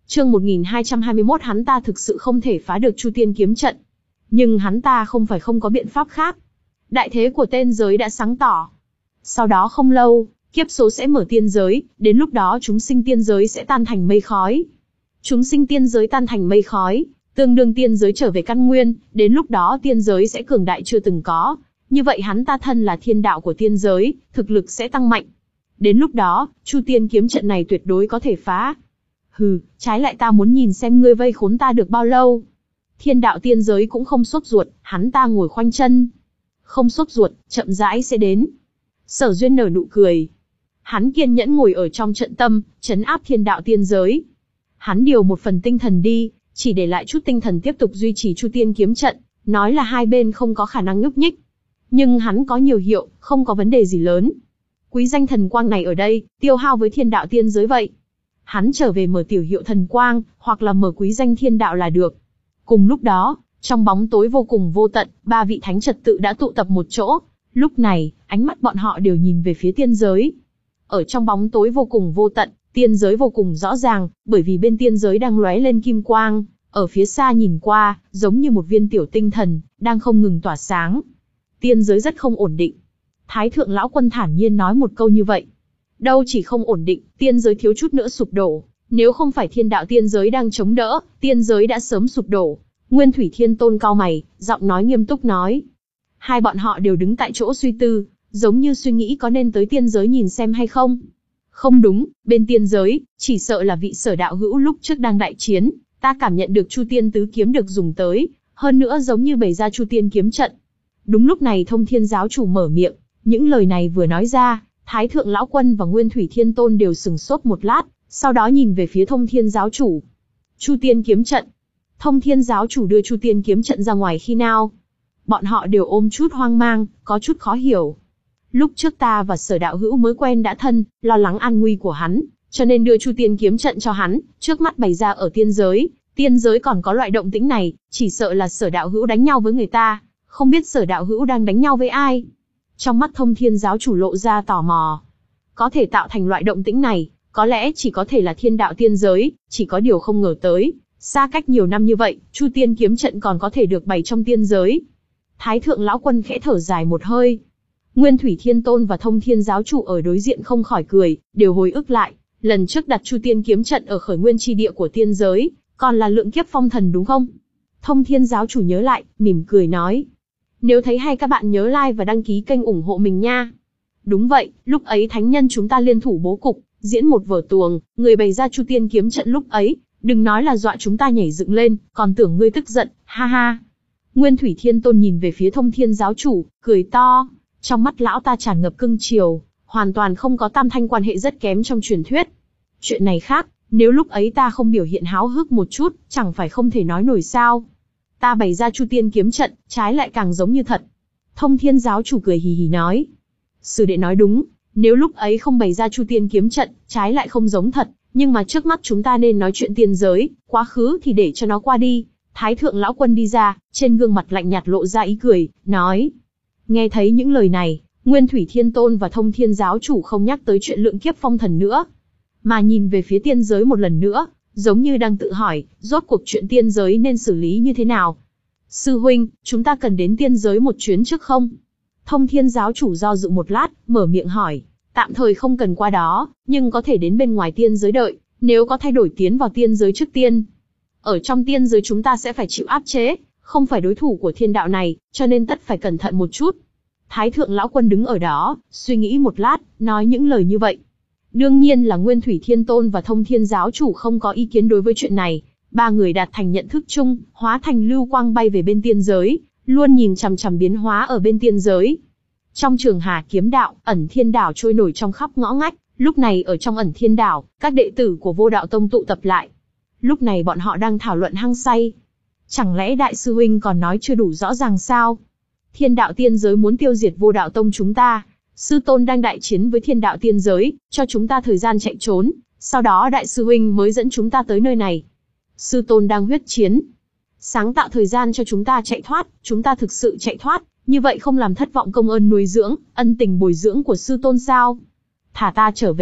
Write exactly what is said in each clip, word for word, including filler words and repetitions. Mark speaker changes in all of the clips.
Speaker 1: Chương một nghìn hai trăm hai mươi mốt hắn ta thực sự không thể phá được Chu Tiên kiếm trận. Nhưng hắn ta không phải không có biện pháp khác. Đại thế của tiên giới đã sáng tỏ. Sau đó không lâu, kiếp số sẽ mở tiên giới, đến lúc đó chúng sinh tiên giới sẽ tan thành mây khói. Chúng sinh tiên giới tan thành mây khói, tương đương tiên giới trở về căn nguyên, đến lúc đó tiên giới sẽ cường đại chưa từng có. Như vậy hắn ta thân là thiên đạo của tiên giới, thực lực sẽ tăng mạnh. Đến lúc đó, Chu Tiên kiếm trận này tuyệt đối có thể phá. Hừ, trái lại ta muốn nhìn xem ngươi vây khốn ta được bao lâu. Thiên đạo tiên giới cũng không sốt ruột, hắn ta ngồi khoanh chân. Không sốt ruột, chậm rãi sẽ đến. Sở Duyên nở nụ cười. Hắn kiên nhẫn ngồi ở trong trận tâm, trấn áp thiên đạo tiên giới. Hắn điều một phần tinh thần đi, chỉ để lại chút tinh thần tiếp tục duy trì Chu Tiên kiếm trận, nói là hai bên không có khả năng nhúc nhích. Nhưng hắn có nhiều hiệu, không có vấn đề gì lớn. Quý danh thần quang này ở đây, tiêu hao với thiên đạo tiên giới vậy. Hắn trở về mở tiểu hiệu thần quang, hoặc là mở quý danh thiên đạo là được. Cùng lúc đó, trong bóng tối vô cùng vô tận, ba vị thánh trật tự đã tụ tập một chỗ. Lúc này, ánh mắt bọn họ đều nhìn về phía tiên giới. Ở trong bóng tối vô cùng vô tận, tiên giới vô cùng rõ ràng, bởi vì bên tiên giới đang lóe lên kim quang. Ở phía xa nhìn qua, giống như một viên tiểu tinh thần, đang không ngừng tỏa sáng. Tiên giới rất không ổn định. Thái thượng lão quân thản nhiên nói một câu như vậy. Đâu chỉ không ổn định, tiên giới thiếu chút nữa sụp đổ. Nếu không phải thiên đạo tiên giới đang chống đỡ, tiên giới đã sớm sụp đổ. Nguyên Thủy Thiên Tôn cau mày, giọng nói nghiêm túc nói. Hai bọn họ đều đứng tại chỗ suy tư, giống như suy nghĩ có nên tới tiên giới nhìn xem hay không. Không đúng, bên tiên giới, chỉ sợ là vị Sở đạo hữu lúc trước đang đại chiến, ta cảm nhận được Chu Tiên tứ kiếm được dùng tới, hơn nữa giống như bày ra Chu Tiên kiếm trận. Đúng lúc này Thông Thiên giáo chủ mở miệng, những lời này vừa nói ra, Thái thượng lão quân và Nguyên Thủy Thiên Tôn đều sừng sốt một lát, sau đó nhìn về phía Thông Thiên giáo chủ. Chu Tiên kiếm trận. Thông Thiên giáo chủ đưa Chu Tiên kiếm trận ra ngoài khi nào? Bọn họ đều ôm chút hoang mang, có chút khó hiểu. Lúc trước ta và Sở đạo hữu mới quen đã thân, lo lắng an nguy của hắn, cho nên đưa Chu Tiên kiếm trận cho hắn, trước mắt bày ra ở tiên giới. Tiên giới còn có loại động tĩnh này, chỉ sợ là Sở đạo hữu đánh nhau với người ta, không biết Sở đạo hữu đang đánh nhau với ai. Trong mắt Thông Thiên giáo chủ lộ ra tò mò. Có thể tạo thành loại động tĩnh này, có lẽ chỉ có thể là thiên đạo tiên giới, chỉ có điều không ngờ tới, xa cách nhiều năm như vậy, Chu Tiên kiếm trận còn có thể được bày trong tiên giới. Thái thượng lão quân khẽ thở dài một hơi. Nguyên Thủy Thiên Tôn và Thông Thiên giáo chủ ở đối diện không khỏi cười, đều hồi ức lại, lần trước đặt Chu Tiên kiếm trận ở khởi nguyên chi địa của tiên giới, còn là Lượng Kiếp Phong Thần đúng không? Thông Thiên giáo chủ nhớ lại, mỉm cười nói. Nếu thấy hay các bạn nhớ like và đăng ký kênh ủng hộ mình nha. Đúng vậy, lúc ấy thánh nhân chúng ta liên thủ bố cục, diễn một vở tuồng, người bày ra Chu Tiên kiếm trận lúc ấy, đừng nói là dọa chúng ta nhảy dựng lên, còn tưởng ngươi tức giận, ha ha. Nguyên Thủy Thiên Tôn nhìn về phía Thông Thiên giáo chủ, cười to, trong mắt lão ta tràn ngập cưng chiều, hoàn toàn không có tam thanh quan hệ rất kém trong truyền thuyết. Chuyện này khác, nếu lúc ấy ta không biểu hiện háo hức một chút, chẳng phải không thể nói nổi sao. Ta bày ra Chu Tiên kiếm trận, trái lại càng giống như thật. Thông Thiên giáo chủ cười hì hì nói. Sư đệ nói đúng, nếu lúc ấy không bày ra Chu Tiên kiếm trận, trái lại không giống thật, nhưng mà trước mắt chúng ta nên nói chuyện tiên giới, quá khứ thì để cho nó qua đi. Thái thượng lão quân đi ra, trên gương mặt lạnh nhạt lộ ra ý cười, nói. Nghe thấy những lời này, Nguyên Thủy Thiên Tôn và Thông Thiên giáo chủ không nhắc tới chuyện Lượng Kiếp Phong Thần nữa, mà nhìn về phía tiên giới một lần nữa, giống như đang tự hỏi, rốt cuộc chuyện tiên giới nên xử lý như thế nào. Sư huynh, chúng ta cần đến tiên giới một chuyến trước không? Thông Thiên giáo chủ do dự một lát, mở miệng hỏi. Tạm thời không cần qua đó, nhưng có thể đến bên ngoài tiên giới đợi, nếu có thay đổi tiến vào tiên giới trước tiên. Ở trong tiên giới chúng ta sẽ phải chịu áp chế, không phải đối thủ của thiên đạo này, cho nên tất phải cẩn thận một chút. Thái thượng lão quân đứng ở đó, suy nghĩ một lát, nói những lời như vậy. Đương nhiên là Nguyên Thủy Thiên Tôn và Thông Thiên giáo chủ không có ý kiến đối với chuyện này. Ba người đạt thành nhận thức chung, hóa thành lưu quang bay về bên tiên giới, luôn nhìn chằm chằm biến hóa ở bên tiên giới. Trong Trường Hà kiếm đạo, Ẩn Thiên đảo trôi nổi trong khắp ngõ ngách, lúc này ở trong Ẩn Thiên đảo, các đệ tử của Vô Đạo Tông tụ tập lại. Lúc này bọn họ đang thảo luận hăng say. Chẳng lẽ đại sư huynh còn nói chưa đủ rõ ràng sao? Thiên đạo tiên giới muốn tiêu diệt Vô Đạo Tông chúng ta. Sư tôn đang đại chiến với thiên đạo tiên giới, cho chúng ta thời gian chạy trốn, sau đó đại sư huynh mới dẫn chúng ta tới nơi này. Sư tôn đang huyết chiến, sáng tạo thời gian cho chúng ta chạy thoát, chúng ta thực sự chạy thoát, như vậy không làm thất vọng công ơn nuôi dưỡng, ân tình bồi dưỡng của sư tôn sao? Thả ta trở về,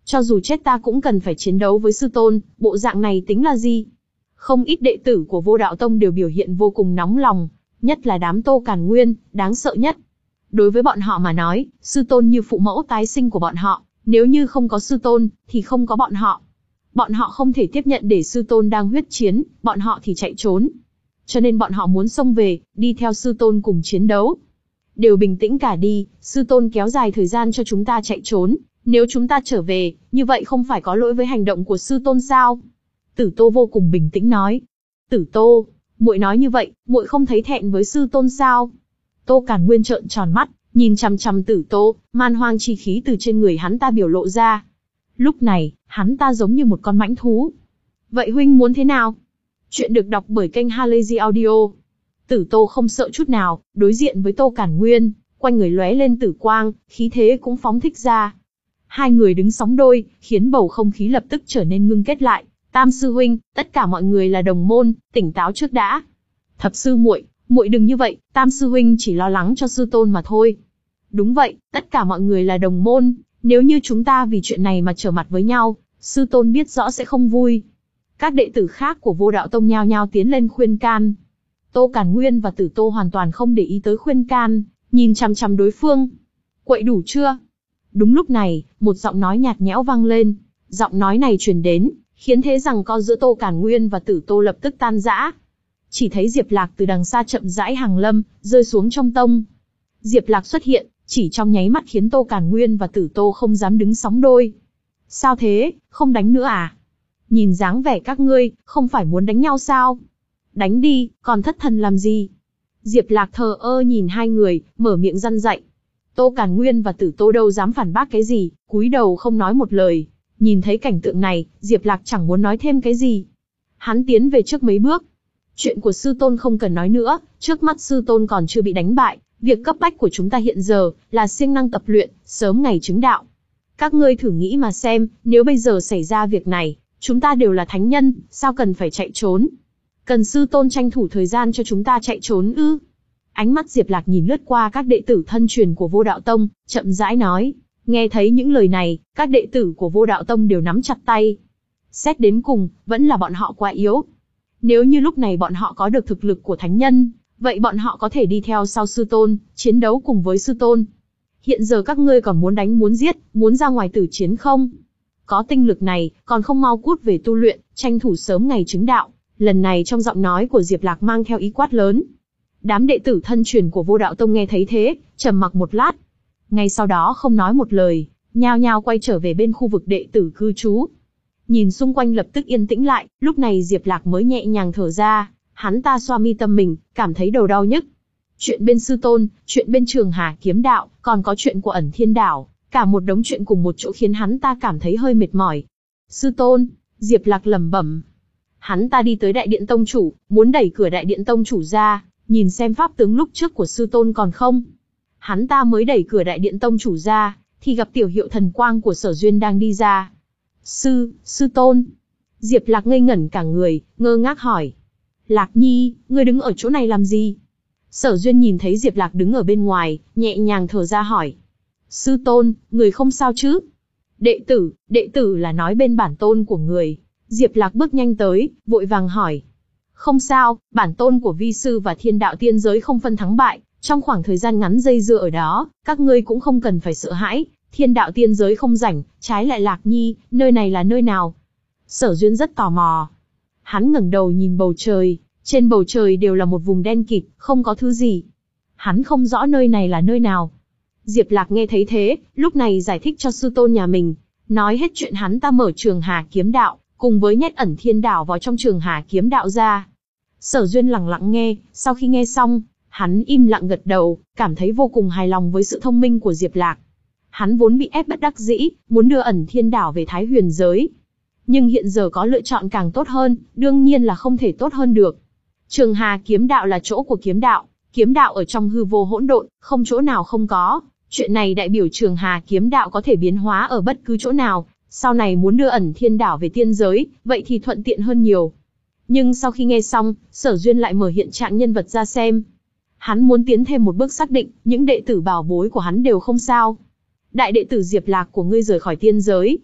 Speaker 1: Cho dù chết ta cũng cần phải chiến đấu với sư tôn, bộ dạng này tính là gì? Không ít đệ tử của Vô Đạo Tông đều biểu hiện vô cùng nóng lòng, nhất là đám Tô Càn Nguyên, đáng sợ nhất. Đối với bọn họ mà nói, sư tôn như phụ mẫu tái sinh của bọn họ, nếu như không có sư tôn, thì không có bọn họ. Bọn họ không thể tiếp nhận để sư tôn đang huyết chiến, bọn họ thì chạy trốn. Cho nên bọn họ muốn xông về, đi theo sư tôn cùng chiến đấu. Đều bình tĩnh cả đi, sư tôn kéo dài thời gian cho chúng ta chạy trốn, nếu chúng ta trở về, như vậy không phải có lỗi với hành động của sư tôn sao? Tử Tô vô cùng bình tĩnh nói. Tử Tô, muội nói như vậy, muội không thấy thẹn với sư tôn sao? Tô Càn Nguyên trợn tròn mắt, nhìn chằm chằm Tử Tô, man hoang chi khí từ trên người hắn ta biểu lộ ra. Lúc này, hắn ta giống như một con mãnh thú. Vậy huynh muốn thế nào? Chuyện được đọc bởi kênh Halazy Audio. Tử Tô không sợ chút nào, đối diện với Tô Càn Nguyên, quanh người lóe lên tử quang, khí thế cũng phóng thích ra. Hai người đứng sóng đôi, khiến bầu không khí lập tức trở nên ngưng kết lại. Tam sư huynh, tất cả mọi người là đồng môn, tỉnh táo trước đã. Thập sư muội, muội đừng như vậy, Tam sư huynh chỉ lo lắng cho sư tôn mà thôi. Đúng vậy, tất cả mọi người là đồng môn, nếu như chúng ta vì chuyện này mà trở mặt với nhau, sư tôn biết rõ sẽ không vui. Các đệ tử khác của Vô Đạo Tông nhao nhao tiến lên khuyên can. Tô Càn Nguyên và Tử Tô hoàn toàn không để ý tới khuyên can, nhìn chằm chằm đối phương. Quậy đủ chưa? Đúng lúc này, một giọng nói nhạt nhẽo vang lên. Giọng nói này truyền đến, khiến thế rằng co giữa Tô Càn Nguyên và Tử Tô lập tức tan rã. Chỉ thấy Diệp Lạc từ đằng xa chậm rãi hàng lâm, rơi xuống trong tông. Diệp Lạc xuất hiện, chỉ trong nháy mắt khiến Tô Càn Nguyên và Tử Tô không dám đứng sóng đôi. Sao thế, không đánh nữa à? Nhìn dáng vẻ các ngươi, không phải muốn đánh nhau sao? Đánh đi, còn thất thần làm gì? Diệp Lạc thờ ơ nhìn hai người, mở miệng răn dạy. Tô Càn Nguyên và Tử Tô đâu dám phản bác cái gì, cúi đầu không nói một lời. Nhìn thấy cảnh tượng này, Diệp Lạc chẳng muốn nói thêm cái gì. Hắn tiến về trước mấy bước. Chuyện của sư tôn không cần nói nữa, trước mắt sư tôn còn chưa bị đánh bại. Việc cấp bách của chúng ta hiện giờ là siêng năng tập luyện, sớm ngày chứng đạo. Các ngươi thử nghĩ mà xem, nếu bây giờ xảy ra việc này, chúng ta đều là thánh nhân, sao cần phải chạy trốn? Cần sư tôn tranh thủ thời gian cho chúng ta chạy trốn ư? Ánh mắt Diệp Lạc nhìn lướt qua các đệ tử thân truyền của Vô Đạo Tông, chậm rãi nói. Nghe thấy những lời này, các đệ tử của Vô Đạo Tông đều nắm chặt tay. Xét đến cùng, vẫn là bọn họ quá yếu. Nếu như lúc này bọn họ có được thực lực của thánh nhân, vậy bọn họ có thể đi theo sau sư tôn, chiến đấu cùng với sư tôn. Hiện giờ các ngươi còn muốn đánh muốn giết, muốn ra ngoài tử chiến không? Có tinh lực này, còn không mau cút về tu luyện, tranh thủ sớm ngày chứng đạo. Lần này trong giọng nói của Diệp Lạc mang theo ý quát lớn. Đám đệ tử thân truyền của Vô Đạo Tông nghe thấy thế, trầm mặc một lát. Ngay sau đó không nói một lời, nhao nhao quay trở về bên khu vực đệ tử cư trú. Nhìn xung quanh lập tức yên tĩnh lại, lúc này Diệp Lạc mới nhẹ nhàng thở ra, hắn ta xoa mi tâm mình, cảm thấy đầu đau nhức. Chuyện bên sư tôn, chuyện bên Trường Hà kiếm đạo, còn có chuyện của Ẩn Thiên đảo, cả một đống chuyện cùng một chỗ khiến hắn ta cảm thấy hơi mệt mỏi. Sư tôn, Diệp Lạc lẩm bẩm. Hắn ta đi tới đại điện tông chủ, muốn đẩy cửa đại điện tông chủ ra, nhìn xem pháp tướng lúc trước của sư tôn còn không. Hắn ta mới đẩy cửa đại điện tông chủ ra, thì gặp tiểu hiệu thần quang của Sở Duyên đang đi ra. Sư, sư tôn. Diệp Lạc ngây ngẩn cả người, ngơ ngác hỏi. Lạc Nhi, ngươi đứng ở chỗ này làm gì? Sở Duyên nhìn thấy Diệp Lạc đứng ở bên ngoài, nhẹ nhàng thở ra hỏi. Sư tôn, người không sao chứ? Đệ tử, đệ tử là nói bên bản tôn của người. Diệp Lạc bước nhanh tới, vội vàng hỏi. Không sao, bản tôn của vi sư và thiên đạo tiên giới không phân thắng bại. Trong khoảng thời gian ngắn dây dưa ở đó, các ngươi cũng không cần phải sợ hãi. Thiên đạo tiên giới không rảnh, trái lại Lạc Nhi, nơi này là nơi nào? Sở Duyên rất tò mò. Hắn ngẩng đầu nhìn bầu trời, trên bầu trời đều là một vùng đen kịt, không có thứ gì. Hắn không rõ nơi này là nơi nào. Diệp Lạc nghe thấy thế, lúc này giải thích cho sư tôn nhà mình, nói hết chuyện hắn ta mở Trường Hà kiếm đạo, cùng với nhét Ẩn Thiên đảo vào trong Trường Hà kiếm đạo ra. Sở Duyên lặng lặng nghe, sau khi nghe xong, hắn im lặng gật đầu, cảm thấy vô cùng hài lòng với sự thông minh của Diệp Lạc. Hắn vốn bị ép bất đắc dĩ, muốn đưa Ẩn Thiên đảo về Thái Huyền giới. Nhưng hiện giờ có lựa chọn càng tốt hơn, đương nhiên là không thể tốt hơn được. Trường Hà kiếm đạo là chỗ của kiếm đạo, kiếm đạo ở trong hư vô hỗn độn, không chỗ nào không có. Chuyện này đại biểu Trường Hà kiếm đạo có thể biến hóa ở bất cứ chỗ nào, sau này muốn đưa Ẩn Thiên đảo về tiên giới, vậy thì thuận tiện hơn nhiều. Nhưng sau khi nghe xong, Sở Duyên lại mở hiện trạng nhân vật ra xem. Hắn muốn tiến thêm một bước xác định, những đệ tử bảo bối của hắn đều không sao. Đại đệ tử Diệp Lạc của ngươi rời khỏi tiên giới.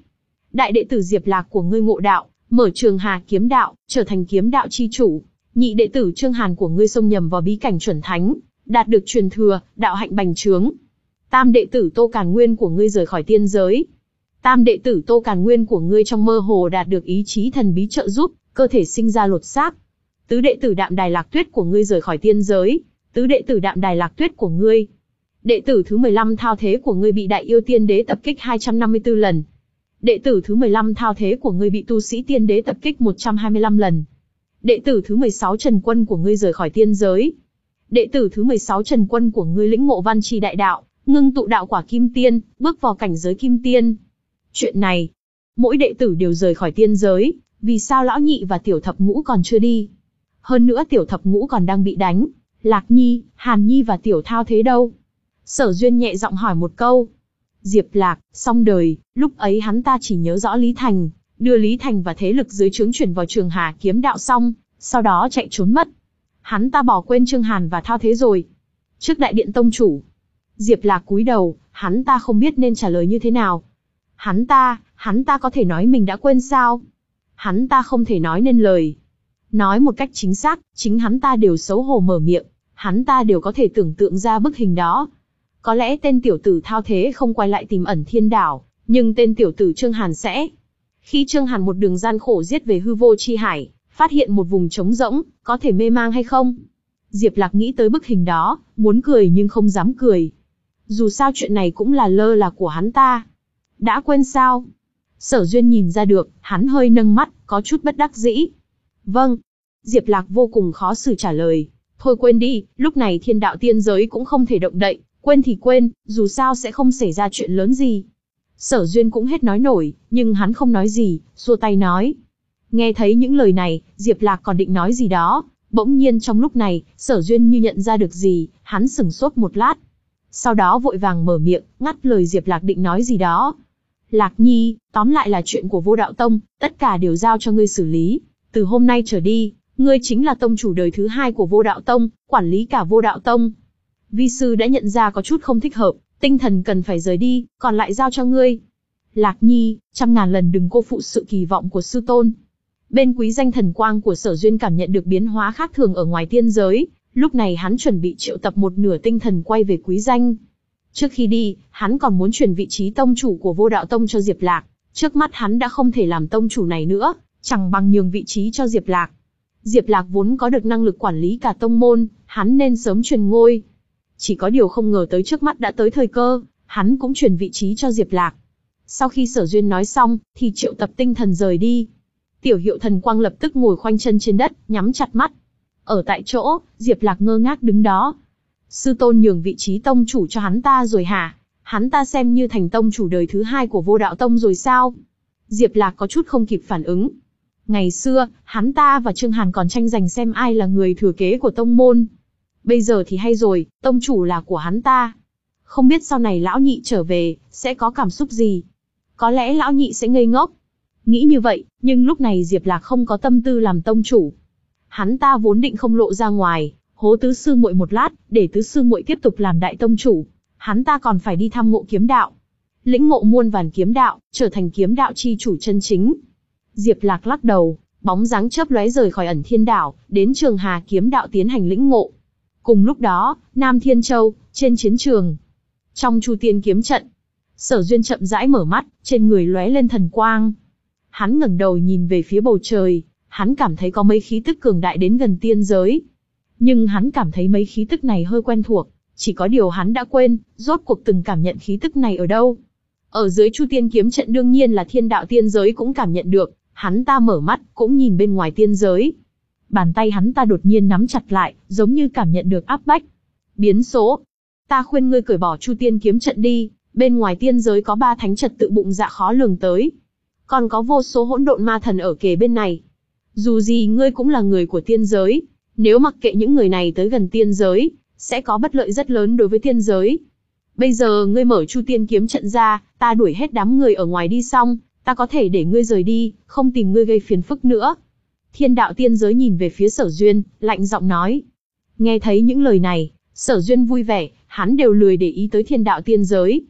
Speaker 1: Đại đệ tử Diệp Lạc của ngươi ngộ đạo, mở Trường Hà kiếm đạo, trở thành kiếm đạo chi chủ. Nhị đệ tử Trương Hàn của ngươi xông nhầm vào bí cảnh chuẩn thánh, đạt được truyền thừa, đạo hạnh bành trướng. Tam đệ tử Tô Càn Nguyên của ngươi rời khỏi tiên giới. Tam đệ tử Tô Càn Nguyên của ngươi trong mơ hồ đạt được ý chí thần bí trợ giúp, cơ thể sinh ra lột xác. Tứ đệ tử Đạm Đài Lạc Tuyết của ngươi rời khỏi tiên giới. Tứ đệ tử Đạm Đài Lạc Tuyết của ngươi. Đệ tử thứ mười lăm Thao Thế của ngươi bị Đại Yêu Tiên Đế tập kích hai trăm năm mươi tư lần. Đệ tử thứ mười lăm Thao Thế của ngươi bị Tu Sĩ Tiên Đế tập kích một trăm hai mươi lăm lần. Đệ tử thứ mười sáu Trần Quân của ngươi rời khỏi tiên giới. Đệ tử thứ mười sáu Trần Quân của ngươi lĩnh ngộ văn trì đại đạo, ngưng tụ đạo quả kim tiên, bước vào cảnh giới kim tiên. Chuyện này, mỗi đệ tử đều rời khỏi tiên giới, vì sao lão nhị và tiểu thập ngũ còn chưa đi? Hơn nữa tiểu thập ngũ còn đang bị đánh. Lạc Nhi, Hàn Nhi và tiểu Thao Thế đâu? Sở Duyên nhẹ giọng hỏi một câu. Diệp Lạc, xong đời, lúc ấy hắn ta chỉ nhớ rõ Lý Thành, đưa Lý Thành và thế lực dưới trướng chuyển vào Trường Hà kiếm đạo xong, sau đó chạy trốn mất. Hắn ta bỏ quên Trương Hàn và Thao Thế rồi. Trước đại điện tông chủ, Diệp Lạc cúi đầu, hắn ta không biết nên trả lời như thế nào. Hắn ta, hắn ta có thể nói mình đã quên sao? Hắn ta không thể nói nên lời. Nói một cách chính xác, chính hắn ta đều xấu hổ mở miệng, hắn ta đều có thể tưởng tượng ra bức hình đó. Có lẽ tên tiểu tử Thao Thế không quay lại tìm ẩn thiên đảo, nhưng tên tiểu tử Trương Hàn sẽ. Khi Trương Hàn một đường gian khổ giết về hư vô chi hải, phát hiện một vùng trống rỗng, có thể mê mang hay không? Diệp Lạc nghĩ tới bức hình đó, muốn cười nhưng không dám cười. Dù sao chuyện này cũng là lơ là của hắn ta. Đã quên sao? Sở Duyên nhìn ra được, hắn hơi nâng mắt, có chút bất đắc dĩ. Vâng. Diệp Lạc vô cùng khó xử trả lời. Thôi quên đi, lúc này thiên đạo tiên giới cũng không thể động đậy, quên thì quên, dù sao sẽ không xảy ra chuyện lớn gì. Sở Duyên cũng hết nói nổi, nhưng hắn không nói gì, xua tay nói. Nghe thấy những lời này, Diệp Lạc còn định nói gì đó, bỗng nhiên trong lúc này, Sở Duyên như nhận ra được gì, hắn sửng sốt một lát. Sau đó vội vàng mở miệng, ngắt lời Diệp Lạc định nói gì đó. Lạc Nhi, tóm lại là chuyện của Vô Đạo Tông, tất cả đều giao cho ngươi xử lý. Từ hôm nay trở đi, ngươi chính là tông chủ đời thứ hai của Vô Đạo Tông, quản lý cả Vô Đạo Tông. Vi sư đã nhận ra có chút không thích hợp, tinh thần cần phải rời đi, còn lại giao cho ngươi. Lạc Nhi, trăm ngàn lần đừng cô phụ sự kỳ vọng của sư tôn. Bên quý danh thần quang của Sở Duyên cảm nhận được biến hóa khác thường ở ngoài tiên giới, lúc này hắn chuẩn bị triệu tập một nửa tinh thần quay về quý danh. Trước khi đi, hắn còn muốn chuyển vị trí tông chủ của Vô Đạo Tông cho Diệp Lạc, trước mắt hắn đã không thể làm tông chủ này nữa, chẳng bằng nhường vị trí cho Diệp Lạc. Diệp Lạc vốn có được năng lực quản lý cả tông môn, hắn nên sớm truyền ngôi. Chỉ có điều không ngờ tới trước mắt đã tới thời cơ, hắn cũng chuyển vị trí cho Diệp Lạc. Sau khi Sở Duyên nói xong, thì triệu tập tinh thần rời đi. Tiểu Hiệu Thần Quang lập tức ngồi khoanh chân trên đất, nhắm chặt mắt. Ở tại chỗ, Diệp Lạc ngơ ngác đứng đó. Sư tôn nhường vị trí tông chủ cho hắn ta rồi hả? Hắn ta xem như thành tông chủ đời thứ hai của Vô Đạo Tông rồi sao? Diệp Lạc có chút không kịp phản ứng. Ngày xưa, hắn ta và Trương Hàn còn tranh giành xem ai là người thừa kế của tông môn. Bây giờ thì hay rồi, tông chủ là của hắn ta. Không biết sau này lão nhị trở về, sẽ có cảm xúc gì? Có lẽ lão nhị sẽ ngây ngốc. Nghĩ như vậy, nhưng lúc này Diệp Lạc không có tâm tư làm tông chủ. Hắn ta vốn định không lộ ra ngoài, hố tứ sư muội một lát, để tứ sư muội tiếp tục làm đại tông chủ. Hắn ta còn phải đi thăm ngộ kiếm đạo, lĩnh ngộ muôn vàn kiếm đạo, trở thành kiếm đạo chi chủ chân chính. Diệp Lạc lắc đầu, bóng dáng chớp lóe rời khỏi ẩn thiên đảo, đến Trường Hà kiếm đạo tiến hành lĩnh ngộ. Cùng lúc đó, Nam Thiên Châu, trên chiến trường, trong Chu Tiên kiếm trận, Sở Duyên chậm rãi mở mắt, trên người lóe lên thần quang. Hắn ngẩng đầu nhìn về phía bầu trời, hắn cảm thấy có mấy khí tức cường đại đến gần tiên giới. Nhưng hắn cảm thấy mấy khí tức này hơi quen thuộc, chỉ có điều hắn đã quên, rốt cuộc từng cảm nhận khí tức này ở đâu. Ở dưới Chu Tiên kiếm trận đương nhiên là thiên đạo tiên giới cũng cảm nhận được, hắn ta mở mắt, cũng nhìn bên ngoài tiên giới. Bàn tay hắn ta đột nhiên nắm chặt lại, giống như cảm nhận được áp bách. Biến số. Ta khuyên ngươi cởi bỏ Chu Tiên kiếm trận đi, bên ngoài tiên giới có ba thánh trật tự bụng dạ khó lường tới. Còn có vô số hỗn độn ma thần ở kề bên này. Dù gì ngươi cũng là người của tiên giới, nếu mặc kệ những người này tới gần tiên giới, sẽ có bất lợi rất lớn đối với tiên giới. Bây giờ ngươi mở Chu Tiên kiếm trận ra, ta đuổi hết đám người ở ngoài đi xong, ta có thể để ngươi rời đi, không tìm ngươi gây phiền phức nữa. Thiên đạo tiên giới nhìn về phía Sở Duyên, lạnh giọng nói. Nghe thấy những lời này, Sở Duyên vui vẻ, hắn đều lười để ý tới thiên đạo tiên giới.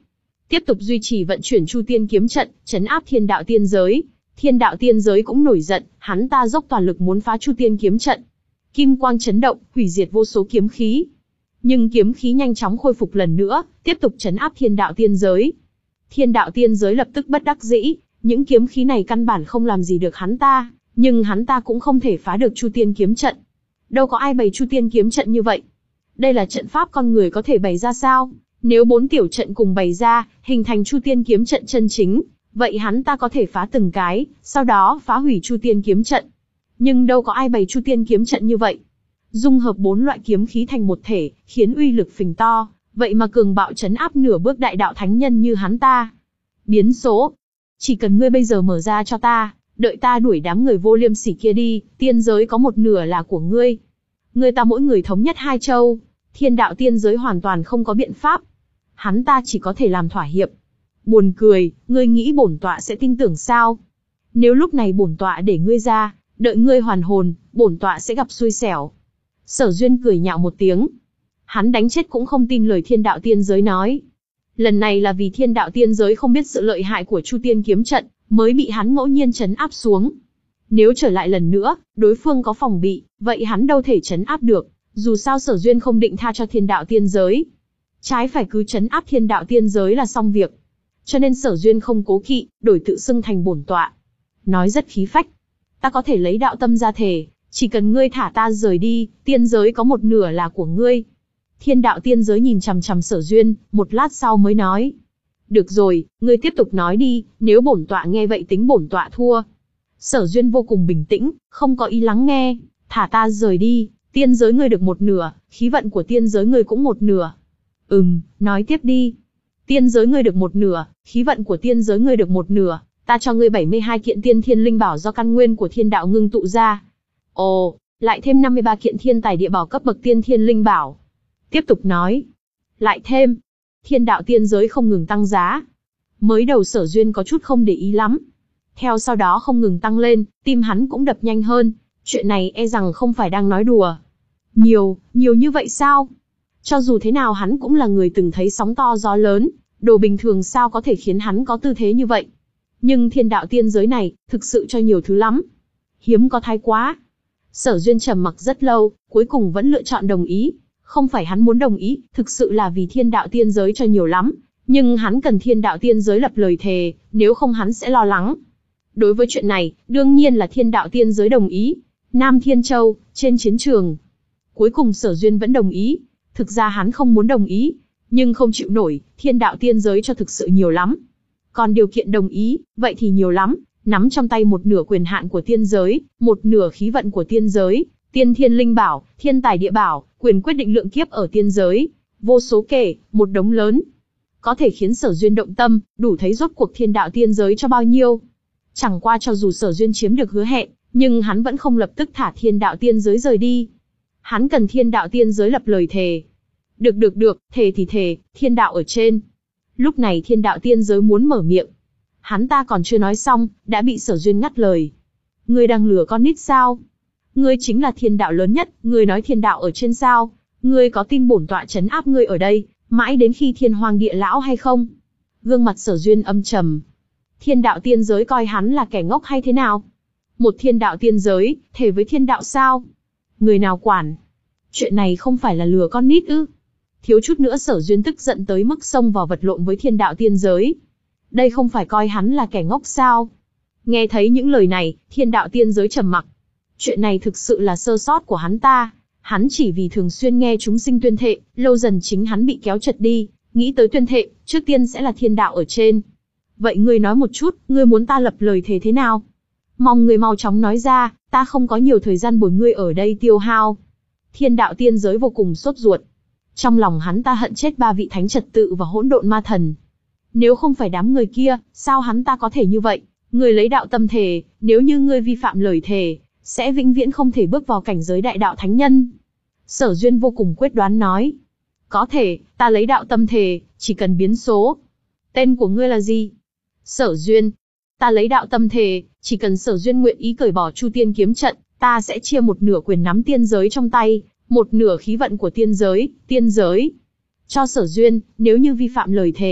Speaker 1: tiếp tục duy trì vận chuyển Chu Tiên kiếm trận, trấn áp thiên đạo tiên giới. Thiên đạo tiên giới cũng nổi giận, hắn ta dốc toàn lực muốn phá Chu Tiên kiếm trận. Kim quang chấn động, hủy diệt vô số kiếm khí. Nhưng kiếm khí nhanh chóng khôi phục lần nữa, tiếp tục trấn áp thiên đạo tiên giới. Thiên đạo tiên giới lập tức bất đắc dĩ, những kiếm khí này căn bản không làm gì được hắn ta, nhưng hắn ta cũng không thể phá được Chu Tiên kiếm trận. Đâu có ai bày Chu Tiên kiếm trận như vậy. Đây là trận pháp con người có thể bày ra sao? Nếu bốn tiểu trận cùng bày ra, hình thành Chu Tiên kiếm trận chân chính, vậy hắn ta có thể phá từng cái, sau đó phá hủy Chu Tiên kiếm trận. Nhưng đâu có ai bày Chu Tiên kiếm trận như vậy. Dung hợp bốn loại kiếm khí thành một thể, khiến uy lực phình to, vậy mà cường bạo trấn áp nửa bước đại đạo thánh nhân như hắn ta. Biến số. Chỉ cần ngươi bây giờ mở ra cho ta, đợi ta đuổi đám người vô liêm sỉ kia đi, tiên giới có một nửa là của ngươi. Ngươi ta mỗi người thống nhất hai châu, thiên đạo tiên giới hoàn toàn không có biện pháp. Hắn ta chỉ có thể làm thỏa hiệp. Buồn cười, ngươi nghĩ bổn tọa sẽ tin tưởng sao? Nếu lúc này bổn tọa để ngươi ra, đợi ngươi hoàn hồn, bổn tọa sẽ gặp xui xẻo. Sở Duyên cười nhạo một tiếng. Hắn đánh chết cũng không tin lời thiên đạo tiên giới nói. Lần này là vì thiên đạo tiên giới không biết sự lợi hại của Chu Tiên kiếm trận, mới bị hắn ngẫu nhiên trấn áp xuống. Nếu trở lại lần nữa, đối phương có phòng bị, vậy hắn đâu thể trấn áp được. Dù sao Sở Duyên không định tha cho thiên đạo tiên giới. Trái phải cứ trấn áp thiên đạo tiên giới là xong việc. Cho nên Sở Duyên không cố kỵ, đổi tự xưng thành bổn tọa. Nói rất khí phách. Ta có thể lấy đạo tâm ra thề, chỉ cần ngươi thả ta rời đi, tiên giới có một nửa là của ngươi. Thiên đạo tiên giới nhìn chằm chằm Sở Duyên, một lát sau mới nói. Được rồi, ngươi tiếp tục nói đi, nếu bổn tọa nghe vậy tính bổn tọa thua. Sở Duyên vô cùng bình tĩnh, không có ý lắng nghe. Thả ta rời đi, tiên giới ngươi được một nửa, khí vận của tiên giới ngươi cũng một nửa. Ừm, nói tiếp đi. Tiên giới ngươi được một nửa, khí vận của tiên giới ngươi được một nửa, ta cho ngươi bảy mươi hai kiện tiên thiên linh bảo do căn nguyên của thiên đạo ngưng tụ ra. Ồ, lại thêm năm mươi ba kiện thiên tài địa bảo cấp bậc tiên thiên linh bảo. Tiếp tục nói. Lại thêm. Thiên đạo tiên giới không ngừng tăng giá. Mới đầu Sở Duyên có chút không để ý lắm. Theo sau đó không ngừng tăng lên, tim hắn cũng đập nhanh hơn. Chuyện này e rằng không phải đang nói đùa. Nhiều, nhiều như vậy sao? Cho dù thế nào hắn cũng là người từng thấy sóng to gió lớn, đồ bình thường sao có thể khiến hắn có tư thế như vậy. Nhưng thiên đạo tiên giới này, thực sự cho nhiều thứ lắm. Hiếm có thái quá. Sở Duyên trầm mặc rất lâu, cuối cùng vẫn lựa chọn đồng ý. Không phải hắn muốn đồng ý, thực sự là vì thiên đạo tiên giới cho nhiều lắm. Nhưng hắn cần thiên đạo tiên giới lập lời thề, nếu không hắn sẽ lo lắng. Đối với chuyện này, đương nhiên là thiên đạo tiên giới đồng ý. Nam Thiên Châu, trên chiến trường. Cuối cùng Sở Duyên vẫn đồng ý. Thực ra hắn không muốn đồng ý, nhưng không chịu nổi, thiên đạo tiên giới cho thực sự nhiều lắm. Còn điều kiện đồng ý, vậy thì nhiều lắm, nắm trong tay một nửa quyền hạn của tiên giới, một nửa khí vận của tiên giới, tiên thiên linh bảo, thiên tài địa bảo, quyền quyết định lượng kiếp ở tiên giới, vô số kể, một đống lớn. Có thể khiến Sở Duyên động tâm, đủ thấy rốt cuộc thiên đạo tiên giới cho bao nhiêu. Chẳng qua cho dù Sở Duyên chiếm được hứa hẹn, nhưng hắn vẫn không lập tức thả thiên đạo tiên giới rời đi. Hắn cần thiên đạo tiên giới lập lời thề. Được được được, thề thì thề, thiên đạo ở trên. Lúc này thiên đạo tiên giới muốn mở miệng. Hắn ta còn chưa nói xong, đã bị Sở Duyên ngắt lời. Ngươi đang lừa con nít sao? Ngươi chính là thiên đạo lớn nhất, ngươi nói thiên đạo ở trên sao? Ngươi có tin bổn tọa trấn áp ngươi ở đây, mãi đến khi thiên hoàng địa lão hay không? Gương mặt Sở Duyên âm trầm. Thiên đạo tiên giới coi hắn là kẻ ngốc hay thế nào? Một thiên đạo tiên giới, thề với thiên đạo sao? Người nào quản? Chuyện này không phải là lừa con nít ư? Thiếu chút nữa Sở Duyên tức giận tới mức xông vào vật lộn với thiên đạo tiên giới. Đây không phải coi hắn là kẻ ngốc sao? Nghe thấy những lời này, thiên đạo tiên giới trầm mặc. Chuyện này thực sự là sơ sót của hắn ta. Hắn chỉ vì thường xuyên nghe chúng sinh tuyên thệ, lâu dần chính hắn bị kéo chật đi, nghĩ tới tuyên thệ, trước tiên sẽ là thiên đạo ở trên. Vậy ngươi nói một chút, ngươi muốn ta lập lời thề thế nào? Mong ngươi mau chóng nói ra, ta không có nhiều thời gian bồi ngươi ở đây tiêu hao. Thiên đạo tiên giới vô cùng sốt ruột. Trong lòng hắn ta hận chết ba vị thánh trật tự và hỗn độn ma thần. Nếu không phải đám người kia, sao hắn ta có thể như vậy? Ngươi lấy đạo tâm thề, nếu như ngươi vi phạm lời thề, sẽ vĩnh viễn không thể bước vào cảnh giới đại đạo thánh nhân. Sở Duyên vô cùng quyết đoán nói. Có thể, ta lấy đạo tâm thề, chỉ cần biến số. Tên của ngươi là gì? Sở Duyên. Ta lấy đạo tâm thề, chỉ cần Sở Duyên nguyện ý cởi bỏ Chu Tiên kiếm trận, ta sẽ chia một nửa quyền nắm tiên giới trong tay, một nửa khí vận của tiên giới, tiên giới. Cho Sở Duyên, nếu như vi phạm lời thề, ta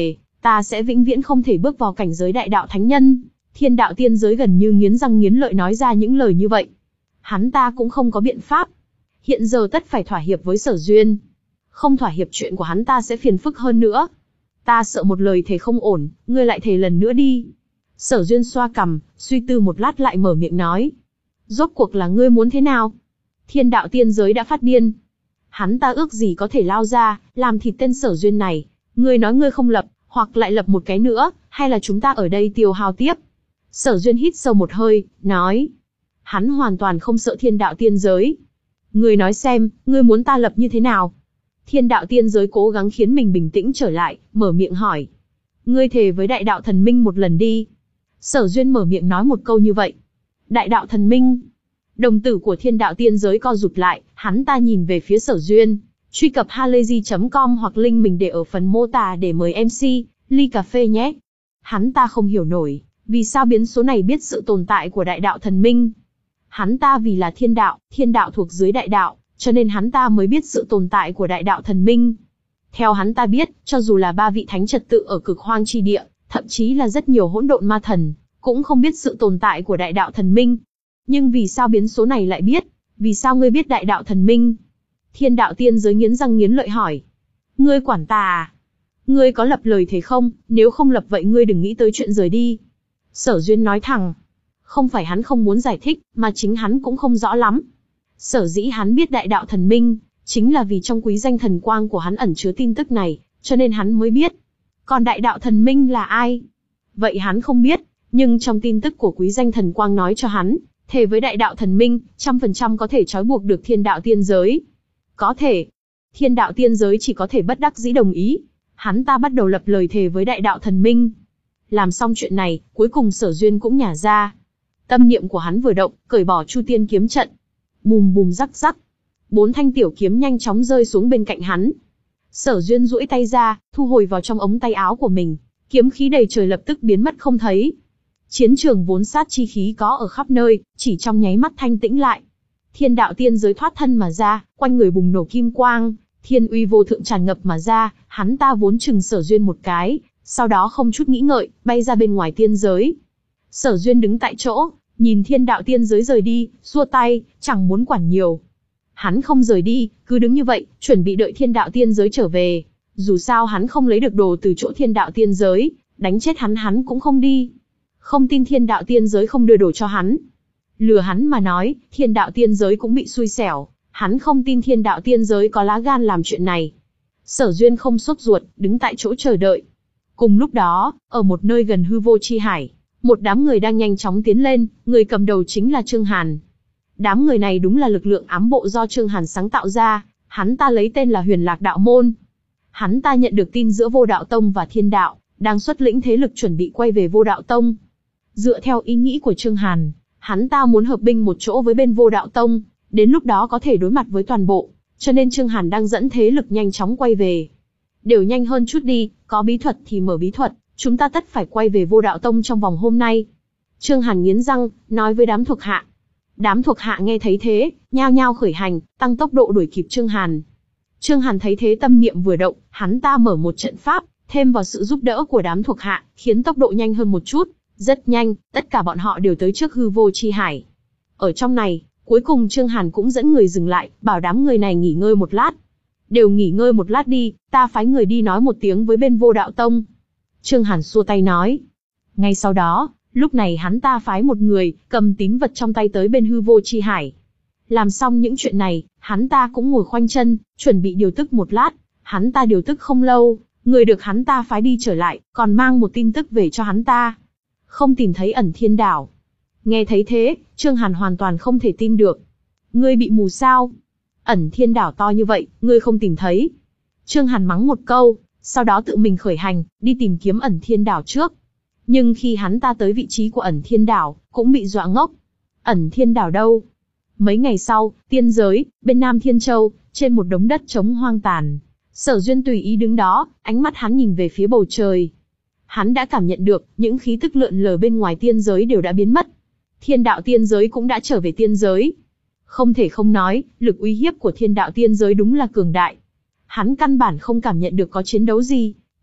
Speaker 1: ta sẽ vĩnh viễn không thể bước vào cảnh giới đại đạo thánh nhân. Thiên đạo tiên giới gần như nghiến răng nghiến lợi nói ra những lời như vậy. Hắn ta cũng không có biện pháp. Hiện giờ tất phải thỏa hiệp với Sở Duyên. Không thỏa hiệp chuyện của hắn ta sẽ phiền phức hơn nữa. Ta sợ một lời thề không ổn, ngươi lại thề lần nữa đi. Sở Duyên xoa cằm, suy tư một lát lại mở miệng nói. Rốt cuộc là ngươi muốn thế nào? Thiên đạo tiên giới đã phát điên. Hắn ta ước gì có thể lao ra, làm thịt tên Sở Duyên này. Ngươi nói ngươi không lập, hoặc lại lập một cái nữa, hay là chúng ta ở đây tiêu hao tiếp. Sở Duyên hít sâu một hơi, nói. Hắn hoàn toàn không sợ thiên đạo tiên giới. Ngươi nói xem, ngươi muốn ta lập như thế nào? Thiên đạo tiên giới cố gắng khiến mình bình tĩnh trở lại, mở miệng hỏi. Ngươi thề với đại đạo thần minh một lần đi. Sở Duyên mở miệng nói một câu như vậy. Đại đạo thần minh. Đồng tử của thiên đạo tiên giới co rụt lại, hắn ta nhìn về phía Sở Duyên. Truy cập halayzi chấm com hoặc link mình để ở phần mô tả để mời em xê, ly cà phê nhé. Hắn ta không hiểu nổi, vì sao biến số này biết sự tồn tại của đại đạo thần minh. Hắn ta vì là thiên đạo, thiên đạo thuộc dưới đại đạo, cho nên hắn ta mới biết sự tồn tại của đại đạo thần minh. Theo hắn ta biết, cho dù là ba vị thánh trật tự ở cực hoang chi địa, thậm chí là rất nhiều hỗn độn ma thần, cũng không biết sự tồn tại của đại đạo thần minh. Nhưng vì sao biến số này lại biết? Vì sao ngươi biết đại đạo thần minh? Thiên đạo tiên giới nghiến răng nghiến lợi hỏi. Ngươi quản ta à? Ngươi có lập lời thế không? Nếu không lập vậy ngươi đừng nghĩ tới chuyện rời đi. Sở Duyên nói thẳng. Không phải hắn không muốn giải thích, mà chính hắn cũng không rõ lắm. Sở dĩ hắn biết đại đạo thần minh, chính là vì trong quý danh thần quang của hắn ẩn chứa tin tức này, cho nên hắn mới biết. Còn đại đạo thần minh là ai? Vậy hắn không biết, nhưng trong tin tức của quý danh thần quang nói cho hắn, thề với đại đạo thần minh, trăm phần trăm có thể trói buộc được thiên đạo tiên giới. Có thể. Thiên đạo tiên giới chỉ có thể bất đắc dĩ đồng ý. Hắn ta bắt đầu lập lời thề với đại đạo thần minh. Làm xong chuyện này, cuối cùng Sở Duyên cũng nhả ra. Tâm niệm của hắn vừa động, cởi bỏ Chu Tiên kiếm trận. Bùm bùm rắc rắc. Bốn thanh tiểu kiếm nhanh chóng rơi xuống bên cạnh hắn. Sở Duyên duỗi tay ra, thu hồi vào trong ống tay áo của mình. Kiếm khí đầy trời lập tức biến mất không thấy. Chiến trường vốn sát chi khí có ở khắp nơi, chỉ trong nháy mắt thanh tĩnh lại. Thiên đạo tiên giới thoát thân mà ra, quanh người bùng nổ kim quang, thiên uy vô thượng tràn ngập mà ra, hắn ta vốn chừng Sở Duyên một cái, sau đó không chút nghĩ ngợi, bay ra bên ngoài tiên giới. Sở Duyên đứng tại chỗ, nhìn thiên đạo tiên giới rời đi, xua tay, chẳng muốn quản nhiều. Hắn không rời đi, cứ đứng như vậy, chuẩn bị đợi thiên đạo tiên giới trở về. Dù sao hắn không lấy được đồ từ chỗ thiên đạo tiên giới, đánh chết hắn hắn cũng không đi. Không tin thiên đạo tiên giới không đưa đồ cho hắn. Lừa hắn mà nói, thiên đạo tiên giới cũng bị xui xẻo, hắn không tin thiên đạo tiên giới có lá gan làm chuyện này. Sở Duyên không sốt ruột, đứng tại chỗ chờ đợi. Cùng lúc đó, ở một nơi gần hư vô chi hải, một đám người đang nhanh chóng tiến lên, người cầm đầu chính là Trương Hàn. Đám người này đúng là lực lượng ám bộ do Trương Hàn sáng tạo ra, hắn ta lấy tên là Huyền Lạc Đạo Môn. Hắn ta nhận được tin giữa Vô Đạo Tông và Thiên Đạo, đang xuất lĩnh thế lực chuẩn bị quay về Vô Đạo Tông. Dựa theo ý nghĩ của Trương Hàn, hắn ta muốn hợp binh một chỗ với bên Vô Đạo Tông, đến lúc đó có thể đối mặt với toàn bộ, cho nên Trương Hàn đang dẫn thế lực nhanh chóng quay về. Đều nhanh hơn chút đi, có bí thuật thì mở bí thuật, chúng ta tất phải quay về Vô Đạo Tông trong vòng hôm nay. Trương Hàn nghiến răng, nói với đám thuộc hạ. Đám thuộc hạ nghe thấy thế, nhao nhao khởi hành, tăng tốc độ đuổi kịp Trương Hàn. Trương Hàn thấy thế tâm niệm vừa động, hắn ta mở một trận pháp, thêm vào sự giúp đỡ của đám thuộc hạ, khiến tốc độ nhanh hơn một chút. Rất nhanh, tất cả bọn họ đều tới trước hư vô chi hải. Ở trong này, cuối cùng Trương Hàn cũng dẫn người dừng lại, bảo đám người này nghỉ ngơi một lát. Đều nghỉ ngơi một lát đi, ta phái người đi nói một tiếng với bên Vô Đạo Tông. Trương Hàn xua tay nói. Ngay sau đó, lúc này hắn ta phái một người, cầm tín vật trong tay tới bên hư vô chi hải. Làm xong những chuyện này, hắn ta cũng ngồi khoanh chân, chuẩn bị điều tức một lát. Hắn ta điều tức không lâu, người được hắn ta phái đi trở lại, còn mang một tin tức về cho hắn ta. Không tìm thấy Ẩn Thiên Đảo. Nghe thấy thế, Trương Hàn hoàn toàn không thể tin được. Ngươi bị mù sao? Ẩn Thiên Đảo to như vậy, ngươi không tìm thấy. Trương Hàn mắng một câu, sau đó tự mình khởi hành, đi tìm kiếm Ẩn Thiên Đảo trước. Nhưng khi hắn ta tới vị trí của Ẩn Thiên Đảo, cũng bị dọa ngốc. Ẩn Thiên Đảo đâu? Mấy ngày sau, tiên giới, bên Nam Thiên Châu, trên một đống đất trống hoang tàn. Sở Duyên tùy ý đứng đó, ánh mắt hắn nhìn về phía bầu trời. Hắn đã cảm nhận được, những khí tức lượn lờ bên ngoài tiên giới đều đã biến mất. Thiên đạo tiên giới cũng đã trở về tiên giới. Không thể không nói, lực uy hiếp của thiên đạo tiên giới đúng là cường đại. Hắn căn bản không cảm nhận được có chiến đấu gì.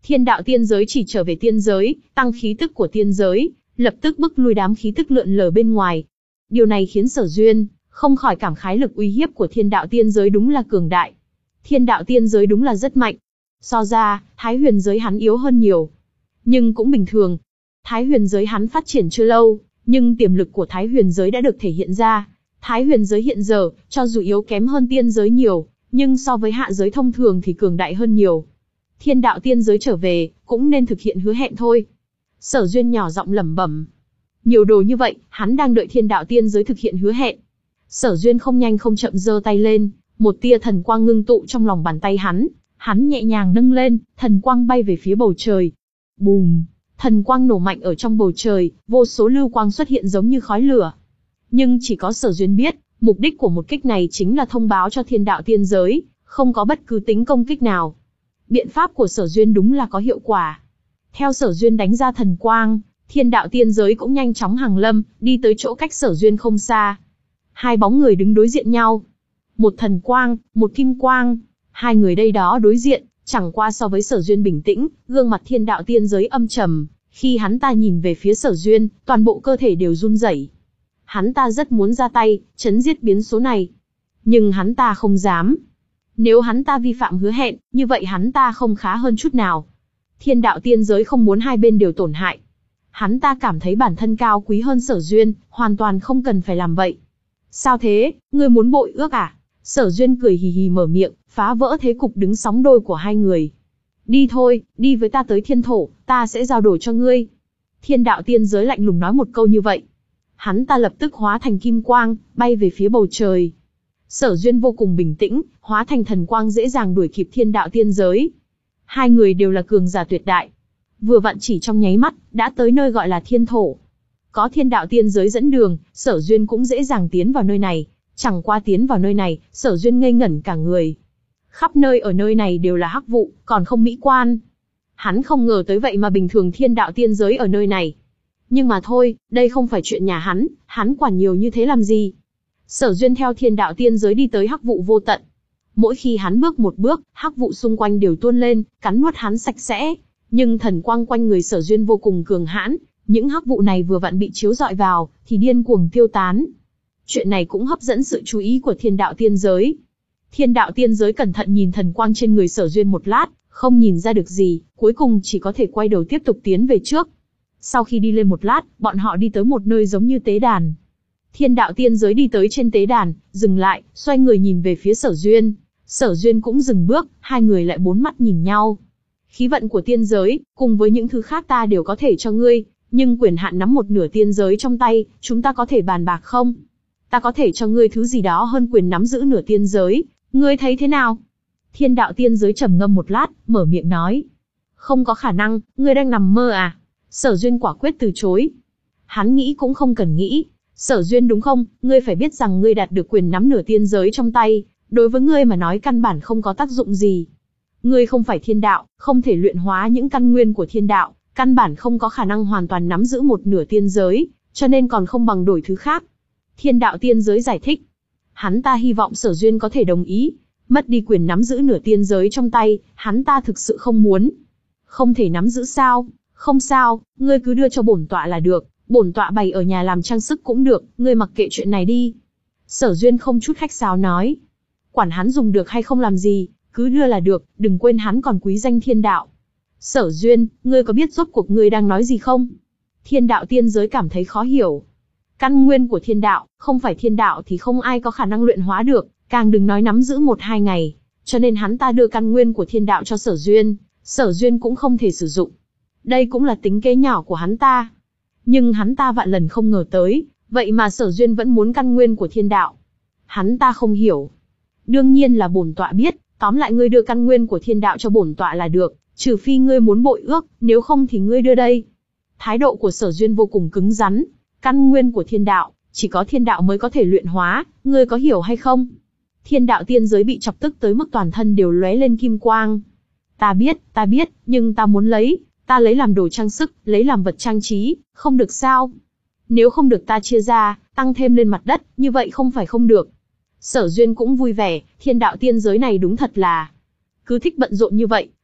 Speaker 1: Thiên đạo tiên giới chỉ trở về tiên giới, tăng khí tức của tiên giới, lập tức bức lui đám khí tức lượn lờ bên ngoài. Điều này khiến Sở Duyên không khỏi cảm khái lực uy hiếp của thiên đạo tiên giới đúng là cường đại. Thiên đạo tiên giới đúng là rất mạnh. So ra, Thái Huyền giới hắn yếu hơn nhiều. Nhưng cũng bình thường. Thái Huyền giới hắn phát triển chưa lâu, nhưng tiềm lực của Thái Huyền giới đã được thể hiện ra. Thái Huyền giới hiện giờ, cho dù yếu kém hơn tiên giới nhiều, nhưng so với hạ giới thông thường thì cường đại hơn nhiều. Thiên đạo tiên giới trở về, cũng nên thực hiện hứa hẹn thôi. Sở Duyên nhỏ giọng lẩm bẩm. Nhiều đồ như vậy, hắn đang đợi thiên đạo tiên giới thực hiện hứa hẹn. Sở Duyên không nhanh không chậm giơ tay lên, một tia thần quang ngưng tụ trong lòng bàn tay hắn. Hắn nhẹ nhàng nâng lên, thần quang bay về phía bầu trời. Bùm! Thần quang nổ mạnh ở trong bầu trời, vô số lưu quang xuất hiện giống như khói lửa. Nhưng chỉ có Sở Duyên biết, mục đích của một kích này chính là thông báo cho thiên đạo tiên giới, không có bất cứ tính công kích nào. Biện pháp của Sở Duyên đúng là có hiệu quả. Theo Sở Duyên đánh ra thần quang, thiên đạo tiên giới cũng nhanh chóng hàng lâm, đi tới chỗ cách Sở Duyên không xa. Hai bóng người đứng đối diện nhau. Một thần quang, một kim quang. Hai người đây đó đối diện, chẳng qua so với Sở Duyên bình tĩnh, gương mặt thiên đạo tiên giới âm trầm. Khi hắn ta nhìn về phía Sở Duyên, toàn bộ cơ thể đều run rẩy. Hắn ta rất muốn ra tay, chấn giết biến số này. Nhưng hắn ta không dám. Nếu hắn ta vi phạm hứa hẹn, như vậy hắn ta không khá hơn chút nào. Thiên đạo tiên giới không muốn hai bên đều tổn hại. Hắn ta cảm thấy bản thân cao quý hơn Sở Duyên, hoàn toàn không cần phải làm vậy. Sao thế, ngươi muốn bội ước à? Sở Duyên cười hì hì mở miệng, phá vỡ thế cục đứng sóng đôi của hai người. Đi thôi, đi với ta tới thiên thổ, ta sẽ giao đổi cho ngươi. Thiên đạo tiên giới lạnh lùng nói một câu như vậy. Hắn ta lập tức hóa thành kim quang, bay về phía bầu trời. Sở Duyên vô cùng bình tĩnh, hóa thành thần quang dễ dàng đuổi kịp thiên đạo tiên giới. Hai người đều là cường giả tuyệt đại. Vừa vặn chỉ trong nháy mắt, đã tới nơi gọi là thiên thổ. Có thiên đạo tiên giới dẫn đường, Sở Duyên cũng dễ dàng tiến vào nơi này. Chẳng qua tiến vào nơi này, Sở Duyên ngây ngẩn cả người. Khắp nơi ở nơi này đều là hắc vụ, còn không mỹ quan. Hắn không ngờ tới vậy mà bình thường thiên đạo tiên giới ở nơi này. Nhưng mà thôi, đây không phải chuyện nhà hắn, hắn quản nhiều như thế làm gì. Sở Duyên theo thiên đạo tiên giới đi tới hắc vụ vô tận. Mỗi khi hắn bước một bước, hắc vụ xung quanh đều tuôn lên, cắn nuốt hắn sạch sẽ. Nhưng thần quang quanh người Sở Duyên vô cùng cường hãn, những hắc vụ này vừa vặn bị chiếu rọi vào, thì điên cuồng tiêu tán. Chuyện này cũng hấp dẫn sự chú ý của thiên đạo tiên giới. Thiên đạo tiên giới cẩn thận nhìn thần quang trên người Sở Duyên một lát, không nhìn ra được gì, cuối cùng chỉ có thể quay đầu tiếp tục tiến về trước. Sau khi đi lên một lát, bọn họ đi tới một nơi giống như tế đàn. Thiên đạo tiên giới đi tới trên tế đàn, dừng lại, xoay người nhìn về phía Sở Duyên. Sở Duyên cũng dừng bước, hai người lại bốn mắt nhìn nhau. Khí vận của tiên giới, cùng với những thứ khác ta đều có thể cho ngươi, nhưng quyền hạn nắm một nửa tiên giới trong tay, chúng ta có thể bàn bạc không? Ta có thể cho ngươi thứ gì đó hơn quyền nắm giữ nửa tiên giới, ngươi thấy thế nào? Thiên đạo tiên giới trầm ngâm một lát, mở miệng nói. Không có khả năng, ngươi đang nằm mơ à? Sở Duyên quả quyết từ chối. Hắn nghĩ cũng không cần nghĩ. Sở Duyên đúng không, ngươi phải biết rằng ngươi đạt được quyền nắm nửa tiên giới trong tay, đối với ngươi mà nói căn bản không có tác dụng gì. Ngươi không phải thiên đạo, không thể luyện hóa những căn nguyên của thiên đạo, căn bản không có khả năng hoàn toàn nắm giữ một nửa tiên giới, cho nên còn không bằng đổi thứ khác. Thiên đạo tiên giới giải thích. Hắn ta hy vọng Sở Duyên có thể đồng ý, mất đi quyền nắm giữ nửa tiên giới trong tay, hắn ta thực sự không muốn. Không thể nắm giữ sao? Không sao, ngươi cứ đưa cho bổn tọa là được, bổn tọa bày ở nhà làm trang sức cũng được, ngươi mặc kệ chuyện này đi. Sở Duyên không chút khách sáo nói. Quản hắn dùng được hay không làm gì, cứ đưa là được, đừng quên hắn còn quý danh thiên đạo. Sở Duyên, ngươi có biết rốt cuộc ngươi đang nói gì không? Thiên đạo tiên giới cảm thấy khó hiểu. Căn nguyên của thiên đạo, không phải thiên đạo thì không ai có khả năng luyện hóa được, càng đừng nói nắm giữ một hai ngày. Cho nên hắn ta đưa căn nguyên của thiên đạo cho Sở Duyên, Sở Duyên cũng không thể sử dụng. Đây cũng là tính kế nhỏ của hắn ta. Nhưng hắn ta vạn lần không ngờ tới, vậy mà Sở Duyên vẫn muốn căn nguyên của thiên đạo. Hắn ta không hiểu. Đương nhiên là bổn tọa biết, tóm lại ngươi đưa căn nguyên của thiên đạo cho bổn tọa là được, trừ phi ngươi muốn bội ước, nếu không thì ngươi đưa đây. Thái độ của Sở Duyên vô cùng cứng rắn. Căn nguyên của thiên đạo, chỉ có thiên đạo mới có thể luyện hóa, ngươi có hiểu hay không? Thiên đạo tiên giới bị chọc tức tới mức toàn thân đều lóe lên kim quang. Ta biết, ta biết, nhưng ta muốn lấy, ta lấy làm đồ trang sức, lấy làm vật trang trí, không được sao? Nếu không được ta chia ra, tăng thêm lên mặt đất, như vậy không phải không được. Sở Duyên cũng vui vẻ, thiên đạo tiên giới này đúng thật là cứ thích bận rộn như vậy,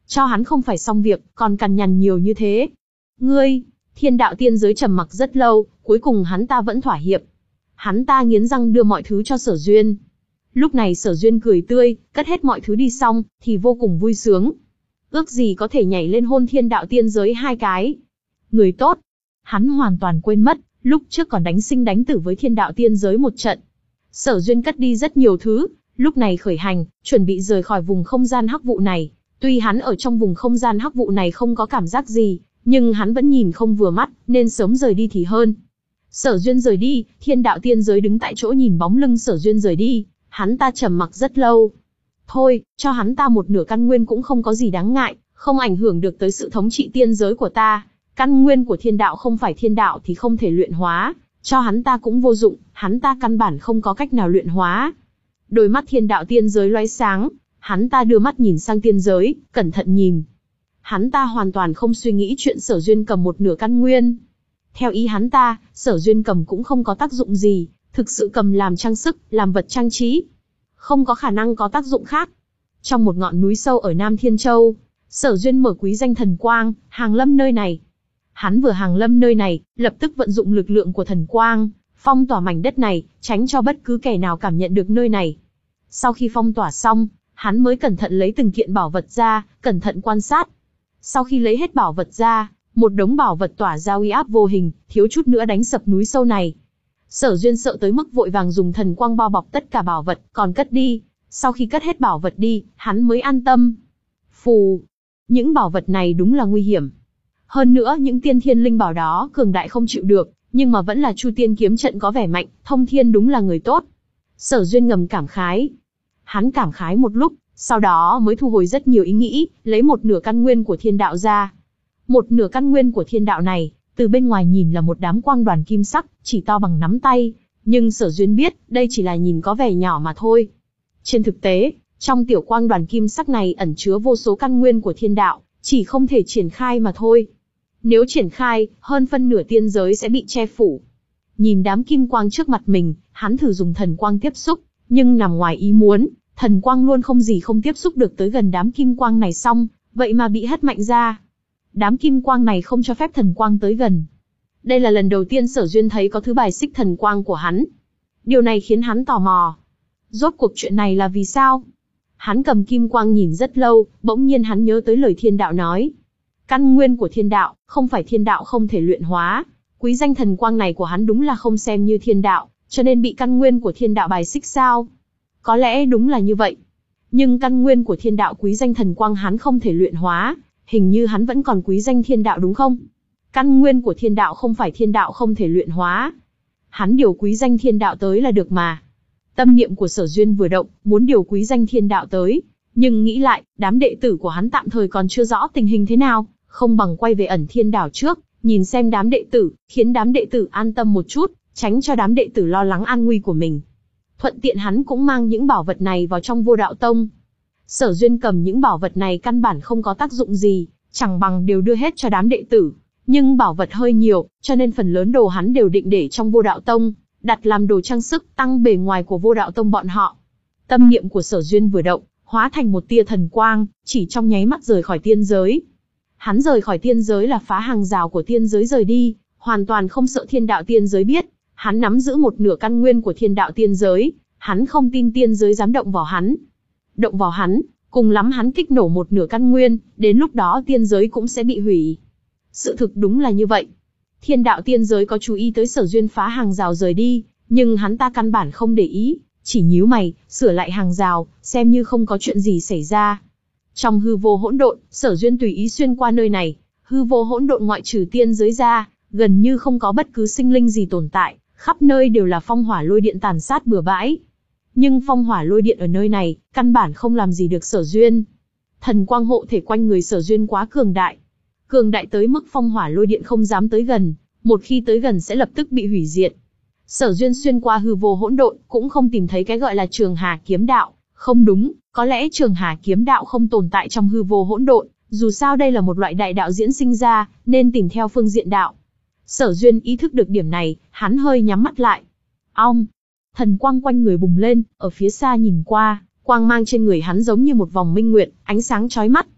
Speaker 1: Cho hắn không phải xong việc, còn cằn nhằn nhiều như thế. Ngươi, Thiên đạo tiên giới trầm mặc rất lâu, cuối cùng hắn ta vẫn thỏa hiệp. Hắn ta nghiến răng đưa mọi thứ cho Sở Duyên. Lúc này Sở Duyên cười tươi, cất hết mọi thứ đi xong, thì vô cùng vui sướng. Ước gì có thể nhảy lên hôn thiên đạo tiên giới hai cái. Người tốt. Hắn hoàn toàn quên mất, lúc trước còn đánh sinh đánh tử với thiên đạo tiên giới một trận. Sở Duyên cất đi rất nhiều thứ, lúc này khởi hành, chuẩn bị rời khỏi vùng không gian hắc vụ này. Tuy hắn ở trong vùng không gian hắc vụ này không có cảm giác gì, nhưng hắn vẫn nhìn không vừa mắt, nên sớm rời đi thì hơn. Sở Duyên rời đi, thiên đạo tiên giới đứng tại chỗ nhìn bóng lưng Sở Duyên rời đi, hắn ta trầm mặc rất lâu. Thôi, cho hắn ta một nửa căn nguyên cũng không có gì đáng ngại, không ảnh hưởng được tới sự thống trị tiên giới của ta. Căn nguyên của thiên đạo không phải thiên đạo thì không thể luyện hóa, cho hắn ta cũng vô dụng, hắn ta căn bản không có cách nào luyện hóa. Đôi mắt thiên đạo tiên giới lóe sáng, hắn ta đưa mắt nhìn sang tiên giới, cẩn thận nhìn. Hắn ta hoàn toàn không suy nghĩ chuyện Sở Duyên cầm một nửa căn nguyên. Theo ý hắn ta, Sở Duyên cầm cũng không có tác dụng gì, thực sự cầm làm trang sức, làm vật trang trí. Không có khả năng có tác dụng khác. Trong một ngọn núi sâu ở Nam Thiên Châu, Sở Duyên mở quý danh thần quang, hàng lâm nơi này. Hắn vừa hàng lâm nơi này, lập tức vận dụng lực lượng của thần quang, phong tỏa mảnh đất này, tránh cho bất cứ kẻ nào cảm nhận được nơi này. Sau khi phong tỏa xong, hắn mới cẩn thận lấy từng kiện bảo vật ra, cẩn thận quan sát. Sau khi lấy hết bảo vật ra, một đống bảo vật tỏa ra uy áp vô hình, thiếu chút nữa đánh sập núi sâu này. Sở Duyên sợ tới mức vội vàng dùng thần quang bao bọc tất cả bảo vật, còn cất đi. Sau khi cất hết bảo vật đi, hắn mới an tâm. Phù, những bảo vật này đúng là nguy hiểm. Hơn nữa những tiên thiên linh bảo đó cường đại không chịu được, nhưng mà vẫn là Chu Tiên kiếm trận có vẻ mạnh, Thông Thiên đúng là người tốt. Sở Duyên ngầm cảm khái. Hắn cảm khái một lúc, sau đó mới thu hồi rất nhiều ý nghĩ, lấy một nửa căn nguyên của thiên đạo ra. Một nửa căn nguyên của thiên đạo này, từ bên ngoài nhìn là một đám quang đoàn kim sắc, chỉ to bằng nắm tay, nhưng Sở Duyên biết, đây chỉ là nhìn có vẻ nhỏ mà thôi. Trên thực tế, trong tiểu quang đoàn kim sắc này ẩn chứa vô số căn nguyên của thiên đạo, chỉ không thể triển khai mà thôi. Nếu triển khai, hơn phân nửa tiên giới sẽ bị che phủ. Nhìn đám kim quang trước mặt mình, hắn thử dùng thần quang tiếp xúc, nhưng nằm ngoài ý muốn, thần quang luôn không gì không tiếp xúc được tới gần đám kim quang này xong, vậy mà bị hất mạnh ra. Đám kim quang này không cho phép thần quang tới gần. Đây là lần đầu tiên Sở Duyên thấy có thứ bài xích thần quang của hắn. Điều này khiến hắn tò mò. Rốt cuộc chuyện này là vì sao? Hắn cầm kim quang nhìn rất lâu, bỗng nhiên hắn nhớ tới lời thiên đạo nói. Căn nguyên của thiên đạo, không phải thiên đạo không thể luyện hóa. Quý danh thần quang này của hắn đúng là không xem như thiên đạo, cho nên bị căn nguyên của thiên đạo bài xích sao? Có lẽ đúng là như vậy. Nhưng căn nguyên của thiên đạo quý danh thần quang hắn không thể luyện hóa, hình như hắn vẫn còn quý danh thiên đạo đúng không? Căn nguyên của thiên đạo không phải thiên đạo không thể luyện hóa. Hắn điều quý danh thiên đạo tới là được mà. Tâm niệm của Sở Duyên vừa động, muốn điều quý danh thiên đạo tới. Nhưng nghĩ lại, đám đệ tử của hắn tạm thời còn chưa rõ tình hình thế nào, không bằng quay về ẩn thiên đảo trước, nhìn xem đám đệ tử, khiến đám đệ tử an tâm một chút, tránh cho đám đệ tử lo lắng an nguy của mình. Thuận tiện hắn cũng mang những bảo vật này vào trong Vô Đạo Tông. Sở Duyên cầm những bảo vật này căn bản không có tác dụng gì, chẳng bằng đều đưa hết cho đám đệ tử. Nhưng bảo vật hơi nhiều, cho nên phần lớn đồ hắn đều định để trong Vô Đạo Tông, đặt làm đồ trang sức tăng bề ngoài của Vô Đạo Tông bọn họ. Tâm niệm của Sở Duyên vừa động, hóa thành một tia thần quang, chỉ trong nháy mắt rời khỏi tiên giới. Hắn rời khỏi tiên giới là phá hàng rào của tiên giới rời đi, hoàn toàn không sợ thiên đạo tiên giới biết. Hắn nắm giữ một nửa căn nguyên của thiên đạo tiên giới, hắn không tin tiên giới dám động vào hắn. Động vào hắn, cùng lắm hắn kích nổ một nửa căn nguyên, đến lúc đó tiên giới cũng sẽ bị hủy. Sự thực đúng là như vậy. Thiên đạo tiên giới có chú ý tới Sở Duyên phá hàng rào rời đi, nhưng hắn ta căn bản không để ý, chỉ nhíu mày, sửa lại hàng rào, xem như không có chuyện gì xảy ra. Trong hư vô hỗn độn, Sở Duyên tùy ý xuyên qua nơi này, hư vô hỗn độn ngoại trừ tiên giới ra, gần như không có bất cứ sinh linh gì tồn tại, khắp nơi đều là phong hỏa lôi điện tàn sát bừa bãi. Nhưng phong hỏa lôi điện ở nơi này, căn bản không làm gì được Sở Duyên. Thần quang hộ thể quanh người Sở Duyên quá cường đại. Cường đại tới mức phong hỏa lôi điện không dám tới gần, một khi tới gần sẽ lập tức bị hủy diệt. Sở Duyên xuyên qua hư vô hỗn độn, cũng không tìm thấy cái gọi là Trường Hà kiếm đạo, không đúng, có lẽ Trường Hà kiếm đạo không tồn tại trong hư vô hỗn độn, dù sao đây là một loại đại đạo diễn sinh ra, nên tìm theo phương diện đạo. Sở Duyên ý thức được điểm này, hắn hơi nhắm mắt lại. Ong, thần quang quanh người bùng lên, ở phía xa nhìn qua, quang mang trên người hắn giống như một vòng minh nguyệt, ánh sáng chói mắt.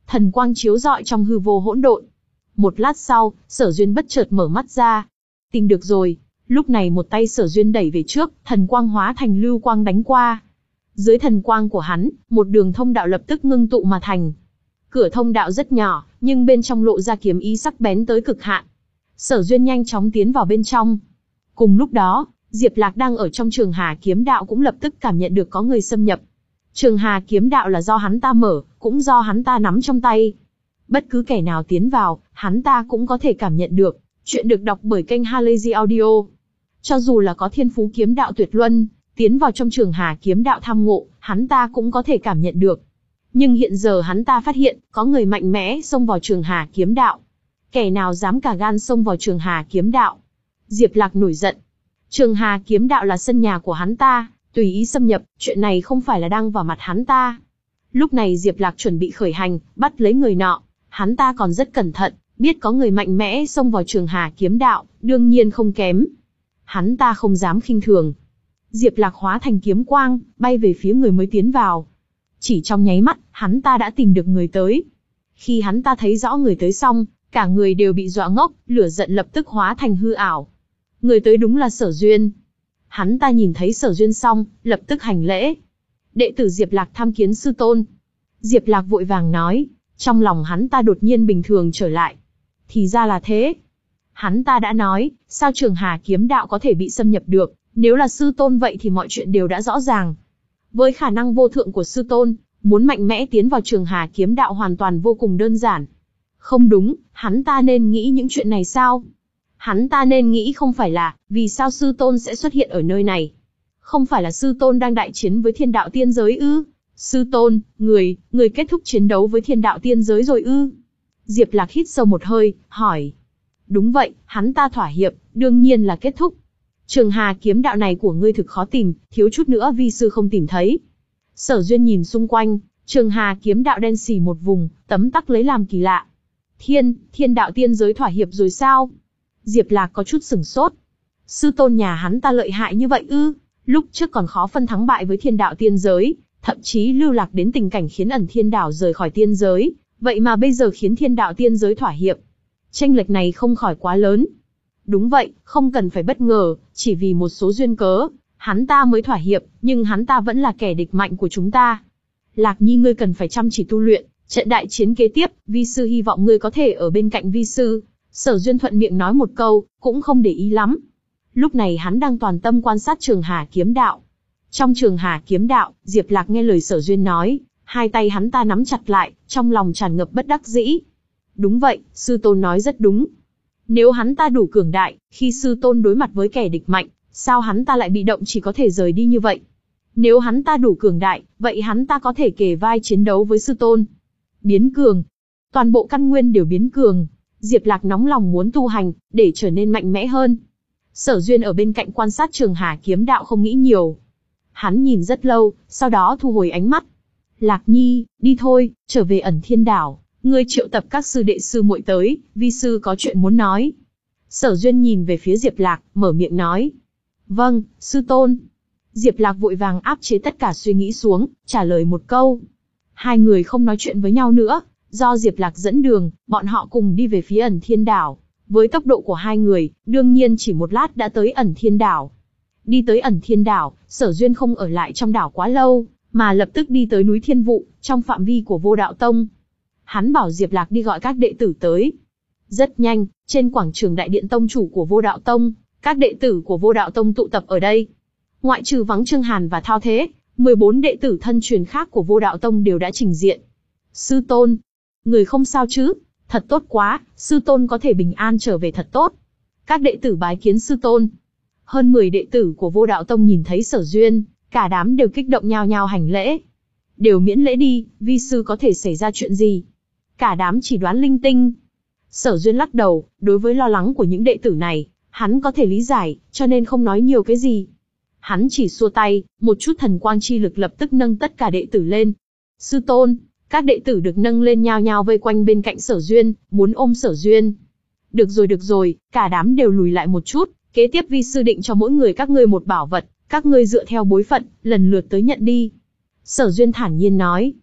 Speaker 1: thần quang chiếu rọi trong hư vô hỗn độn. Một lát sau, Sở Duyên bất chợt mở mắt ra. Tìm được rồi. Lúc này một tay Sở Duyên đẩy về trước, thần quang hóa thành lưu quang đánh qua. Dưới thần quang của hắn, một đường thông đạo lập tức ngưng tụ mà thành. Cửa thông đạo rất nhỏ, nhưng bên trong lộ ra kiếm ý sắc bén tới cực hạn. Sở Duyên nhanh chóng tiến vào bên trong. Cùng lúc đó, Diệp Lạc đang ở trong Trường Hà kiếm đạo cũng lập tức cảm nhận được có người xâm nhập. Trường Hà kiếm đạo là do hắn ta mở, cũng do hắn ta nắm trong tay. Bất cứ kẻ nào tiến vào, hắn ta cũng có thể cảm nhận được. Chuyện được đọc bởi kênh Halazy Audio. Cho dù là có thiên phú kiếm đạo tuyệt luân, tiến vào trong Trường Hà kiếm đạo tham ngộ, hắn ta cũng có thể cảm nhận được. Nhưng hiện giờ hắn ta phát hiện, có người mạnh mẽ xông vào Trường Hà kiếm đạo. Kẻ nào dám cả gan xông vào Trường Hà kiếm đạo? Diệp Lạc nổi giận. Trường Hà kiếm đạo là sân nhà của hắn ta, tùy ý xâm nhập, chuyện này không phải là đang vào mặt hắn ta. Lúc này Diệp Lạc chuẩn bị khởi hành, bắt lấy người nọ. Hắn ta còn rất cẩn thận, biết có người mạnh mẽ xông vào Trường Hà kiếm đạo, đương nhiên không kém. Hắn ta không dám khinh thường. Diệp Lạc hóa thành kiếm quang, bay về phía người mới tiến vào. Chỉ trong nháy mắt, hắn ta đã tìm được người tới. Khi hắn ta thấy rõ người tới xong, cả người đều bị dọa ngốc, lửa giận lập tức hóa thành hư ảo. Người tới đúng là Sở Duyên. Hắn ta nhìn thấy Sở Duyên xong, lập tức hành lễ. Đệ tử Diệp Lạc tham kiến sư tôn. Diệp Lạc vội vàng nói, trong lòng hắn ta đột nhiên bình thường trở lại. Thì ra là thế. Hắn ta đã nói, sao Trường Hà kiếm đạo có thể bị xâm nhập được, nếu là sư tôn vậy thì mọi chuyện đều đã rõ ràng. Với khả năng vô thượng của sư tôn, muốn mạnh mẽ tiến vào Trường Hà kiếm đạo hoàn toàn vô cùng đơn giản. Không đúng, hắn ta nên nghĩ những chuyện này sao? Hắn ta nên nghĩ không phải là, vì sao sư tôn sẽ xuất hiện ở nơi này? Không phải là sư tôn đang đại chiến với thiên đạo tiên giới ư? Sư tôn, người, người kết thúc chiến đấu với thiên đạo tiên giới rồi ư? Diệp Lạc hít sâu một hơi, hỏi. Đúng vậy, hắn ta thỏa hiệp, đương nhiên là kết thúc. Trường Hà kiếm đạo này của ngươi thực khó tìm, thiếu chút nữa vi sư không tìm thấy. Sở Duyên nhìn xung quanh, Trường Hà kiếm đạo đen xì một vùng, tấm tắc lấy làm kỳ lạ. Thiên, thiên đạo tiên giới thỏa hiệp rồi sao? Diệp Lạc có chút sửng sốt. Sư tôn nhà hắn ta lợi hại như vậy ư? Lúc trước còn khó phân thắng bại với thiên đạo tiên giới, thậm chí lưu lạc đến tình cảnh khiến ẩn thiên đảo rời khỏi tiên giới, vậy mà bây giờ khiến thiên đạo tiên giới thỏa hiệp. Chênh lệch này không khỏi quá lớn. Đúng vậy, không cần phải bất ngờ, chỉ vì một số duyên cớ, hắn ta mới thỏa hiệp, nhưng hắn ta vẫn là kẻ địch mạnh của chúng ta. Lạc Nhi ngươi cần phải chăm chỉ tu luyện, trận đại chiến kế tiếp, vi sư hy vọng ngươi có thể ở bên cạnh vi sư. Sở Duyên thuận miệng nói một câu, cũng không để ý lắm. Lúc này hắn đang toàn tâm quan sát Trường Hà kiếm đạo. Trong Trường Hà kiếm đạo, Diệp Lạc nghe lời Sở Duyên nói, hai tay hắn ta nắm chặt lại, trong lòng tràn ngập bất đắc dĩ. Đúng vậy, sư tôn nói rất đúng. Nếu hắn ta đủ cường đại, khi sư tôn đối mặt với kẻ địch mạnh, sao hắn ta lại bị động chỉ có thể rời đi như vậy? Nếu hắn ta đủ cường đại, vậy hắn ta có thể kề vai chiến đấu với sư tôn. Biến cường. Toàn bộ căn nguyên đều biến cường. Diệp Lạc nóng lòng muốn tu hành, để trở nên mạnh mẽ hơn. Sở Duyên ở bên cạnh quan sát Trường Hà kiếm đạo không nghĩ nhiều. Hắn nhìn rất lâu, sau đó thu hồi ánh mắt. Lạc Nhi, đi thôi, trở về ẩn thiên đảo. Ngươi triệu tập các sư đệ sư muội tới, vi sư có chuyện muốn nói. Sở Duyên nhìn về phía Diệp Lạc, mở miệng nói. Vâng, sư tôn. Diệp Lạc vội vàng áp chế tất cả suy nghĩ xuống, trả lời một câu. Hai người không nói chuyện với nhau nữa, do Diệp Lạc dẫn đường, bọn họ cùng đi về phía ẩn thiên đảo. Với tốc độ của hai người, đương nhiên chỉ một lát đã tới ẩn thiên đảo. Đi tới ẩn thiên đảo, Sở Duyên không ở lại trong đảo quá lâu, mà lập tức đi tới núi Thiên Vụ, trong phạm vi của Vô Đạo Tông. Hắn bảo Diệp Lạc đi gọi các đệ tử tới. Rất nhanh, trên quảng trường đại điện tông chủ của Vô Đạo Tông, các đệ tử của Vô Đạo Tông tụ tập ở đây. Ngoại trừ vắng Trương Hàn và Thao Thế, mười bốn đệ tử thân truyền khác của Vô Đạo Tông đều đã trình diện. Sư tôn, người không sao chứ? Thật tốt quá, sư tôn có thể bình an trở về thật tốt. Các đệ tử bái kiến sư tôn. Hơn mười đệ tử của Vô Đạo Tông nhìn thấy Sở Duyên, cả đám đều kích động nhao nhao hành lễ. Đều miễn lễ đi, vi sư có thể xảy ra chuyện gì? Cả đám chỉ đoán linh tinh. Sở Duyên lắc đầu, đối với lo lắng của những đệ tử này, hắn có thể lý giải, cho nên không nói nhiều cái gì. Hắn chỉ xua tay, một chút thần quang chi lực lập tức nâng tất cả đệ tử lên. Sư tôn, các đệ tử được nâng lên nhao nhao vây quanh bên cạnh Sở Duyên, muốn ôm Sở Duyên. Được rồi được rồi, cả đám đều lùi lại một chút, kế tiếp vi sư định cho mỗi người các ngươi một bảo vật, các ngươi dựa theo bối phận, lần lượt tới nhận đi. Sở Duyên thản nhiên nói.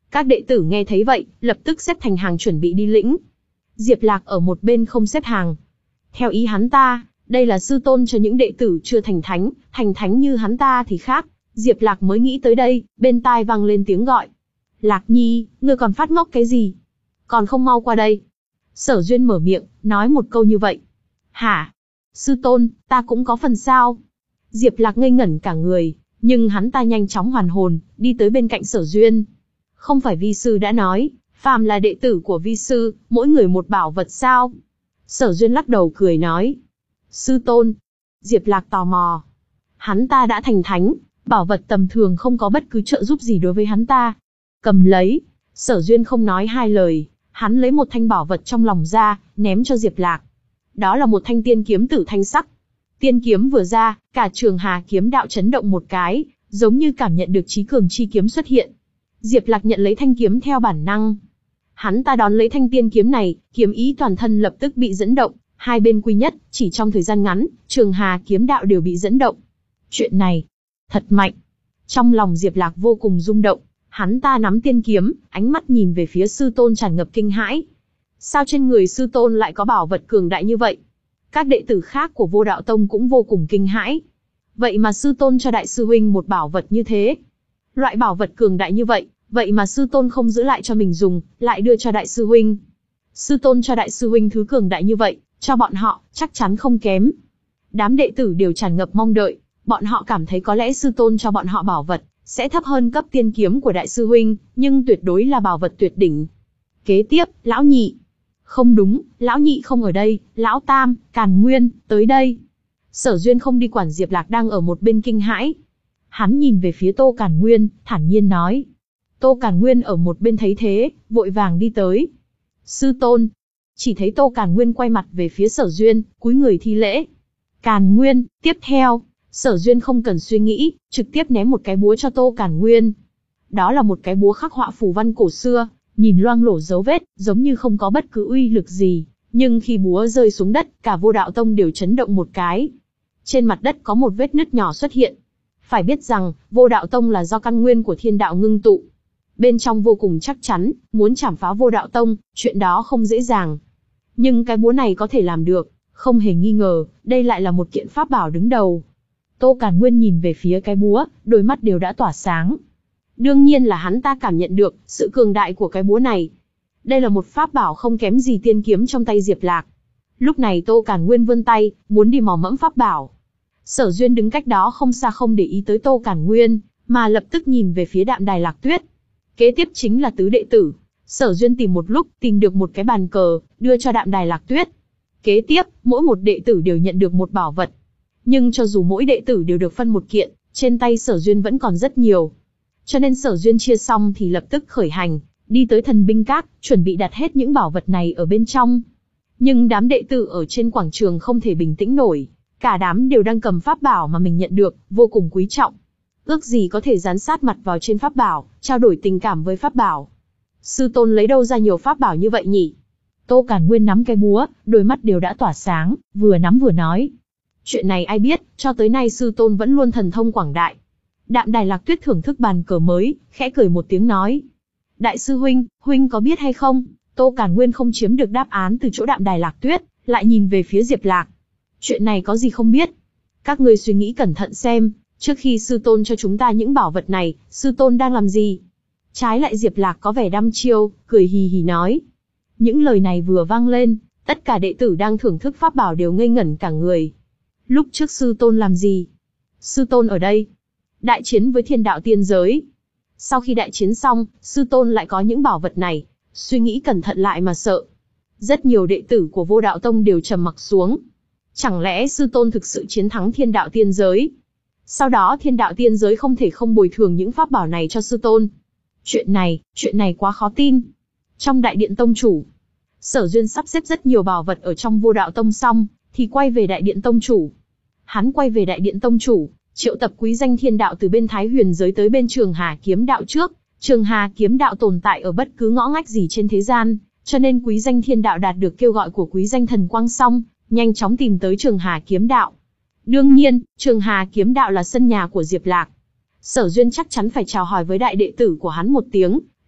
Speaker 1: Các đệ tử nghe thấy vậy, lập tức xếp thành hàng chuẩn bị đi lĩnh. Diệp Lạc ở một bên không xếp hàng. Theo ý hắn ta, đây là sư tôn cho những đệ tử chưa thành thánh, thành thánh như hắn ta thì khác. Diệp Lạc mới nghĩ tới đây, bên tai vang lên tiếng gọi. Lạc Nhi, ngươi còn phát ngốc cái gì? Còn không mau qua đây. Sở Duyên mở miệng, nói một câu như vậy. Hả? Sư tôn, ta cũng có phần sao? Diệp Lạc ngây ngẩn cả người, nhưng hắn ta nhanh chóng hoàn hồn, đi tới bên cạnh Sở Duyên. Không phải vi sư đã nói, phàm là đệ tử của vi sư, mỗi người một bảo vật sao? Sở Duyên lắc đầu cười nói. Sư tôn. Diệp Lạc tò mò. Hắn ta đã thành thánh, bảo vật tầm thường không có bất cứ trợ giúp gì đối với hắn ta. Cầm lấy. Sở Duyên không nói hai lời, hắn lấy một thanh bảo vật trong lòng ra, ném cho Diệp Lạc. Đó là một thanh tiên kiếm tử thanh sắc. Tiên kiếm vừa ra, cả Trường Hà kiếm đạo chấn động một cái, giống như cảm nhận được chí cường chi kiếm xuất hiện. Diệp Lạc nhận lấy thanh kiếm theo bản năng. Hắn ta đón lấy thanh tiên kiếm này, kiếm ý toàn thân lập tức bị dẫn động, hai bên quy nhất, chỉ trong thời gian ngắn, Trường Hà kiếm đạo đều bị dẫn động. Chuyện này, thật mạnh. Trong lòng Diệp Lạc vô cùng rung động, hắn ta nắm tiên kiếm, ánh mắt nhìn về phía sư tôn tràn ngập kinh hãi. Sao trên người sư tôn lại có bảo vật cường đại như vậy? Các đệ tử khác của Vô Đạo Tông cũng vô cùng kinh hãi. Vậy mà sư tôn cho đại sư huynh một bảo vật như thế. Loại bảo vật cường đại như vậy, vậy mà sư tôn không giữ lại cho mình dùng, lại đưa cho đại sư huynh. Sư tôn cho đại sư huynh thứ cường đại như vậy, cho bọn họ, chắc chắn không kém. Đám đệ tử đều tràn ngập mong đợi, bọn họ cảm thấy có lẽ sư tôn cho bọn họ bảo vật, sẽ thấp hơn cấp tiên kiếm của đại sư huynh, nhưng tuyệt đối là bảo vật tuyệt đỉnh. Kế tiếp, lão nhị. Không đúng, lão nhị không ở đây, lão tam, Càn Nguyên, tới đây. Sở Duyên không đi quản Diệp Lạc đang ở một bên kinh hãi. Hắn nhìn về phía Tô Càn Nguyên, thản nhiên nói. Tô Càn Nguyên ở một bên thấy thế, vội vàng đi tới. Sư tôn. Chỉ thấy Tô Càn Nguyên quay mặt về phía Sở Duyên, cúi người thi lễ. Càn Nguyên, tiếp theo, Sở Duyên không cần suy nghĩ, trực tiếp ném một cái búa cho Tô Càn Nguyên. Đó là một cái búa khắc họa phù văn cổ xưa, nhìn loang lổ dấu vết, giống như không có bất cứ uy lực gì, nhưng khi búa rơi xuống đất, cả Vô Đạo Tông đều chấn động một cái. Trên mặt đất có một vết nứt nhỏ xuất hiện. Phải biết rằng, Vô Đạo Tông là do căn nguyên của thiên đạo ngưng tụ. Bên trong vô cùng chắc chắn, muốn chảm phá Vô Đạo Tông, chuyện đó không dễ dàng. Nhưng cái búa này có thể làm được, không hề nghi ngờ, đây lại là một kiện pháp bảo đứng đầu. Tô Càn Nguyên nhìn về phía cái búa, đôi mắt đều đã tỏa sáng. Đương nhiên là hắn ta cảm nhận được sự cường đại của cái búa này. Đây là một pháp bảo không kém gì tiên kiếm trong tay Diệp Lạc. Lúc này Tô Càn Nguyên vươn tay, muốn đi mò mẫm pháp bảo. Sở Duyên đứng cách đó không xa không để ý tới Tô Càn Nguyên, mà lập tức nhìn về phía Đạm Đài Lạc Tuyết. Kế tiếp chính là tứ đệ tử. Sở Duyên tìm một lúc, tìm được một cái bàn cờ, đưa cho Đạm Đài Lạc Tuyết. Kế tiếp, mỗi một đệ tử đều nhận được một bảo vật. Nhưng cho dù mỗi đệ tử đều được phân một kiện, trên tay Sở Duyên vẫn còn rất nhiều. Cho nên Sở Duyên chia xong thì lập tức khởi hành, đi tới thần binh các, chuẩn bị đặt hết những bảo vật này ở bên trong. Nhưng đám đệ tử ở trên quảng trường không thể bình tĩnh nổi, cả đám đều đang cầm pháp bảo mà mình nhận được, vô cùng quý trọng. Ước gì có thể dán sát mặt vào trên pháp bảo, trao đổi tình cảm với pháp bảo. Sư tôn lấy đâu ra nhiều pháp bảo như vậy nhỉ? Tô Càn Nguyên nắm cái búa, đôi mắt đều đã tỏa sáng, vừa nắm vừa nói. Chuyện này ai biết, cho tới nay sư tôn vẫn luôn thần thông quảng đại. Đạm Đài Lạc Tuyết thưởng thức bàn cờ mới, khẽ cười một tiếng nói. Đại sư huynh, huynh có biết hay không? Tô Càn Nguyên không chiếm được đáp án từ chỗ Đạm Đài Lạc Tuyết, lại nhìn về phía Diệp Lạc. Chuyện này có gì không biết? Các ngươi suy nghĩ cẩn thận xem, trước khi sư tôn cho chúng ta những bảo vật này, sư tôn đang làm gì? Trái lại Diệp Lạc có vẻ đăm chiêu, cười hì hì nói. Những lời này vừa vang lên, tất cả đệ tử đang thưởng thức pháp bảo đều ngây ngẩn cả người. Lúc trước sư tôn làm gì? Sư tôn ở đây. Đại chiến với thiên đạo tiên giới. Sau khi đại chiến xong, sư tôn lại có những bảo vật này, suy nghĩ cẩn thận lại mà sợ. Rất nhiều đệ tử của Vô Đạo Tông đều trầm mặc xuống. Chẳng lẽ sư tôn thực sự chiến thắng thiên đạo tiên giới? Sau đó thiên đạo tiên giới không thể không bồi thường những pháp bảo này cho sư tôn. Chuyện này, chuyện này quá khó tin. Trong đại điện tông chủ, Sở Duyên sắp xếp rất nhiều bảo vật ở trong Vô Đạo Tông xong, thì quay về đại điện tông chủ. Hắn quay về đại điện tông chủ, triệu tập quý danh thiên đạo từ bên Thái Huyền giới tới bên Trường Hà kiếm đạo trước. Trường Hà kiếm đạo tồn tại ở bất cứ ngõ ngách gì trên thế gian, cho nên quý danh thiên đạo đạt được kêu gọi của quý danh thần quang xong, nhanh chóng tìm tới Trường Hà kiếm đạo. Đương nhiên, Trường Hà kiếm đạo là sân nhà của Diệp Lạc. Sở Duyên chắc chắn phải chào hỏi với đại đệ tử của hắn một tiếng,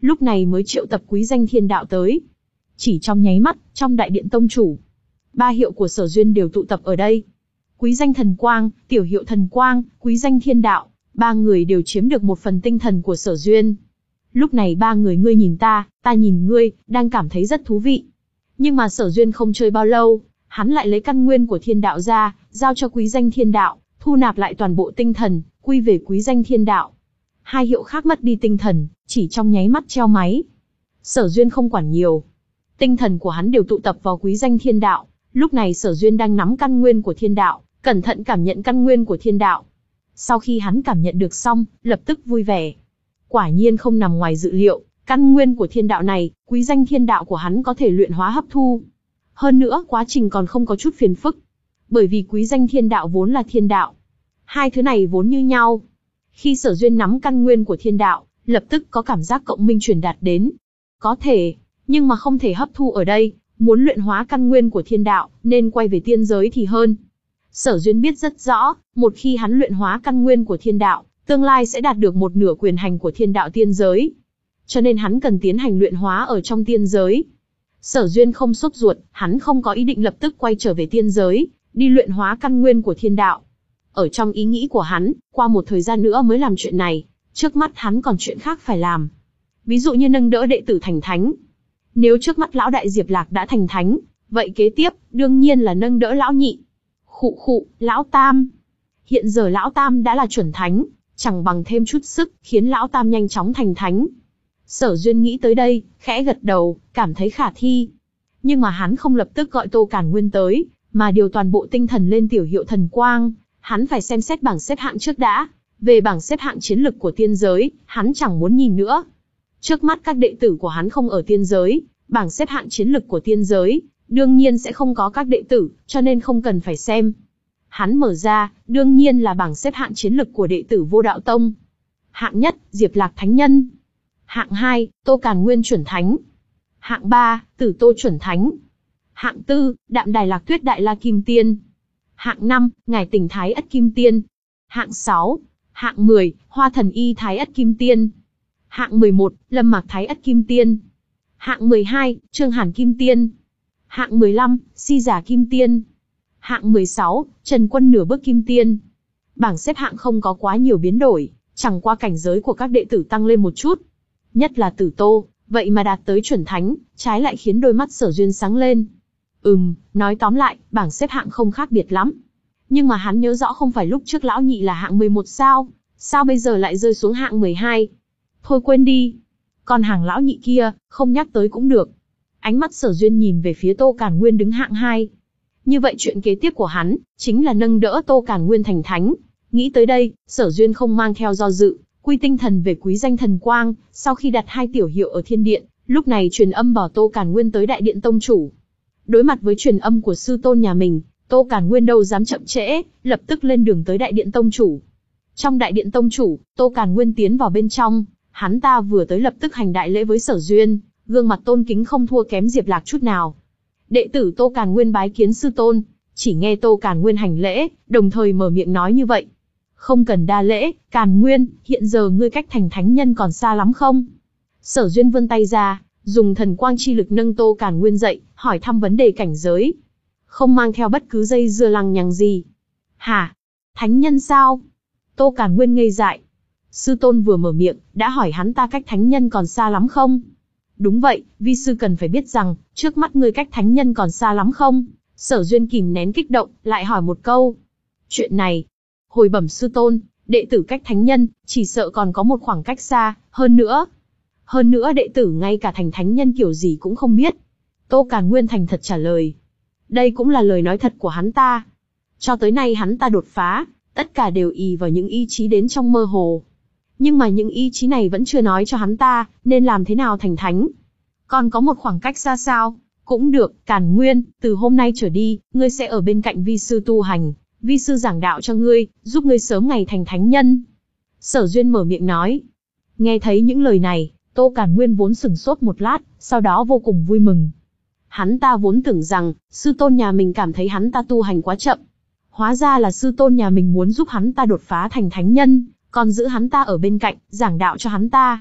Speaker 1: lúc này mới triệu tập quý danh thiên đạo tới. Chỉ trong nháy mắt, trong đại điện tông chủ, ba hiệu của Sở Duyên đều tụ tập ở đây. Quý danh thần quang, tiểu hiệu thần quang, quý danh thiên đạo, ba người đều chiếm được một phần tinh thần của Sở Duyên. Lúc này ba người ngươi nhìn ta, ta nhìn ngươi, đang cảm thấy rất thú vị. Nhưng mà Sở Duyên không chơi bao lâu, hắn lại lấy căn nguyên của thiên đạo ra, giao cho quý danh thiên đạo, thu nạp lại toàn bộ tinh thần, quy về quý danh thiên đạo. Hai hiệu khác mất đi tinh thần, chỉ trong nháy mắt treo máy. Sở Duyên không quản nhiều. Tinh thần của hắn đều tụ tập vào quý danh thiên đạo. Lúc này Sở Duyên đang nắm căn nguyên của thiên đạo, cẩn thận cảm nhận căn nguyên của thiên đạo. Sau khi hắn cảm nhận được xong, lập tức vui vẻ. Quả nhiên không nằm ngoài dự liệu, căn nguyên của thiên đạo này, quý danh thiên đạo của hắn có thể luyện hóa hấp thu. Hơn nữa, quá trình còn không có chút phiền phức. Bởi vì quý danh thiên đạo vốn là thiên đạo. Hai thứ này vốn như nhau. Khi Sở Duyên nắm căn nguyên của thiên đạo, lập tức có cảm giác cộng minh truyền đạt đến. Có thể, nhưng mà không thể hấp thu ở đây, muốn luyện hóa căn nguyên của thiên đạo, nên quay về tiên giới thì hơn. Sở Duyên biết rất rõ, một khi hắn luyện hóa căn nguyên của thiên đạo, tương lai sẽ đạt được một nửa quyền hành của thiên đạo tiên giới. Cho nên hắn cần tiến hành luyện hóa ở trong tiên giới. Sở Duyên không sốt ruột, hắn không có ý định lập tức quay trở về tiên giới, đi luyện hóa căn nguyên của thiên đạo. Ở trong ý nghĩ của hắn, qua một thời gian nữa mới làm chuyện này, trước mắt hắn còn chuyện khác phải làm. Ví dụ như nâng đỡ đệ tử thành thánh. Nếu trước mắt lão đại Diệp Lạc đã thành thánh, vậy kế tiếp, đương nhiên là nâng đỡ lão nhị. Khụ khụ, lão tam. Hiện giờ lão tam đã là chuẩn thánh, chẳng bằng thêm chút sức, khiến lão tam nhanh chóng thành thánh. Sở Duyên nghĩ tới đây, khẽ gật đầu, cảm thấy khả thi. Nhưng mà hắn không lập tức gọi Tô Càn Nguyên tới, mà điều toàn bộ tinh thần lên tiểu hiệu thần quang. Hắn phải xem xét bảng xếp hạng trước đã. Về bảng xếp hạng chiến lực của tiên giới, hắn chẳng muốn nhìn nữa. Trước mắt các đệ tử của hắn không ở tiên giới, bảng xếp hạng chiến lực của tiên giới, đương nhiên sẽ không có các đệ tử, cho nên không cần phải xem. Hắn mở ra, đương nhiên là bảng xếp hạng chiến lực của đệ tử Vô Đạo Tông. Hạng nhất, Diệp Lạc Thánh Nhân. Hạng hai, Tô Càn Nguyên chuẩn thánh. Hạng ba, Tử Tô chuẩn thánh. Hạng tư, Đạm Đài Lạc Tuyết Đại La Kim Tiên. Hạng năm, Ngải Tỉnh Thái Ất Kim Tiên. Hạng sáu, hạng mười, Hoa Thần Y Thái Ất Kim Tiên. Hạng mười một, Lâm Mạc Thái Ất Kim Tiên. Hạng mười hai, Trương Hàn Kim Tiên. Hạng mười lăm, Si Giả Kim Tiên. Hạng mười sáu, Trần Quân Nửa Bước Kim Tiên. Bảng xếp hạng không có quá nhiều biến đổi, chẳng qua cảnh giới của các đệ tử tăng lên một chút. Nhất là Tử Tô, vậy mà đạt tới chuẩn thánh, trái lại khiến đôi mắt Sở Duyên sáng lên. Ừm, nói tóm lại, bảng xếp hạng không khác biệt lắm. Nhưng mà hắn nhớ rõ không phải lúc trước lão nhị là hạng mười một sao, sao bây giờ lại rơi xuống hạng mười hai? Thôi quên đi. Còn hàng lão nhị kia, không nhắc tới cũng được. Ánh mắt Sở Duyên nhìn về phía Tô Càn Nguyên đứng hạng hai. Như vậy chuyện kế tiếp của hắn, chính là nâng đỡ Tô Càn Nguyên thành thánh. Nghĩ tới đây, Sở Duyên không mang theo do dự, quy tinh thần về quý danh thần quang, sau khi đặt hai tiểu hiệu ở thiên điện, lúc này truyền âm bảo Tô Càn Nguyên tới đại điện tông chủ. Đối mặt với truyền âm của sư tôn nhà mình, Tô Càn Nguyên đâu dám chậm trễ, lập tức lên đường tới đại điện tông chủ. Trong đại điện tông chủ, Tô Càn Nguyên tiến vào bên trong, hắn ta vừa tới lập tức hành đại lễ với Sở Duyên, gương mặt tôn kính không thua kém Diệp Lạc chút nào. Đệ tử Tô Càn Nguyên bái kiến sư tôn, chỉ nghe Tô Càn Nguyên hành lễ, đồng thời mở miệng nói như vậy. Không cần đa lễ, Càn Nguyên, hiện giờ ngươi cách thành thánh nhân còn xa lắm không? Sở Duyên vươn tay ra, dùng thần quang chi lực nâng Tô Càn Nguyên dậy, hỏi thăm vấn đề cảnh giới. Không mang theo bất cứ dây dưa lằng nhằng gì. Hả? Thánh nhân sao? Tô Càn Nguyên ngây dại. Sư tôn vừa mở miệng, đã hỏi hắn ta cách thánh nhân còn xa lắm không? Đúng vậy, vi sư cần phải biết rằng, trước mắt ngươi cách thánh nhân còn xa lắm không? Sở Duyên kìm nén kích động, lại hỏi một câu. Chuyện này, hồi bẩm sư tôn, đệ tử cách thánh nhân, chỉ sợ còn có một khoảng cách xa, hơn nữa. Hơn nữa đệ tử ngay cả thành thánh nhân kiểu gì cũng không biết. Tô Càn Nguyên thành thật trả lời. Đây cũng là lời nói thật của hắn ta. Cho tới nay hắn ta đột phá, tất cả đều ỷ vào những ý chí đến trong mơ hồ. Nhưng mà những ý chí này vẫn chưa nói cho hắn ta, nên làm thế nào thành thánh. Còn có một khoảng cách xa sao? Cũng được, Càn Nguyên, từ hôm nay trở đi, ngươi sẽ ở bên cạnh vi sư tu hành. Vi sư giảng đạo cho ngươi, giúp ngươi sớm ngày thành thánh nhân. Sở Duyên mở miệng nói. Nghe thấy những lời này, Tô Càn Nguyên vốn sửng sốt một lát, sau đó vô cùng vui mừng. Hắn ta vốn tưởng rằng, sư tôn nhà mình cảm thấy hắn ta tu hành quá chậm. Hóa ra là sư tôn nhà mình muốn giúp hắn ta đột phá thành thánh nhân, còn giữ hắn ta ở bên cạnh, giảng đạo cho hắn ta.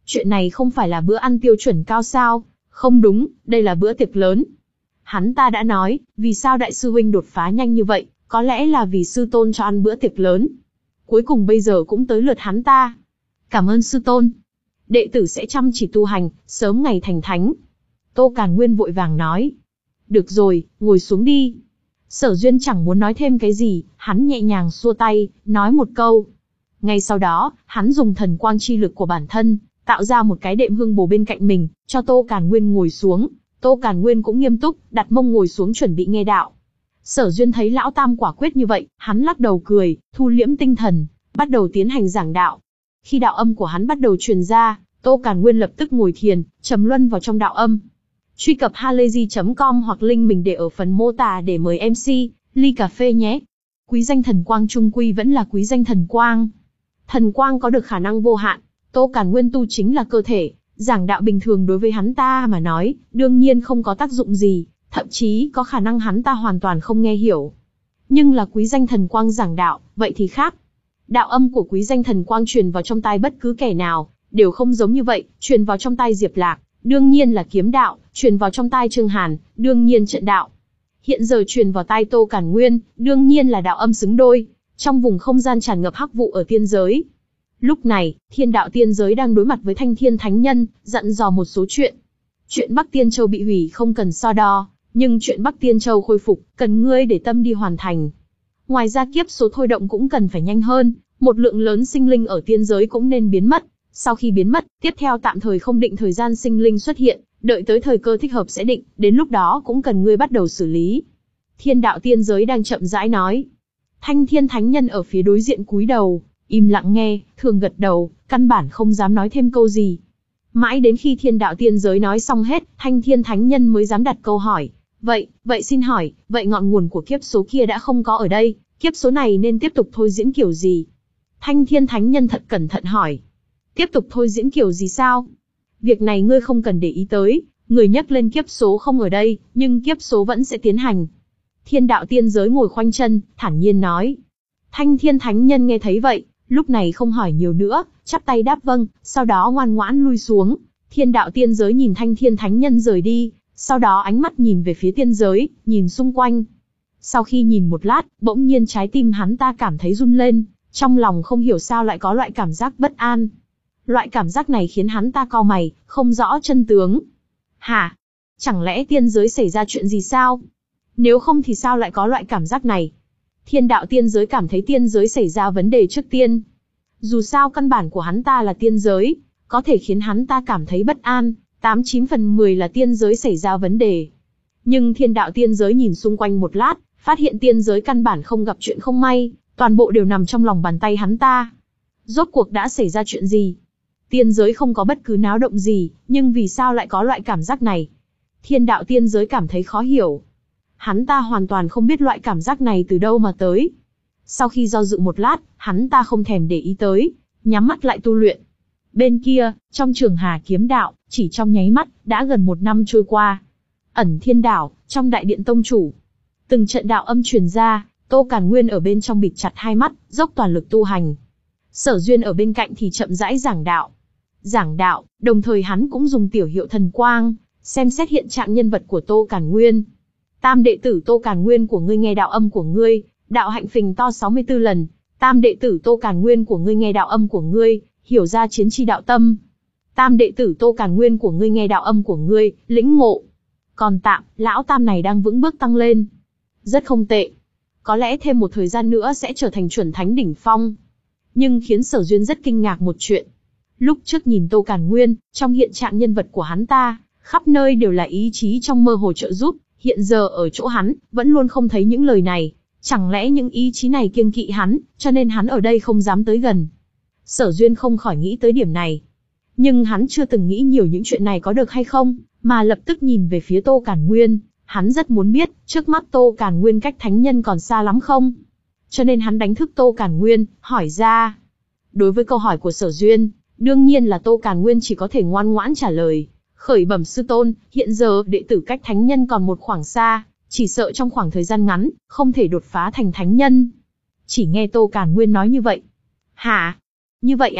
Speaker 1: Chuyện này không phải là bữa ăn tiêu chuẩn cao sao? Không đúng, đây là bữa tiệc lớn. Hắn ta đã nói, vì sao đại sư huynh đột phá nhanh như vậy, có lẽ là vì sư tôn cho ăn bữa tiệc lớn. Cuối cùng bây giờ cũng tới lượt hắn ta. Cảm ơn sư tôn. Đệ tử sẽ chăm chỉ tu hành, sớm ngày thành thánh. Tô Càn Nguyên vội vàng nói. Được rồi, ngồi xuống đi. Sở Duyên chẳng muốn nói thêm cái gì, hắn nhẹ nhàng xua tay, nói một câu. Ngay sau đó, hắn dùng thần quang chi lực của bản thân, tạo ra một cái đệm hương bồ bên cạnh mình, cho Tô Càn Nguyên ngồi xuống. Tô Càn Nguyên cũng nghiêm túc, đặt mông ngồi xuống chuẩn bị nghe đạo. Sở Duyên thấy lão tam quả quyết như vậy, hắn lắc đầu cười, thu liễm tinh thần, bắt đầu tiến hành giảng đạo. Khi đạo âm của hắn bắt đầu truyền ra, Tô Càn Nguyên lập tức ngồi thiền, trầm luân vào trong đạo âm. Truy cập halayzi chấm com hoặc link mình để ở phần mô tả để mời em xê, ly cà phê nhé. Quý danh thần quang trung quy vẫn là quý danh thần quang. Thần quang có được khả năng vô hạn, Tô Càn Nguyên tu chính là cơ thể, giảng đạo bình thường đối với hắn ta mà nói, đương nhiên không có tác dụng gì, thậm chí có khả năng hắn ta hoàn toàn không nghe hiểu. Nhưng là quý danh thần quang giảng đạo, vậy thì khác. Đạo âm của quý danh thần quang truyền vào trong tai bất cứ kẻ nào, đều không giống như vậy, truyền vào trong tai Diệp Lạc, đương nhiên là kiếm đạo, truyền vào trong tai Trương Hàn, đương nhiên trận đạo. Hiện giờ truyền vào tai Tô Càn Nguyên, đương nhiên là đạo âm xứng đôi, trong vùng không gian tràn ngập hắc vụ ở tiên giới. Lúc này, thiên đạo tiên giới đang đối mặt với Thanh Thiên Thánh Nhân, dặn dò một số chuyện. Chuyện Bắc Tiên Châu bị hủy không cần so đo, nhưng chuyện Bắc Tiên Châu khôi phục, cần ngươi để tâm đi hoàn thành. Ngoài ra kiếp số thôi động cũng cần phải nhanh hơn, một lượng lớn sinh linh ở tiên giới cũng nên biến mất. Sau khi biến mất, tiếp theo tạm thời không định thời gian sinh linh xuất hiện, đợi tới thời cơ thích hợp sẽ định, đến lúc đó cũng cần ngươi bắt đầu xử lý. Thiên đạo tiên giới đang chậm rãi nói. Thanh Thiên Thánh Nhân ở phía đối diện cúi đầu, im lặng nghe, thường gật đầu, căn bản không dám nói thêm câu gì. Mãi đến khi thiên đạo tiên giới nói xong hết, Thanh Thiên Thánh Nhân mới dám đặt câu hỏi. Vậy, vậy xin hỏi, vậy ngọn nguồn của kiếp số kia đã không có ở đây, kiếp số này nên tiếp tục thôi diễn kiểu gì? Thanh Thiên Thánh Nhân thật cẩn thận hỏi. Tiếp tục thôi diễn kiểu gì sao? Việc này ngươi không cần để ý tới, người nhắc lên kiếp số không ở đây, nhưng kiếp số vẫn sẽ tiến hành. Thiên đạo tiên giới ngồi khoanh chân, thản nhiên nói. Thanh Thiên Thánh Nhân nghe thấy vậy, lúc này không hỏi nhiều nữa, chắp tay đáp vâng, sau đó ngoan ngoãn lui xuống. Thiên đạo tiên giới nhìn Thanh Thiên Thánh Nhân rời đi, sau đó ánh mắt nhìn về phía tiên giới, nhìn xung quanh. Sau khi nhìn một lát, bỗng nhiên trái tim hắn ta cảm thấy run lên, trong lòng không hiểu sao lại có loại cảm giác bất an. Loại cảm giác này khiến hắn ta cau mày, không rõ chân tướng. Hả? Chẳng lẽ tiên giới xảy ra chuyện gì sao? Nếu không thì sao lại có loại cảm giác này? Thiên đạo tiên giới cảm thấy tiên giới xảy ra vấn đề trước tiên. Dù sao căn bản của hắn ta là tiên giới, có thể khiến hắn ta cảm thấy bất an, tám chín phần mười là tiên giới xảy ra vấn đề. Nhưng thiên đạo tiên giới nhìn xung quanh một lát, phát hiện tiên giới căn bản không gặp chuyện không may, toàn bộ đều nằm trong lòng bàn tay hắn ta. Rốt cuộc đã xảy ra chuyện gì? Tiên giới không có bất cứ náo động gì, nhưng vì sao lại có loại cảm giác này? Thiên đạo tiên giới cảm thấy khó hiểu. Hắn ta hoàn toàn không biết loại cảm giác này từ đâu mà tới. Sau khi do dự một lát, hắn ta không thèm để ý tới, nhắm mắt lại tu luyện. Bên kia, trong trường Hà kiếm đạo, chỉ trong nháy mắt, đã gần một năm trôi qua. Ẩn Thiên Đảo, trong đại điện tông chủ. Từng trận đạo âm truyền ra, Tô Càn Nguyên ở bên trong bịt chặt hai mắt, dốc toàn lực tu hành. Sở Duyên ở bên cạnh thì chậm rãi giảng đạo. Giảng đạo, đồng thời hắn cũng dùng tiểu hiệu thần quang, xem xét hiện trạng nhân vật của Tô Càn Nguyên. Tam đệ tử Tô Càn Nguyên của ngươi nghe đạo âm của ngươi, đạo hạnh phình to sáu mươi tư lần. Tam đệ tử Tô Càn Nguyên của ngươi nghe đạo âm của ngươi, hiểu ra chiến chi đạo tâm. Tam đệ tử Tô Càn Nguyên của ngươi nghe đạo âm của ngươi, lĩnh ngộ. Còn tạm, lão tam này đang vững bước tăng lên. Rất không tệ. Có lẽ thêm một thời gian nữa sẽ trở thành chuẩn thánh đỉnh phong. Nhưng khiến Sở Duyên rất kinh ngạc một chuyện. Lúc trước nhìn Tô Càn Nguyên, trong hiện trạng nhân vật của hắn ta, khắp nơi đều là ý chí trong mơ hồ trợ giúp, hiện giờ ở chỗ hắn, vẫn luôn không thấy những lời này. Chẳng lẽ những ý chí này kiêng kỵ hắn, cho nên hắn ở đây không dám tới gần. Sở Duyên không khỏi nghĩ tới điểm này. Nhưng hắn chưa từng nghĩ nhiều những chuyện này có được hay không, mà lập tức nhìn về phía Tô Càn Nguyên. Hắn rất muốn biết, trước mắt Tô Càn Nguyên cách thánh nhân còn xa lắm không? Cho nên hắn đánh thức Tô Càn Nguyên, hỏi ra. Đối với câu hỏi của Sở Duyên, đương nhiên là Tô Càn Nguyên chỉ có thể ngoan ngoãn trả lời. Khởi bẩm sư tôn, hiện giờ đệ tử cách thánh nhân còn một khoảng xa, chỉ sợ trong khoảng thời gian ngắn, không thể đột phá thành thánh nhân. Chỉ nghe Tô Càn Nguyên nói như vậy. Hả? Như vậy à?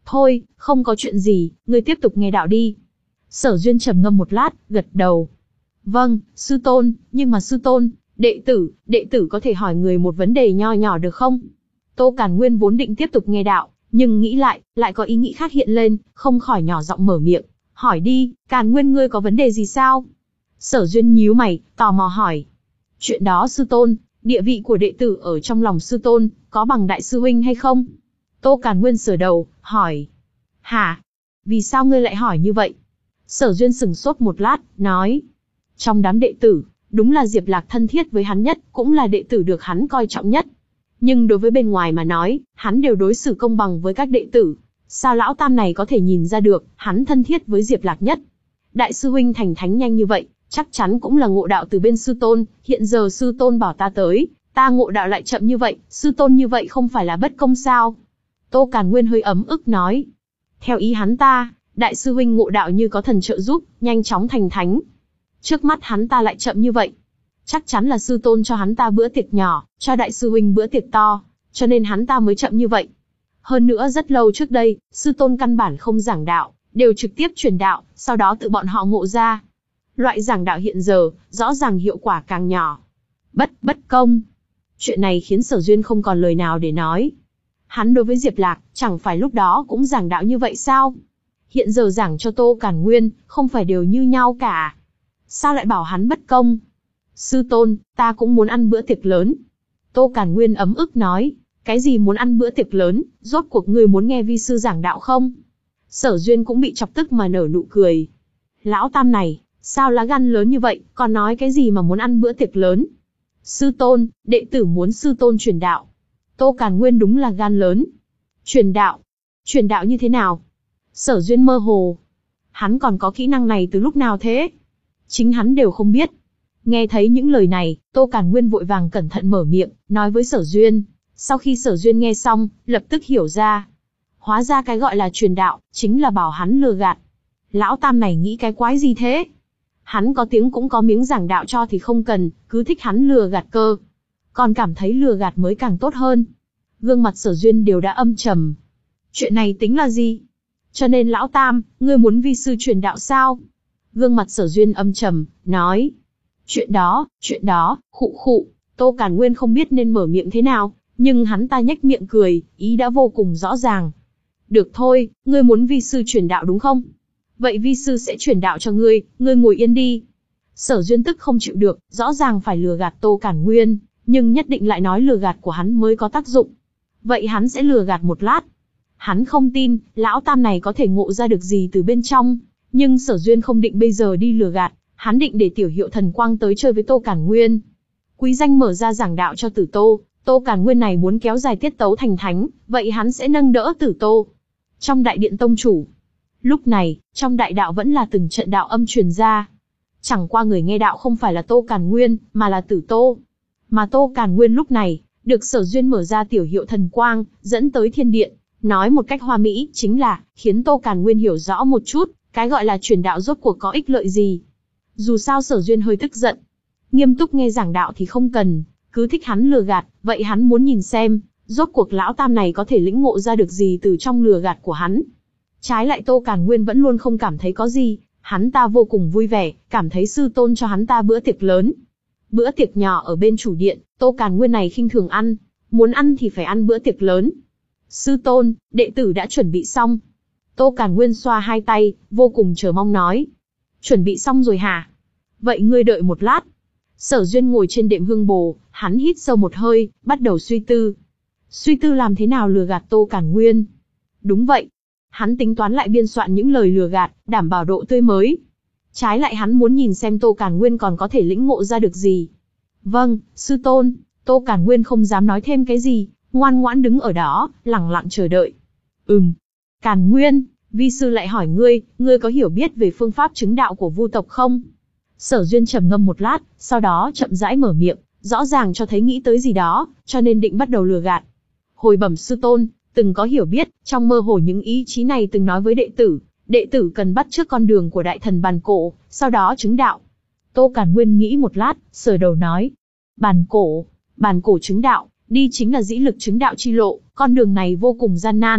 Speaker 1: Thôi, không có chuyện gì, ngươi tiếp tục nghe đạo đi. Sở Duyên trầm ngâm một lát, gật đầu. Vâng, sư tôn, nhưng mà sư tôn, đệ tử, đệ tử có thể hỏi người một vấn đề nho nhỏ được không? Tô Càn Nguyên vốn định tiếp tục nghe đạo, nhưng nghĩ lại, lại có ý nghĩ khác hiện lên, không khỏi nhỏ giọng mở miệng. Hỏi đi, Càn Nguyên ngươi có vấn đề gì sao? Sở Duyên nhíu mày, tò mò hỏi. Chuyện đó sư tôn, địa vị của đệ tử ở trong lòng sư tôn, có bằng đại sư huynh hay không? Tô Càn Nguyên sờ đầu, hỏi. Hả? Vì sao ngươi lại hỏi như vậy? Sở Duyên sững sốt một lát, nói. Trong đám đệ tử, đúng là Diệp Lạc thân thiết với hắn nhất, cũng là đệ tử được hắn coi trọng nhất. Nhưng đối với bên ngoài mà nói, hắn đều đối xử công bằng với các đệ tử. Sao lão tam này có thể nhìn ra được, hắn thân thiết với Diệp Lạc nhất? Đại sư huynh thành thánh nhanh như vậy, chắc chắn cũng là ngộ đạo từ bên sư tôn, hiện giờ sư tôn bảo ta tới, ta ngộ đạo lại chậm như vậy, sư tôn như vậy không phải là bất công sao? Tô Càn Nguyên hơi ấm ức nói. Theo ý hắn ta, đại sư huynh ngộ đạo như có thần trợ giúp, nhanh chóng thành thánh. Trước mắt hắn ta lại chậm như vậy. Chắc chắn là sư tôn cho hắn ta bữa tiệc nhỏ, cho đại sư huynh bữa tiệc to, cho nên hắn ta mới chậm như vậy. Hơn nữa rất lâu trước đây, sư tôn căn bản không giảng đạo, đều trực tiếp truyền đạo, sau đó tự bọn họ ngộ ra. Loại giảng đạo hiện giờ, rõ ràng hiệu quả càng nhỏ. Bất, bất công. Chuyện này khiến Sở Duyên không còn lời nào để nói. Hắn đối với Diệp Lạc, chẳng phải lúc đó cũng giảng đạo như vậy sao? Hiện giờ giảng cho Tô Càn Nguyên, không phải đều như nhau cả. Sao lại bảo hắn bất công? Sư tôn, ta cũng muốn ăn bữa tiệc lớn. Tô Càn Nguyên ấm ức nói. Cái gì muốn ăn bữa tiệc lớn, rốt cuộc ngươi muốn nghe vi sư giảng đạo không? Sở Duyên cũng bị chọc tức mà nở nụ cười. Lão tam này, sao lá gan lớn như vậy, còn nói cái gì mà muốn ăn bữa tiệc lớn? Sư tôn, đệ tử muốn sư tôn truyền đạo. Tô Càn Nguyên đúng là gan lớn. Truyền đạo? Truyền đạo như thế nào? Sở Duyên mơ hồ. Hắn còn có kỹ năng này từ lúc nào thế? Chính hắn đều không biết. Nghe thấy những lời này, Tô Càn Nguyên vội vàng cẩn thận mở miệng, nói với Sở Duyên. Sau khi Sở Duyên nghe xong, lập tức hiểu ra. Hóa ra cái gọi là truyền đạo, chính là bảo hắn lừa gạt. Lão tam này nghĩ cái quái gì thế? Hắn có tiếng cũng có miếng giảng đạo cho thì không cần, cứ thích hắn lừa gạt cơ. Còn cảm thấy lừa gạt mới càng tốt hơn. Gương mặt Sở Duyên đều đã âm trầm. Chuyện này tính là gì? Cho nên lão tam, ngươi muốn vi sư truyền đạo sao? Gương mặt Sở Duyên âm trầm, nói. Chuyện đó, chuyện đó, khụ khụ. Tô Càn Nguyên không biết nên mở miệng thế nào, nhưng hắn ta nhếch miệng cười, ý đã vô cùng rõ ràng. Được thôi, ngươi muốn vi sư truyền đạo đúng không? Vậy vi sư sẽ truyền đạo cho ngươi, ngươi ngồi yên đi. Sở Duyên tức không chịu được, rõ ràng phải lừa gạt Tô Càn Nguyên, nhưng nhất định lại nói lừa gạt của hắn mới có tác dụng. Vậy hắn sẽ lừa gạt một lát. Hắn không tin, lão tam này có thể ngộ ra được gì từ bên trong, nhưng Sở Duyên không định bây giờ đi lừa gạt, hắn định để Tiểu Hiệu Thần Quang tới chơi với Tô Càn Nguyên. Quý danh mở ra giảng đạo cho Tử Tô, Tô Càn Nguyên này muốn kéo dài tiết tấu thành thánh, vậy hắn sẽ nâng đỡ Tử Tô. Trong đại điện tông chủ, lúc này, trong đại đạo vẫn là từng trận đạo âm truyền ra. Chẳng qua người nghe đạo không phải là Tô Càn Nguyên, mà là Tử Tô. Mà Tô Càn Nguyên lúc này, được Sở Duyên mở ra Tiểu Hiệu Thần Quang, dẫn tới thiên điện, nói một cách hoa mỹ, chính là, khiến Tô Càn Nguyên hiểu rõ một chút, cái gọi là truyền đạo rốt cuộc có ích lợi gì. Dù sao Sở Duyên hơi tức giận. Nghiêm túc nghe giảng đạo thì không cần, cứ thích hắn lừa gạt, vậy hắn muốn nhìn xem, rốt cuộc lão tam này có thể lĩnh ngộ ra được gì từ trong lừa gạt của hắn. Trái lại Tô Càn Nguyên vẫn luôn không cảm thấy có gì, hắn ta vô cùng vui vẻ, cảm thấy sư tôn cho hắn ta bữa tiệc lớn. Bữa tiệc nhỏ ở bên chủ điện, Tô Càn Nguyên này khinh thường ăn, muốn ăn thì phải ăn bữa tiệc lớn. Sư tôn, đệ tử đã chuẩn bị xong. Tô Càn Nguyên xoa hai tay, vô cùng chờ mong nói. Chuẩn bị xong rồi hả? Vậy ngươi đợi một lát. Sở Duyên ngồi trên đệm hương bồ, hắn hít sâu một hơi, bắt đầu suy tư. Suy tư làm thế nào lừa gạt Tô Càn Nguyên? Đúng vậy. Hắn tính toán lại biên soạn những lời lừa gạt, đảm bảo độ tươi mới. Trái lại hắn muốn nhìn xem Tô Càn Nguyên còn có thể lĩnh ngộ ra được gì. Vâng, sư tôn. Tô Càn Nguyên không dám nói thêm cái gì, ngoan ngoãn đứng ở đó, lẳng lặng chờ đợi. Ừm. Càn Nguyên, vi sư lại hỏi ngươi, ngươi có hiểu biết về phương pháp chứng đạo của Vu tộc không? Sở Duyên trầm ngâm một lát, sau đó chậm rãi mở miệng, rõ ràng cho thấy nghĩ tới gì đó, cho nên định bắt đầu lừa gạt. Hồi bẩm sư tôn, từng có hiểu biết, trong mơ hồ những ý chí này từng nói với đệ tử, đệ tử cần bắt chước con đường của đại thần Bàn Cổ, sau đó chứng đạo. Tô Càn Nguyên nghĩ một lát, sờ đầu nói, Bàn Cổ, Bàn Cổ chứng đạo, đi chính là dĩ lực chứng đạo chi lộ, con đường này vô cùng gian nan,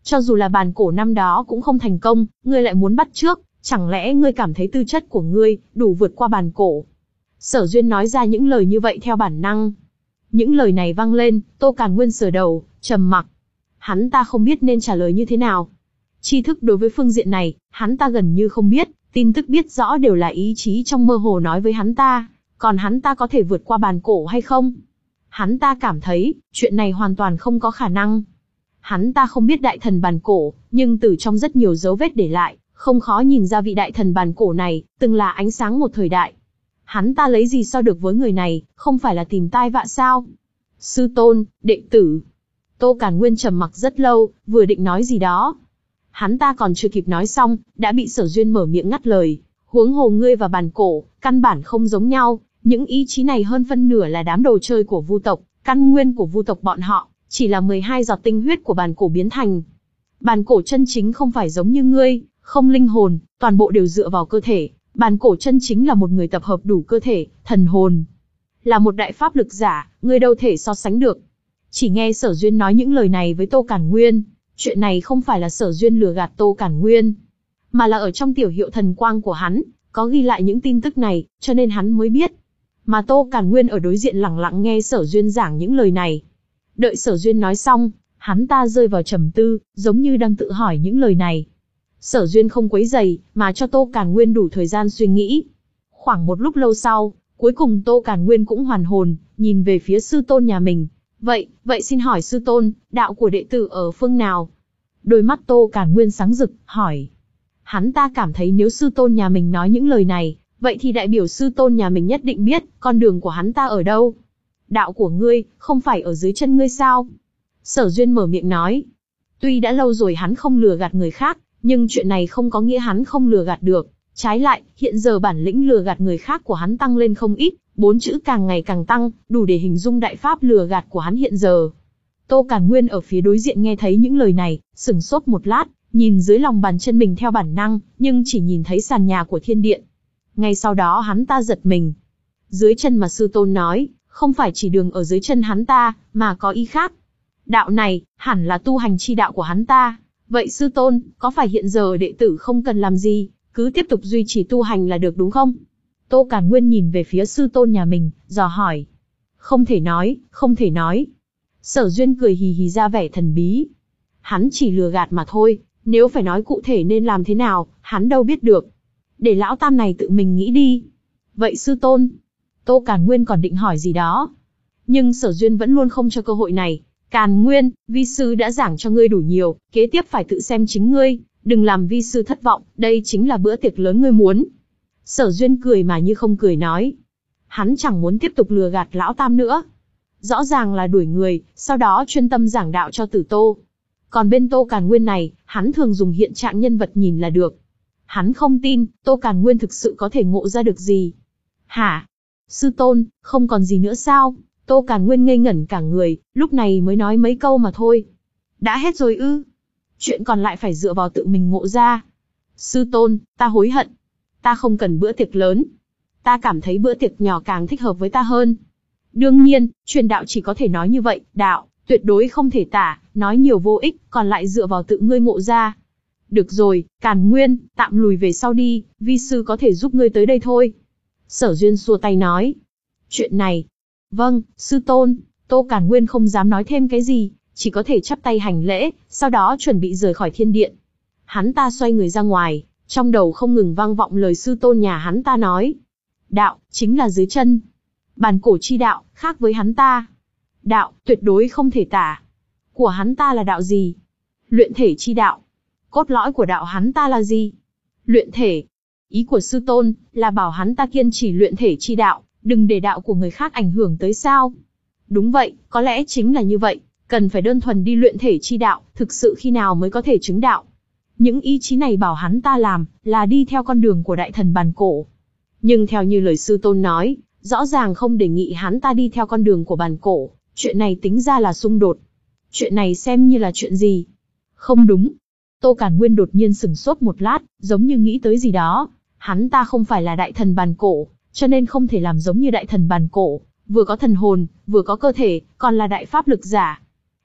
Speaker 1: cho dù là bàn cổ năm đó cũng không thành công, ngươi lại muốn bắt chước, chẳng lẽ ngươi cảm thấy tư chất của ngươi đủ vượt qua bàn cổ? Sở Duyên nói ra những lời như vậy theo bản năng. Những lời này vang lên, Tô Càn Nguyên sờ đầu, trầm mặc. Hắn ta không biết nên trả lời như thế nào. Tri thức đối với phương diện này, hắn ta gần như không biết, tin tức biết rõ đều là ý chí trong mơ hồ nói với hắn ta, còn hắn ta có thể vượt qua bàn cổ hay không? Hắn ta cảm thấy, chuyện này hoàn toàn không có khả năng. Hắn ta không biết đại thần bàn cổ, nhưng từ trong rất nhiều dấu vết để lại, không khó nhìn ra vị đại thần bàn cổ này, từng là ánh sáng một thời đại. Hắn ta lấy gì so được với người này, không phải là tìm tai vạ sao? Sư tôn, đệ tử. Tô Càn Nguyên trầm mặc rất lâu, vừa định nói gì đó. Hắn ta còn chưa kịp nói xong, đã bị Sở Duyên mở miệng ngắt lời. Huống hồ ngươi và bàn cổ, căn bản không giống nhau, những ý chí này hơn phân nửa là đám đồ chơi của vu tộc, căn nguyên của vu tộc bọn họ, chỉ là mười hai giọt tinh huyết của bàn cổ biến thành. Bàn cổ chân chính không phải giống như ngươi, không linh hồn, toàn bộ đều dựa vào cơ thể. Bàn cổ chân chính là một người tập hợp đủ cơ thể, thần hồn. Là một đại pháp lực giả, ngươi đâu thể so sánh được. Chỉ nghe Sở Duyên nói những lời này với Tô Càn Nguyên. Chuyện này không phải là Sở Duyên lừa gạt Tô Càn Nguyên, mà là ở trong tiểu hiệu thần quang của hắn, có ghi lại những tin tức này, cho nên hắn mới biết. Mà Tô Càn Nguyên ở đối diện lặng lặng nghe Sở Duyên giảng những lời này. Đợi Sở Duyên nói xong, hắn ta rơi vào trầm tư, giống như đang tự hỏi những lời này. Sở Duyên không quấy rầy, mà cho Tô Càn Nguyên đủ thời gian suy nghĩ. Khoảng một lúc lâu sau, cuối cùng Tô Càn Nguyên cũng hoàn hồn, nhìn về phía sư tôn nhà mình. Vậy, vậy xin hỏi sư tôn, đạo của đệ tử ở phương nào? Đôi mắt Tô Càn Nguyên sáng rực, hỏi. Hắn ta cảm thấy nếu sư tôn nhà mình nói những lời này, vậy thì đại biểu sư tôn nhà mình nhất định biết, con đường của hắn ta ở đâu. Đạo của ngươi, không phải ở dưới chân ngươi sao? Sở Duyên mở miệng nói. Tuy đã lâu rồi hắn không lừa gạt người khác, nhưng chuyện này không có nghĩa hắn không lừa gạt được. Trái lại, hiện giờ bản lĩnh lừa gạt người khác của hắn tăng lên không ít, bốn chữ càng ngày càng tăng, đủ để hình dung đại pháp lừa gạt của hắn hiện giờ. Tô Càn Nguyên ở phía đối diện nghe thấy những lời này, sửng sốt một lát, nhìn dưới lòng bàn chân mình theo bản năng, nhưng chỉ nhìn thấy sàn nhà của thiên điện. Ngay sau đó hắn ta giật mình. Dưới chân mà sư tôn nói, không phải chỉ đường ở dưới chân hắn ta, mà có ý khác. Đạo này, hẳn là tu hành chi đạo của hắn ta. Vậy sư tôn, có phải hiện giờ đệ tử không cần làm gì, cứ tiếp tục duy trì tu hành là được đúng không? Tô Càn Nguyên nhìn về phía sư tôn nhà mình, dò hỏi. Không thể nói, không thể nói. Sở Duyên cười hì hì ra vẻ thần bí. Hắn chỉ lừa gạt mà thôi, nếu phải nói cụ thể nên làm thế nào, hắn đâu biết được. Để lão tam này tự mình nghĩ đi. Vậy sư tôn, Tô Càn Nguyên còn định hỏi gì đó. Nhưng Sở Duyên vẫn luôn không cho cơ hội này. Càn Nguyên, vi sư đã giảng cho ngươi đủ nhiều, kế tiếp phải tự xem chính ngươi, đừng làm vi sư thất vọng, đây chính là bữa tiệc lớn ngươi muốn. Sở Duyên cười mà như không cười nói. Hắn chẳng muốn tiếp tục lừa gạt lão tam nữa. Rõ ràng là đuổi người, sau đó chuyên tâm giảng đạo cho Tử Tô. Còn bên Tô Càn Nguyên này, hắn thường dùng hiện trạng nhân vật nhìn là được. Hắn không tin, Tô Càn Nguyên thực sự có thể ngộ ra được gì. Hả? Sư tôn, không còn gì nữa sao? Tô Càn Nguyên ngây ngẩn cả người, lúc này mới nói mấy câu mà thôi. Đã hết rồi ư? Chuyện còn lại phải dựa vào tự mình ngộ ra. Sư tôn, ta hối hận. Ta không cần bữa tiệc lớn. Ta cảm thấy bữa tiệc nhỏ càng thích hợp với ta hơn. Đương nhiên, truyền đạo chỉ có thể nói như vậy, đạo, tuyệt đối không thể tả, nói nhiều vô ích, còn lại dựa vào tự ngươi ngộ ra. Được rồi, Càn Nguyên, tạm lùi về sau đi, vi sư có thể giúp ngươi tới đây thôi. Sở Duyên xua tay nói. Chuyện này. Vâng, sư tôn. Tô Càn Nguyên không dám nói thêm cái gì, chỉ có thể chắp tay hành lễ, sau đó chuẩn bị rời khỏi thiên điện. Hắn ta xoay người ra ngoài, trong đầu không ngừng vang vọng lời sư tôn nhà hắn ta nói. Đạo, chính là dưới chân. Bàn cổ chi đạo, khác với hắn ta. Đạo, tuyệt đối không thể tả. Của hắn ta là đạo gì? Luyện thể chi đạo. Cốt lõi của đạo hắn ta là gì? Luyện thể. Ý của sư tôn, là bảo hắn ta kiên trì luyện thể chi đạo, đừng để đạo của người khác ảnh hưởng tới sao? Đúng vậy, có lẽ chính là như vậy, cần phải đơn thuần đi luyện thể chi đạo, thực sự khi nào mới có thể chứng đạo. Những ý chí này bảo hắn ta làm, là đi theo con đường của đại thần bàn cổ. Nhưng theo như lời sư tôn nói, rõ ràng không đề nghị hắn ta đi theo con đường của bàn cổ, chuyện này tính ra là xung đột. Chuyện này xem như là chuyện gì? Không đúng. Tô Càn Nguyên đột nhiên sửng sốt một lát, giống như nghĩ tới gì đó. Hắn ta không phải là đại thần bàn cổ, cho nên không thể làm giống như đại thần bàn cổ, vừa có thần hồn, vừa có cơ thể, còn là đại pháp lực giả.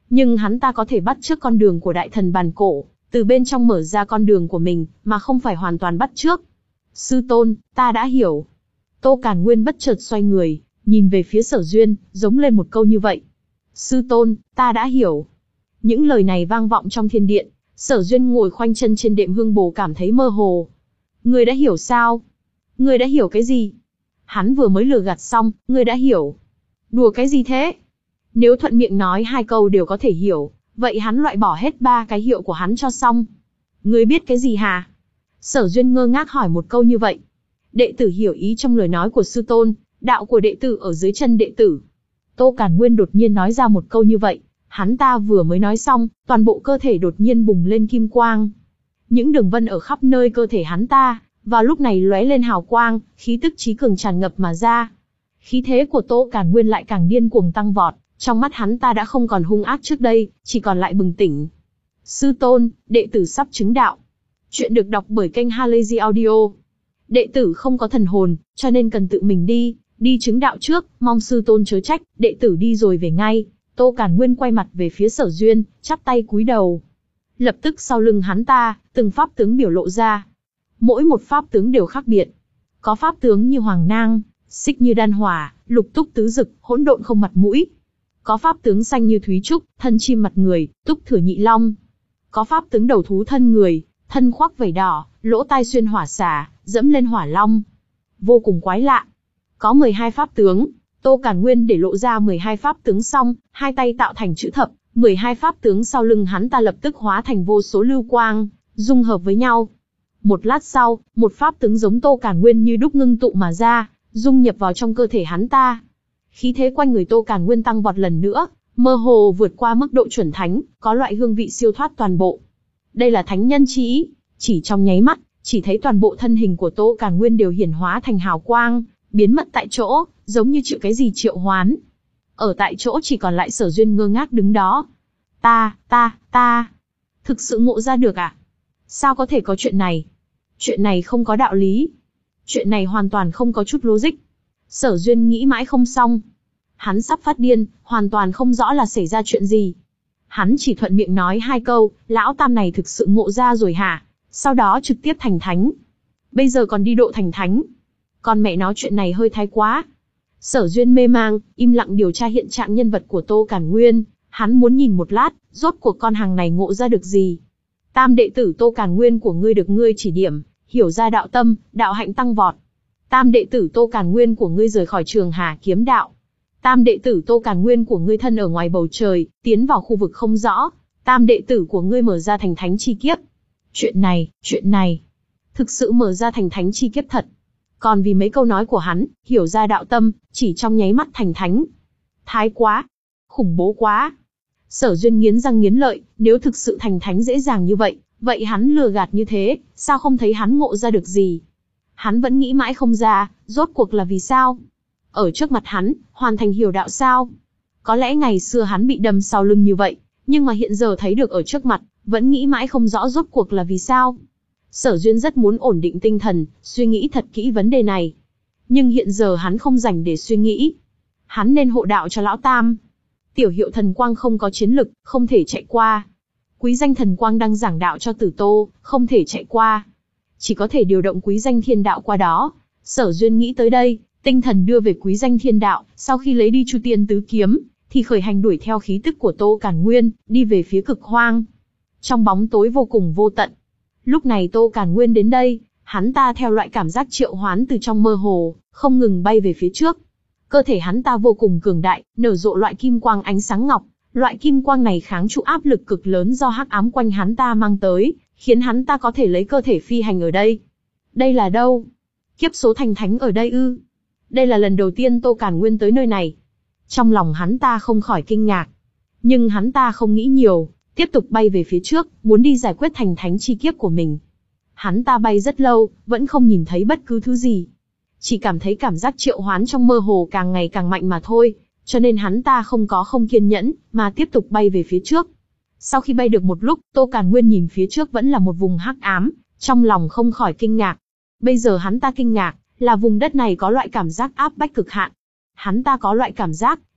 Speaker 1: Nhưng hắn ta có thể bắt chước con đường của đại thần bàn cổ, từ bên trong mở ra con đường của mình, mà không phải hoàn toàn bắt chước. Sư tôn, ta đã hiểu. Tô Càn Nguyên bất chợt xoay người, nhìn về phía Sở Duyên, giống lên một câu như vậy. Sư tôn, ta đã hiểu. Những lời này vang vọng trong thiên điện, Sở Duyên ngồi khoanh chân trên đệm hương bồ cảm thấy mơ hồ. Ngươi đã hiểu sao? Ngươi đã hiểu cái gì? Hắn vừa mới lừa gạt xong, ngươi đã hiểu. Đùa cái gì thế? Nếu thuận miệng nói hai câu đều có thể hiểu, vậy hắn loại bỏ hết ba cái hiệu của hắn cho xong. Ngươi biết cái gì hả? Sở Duyên ngơ ngác hỏi một câu như vậy. Đệ tử hiểu ý trong lời nói của sư tôn, đạo của đệ tử ở dưới chân đệ tử. Tô Càn Nguyên đột nhiên nói ra một câu như vậy, hắn ta vừa mới nói xong, toàn bộ cơ thể đột nhiên bùng lên kim quang. Những đường vân ở khắp nơi cơ thể hắn ta, vào lúc này lóe lên hào quang, khí tức chí cường tràn ngập mà ra. Khí thế của Tô Càn Nguyên lại càng điên cuồng tăng vọt, trong mắt hắn ta đã không còn hung ác trước đây, chỉ còn lại bừng tỉnh. Sư tôn, đệ tử sắp chứng đạo. Chuyện được đọc bởi kênh Halazy Audio. Đệ tử không có thần hồn, cho nên cần tự mình đi, đi chứng đạo trước, mong sư tôn chớ trách, đệ tử đi rồi về ngay. Tô Càn Nguyên quay mặt về phía Sở Duyên, chắp tay cúi đầu. Lập tức sau lưng hắn ta, từng pháp tướng biểu lộ ra. Mỗi một pháp tướng đều khác biệt. Có pháp tướng như Hoàng Nang, Xích như Đan Hỏa, Lục Túc Tứ Dực, Hỗn Độn không mặt mũi. Có pháp tướng xanh như Thúy Trúc, thân chim mặt người, Túc Thừa Nhị Long. Có pháp tướng đầu thú thân người, thân khoác vảy đỏ, lỗ tai xuyên hỏa xà, dẫm lên hỏa long. Vô cùng quái lạ. Có mười hai pháp tướng, Tô Càn Nguyên để lộ ra mười hai pháp tướng xong, hai tay tạo thành chữ thập, mười hai pháp tướng sau lưng hắn ta lập tức hóa thành vô số lưu quang, dung hợp với nhau. Một lát sau, một pháp tướng giống Tô Càn Nguyên như đúc ngưng tụ mà ra, dung nhập vào trong cơ thể hắn ta. Khí thế quanh người Tô Càn Nguyên tăng vọt lần nữa, mơ hồ vượt qua mức độ chuẩn thánh, có loại hương vị siêu thoát toàn bộ. Đây là thánh nhân chi ý, chỉ trong nháy mắt, chỉ thấy toàn bộ thân hình của Tô Càn Nguyên đều hiển hóa thành hào quang, biến mất tại chỗ, giống như chịu cái gì triệu hoán. Ở tại chỗ chỉ còn lại Sở Duyên ngơ ngác đứng đó. Ta, ta, ta, thực sự ngộ ra được à? Sao có thể có chuyện này? Chuyện này không có đạo lý. Chuyện này hoàn toàn không có chút logic. Sở Duyên nghĩ mãi không xong. Hắn sắp phát điên, hoàn toàn không rõ là xảy ra chuyện gì. Hắn chỉ thuận miệng nói hai câu, lão tam này thực sự ngộ ra rồi hả? Sau đó trực tiếp thành thánh. Bây giờ còn đi độ thành thánh. Con mẹ nó chuyện này hơi thái quá. Sở Duyên mê mang, im lặng điều tra hiện trạng nhân vật của Tô Càn Nguyên. Hắn muốn nhìn một lát, rốt cuộc con hàng này ngộ ra được gì. Tam đệ tử Tô Càn Nguyên của ngươi được ngươi chỉ điểm, hiểu ra đạo tâm, đạo hạnh tăng vọt. Tam đệ tử Tô Càn Nguyên của ngươi rời khỏi Trường Hà kiếm đạo. Tam đệ tử Tô Càn Nguyên của ngươi thân ở ngoài bầu trời, tiến vào khu vực không rõ. Tam đệ tử của ngươi mở ra thành thánh chi kiếp. Chuyện này, chuyện này, thực sự mở ra thành thánh chi kiếp thật. Còn vì mấy câu nói của hắn, hiểu ra đạo tâm, chỉ trong nháy mắt thành thánh. Thái quá, khủng bố quá. Sở Duyên nghiến răng nghiến lợi, nếu thực sự thành thánh dễ dàng như vậy, vậy hắn lừa gạt như thế, sao không thấy hắn ngộ ra được gì? Hắn vẫn nghĩ mãi không ra, rốt cuộc là vì sao? Ở trước mặt hắn, hoàn thành hiểu đạo sao? Có lẽ ngày xưa hắn bị đâm sau lưng như vậy, nhưng mà hiện giờ thấy được ở trước mặt, vẫn nghĩ mãi không rõ rốt cuộc là vì sao? Sở Duyên rất muốn ổn định tinh thần, suy nghĩ thật kỹ vấn đề này. Nhưng hiện giờ hắn không rảnh để suy nghĩ. Hắn nên hộ đạo cho lão tam. Tiểu hiệu thần quang không có chiến lực, không thể chạy qua. Quý danh thần quang đang giảng đạo cho Tử Tô, không thể chạy qua. Chỉ có thể điều động quý danh thiên đạo qua đó. Sở Duyên nghĩ tới đây, tinh thần đưa về quý danh thiên đạo, sau khi lấy đi Chu Tiên Tứ Kiếm, thì khởi hành đuổi theo khí tức của Tô Càn Nguyên, đi về phía cực hoang. Trong bóng tối vô cùng vô tận. Lúc này Tô Càn Nguyên đến đây, hắn ta theo loại cảm giác triệu hoán từ trong mơ hồ, không ngừng bay về phía trước. Cơ thể hắn ta vô cùng cường đại, nở rộ loại kim quang ánh sáng ngọc. Loại kim quang này kháng trụ áp lực cực lớn do hắc ám quanh hắn ta mang tới, khiến hắn ta có thể lấy cơ thể phi hành ở đây. Đây là đâu? Kiếp số thành thánh ở đây ư? Đây là lần đầu tiên Tô Càn Nguyên tới nơi này. Trong lòng hắn ta không khỏi kinh ngạc. Nhưng hắn ta không nghĩ nhiều, tiếp tục bay về phía trước, muốn đi giải quyết thành thánh chi kiếp của mình. Hắn ta bay rất lâu, vẫn không nhìn thấy bất cứ thứ gì. Chỉ cảm thấy cảm giác triệu hoán trong mơ hồ càng ngày càng mạnh mà thôi, cho nên hắn ta không có không kiên nhẫn, mà tiếp tục bay về phía trước. Sau khi bay được một lúc, Tô Càn Nguyên nhìn phía trước vẫn là một vùng hắc ám, trong lòng không khỏi kinh ngạc. Bây giờ hắn ta kinh ngạc, là vùng đất này có loại cảm giác áp bách cực hạn. Hắn ta có loại cảm giác,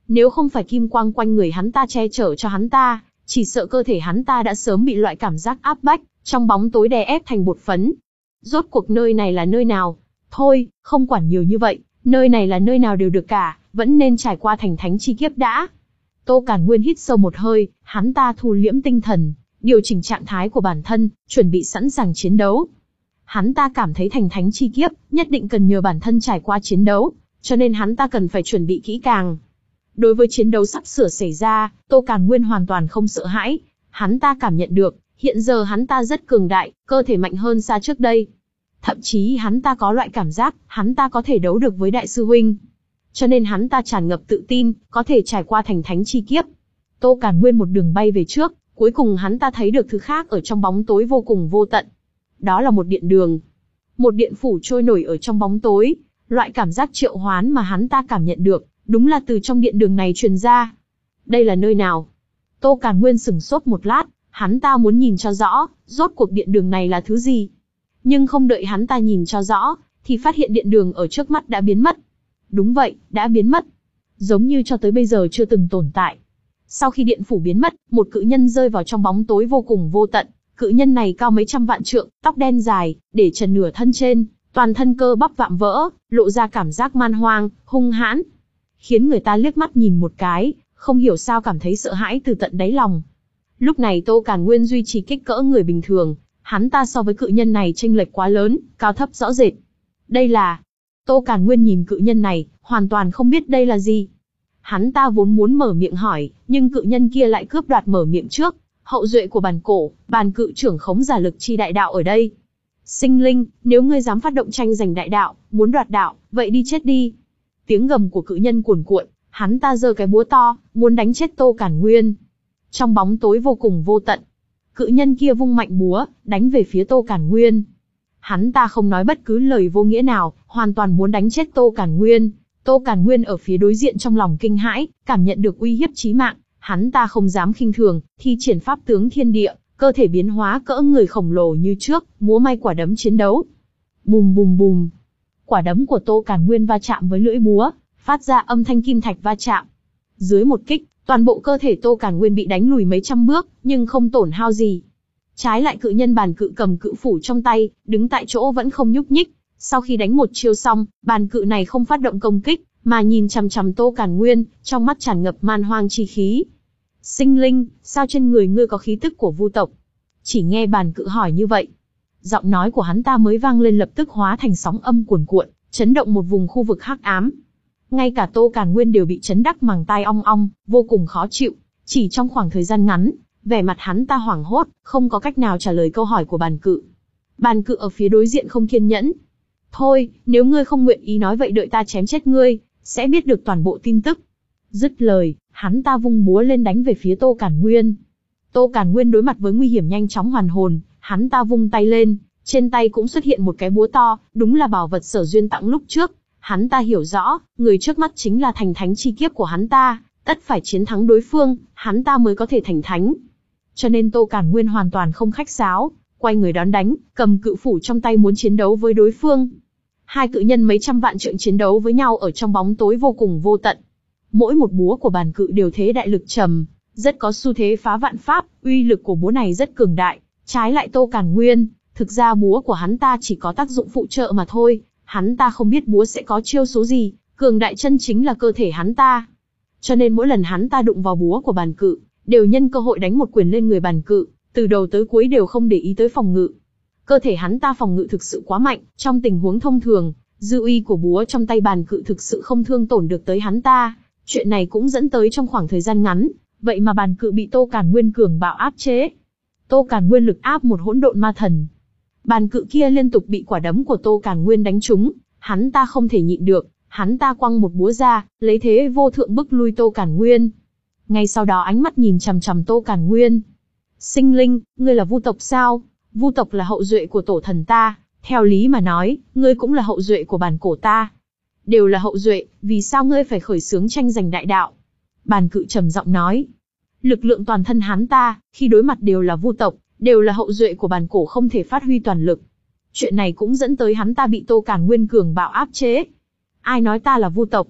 Speaker 1: Nếu không phải kim quang quanh người hắn ta che chở cho hắn ta, chỉ sợ cơ thể hắn ta đã sớm bị loại cảm giác áp bách, trong bóng tối đè ép thành bột phấn. Rốt cuộc nơi này là nơi nào? Thôi, không quản nhiều như vậy, nơi này là nơi nào đều được cả, vẫn nên trải qua thành thánh chi kiếp đã. Tô Càn Nguyên hít sâu một hơi, hắn ta thu liễm tinh thần, điều chỉnh trạng thái của bản thân, chuẩn bị sẵn sàng chiến đấu. Hắn ta cảm thấy thành thánh chi kiếp, nhất định cần nhờ bản thân trải qua chiến đấu, cho nên hắn ta cần phải chuẩn bị kỹ càng. Đối với chiến đấu sắp sửa xảy ra, Tô Càn Nguyên hoàn toàn không sợ hãi. Hắn ta cảm nhận được, hiện giờ hắn ta rất cường đại, cơ thể mạnh hơn xa trước đây. Thậm chí hắn ta có loại cảm giác, hắn ta có thể đấu được với đại sư huynh. Cho nên hắn ta tràn ngập tự tin, có thể trải qua thành thánh chi kiếp. Tô Càn Nguyên một đường bay về trước, cuối cùng hắn ta thấy được thứ khác ở trong bóng tối vô cùng vô tận. Đó là một điện đường. Một điện phủ trôi nổi ở trong bóng tối. Loại cảm giác triệu hoán mà hắn ta cảm nhận được, đúng là từ trong điện đường này truyền ra. Đây là nơi nào? Tô Càn Nguyên sửng sốt một lát, hắn ta muốn nhìn cho rõ, rốt cuộc điện đường này là thứ gì. Nhưng không đợi hắn ta nhìn cho rõ, thì phát hiện điện đường ở trước mắt đã biến mất. Đúng vậy, đã biến mất. Giống như cho tới bây giờ chưa từng tồn tại. Sau khi điện phủ biến mất, một cự nhân rơi vào trong bóng tối vô cùng vô tận. Cự nhân này cao mấy trăm vạn trượng, tóc đen dài, để trần nửa thân trên, toàn thân cơ bắp vạm vỡ, lộ ra cảm giác man hoang, hung hãn. Khiến người ta liếc mắt nhìn một cái, không hiểu sao cảm thấy sợ hãi từ tận đáy lòng. Lúc này Tô Càn Nguyên duy trì kích cỡ người bình thường, hắn ta so với cự nhân này chênh lệch quá lớn, cao thấp rõ rệt. Đây là... Tô Càn Nguyên nhìn cự nhân này, hoàn toàn không biết đây là gì. Hắn ta vốn muốn mở miệng hỏi, nhưng cự nhân kia lại cướp đoạt mở miệng trước. Hậu duệ của bàn cổ, bàn cự trưởng khống giả lực chi đại đạo ở đây. Sinh linh, nếu ngươi dám phát động tranh giành đại đạo, muốn đoạt đạo, vậy đi chết đi. Tiếng gầm của cự nhân cuồn cuộn, hắn ta giơ cái búa to, muốn đánh chết Tô Càn Nguyên. Trong bóng tối vô cùng vô tận, cự nhân kia vung mạnh búa, đánh về phía Tô Càn Nguyên. Hắn ta không nói bất cứ lời vô nghĩa nào, hoàn toàn muốn đánh chết Tô Càn Nguyên. Tô Càn Nguyên ở phía đối diện trong lòng kinh hãi, cảm nhận được uy hiếp chí mạng, hắn ta không dám khinh thường, thi triển pháp tướng thiên địa, cơ thể biến hóa cỡ người khổng lồ như trước, múa may quả đấm chiến đấu. Bùm bùm bùm. Quả đấm của Tô Càn Nguyên va chạm với lưỡi búa, phát ra âm thanh kim thạch va chạm. Dưới một kích, toàn bộ cơ thể Tô Càn Nguyên bị đánh lùi mấy trăm bước, nhưng không tổn hao gì. Trái lại cự nhân bàn cự cầm cự phủ trong tay, đứng tại chỗ vẫn không nhúc nhích. Sau khi đánh một chiêu xong, bàn cự này không phát động công kích, mà nhìn chằm chằm Tô Càn Nguyên, trong mắt tràn ngập man hoang chi khí. Sinh linh, sao trên người ngươi có khí tức của vu tộc? Chỉ nghe bàn cự hỏi như vậy. Giọng nói của hắn ta mới vang lên lập tức hóa thành sóng âm cuồn cuộn, chấn động một vùng khu vực hắc ám. Ngay cả Tô Càn Nguyên đều bị chấn đắc màng tai ong ong, vô cùng khó chịu. Chỉ trong khoảng thời gian ngắn, vẻ mặt hắn ta hoảng hốt, không có cách nào trả lời câu hỏi của bàn cự. Bàn cự ở phía đối diện không kiên nhẫn. Thôi, nếu ngươi không nguyện ý nói vậy đợi ta chém chết ngươi, sẽ biết được toàn bộ tin tức. Dứt lời, hắn ta vung búa lên đánh về phía Tô Càn Nguyên. Tô Càn Nguyên đối mặt với nguy hiểm nhanh chóng hoàn hồn, hắn ta vung tay lên, trên tay cũng xuất hiện một cái búa to, đúng là bảo vật Sở Duyên tặng lúc trước. Hắn ta hiểu rõ, người trước mắt chính là thành thánh chi kiếp của hắn ta, tất phải chiến thắng đối phương, hắn ta mới có thể thành thánh. Cho nên Tô Càn Nguyên hoàn toàn không khách sáo, quay người đón đánh, cầm cự phủ trong tay muốn chiến đấu với đối phương. Hai cự nhân mấy trăm vạn trượng chiến đấu với nhau ở trong bóng tối vô cùng vô tận. Mỗi một búa của bàn cự đều thế đại lực trầm, rất có xu thế phá vạn pháp, uy lực của búa này rất cường đại. Trái lại Tô Càn Nguyên, thực ra búa của hắn ta chỉ có tác dụng phụ trợ mà thôi, hắn ta không biết búa sẽ có chiêu số gì, cường đại chân chính là cơ thể hắn ta. Cho nên mỗi lần hắn ta đụng vào búa của bàn cự, đều nhân cơ hội đánh một quyền lên người bàn cự, từ đầu tới cuối đều không để ý tới phòng ngự. Cơ thể hắn ta phòng ngự thực sự quá mạnh, trong tình huống thông thường, dư uy của búa trong tay bàn cự thực sự không thương tổn được tới hắn ta. Chuyện này cũng dẫn tới trong khoảng thời gian ngắn, vậy mà bàn cự bị Tô Càn Nguyên cường bạo áp chế. Tô Càn Nguyên lực áp một hỗn độn ma thần. Bàn cự kia liên tục bị quả đấm của Tô Càn Nguyên đánh trúng, hắn ta không thể nhịn được, hắn ta quăng một búa ra, lấy thế vô thượng bức lui Tô Càn Nguyên. Ngay sau đó ánh mắt nhìn chằm chằm Tô Càn Nguyên. Sinh linh, ngươi là vu tộc sao? Vu tộc là hậu duệ của tổ thần ta, theo lý mà nói, ngươi cũng là hậu duệ của bàn cổ ta. Đều là hậu duệ, vì sao ngươi phải khởi xướng tranh giành đại đạo? Bàn cự trầm giọng nói. Lực lượng toàn thân hắn ta, khi đối mặt đều là vu tộc, đều là hậu duệ của bàn cổ không thể phát huy toàn lực. Chuyện này cũng dẫn tới hắn ta bị Tô Càn Nguyên cường bạo áp chế. Ai nói ta là vu tộc?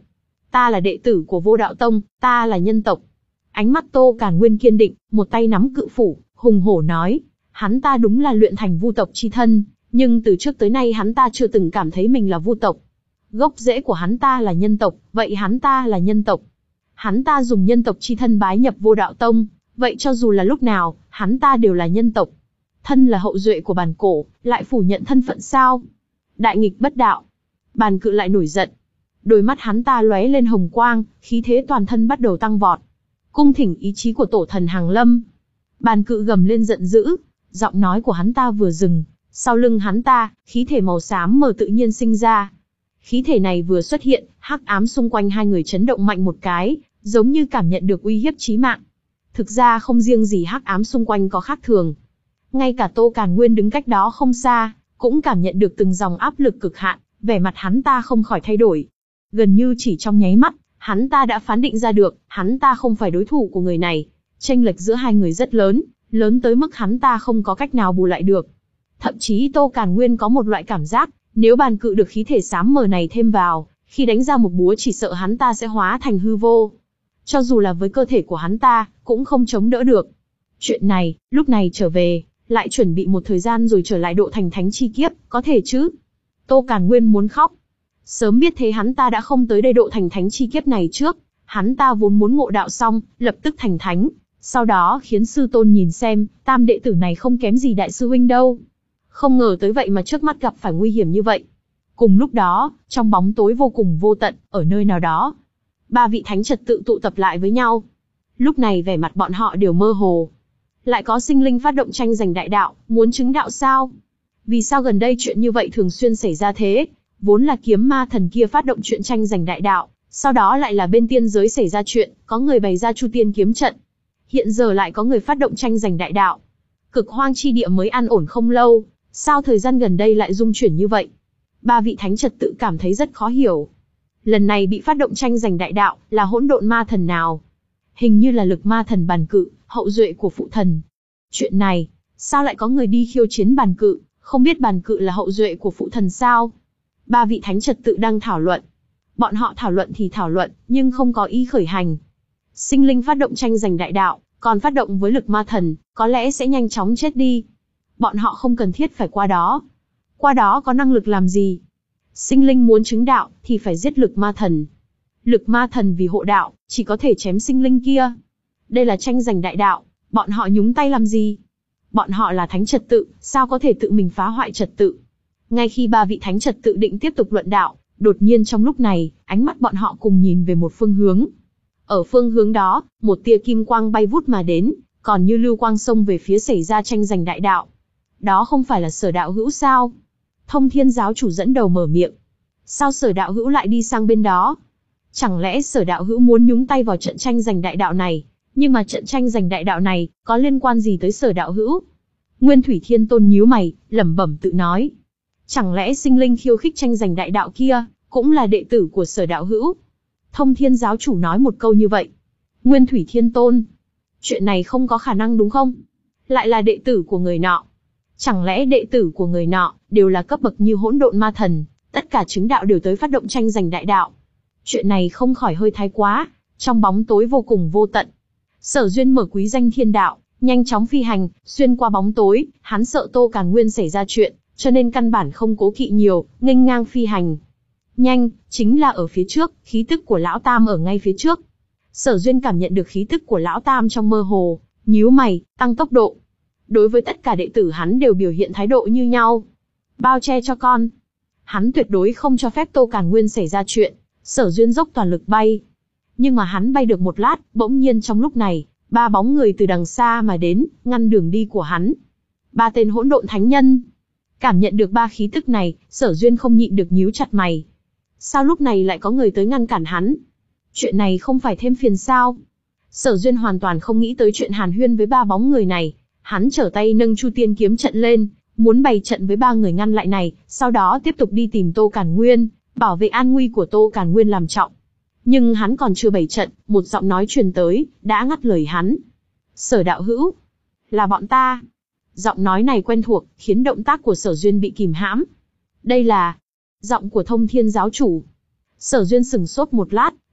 Speaker 1: Ta là đệ tử của Vô Đạo Tông, ta là nhân tộc. Ánh mắt Tô Càn Nguyên kiên định, một tay nắm cự phủ, hùng hổ nói. Hắn ta đúng là luyện thành vu tộc chi thân, nhưng từ trước tới nay hắn ta chưa từng cảm thấy mình là vu tộc. Gốc rễ của hắn ta là nhân tộc, vậy hắn ta là nhân tộc. Hắn ta dùng nhân tộc chi thân bái nhập Vô Đạo Tông, vậy cho dù là lúc nào, hắn ta đều là nhân tộc. Thân là hậu duệ của Bàn Cổ, lại phủ nhận thân phận sao? Đại nghịch bất đạo. Bàn Cự lại nổi giận. Đôi mắt hắn ta lóe lên hồng quang, khí thế toàn thân bắt đầu tăng vọt. Cung thỉnh ý chí của tổ thần Hàng Lâm. Bàn Cự gầm lên giận dữ, giọng nói của hắn ta vừa dừng, sau lưng hắn ta, khí thể màu xám mờ tự nhiên sinh ra. Khí thể này vừa xuất hiện, hắc ám xung quanh hai người chấn động mạnh một cái, giống như cảm nhận được uy hiếp chí mạng. Thực ra không riêng gì hắc ám xung quanh có khác thường. Ngay cả Tô Càn Nguyên đứng cách đó không xa, cũng cảm nhận được từng dòng áp lực cực hạn, vẻ mặt hắn ta không khỏi thay đổi. Gần như chỉ trong nháy mắt, hắn ta đã phán định ra được, hắn ta không phải đối thủ của người này. Chênh lệch giữa hai người rất lớn, lớn tới mức hắn ta không có cách nào bù lại được. Thậm chí Tô Càn Nguyên có một loại cảm giác, nếu Bàn Cự được khí thể xám mờ này thêm vào, khi đánh ra một búa chỉ sợ hắn ta sẽ hóa thành hư vô. Cho dù là với cơ thể của hắn ta, cũng không chống đỡ được. Chuyện này, lúc này trở về, lại chuẩn bị một thời gian rồi trở lại độ thành thánh chi kiếp, có thể chứ? Tô Càn Nguyên muốn khóc. Sớm biết thế hắn ta đã không tới đây độ thành thánh chi kiếp này trước. Hắn ta vốn muốn ngộ đạo xong, lập tức thành thánh. Sau đó khiến sư tôn nhìn xem, tam đệ tử này không kém gì đại sư huynh đâu. Không ngờ tới vậy mà trước mắt gặp phải nguy hiểm như vậy. Cùng lúc đó, trong bóng tối vô cùng vô tận, ở nơi nào đó, ba vị thánh trật tự tụ tập lại với nhau. Lúc này vẻ mặt bọn họ đều mơ hồ. Lại có sinh linh phát động tranh giành đại đạo, muốn chứng đạo sao? Vì sao gần đây chuyện như vậy thường xuyên xảy ra thế? Vốn là kiếm ma thần kia phát động chuyện tranh giành đại đạo, sau đó lại là bên tiên giới xảy ra chuyện, có người bày ra Chu Tiên kiếm trận. Hiện giờ lại có người phát động tranh giành đại đạo. Cực hoang chi địa mới an ổn không lâu, sao thời gian gần đây lại rung chuyển như vậy? Ba vị thánh trật tự cảm thấy rất khó hiểu. Lần này bị phát động tranh giành đại đạo, là hỗn độn ma thần nào? Hình như là lực ma thần Bàn Cự, hậu duệ của phụ thần. Chuyện này, sao lại có người đi khiêu chiến Bàn Cự, không biết Bàn Cự là hậu duệ của phụ thần sao? Ba vị thánh trật tự đang thảo luận. Bọn họ thảo luận thì thảo luận, nhưng không có ý khởi hành. Sinh linh phát động tranh giành đại đạo, còn phát động với lực ma thần, có lẽ sẽ nhanh chóng chết đi. Bọn họ không cần thiết phải qua đó. Qua đó có năng lực làm gì? Sinh linh muốn chứng đạo, thì phải giết lực ma thần. Lực ma thần vì hộ đạo, chỉ có thể chém sinh linh kia. Đây là tranh giành đại đạo, bọn họ nhúng tay làm gì? Bọn họ là thánh trật tự, sao có thể tự mình phá hoại trật tự? Ngay khi ba vị thánh trật tự định tiếp tục luận đạo, đột nhiên trong lúc này, ánh mắt bọn họ cùng nhìn về một phương hướng. Ở phương hướng đó, một tia kim quang bay vút mà đến, còn như lưu quang xông về phía xảy ra tranh giành đại đạo. Đó không phải là Sở đạo hữu sao? Thông Thiên giáo chủ dẫn đầu mở miệng. Sao Sở đạo hữu lại đi sang bên đó? Chẳng lẽ Sở đạo hữu muốn nhúng tay vào trận tranh giành đại đạo này? Nhưng mà trận tranh giành đại đạo này, có liên quan gì tới Sở đạo hữu? Nguyên Thủy Thiên Tôn nhíu mày, lẩm bẩm tự nói. Chẳng lẽ sinh linh khiêu khích tranh giành đại đạo kia, cũng là đệ tử của Sở đạo hữu? Thông Thiên giáo chủ nói một câu như vậy. Nguyên Thủy Thiên Tôn, chuyện này không có khả năng đúng không? Lại là đệ tử của người nọ. Chẳng lẽ đệ tử của người nọ, đều là cấp bậc như hỗn độn ma thần, tất cả chứng đạo đều tới phát động tranh giành đại đạo? Chuyện này không khỏi hơi thái quá, trong bóng tối vô cùng vô tận. Sở Duyên mở quý danh thiên đạo, nhanh chóng phi hành, xuyên qua bóng tối, hắn sợ Tô Càn Nguyên xảy ra chuyện, cho nên căn bản không cố kỵ nhiều, nghênh ngang phi hành. Nhanh, chính là ở phía trước, khí tức của Lão Tam ở ngay phía trước. Sở Duyên cảm nhận được khí tức của Lão Tam trong mơ hồ, nhíu mày, tăng tốc độ. Đối với tất cả đệ tử hắn đều biểu hiện thái độ như nhau. Bao che cho con. Hắn tuyệt đối không cho phép Tô Càn Nguyên xảy ra chuyện. Sở Duyên dốc toàn lực bay. Nhưng mà hắn bay được một lát, bỗng nhiên trong lúc này, ba bóng người từ đằng xa mà đến, ngăn đường đi của hắn. Ba tên hỗn độn thánh nhân. Cảm nhận được ba khí tức này, Sở Duyên không nhịn được nhíu chặt mày. Sao lúc này lại có người tới ngăn cản hắn? Chuyện này không phải thêm phiền sao? Sở Duyên hoàn toàn không nghĩ tới chuyện hàn huyên với ba bóng người này. Hắn trở tay nâng Chu Tiên kiếm trận lên, muốn bày trận với ba người ngăn lại này, sau đó tiếp tục đi tìm Tô Càn Nguyên, bảo vệ an nguy của Tô Càn Nguyên làm trọng. Nhưng hắn còn chưa bày trận, một giọng nói truyền tới, đã ngắt lời hắn. Sở đạo hữu, là bọn ta. Giọng nói này quen thuộc, khiến động tác của Sở Duyên bị kìm hãm. Đây là giọng của Thông Thiên giáo chủ. Sở Duyên sừng sốt một lát,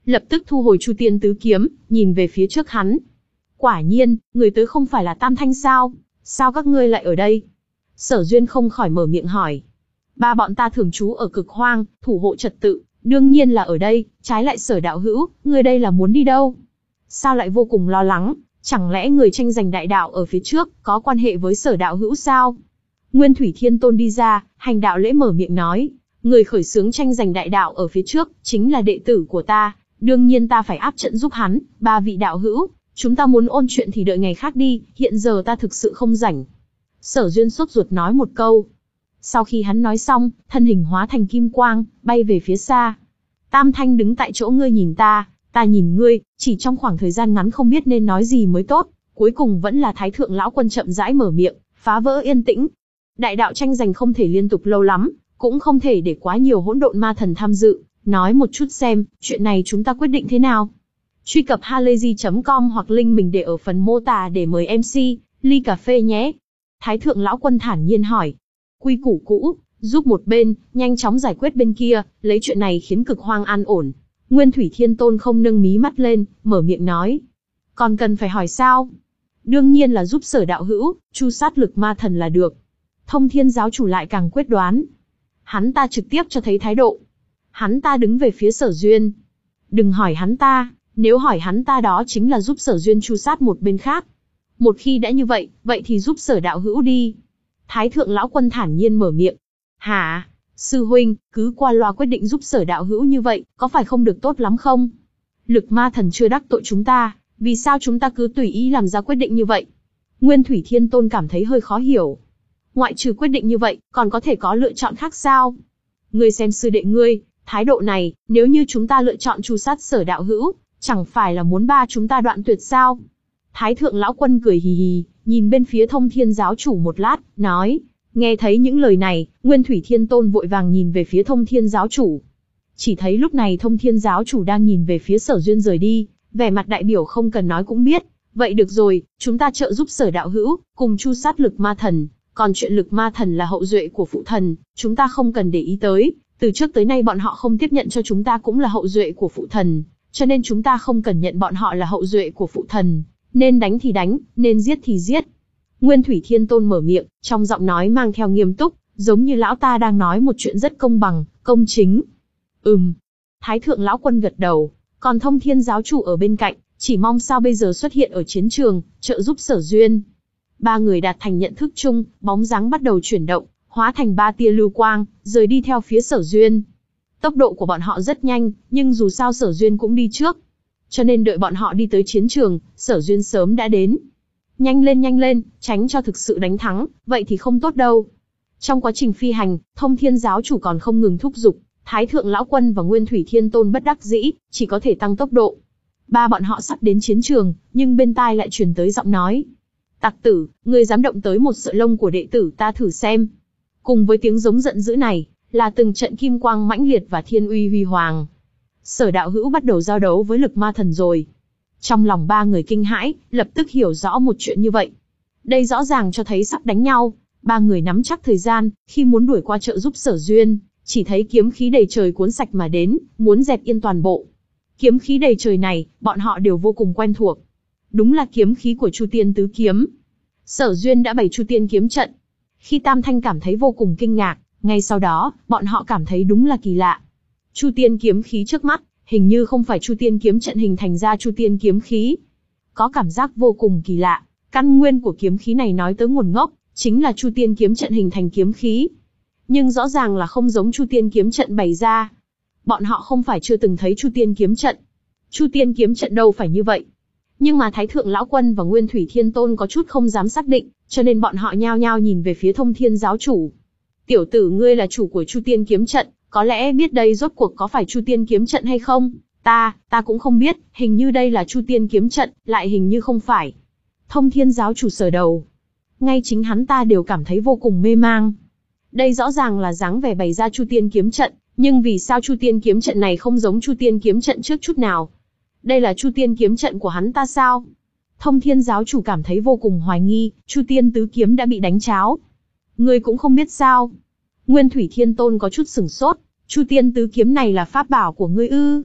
Speaker 1: lập tức thu hồi Chu Tiên Tứ Kiếm, nhìn về phía trước hắn. Quả nhiên, người tới không phải là Tam Thanh sao? Sao các ngươi lại ở đây? Sở Duyên không khỏi mở miệng hỏi. Ba bọn ta thường trú ở Cực Hoang, thủ hộ trật tự, đương nhiên là ở đây, trái lại Sở đạo hữu, ngươi đây là muốn đi đâu? Sao lại vô cùng lo lắng, chẳng lẽ người tranh giành đại đạo ở phía trước, có quan hệ với Sở đạo hữu sao? Nguyên Thủy Thiên Tôn đi ra, hành đạo lễ mở miệng nói, người khởi xướng tranh giành đại đạo ở phía trước, chính là đệ tử của ta, đương nhiên ta phải áp trận giúp hắn, ba vị đạo hữu, chúng ta muốn ôn chuyện thì đợi ngày khác đi, hiện giờ ta thực sự không rảnh. Sở Duyên sốt ruột nói một câu. Sau khi hắn nói xong, thân hình hóa thành kim quang, bay về phía xa. Tam Thanh đứng tại chỗ, ngươi nhìn ta, ta nhìn ngươi, chỉ trong khoảng thời gian ngắn không biết nên nói gì mới tốt, cuối cùng vẫn là Thái Thượng Lão Quân chậm rãi mở miệng, phá vỡ yên tĩnh. Đại đạo tranh giành không thể liên tục lâu lắm, cũng không thể để quá nhiều hỗn độn ma thần tham dự, nói một chút xem, chuyện này chúng ta quyết định thế nào. Truy cập halayzi chấm com hoặc link mình để ở phần mô tả để mời em xê, ly cà phê nhé. Thái Thượng Lão Quân thản nhiên hỏi. Quy củ cũ, giúp một bên, nhanh chóng giải quyết bên kia, lấy chuyện này khiến Cực Hoang an ổn. Nguyên Thủy Thiên Tôn không nâng mí mắt lên, mở miệng nói. Còn cần phải hỏi sao? Đương nhiên là giúp Sở đạo hữu, chu sát lực ma thần là được. Thông Thiên giáo chủ lại càng quyết đoán. Hắn ta trực tiếp cho thấy thái độ. Hắn ta đứng về phía Sở Duyên. Đừng hỏi hắn ta, nếu hỏi hắn ta đó chính là giúp Sở Duyên chu sát một bên khác. Một khi đã như vậy, vậy thì giúp Sở đạo hữu đi. Thái Thượng Lão Quân thản nhiên mở miệng. Hả? Sư huynh, cứ qua loa quyết định giúp Sở đạo hữu như vậy, có phải không được tốt lắm không? Lực ma thần chưa đắc tội chúng ta, vì sao chúng ta cứ tùy ý làm ra quyết định như vậy? Nguyên Thủy Thiên Tôn cảm thấy hơi khó hiểu. Ngoại trừ quyết định như vậy, còn có thể có lựa chọn khác sao? Ngươi xem sư đệ ngươi, thái độ này, nếu như chúng ta lựa chọn chu sát Sở đạo hữu, chẳng phải là muốn ba chúng ta đoạn tuyệt sao? Thái Thượng Lão Quân cười hì hì, nhìn bên phía Thông Thiên giáo chủ một lát, nói. Nghe thấy những lời này, Nguyên Thủy Thiên Tôn vội vàng nhìn về phía Thông Thiên giáo chủ. Chỉ thấy lúc này Thông Thiên giáo chủ đang nhìn về phía Sở Duyên rời đi, vẻ mặt đại biểu không cần nói cũng biết. Vậy được rồi, chúng ta trợ giúp Sở đạo hữu, cùng chu sát lực ma thần. Còn chuyện lực ma thần là hậu duệ của phụ thần, chúng ta không cần để ý tới. Từ trước tới nay bọn họ không tiếp nhận cho chúng ta cũng là hậu duệ của phụ thần, cho nên chúng ta không cần nhận bọn họ là hậu duệ của phụ thần. Nên đánh thì đánh, nên giết thì giết. Nguyên Thủy Thiên Tôn mở miệng, trong giọng nói mang theo nghiêm túc, giống như lão ta đang nói một chuyện rất công bằng, công chính. Ừm. Thái Thượng Lão Quân gật đầu, còn Thông Thiên giáo chủ ở bên cạnh, chỉ mong sao bây giờ xuất hiện ở chiến trường, trợ giúp Sở Duyên. Ba người đạt thành nhận thức chung, bóng dáng bắt đầu chuyển động, hóa thành ba tia lưu quang, rời đi theo phía Sở Duyên. Tốc độ của bọn họ rất nhanh, nhưng dù sao Sở Duyên cũng đi trước. Cho nên đợi bọn họ đi tới chiến trường, Sở Duyên sớm đã đến. Nhanh lên nhanh lên, tránh cho thực sự đánh thắng, vậy thì không tốt đâu. Trong quá trình phi hành, Thông Thiên giáo chủ còn không ngừng thúc giục, Thái Thượng Lão Quân và Nguyên Thủy Thiên Tôn bất đắc dĩ, chỉ có thể tăng tốc độ. Ba bọn họ sắp đến chiến trường, nhưng bên tai lại truyền tới giọng nói. Tặc tử, ngươi dám động tới một sợi lông của đệ tử ta thử xem. Cùng với tiếng giống giận dữ này, là từng trận kim quang mãnh liệt và thiên uy huy hoàng. Sở đạo hữu bắt đầu giao đấu với lực ma thần rồi. Trong lòng ba người kinh hãi, lập tức hiểu rõ một chuyện như vậy. Đây rõ ràng cho thấy sắp đánh nhau. Ba người nắm chắc thời gian, khi muốn đuổi qua trợ giúp Sở Duyên, chỉ thấy kiếm khí đầy trời cuốn sạch mà đến, muốn dẹp yên toàn bộ. Kiếm khí đầy trời này, bọn họ đều vô cùng quen thuộc. Đúng là kiếm khí của Chu Tiên Tứ Kiếm. Sở Duyên đã bày Chu Tiên kiếm trận. Khi Tam Thanh cảm thấy vô cùng kinh ngạc, ngay sau đó, bọn họ cảm thấy đúng là kỳ lạ. Chu Tiên kiếm khí trước mắt, hình như không phải Chu Tiên kiếm trận hình thành ra Chu Tiên kiếm khí. Có cảm giác vô cùng kỳ lạ, căn nguyên của kiếm khí này nói tới nguồn gốc, chính là Chu Tiên kiếm trận hình thành kiếm khí. Nhưng rõ ràng là không giống Chu Tiên kiếm trận bày ra. Bọn họ không phải chưa từng thấy Chu Tiên kiếm trận. Chu Tiên kiếm trận đâu phải như vậy. Nhưng mà Thái Thượng Lão Quân và Nguyên Thủy Thiên Tôn có chút không dám xác định, cho nên bọn họ nhao nhao nhìn về phía Thông Thiên giáo chủ. Tiểu tử ngươi là chủ của Chu Tiên kiếm trận, có lẽ biết đây rốt cuộc có phải Chu Tiên kiếm trận hay không? Ta, ta cũng không biết, hình như đây là Chu Tiên kiếm trận, lại hình như không phải. Thông Thiên giáo chủ sờ đầu. Ngay chính hắn ta đều cảm thấy vô cùng mê mang. Đây rõ ràng là dáng vẻ bày ra Chu Tiên kiếm trận, nhưng vì sao Chu Tiên kiếm trận này không giống Chu Tiên kiếm trận trước chút nào? Đây là Chu Tiên kiếm trận của hắn ta sao? Thông Thiên giáo chủ cảm thấy vô cùng hoài nghi, Chu Tiên tứ kiếm đã bị đánh tráo. Ngươi cũng không biết sao? Nguyên Thủy Thiên Tôn có chút sửng sốt, Chu Tiên tứ kiếm này là pháp bảo của ngươi ư?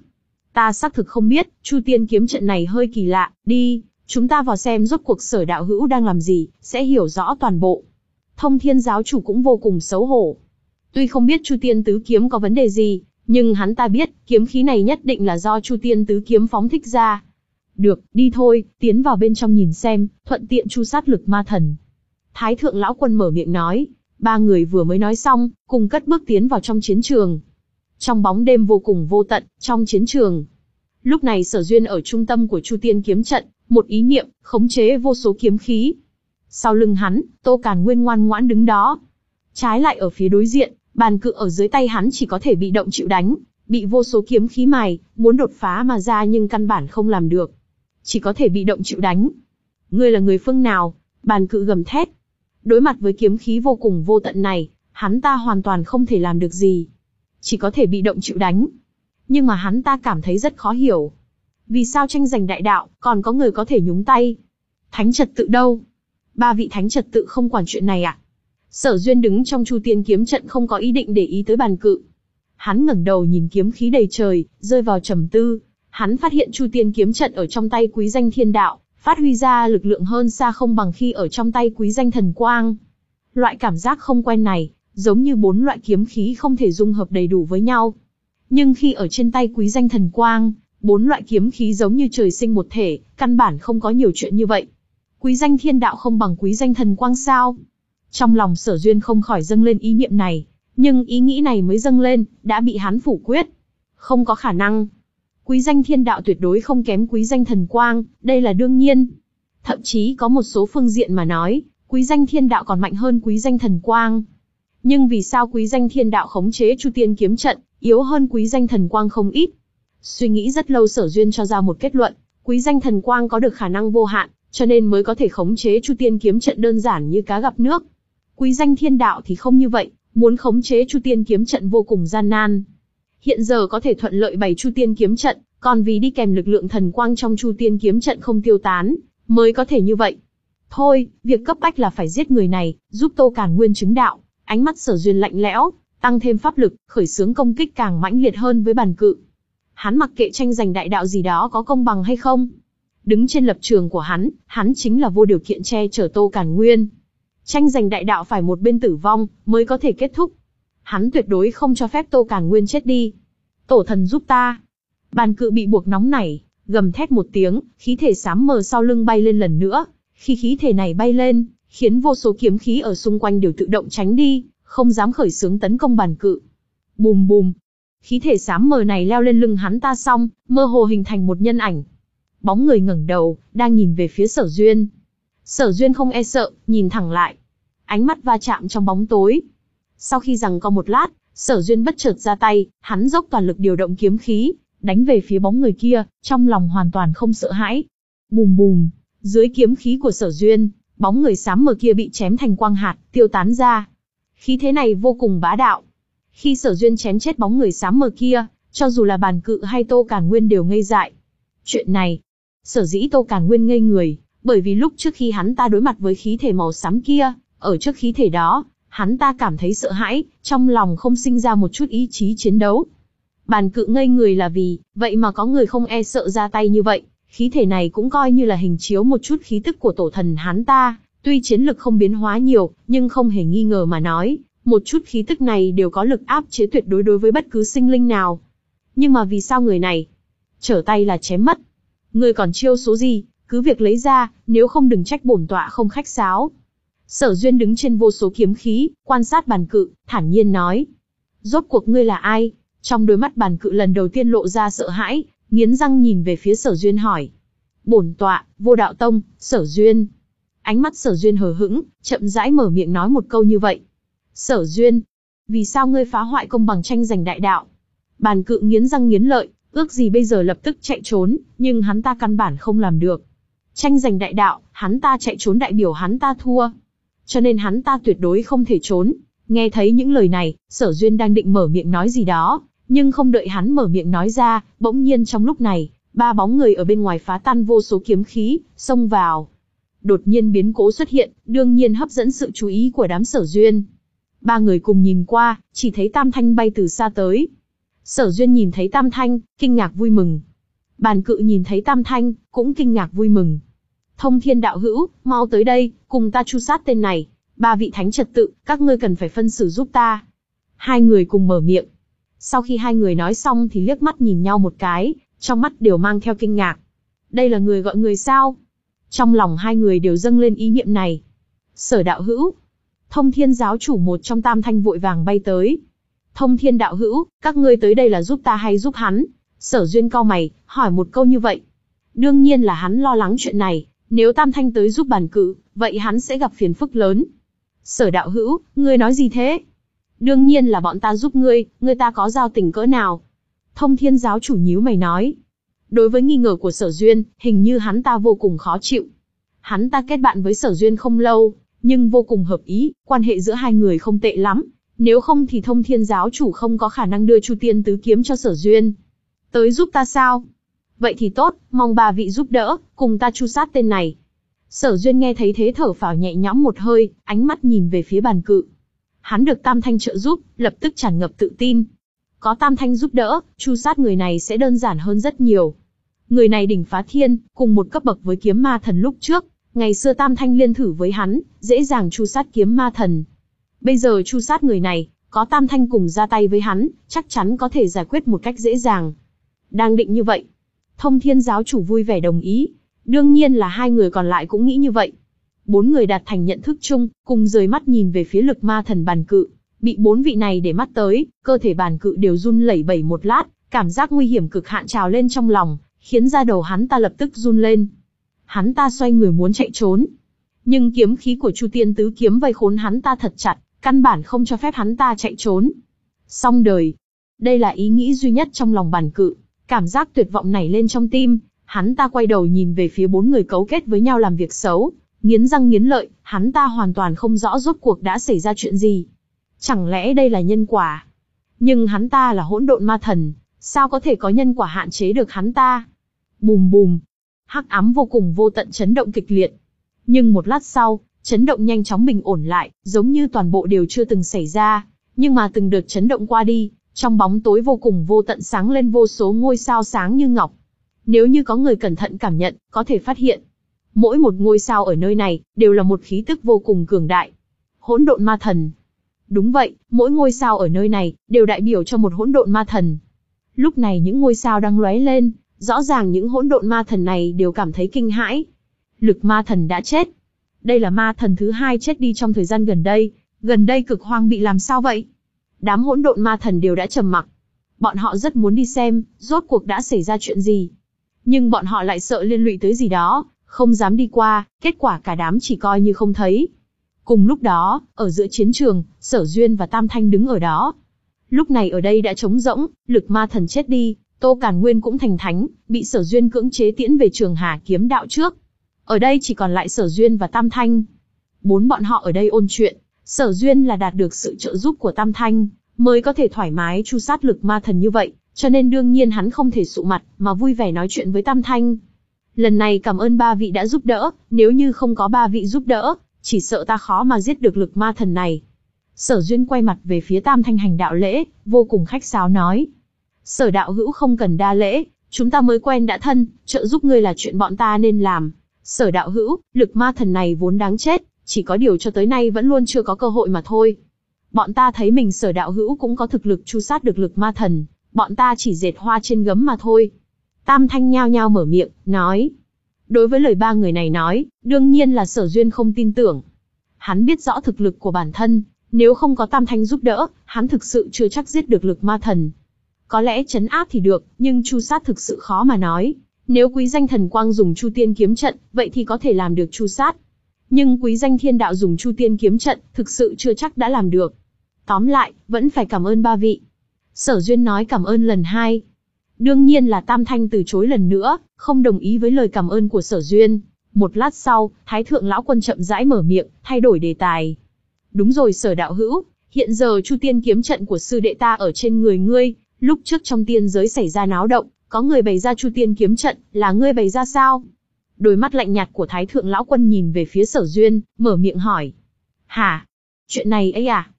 Speaker 1: Ta xác thực không biết, Chu Tiên kiếm trận này hơi kỳ lạ, đi, chúng ta vào xem rốt cuộc Sở đạo hữu đang làm gì, sẽ hiểu rõ toàn bộ. Thông Thiên giáo chủ cũng vô cùng xấu hổ. Tuy không biết Chu Tiên tứ kiếm có vấn đề gì, nhưng hắn ta biết, kiếm khí này nhất định là do Chu Tiên tứ kiếm phóng thích ra. Được, đi thôi, tiến vào bên trong nhìn xem, thuận tiện chu sát lực ma thần. Thái thượng lão quân mở miệng nói, ba người vừa mới nói xong, cùng cất bước tiến vào trong chiến trường. Trong bóng đêm vô cùng vô tận, trong chiến trường. Lúc này Sở Duyên ở trung tâm của Chu Tiên kiếm trận, một ý niệm, khống chế vô số kiếm khí. Sau lưng hắn, Tô Càn Nguyên ngoan ngoãn đứng đó. Trái lại ở phía đối diện, bàn cự ở dưới tay hắn chỉ có thể bị động chịu đánh, bị vô số kiếm khí mài, muốn đột phá mà ra nhưng căn bản không làm được. Chỉ có thể bị động chịu đánh. Ngươi là người phương nào? Bàn cự gầm thét. Đối mặt với kiếm khí vô cùng vô tận này, hắn ta hoàn toàn không thể làm được gì. Chỉ có thể bị động chịu đánh. Nhưng mà hắn ta cảm thấy rất khó hiểu. Vì sao tranh giành đại đạo, còn có người có thể nhúng tay? Thánh trật tự đâu? Ba vị thánh trật tự không quản chuyện này à? Sở Duyên đứng trong Chu Tiên kiếm trận không có ý định để ý tới bàn cự. Hắn ngẩng đầu nhìn kiếm khí đầy trời, rơi vào trầm tư. Hắn phát hiện Chu Tiên kiếm trận ở trong tay Quý Danh Thiên Đạo, phát huy ra lực lượng hơn xa không bằng khi ở trong tay Quý Danh Thần Quang. Loại cảm giác không quen này, giống như bốn loại kiếm khí không thể dung hợp đầy đủ với nhau. Nhưng khi ở trên tay Quý Danh Thần Quang, bốn loại kiếm khí giống như trời sinh một thể, căn bản không có nhiều chuyện như vậy. Quý Danh Thiên Đạo không bằng Quý Danh Thần Quang sao? Trong lòng Sở Duyên không khỏi dâng lên ý niệm này, nhưng ý nghĩ này mới dâng lên, đã bị hắn phủ quyết. Không có khả năng. Quý Danh Thiên Đạo tuyệt đối không kém Quý Danh Thần Quang, đây là đương nhiên. Thậm chí có một số phương diện mà nói, Quý Danh Thiên Đạo còn mạnh hơn Quý Danh Thần Quang. Nhưng vì sao Quý Danh Thiên Đạo khống chế Chu Tiên kiếm trận, yếu hơn Quý Danh Thần Quang không ít? Suy nghĩ rất lâu Sở Duyên cho ra một kết luận, Quý Danh Thần Quang có được khả năng vô hạn, cho nên mới có thể khống chế Chu Tiên kiếm trận đơn giản như cá gặp nước. Quý Danh Thiên Đạo thì không như vậy, muốn khống chế Chu Tiên kiếm trận vô cùng gian nan. Hiện giờ có thể thuận lợi bày Chu Tiên kiếm trận, còn vì đi kèm lực lượng thần quang trong Chu Tiên kiếm trận không tiêu tán, mới có thể như vậy. Thôi, việc cấp bách là phải giết người này, giúp Tô Càn Nguyên chứng đạo. Ánh mắt Sở Duyên lạnh lẽo, tăng thêm pháp lực, khởi xướng công kích càng mãnh liệt hơn với bàn cự. Hắn mặc kệ tranh giành đại đạo gì đó có công bằng hay không. Đứng trên lập trường của hắn, hắn chính là vô điều kiện che chở Tô Càn Nguyên. Tranh giành đại đạo phải một bên tử vong, mới có thể kết thúc. Hắn tuyệt đối không cho phép Tô Càn Nguyên chết đi. Tổ thần giúp ta. Bàn cự bị buộc nóng nảy, gầm thét một tiếng, khí thể xám mờ sau lưng bay lên lần nữa. Khi khí thể này bay lên, khiến vô số kiếm khí ở xung quanh đều tự động tránh đi, không dám khởi xướng tấn công bàn cự. Bùm bùm. Khí thể xám mờ này leo lên lưng hắn ta xong, mơ hồ hình thành một nhân ảnh. Bóng người ngẩng đầu, đang nhìn về phía Sở Duyên. Sở Duyên không e sợ, nhìn thẳng lại. Ánh mắt va chạm trong bóng tối. Sau khi giằng co một lát, Sở Duyên bất chợt ra tay, hắn dốc toàn lực điều động kiếm khí, đánh về phía bóng người kia, trong lòng hoàn toàn không sợ hãi. Bùm bùm, dưới kiếm khí của Sở Duyên, bóng người xám mờ kia bị chém thành quang hạt, tiêu tán ra. Khí thế này vô cùng bá đạo. Khi Sở Duyên chém chết bóng người xám mờ kia, cho dù là bàn cự hay Tô Càn Nguyên đều ngây dại. Chuyện này, sở dĩ Tô Càn Nguyên ngây người, bởi vì lúc trước khi hắn ta đối mặt với khí thể màu xám kia, ở trước khí thể đó, hắn ta cảm thấy sợ hãi, trong lòng không sinh ra một chút ý chí chiến đấu. Bàn cự ngây người là vì, vậy mà có người không e sợ ra tay như vậy, khí thể này cũng coi như là hình chiếu một chút khí tức của tổ thần hắn ta, tuy chiến lực không biến hóa nhiều, nhưng không hề nghi ngờ mà nói, một chút khí tức này đều có lực áp chế tuyệt đối đối với bất cứ sinh linh nào. Nhưng mà vì sao người này trở tay là chém mất? Người còn chiêu số gì, cứ việc lấy ra, nếu không đừng trách bổn tọa không khách sáo. Sở Duyên đứng trên vô số kiếm khí, quan sát bàn cự, thản nhiên nói. Rốt cuộc ngươi là ai? Trong đôi mắt bàn cự lần đầu tiên lộ ra sợ hãi, nghiến răng nhìn về phía Sở Duyên hỏi. Bổn tọa, Vô Đạo Tông, Sở Duyên. Ánh mắt Sở Duyên hờ hững, chậm rãi mở miệng nói một câu như vậy. Sở Duyên, vì sao ngươi phá hoại công bằng tranh giành đại đạo? Bàn cự nghiến răng nghiến lợi, ước gì bây giờ lập tức chạy trốn, nhưng hắn ta căn bản không làm được. Tranh giành đại đạo, hắn ta chạy trốn đại biểu hắn ta thua. Cho nên hắn ta tuyệt đối không thể trốn. Nghe thấy những lời này, Sở Duyên đang định mở miệng nói gì đó, nhưng không đợi hắn mở miệng nói ra, bỗng nhiên trong lúc này, ba bóng người ở bên ngoài phá tan vô số kiếm khí, xông vào. Đột nhiên biến cố xuất hiện, đương nhiên hấp dẫn sự chú ý của đám Sở Duyên. Ba người cùng nhìn qua, chỉ thấy Tam Thanh bay từ xa tới. Sở Duyên nhìn thấy Tam Thanh, kinh ngạc vui mừng. Bàn Cự nhìn thấy Tam Thanh, cũng kinh ngạc vui mừng. Thông Thiên đạo hữu, mau tới đây, cùng ta tru sát tên này. Ba vị thánh trật tự, các ngươi cần phải phân xử giúp ta. Hai người cùng mở miệng. Sau khi hai người nói xong thì liếc mắt nhìn nhau một cái, trong mắt đều mang theo kinh ngạc. Đây là người gọi người sao? Trong lòng hai người đều dâng lên ý niệm này. Sở đạo hữu. Thông Thiên giáo chủ một trong Tam Thanh vội vàng bay tới. Thông Thiên đạo hữu, các ngươi tới đây là giúp ta hay giúp hắn? Sở Duyên cau mày, hỏi một câu như vậy. Đương nhiên là hắn lo lắng chuyện này, nếu Tam Thanh tới giúp Bàn Cự, vậy hắn sẽ gặp phiền phức lớn. Sở đạo hữu, ngươi nói gì thế? Đương nhiên là bọn ta giúp ngươi, ngươi ta có giao tình cỡ nào? Thông Thiên giáo chủ nhíu mày nói. Đối với nghi ngờ của Sở Duyên, hình như hắn ta vô cùng khó chịu. Hắn ta kết bạn với Sở Duyên không lâu, nhưng vô cùng hợp ý, quan hệ giữa hai người không tệ lắm. Nếu không thì Thông Thiên giáo chủ không có khả năng đưa Chu Tiên Tứ Kiếm cho Sở Duyên. Tới giúp ta sao? Vậy thì tốt, mong ba vị giúp đỡ, cùng ta tru sát tên này. Sở Duyên nghe thấy thế thở phào nhẹ nhõm một hơi, ánh mắt nhìn về phía Bàn Cự. Hắn được Tam Thanh trợ giúp, lập tức tràn ngập tự tin. Có Tam Thanh giúp đỡ, tru sát người này sẽ đơn giản hơn rất nhiều. Người này đỉnh phá thiên, cùng một cấp bậc với kiếm ma thần lúc trước. Ngày xưa Tam Thanh liên thử với hắn, dễ dàng tru sát kiếm ma thần. Bây giờ tru sát người này, có Tam Thanh cùng ra tay với hắn, chắc chắn có thể giải quyết một cách dễ dàng. Đang định như vậy, Thông Thiên giáo chủ vui vẻ đồng ý. Đương nhiên là hai người còn lại cũng nghĩ như vậy. Bốn người đạt thành nhận thức chung, cùng rời mắt nhìn về phía lực ma thần Bàn Cự. Bị bốn vị này để mắt tới, cơ thể Bàn Cự đều run lẩy bẩy một lát, cảm giác nguy hiểm cực hạn trào lên trong lòng, khiến da đầu hắn ta lập tức run lên. Hắn ta xoay người muốn chạy trốn, nhưng kiếm khí của Chu Tiên Tứ Kiếm vây khốn hắn ta thật chặt, căn bản không cho phép hắn ta chạy trốn. Xong đời. Đây là ý nghĩ duy nhất trong lòng Bàn Cự, cảm giác tuyệt vọng nảy lên trong tim, hắn ta quay đầu nhìn về phía bốn người cấu kết với nhau làm việc xấu, nghiến răng nghiến lợi, hắn ta hoàn toàn không rõ rốt cuộc đã xảy ra chuyện gì. Chẳng lẽ đây là nhân quả? Nhưng hắn ta là hỗn độn ma thần, sao có thể có nhân quả hạn chế được hắn ta? Bùm bùm, hắc ám vô cùng vô tận chấn động kịch liệt. Nhưng một lát sau, chấn động nhanh chóng bình ổn lại, giống như toàn bộ đều chưa từng xảy ra. Nhưng mà từng đợt chấn động qua đi, trong bóng tối vô cùng vô tận sáng lên vô số ngôi sao sáng như ngọc. Nếu như có người cẩn thận cảm nhận, có thể phát hiện, mỗi một ngôi sao ở nơi này, đều là một khí tức vô cùng cường đại. Hỗn độn ma thần. Đúng vậy, mỗi ngôi sao ở nơi này, đều đại biểu cho một hỗn độn ma thần. Lúc này những ngôi sao đang lóe lên, rõ ràng những hỗn độn ma thần này đều cảm thấy kinh hãi. Lực ma thần đã chết. Đây là ma thần thứ hai chết đi trong thời gian gần đây, gần đây Cực Hoang bị làm sao vậy? Đám hỗn độn ma thần đều đã trầm mặc. Bọn họ rất muốn đi xem, rốt cuộc đã xảy ra chuyện gì. Nhưng bọn họ lại sợ liên lụy tới gì đó, không dám đi qua, kết quả cả đám chỉ coi như không thấy. Cùng lúc đó, ở giữa chiến trường, Sở Duyên và Tam Thanh đứng ở đó. Lúc này ở đây đã trống rỗng, lực ma thần chết đi, Tô Càn Nguyên cũng thành thánh, bị Sở Duyên cưỡng chế tiễn về Trường Hà kiếm đạo trước. Ở đây chỉ còn lại Sở Duyên và Tam Thanh. Bốn bọn họ ở đây ôn chuyện, Sở Duyên là đạt được sự trợ giúp của Tam Thanh, mới có thể thoải mái tru sát lực ma thần như vậy, cho nên đương nhiên hắn không thể sụ mặt, mà vui vẻ nói chuyện với Tam Thanh. Lần này cảm ơn ba vị đã giúp đỡ, nếu như không có ba vị giúp đỡ, chỉ sợ ta khó mà giết được lực ma thần này. Sở Duyên quay mặt về phía Tam Thanh hành đạo lễ, vô cùng khách sáo nói. Sở đạo hữu không cần đa lễ, chúng ta mới quen đã thân, trợ giúp ngươi là chuyện bọn ta nên làm. Sở đạo hữu, lực ma thần này vốn đáng chết, chỉ có điều cho tới nay vẫn luôn chưa có cơ hội mà thôi. Bọn ta thấy mình Sở đạo hữu cũng có thực lực tru sát được lực ma thần, bọn ta chỉ dệt hoa trên gấm mà thôi. Tam Thanh nhao nhao mở miệng, nói. Đối với lời ba người này nói, đương nhiên là Sở Duyên không tin tưởng. Hắn biết rõ thực lực của bản thân, nếu không có Tam Thanh giúp đỡ, hắn thực sự chưa chắc giết được lực ma thần. Có lẽ trấn áp thì được, nhưng tru sát thực sự khó mà nói. Nếu Quý Danh Thần Quang dùng Chu Tiên kiếm trận, vậy thì có thể làm được tru sát. Nhưng Quý Danh Thiên Đạo dùng Chu Tiên kiếm trận, thực sự chưa chắc đã làm được. Tóm lại, vẫn phải cảm ơn ba vị. Sở Duyên nói cảm ơn lần hai. Đương nhiên là Tam Thanh từ chối lần nữa, không đồng ý với lời cảm ơn của Sở Duyên. Một lát sau, Thái Thượng Lão Quân chậm rãi mở miệng, thay đổi đề tài. Đúng rồi Sở đạo hữu, hiện giờ Chu Tiên kiếm trận của sư đệ ta ở trên người ngươi, lúc trước trong tiên giới xảy ra náo động, có người bày ra Chu Tiên kiếm trận, là ngươi bày ra sao? Đôi mắt lạnh nhạt của Thái Thượng Lão Quân nhìn về phía Sở Duyên, mở miệng hỏi. Hả? Chuyện này ấy à?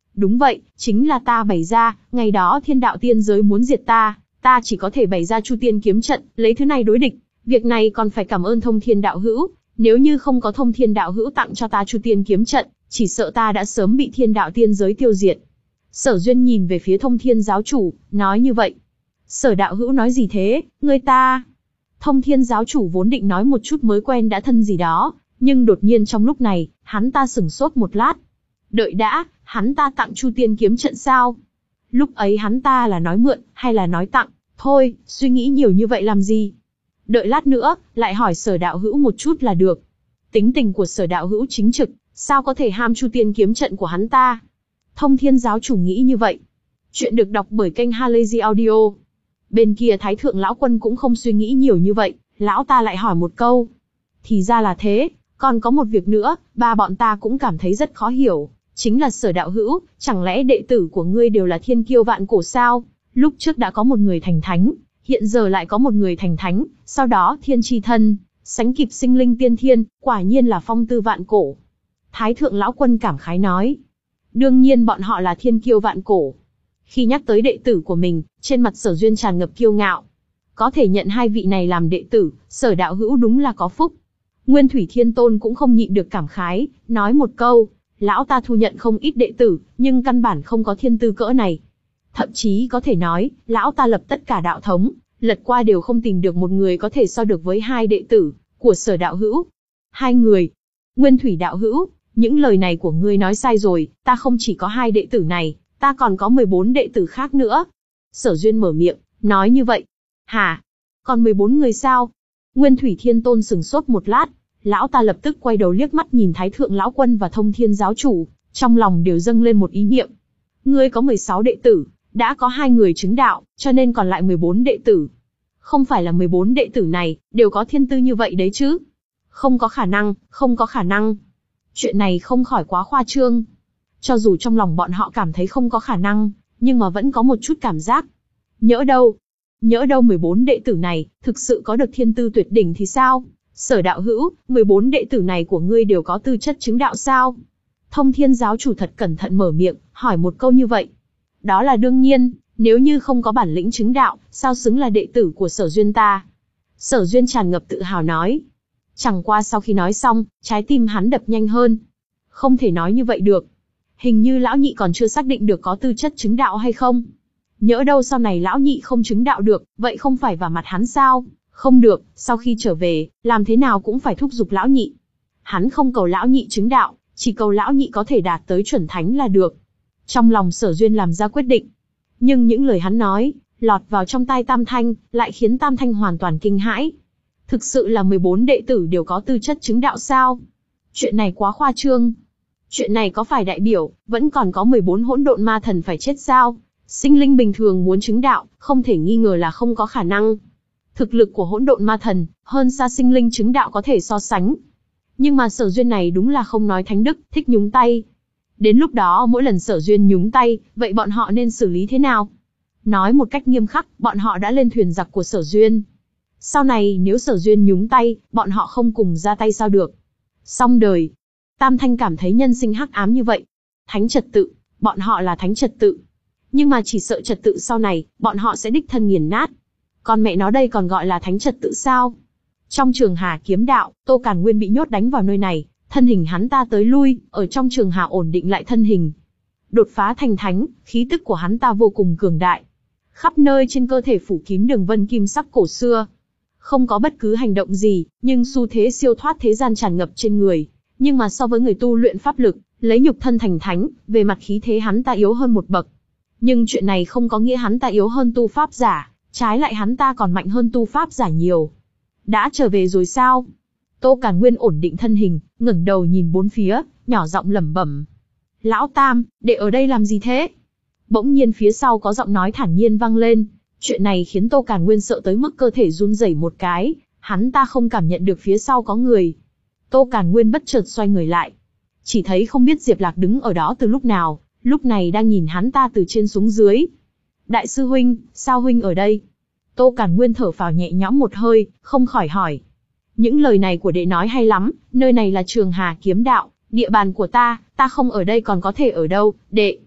Speaker 1: Đúng vậy, chính là ta bày ra, ngày đó thiên đạo tiên giới muốn diệt ta, ta chỉ có thể bày ra Chu Tiên kiếm trận, lấy thứ này đối địch. Việc này còn phải cảm ơn Thông Thiên đạo hữu, nếu như không có Thông Thiên đạo hữu tặng cho ta Chu Tiên kiếm trận, chỉ sợ ta đã sớm bị thiên đạo tiên giới tiêu diệt. Sở Duyên nhìn về phía Thông Thiên giáo chủ, nói như vậy. Sở đạo hữu nói gì thế, người ta... Thông Thiên giáo chủ vốn định nói một chút mới quen đã thân gì đó, nhưng đột nhiên trong lúc này, hắn ta sửng sốt một lát. Đợi đã, hắn ta tặng Chu Tiên kiếm trận sao? Lúc ấy hắn ta là nói mượn, hay là nói tặng? Thôi, suy nghĩ nhiều như vậy làm gì? Đợi lát nữa, lại hỏi Sở đạo hữu một chút là được. Tính tình của Sở đạo hữu chính trực, sao có thể ham Chu Tiên kiếm trận của hắn ta? Thông Thiên giáo chủ nghĩ như vậy. Chuyện được đọc bởi kênh Halazy Audio. Bên kia Thái Thượng lão quân cũng không suy nghĩ nhiều như vậy, lão ta lại hỏi một câu. Thì ra là thế, còn có một việc nữa, ba bọn ta cũng cảm thấy rất khó hiểu. Chính là Sở đạo hữu, chẳng lẽ đệ tử của ngươi đều là thiên kiêu vạn cổ sao? Lúc trước đã có một người thành thánh, hiện giờ lại có một người thành thánh, sau đó thiên chi thân, sánh kịp sinh linh tiên thiên, quả nhiên là phong tư vạn cổ. Thái Thượng lão quân cảm khái nói. Đương nhiên bọn họ là thiên kiêu vạn cổ. Khi nhắc tới đệ tử của mình, trên mặt Sở Duyên tràn ngập kiêu ngạo. Có thể nhận hai vị này làm đệ tử, Sở đạo hữu đúng là có phúc. Nguyên Thủy Thiên Tôn cũng không nhịn được cảm khái, nói một câu. Lão ta thu nhận không ít đệ tử, nhưng căn bản không có thiên tư cỡ này. Thậm chí có thể nói, lão ta lập tất cả đạo thống, lật qua đều không tìm được một người có thể so được với hai đệ tử của Sở đạo hữu. Hai người. Nguyên Thủy đạo hữu, những lời này của ngươi nói sai rồi, ta không chỉ có hai đệ tử này, ta còn có mười bốn đệ tử khác nữa. Sở Duyên mở miệng, nói như vậy. Hả? Còn mười bốn người sao? Nguyên Thủy Thiên Tôn sừng sốt một lát, lão ta lập tức quay đầu liếc mắt nhìn Thái Thượng lão quân và Thông Thiên giáo chủ, trong lòng đều dâng lên một ý niệm. Ngươi có mười sáu đệ tử, đã có hai người chứng đạo, cho nên còn lại mười bốn đệ tử. Không phải là mười bốn đệ tử này, đều có thiên tư như vậy đấy chứ? Không có khả năng, không có khả năng. Chuyện này không khỏi quá khoa trương. Cho dù trong lòng bọn họ cảm thấy không có khả năng, nhưng mà vẫn có một chút cảm giác. Nhỡ đâu, nhỡ đâu mười bốn đệ tử này, thực sự có được thiên tư tuyệt đỉnh thì sao? Sở đạo hữu, mười bốn đệ tử này của ngươi đều có tư chất chứng đạo sao? Thông Thiên giáo chủ thật cẩn thận mở miệng, hỏi một câu như vậy. Đó là đương nhiên, nếu như không có bản lĩnh chứng đạo, sao xứng là đệ tử của Sở Duyên ta? Sở Duyên tràn ngập tự hào nói. Chẳng qua sau khi nói xong, trái tim hắn đập nhanh hơn. Không thể nói như vậy được. Hình như lão nhị còn chưa xác định được có tư chất chứng đạo hay không. Nhỡ đâu sau này lão nhị không chứng đạo được, vậy không phải vào mặt hắn sao? Không được, sau khi trở về, làm thế nào cũng phải thúc giục lão nhị. Hắn không cầu lão nhị chứng đạo, chỉ cầu lão nhị có thể đạt tới chuẩn thánh là được. Trong lòng Sở Duyên làm ra quyết định. Nhưng những lời hắn nói, lọt vào trong tai Tam Thanh, lại khiến Tam Thanh hoàn toàn kinh hãi. Thực sự là mười bốn đệ tử đều có tư chất chứng đạo sao? Chuyện này quá khoa trương. Chuyện này có phải đại biểu, vẫn còn có mười bốn hỗn độn ma thần phải chết sao? Sinh linh bình thường muốn chứng đạo, không thể nghi ngờ là không có khả năng. Thực lực của hỗn độn ma thần, hơn xa sinh linh chứng đạo có thể so sánh. Nhưng mà Sở Duyên này đúng là không nói thánh đức, thích nhúng tay. Đến lúc đó mỗi lần Sở Duyên nhúng tay, vậy bọn họ nên xử lý thế nào? Nói một cách nghiêm khắc, bọn họ đã lên thuyền giặc của Sở Duyên. Sau này nếu Sở Duyên nhúng tay, bọn họ không cùng ra tay sao được? Xong đời. Tam Thanh cảm thấy nhân sinh hắc ám như vậy. Thánh trật tự, bọn họ là thánh trật tự. Nhưng mà chỉ sợ trật tự sau này, bọn họ sẽ đích thân nghiền nát. Còn mẹ nó đây còn gọi là thánh trật tự sao? Trong trường Hà kiếm đạo, Tô Càn Nguyên bị nhốt đánh vào nơi này, thân hình hắn ta tới lui, ở trong trường Hà ổn định lại thân hình. Đột phá thành thánh, khí tức của hắn ta vô cùng cường đại. Khắp nơi trên cơ thể phủ kín đường vân kim sắc cổ xưa. Không có bất cứ hành động gì, nhưng xu thế siêu thoát thế gian tràn ngập trên người. Nhưng mà so với người tu luyện pháp lực, lấy nhục thân thành thánh, về mặt khí thế hắn ta yếu hơn một bậc. Nhưng chuyện này không có nghĩa hắn ta yếu hơn tu pháp giả, trái lại hắn ta còn mạnh hơn tu pháp giả nhiều. Đã trở về rồi sao? Tô Càn Nguyên ổn định thân hình, ngẩng đầu nhìn bốn phía, nhỏ giọng lẩm bẩm. Lão Tam, đệ ở đây làm gì thế? Bỗng nhiên phía sau có giọng nói thản nhiên vang lên. Chuyện này khiến Tô Càn Nguyên sợ tới mức cơ thể run rẩy một cái, hắn ta không cảm nhận được phía sau có người. Tô Càn Nguyên bất chợt xoay người lại. Chỉ thấy không biết Diệp Lạc đứng ở đó từ lúc nào, lúc này đang nhìn hắn ta từ trên xuống dưới. Đại sư huynh, sao huynh ở đây? Tô Càn Nguyên thở phào nhẹ nhõm một hơi, không khỏi hỏi. Những lời này của đệ nói hay lắm, nơi này là trường Hà kiếm đạo, địa bàn của ta, ta không ở đây còn có thể ở đâu, đệ.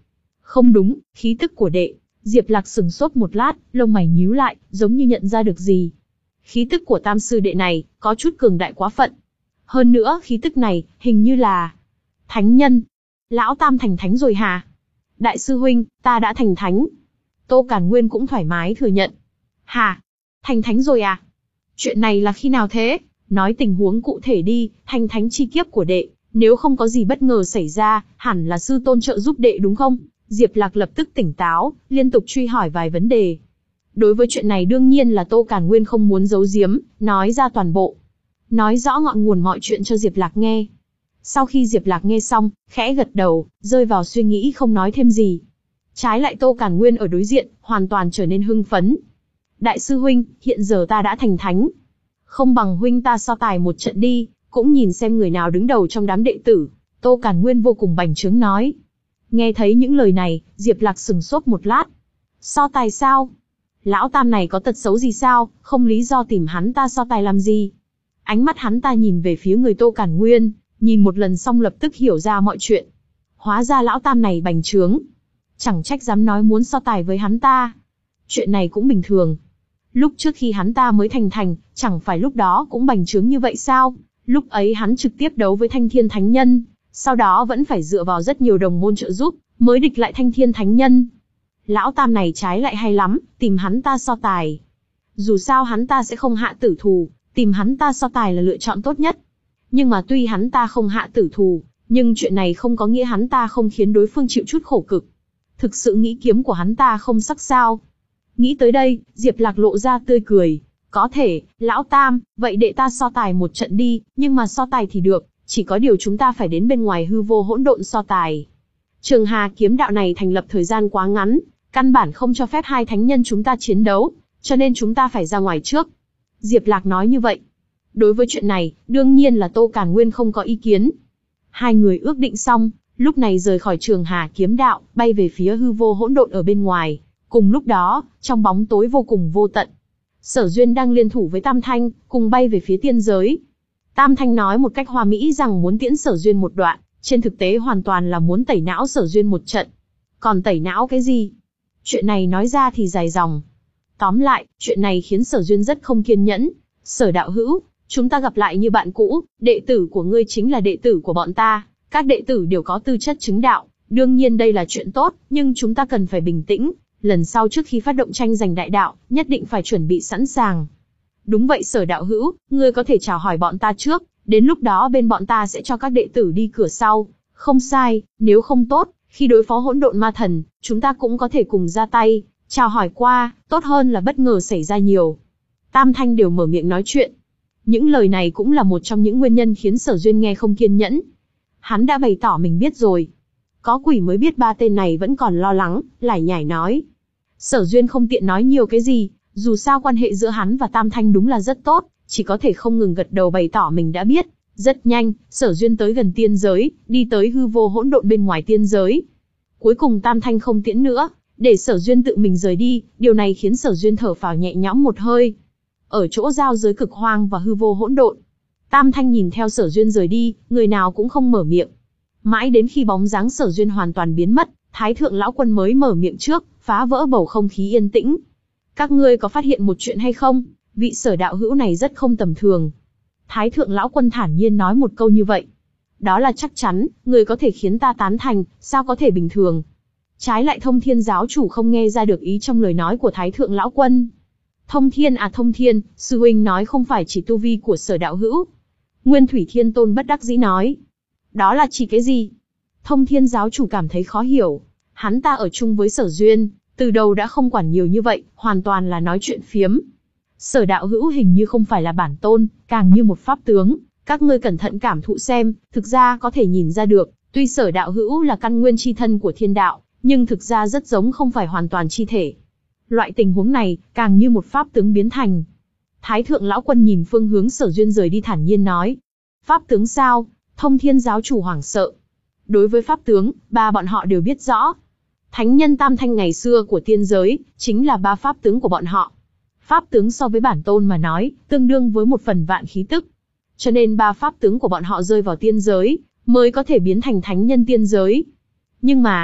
Speaker 1: Không đúng, khí tức của đệ. Diệp Lạc sững sốt một lát, lông mày nhíu lại, giống như nhận ra được gì. Khí tức của tam sư đệ này, có chút cường đại quá phận. Hơn nữa, khí tức này, hình như là... thánh nhân. Lão Tam thành thánh rồi hả? Đại sư huynh, ta đã thành thánh. Tô Càn Nguyên cũng thoải mái thừa nhận. Hả? Thành thánh rồi à? Chuyện này là khi nào thế? Nói tình huống cụ thể đi, thành thánh chi kiếp của đệ. Nếu không có gì bất ngờ xảy ra, hẳn là sư tôn trợ giúp đệ đúng không? Diệp Lạc lập tức tỉnh táo, liên tục truy hỏi vài vấn đề. Đối với chuyện này đương nhiên là Tô Càn Nguyên không muốn giấu giếm, nói ra toàn bộ. Nói rõ ngọn nguồn mọi chuyện cho Diệp Lạc nghe. Sau khi Diệp Lạc nghe xong, khẽ gật đầu, rơi vào suy nghĩ không nói thêm gì. Trái lại Tô Càn Nguyên ở đối diện, hoàn toàn trở nên hưng phấn. Đại sư huynh, hiện giờ ta đã thành thánh. Không bằng huynh ta so tài một trận đi, cũng nhìn xem người nào đứng đầu trong đám đệ tử. Tô Càn Nguyên vô cùng bành trướng nói. Nghe thấy những lời này, Diệp Lạc sừng sốt một lát. So tài sao? Lão Tam này có tật xấu gì sao, không lý do tìm hắn ta so tài làm gì? Ánh mắt hắn ta nhìn về phía người Tô Càn Nguyên, nhìn một lần xong lập tức hiểu ra mọi chuyện. Hóa ra lão Tam này bành trướng. Chẳng trách dám nói muốn so tài với hắn ta. Chuyện này cũng bình thường. Lúc trước khi hắn ta mới thành thành, chẳng phải lúc đó cũng bành trướng như vậy sao? Lúc ấy hắn trực tiếp đấu với Thanh Thiên Thánh Nhân, sau đó vẫn phải dựa vào rất nhiều đồng môn trợ giúp, mới địch lại Thanh Thiên Thánh Nhân. Lão Tam này trái lại hay lắm, tìm hắn ta so tài. Dù sao hắn ta sẽ không hạ tử thù, tìm hắn ta so tài là lựa chọn tốt nhất. Nhưng mà tuy hắn ta không hạ tử thù, nhưng chuyện này không có nghĩa hắn ta không khiến đối phương chịu chút khổ cực. Thực sự nghĩ kiếm của hắn ta không sắc sao. Nghĩ tới đây, Diệp Lạc lộ ra tươi cười. Có thể, Lão Tam, vậy đệ ta so tài một trận đi, nhưng mà so tài thì được, chỉ có điều chúng ta phải đến bên ngoài hư vô hỗn độn so tài. Trường Hà kiếm đạo này thành lập thời gian quá ngắn, căn bản không cho phép hai thánh nhân chúng ta chiến đấu, cho nên chúng ta phải ra ngoài trước. Diệp Lạc nói như vậy. Đối với chuyện này, đương nhiên là Tô Càn Nguyên không có ý kiến. Hai người ước định xong, lúc này rời khỏi Trường Hà kiếm đạo, bay về phía hư vô hỗn độn ở bên ngoài. Cùng lúc đó, trong bóng tối vô cùng vô tận, Sở Duyên đang liên thủ với Tam Thanh, cùng bay về phía tiên giới. Tam Thanh nói một cách hoa mỹ rằng muốn tiễn Sở Duyên một đoạn, trên thực tế hoàn toàn là muốn tẩy não Sở Duyên một trận. Còn tẩy não cái gì? Chuyện này nói ra thì dài dòng. Tóm lại, chuyện này khiến Sở Duyên rất không kiên nhẫn. Sở đạo hữu, chúng ta gặp lại như bạn cũ, đệ tử của ngươi chính là đệ tử của bọn ta, các đệ tử đều có tư chất chứng đạo, đương nhiên đây là chuyện tốt, nhưng chúng ta cần phải bình tĩnh, lần sau trước khi phát động tranh giành đại đạo, nhất định phải chuẩn bị sẵn sàng. Đúng vậy Sở đạo hữu, ngươi có thể chào hỏi bọn ta trước, đến lúc đó bên bọn ta sẽ cho các đệ tử đi cửa sau. Không sai, nếu không tốt, khi đối phó hỗn độn ma thần, chúng ta cũng có thể cùng ra tay, chào hỏi qua, tốt hơn là bất ngờ xảy ra nhiều. Tam Thanh đều mở miệng nói chuyện. Những lời này cũng là một trong những nguyên nhân khiến Sở Duyên nghe không kiên nhẫn. Hắn đã bày tỏ mình biết rồi. Có quỷ mới biết ba tên này vẫn còn lo lắng, lải nhải nói. Sở Duyên không tiện nói nhiều cái gì, dù sao quan hệ giữa hắn và Tam Thanh đúng là rất tốt, chỉ có thể không ngừng gật đầu bày tỏ mình đã biết. Rất nhanh, Sở Duyên tới gần tiên giới, đi tới hư vô hỗn độn bên ngoài tiên giới. Cuối cùng Tam Thanh không tiễn nữa, để Sở Duyên tự mình rời đi, điều này khiến Sở Duyên thở phào nhẹ nhõm một hơi. Ở chỗ giao giới cực hoang và hư vô hỗn độn, Tam Thanh nhìn theo Sở Duyên rời đi, người nào cũng không mở miệng. Mãi đến khi bóng dáng Sở Duyên hoàn toàn biến mất, Thái Thượng Lão Quân mới mở miệng trước, phá vỡ bầu không khí yên tĩnh. Các ngươi có phát hiện một chuyện hay không? Vị Sở đạo hữu này rất không tầm thường. Thái Thượng Lão Quân thản nhiên nói một câu như vậy. Đó là chắc chắn, người có thể khiến ta tán thành, sao có thể bình thường. Trái lại Thông Thiên giáo chủ không nghe ra được ý trong lời nói của Thái Thượng Lão Quân. Thông Thiên à Thông Thiên, sư huynh nói không phải chỉ tu vi của Sở đạo hữu. Nguyên Thủy Thiên Tôn bất đắc dĩ nói. Đó là chỉ cái gì? Thông Thiên giáo chủ cảm thấy khó hiểu. Hắn ta ở chung với Sở Duyên, từ đầu đã không quản nhiều như vậy, hoàn toàn là nói chuyện phiếm. Sở đạo hữu hình như không phải là bản tôn, càng như một pháp tướng. Các ngươi cẩn thận cảm thụ xem, thực ra có thể nhìn ra được, tuy Sở đạo hữu là căn nguyên chi thân của thiên đạo, nhưng thực ra rất giống không phải hoàn toàn chi thể. Loại tình huống này, càng như một pháp tướng biến thành. Thái Thượng Lão Quân nhìn phương hướng Sở Duyên rời đi thản nhiên nói. Pháp tướng sao? Thông Thiên giáo chủ hoảng sợ. Đối với pháp tướng, ba bọn họ đều biết rõ. Thánh nhân Tam Thanh ngày xưa của tiên giới, chính là ba pháp tướng của bọn họ. Pháp tướng so với bản tôn mà nói, tương đương với một phần vạn khí tức. Cho nên ba pháp tướng của bọn họ rơi vào tiên giới, mới có thể biến thành thánh nhân tiên giới. Nhưng mà,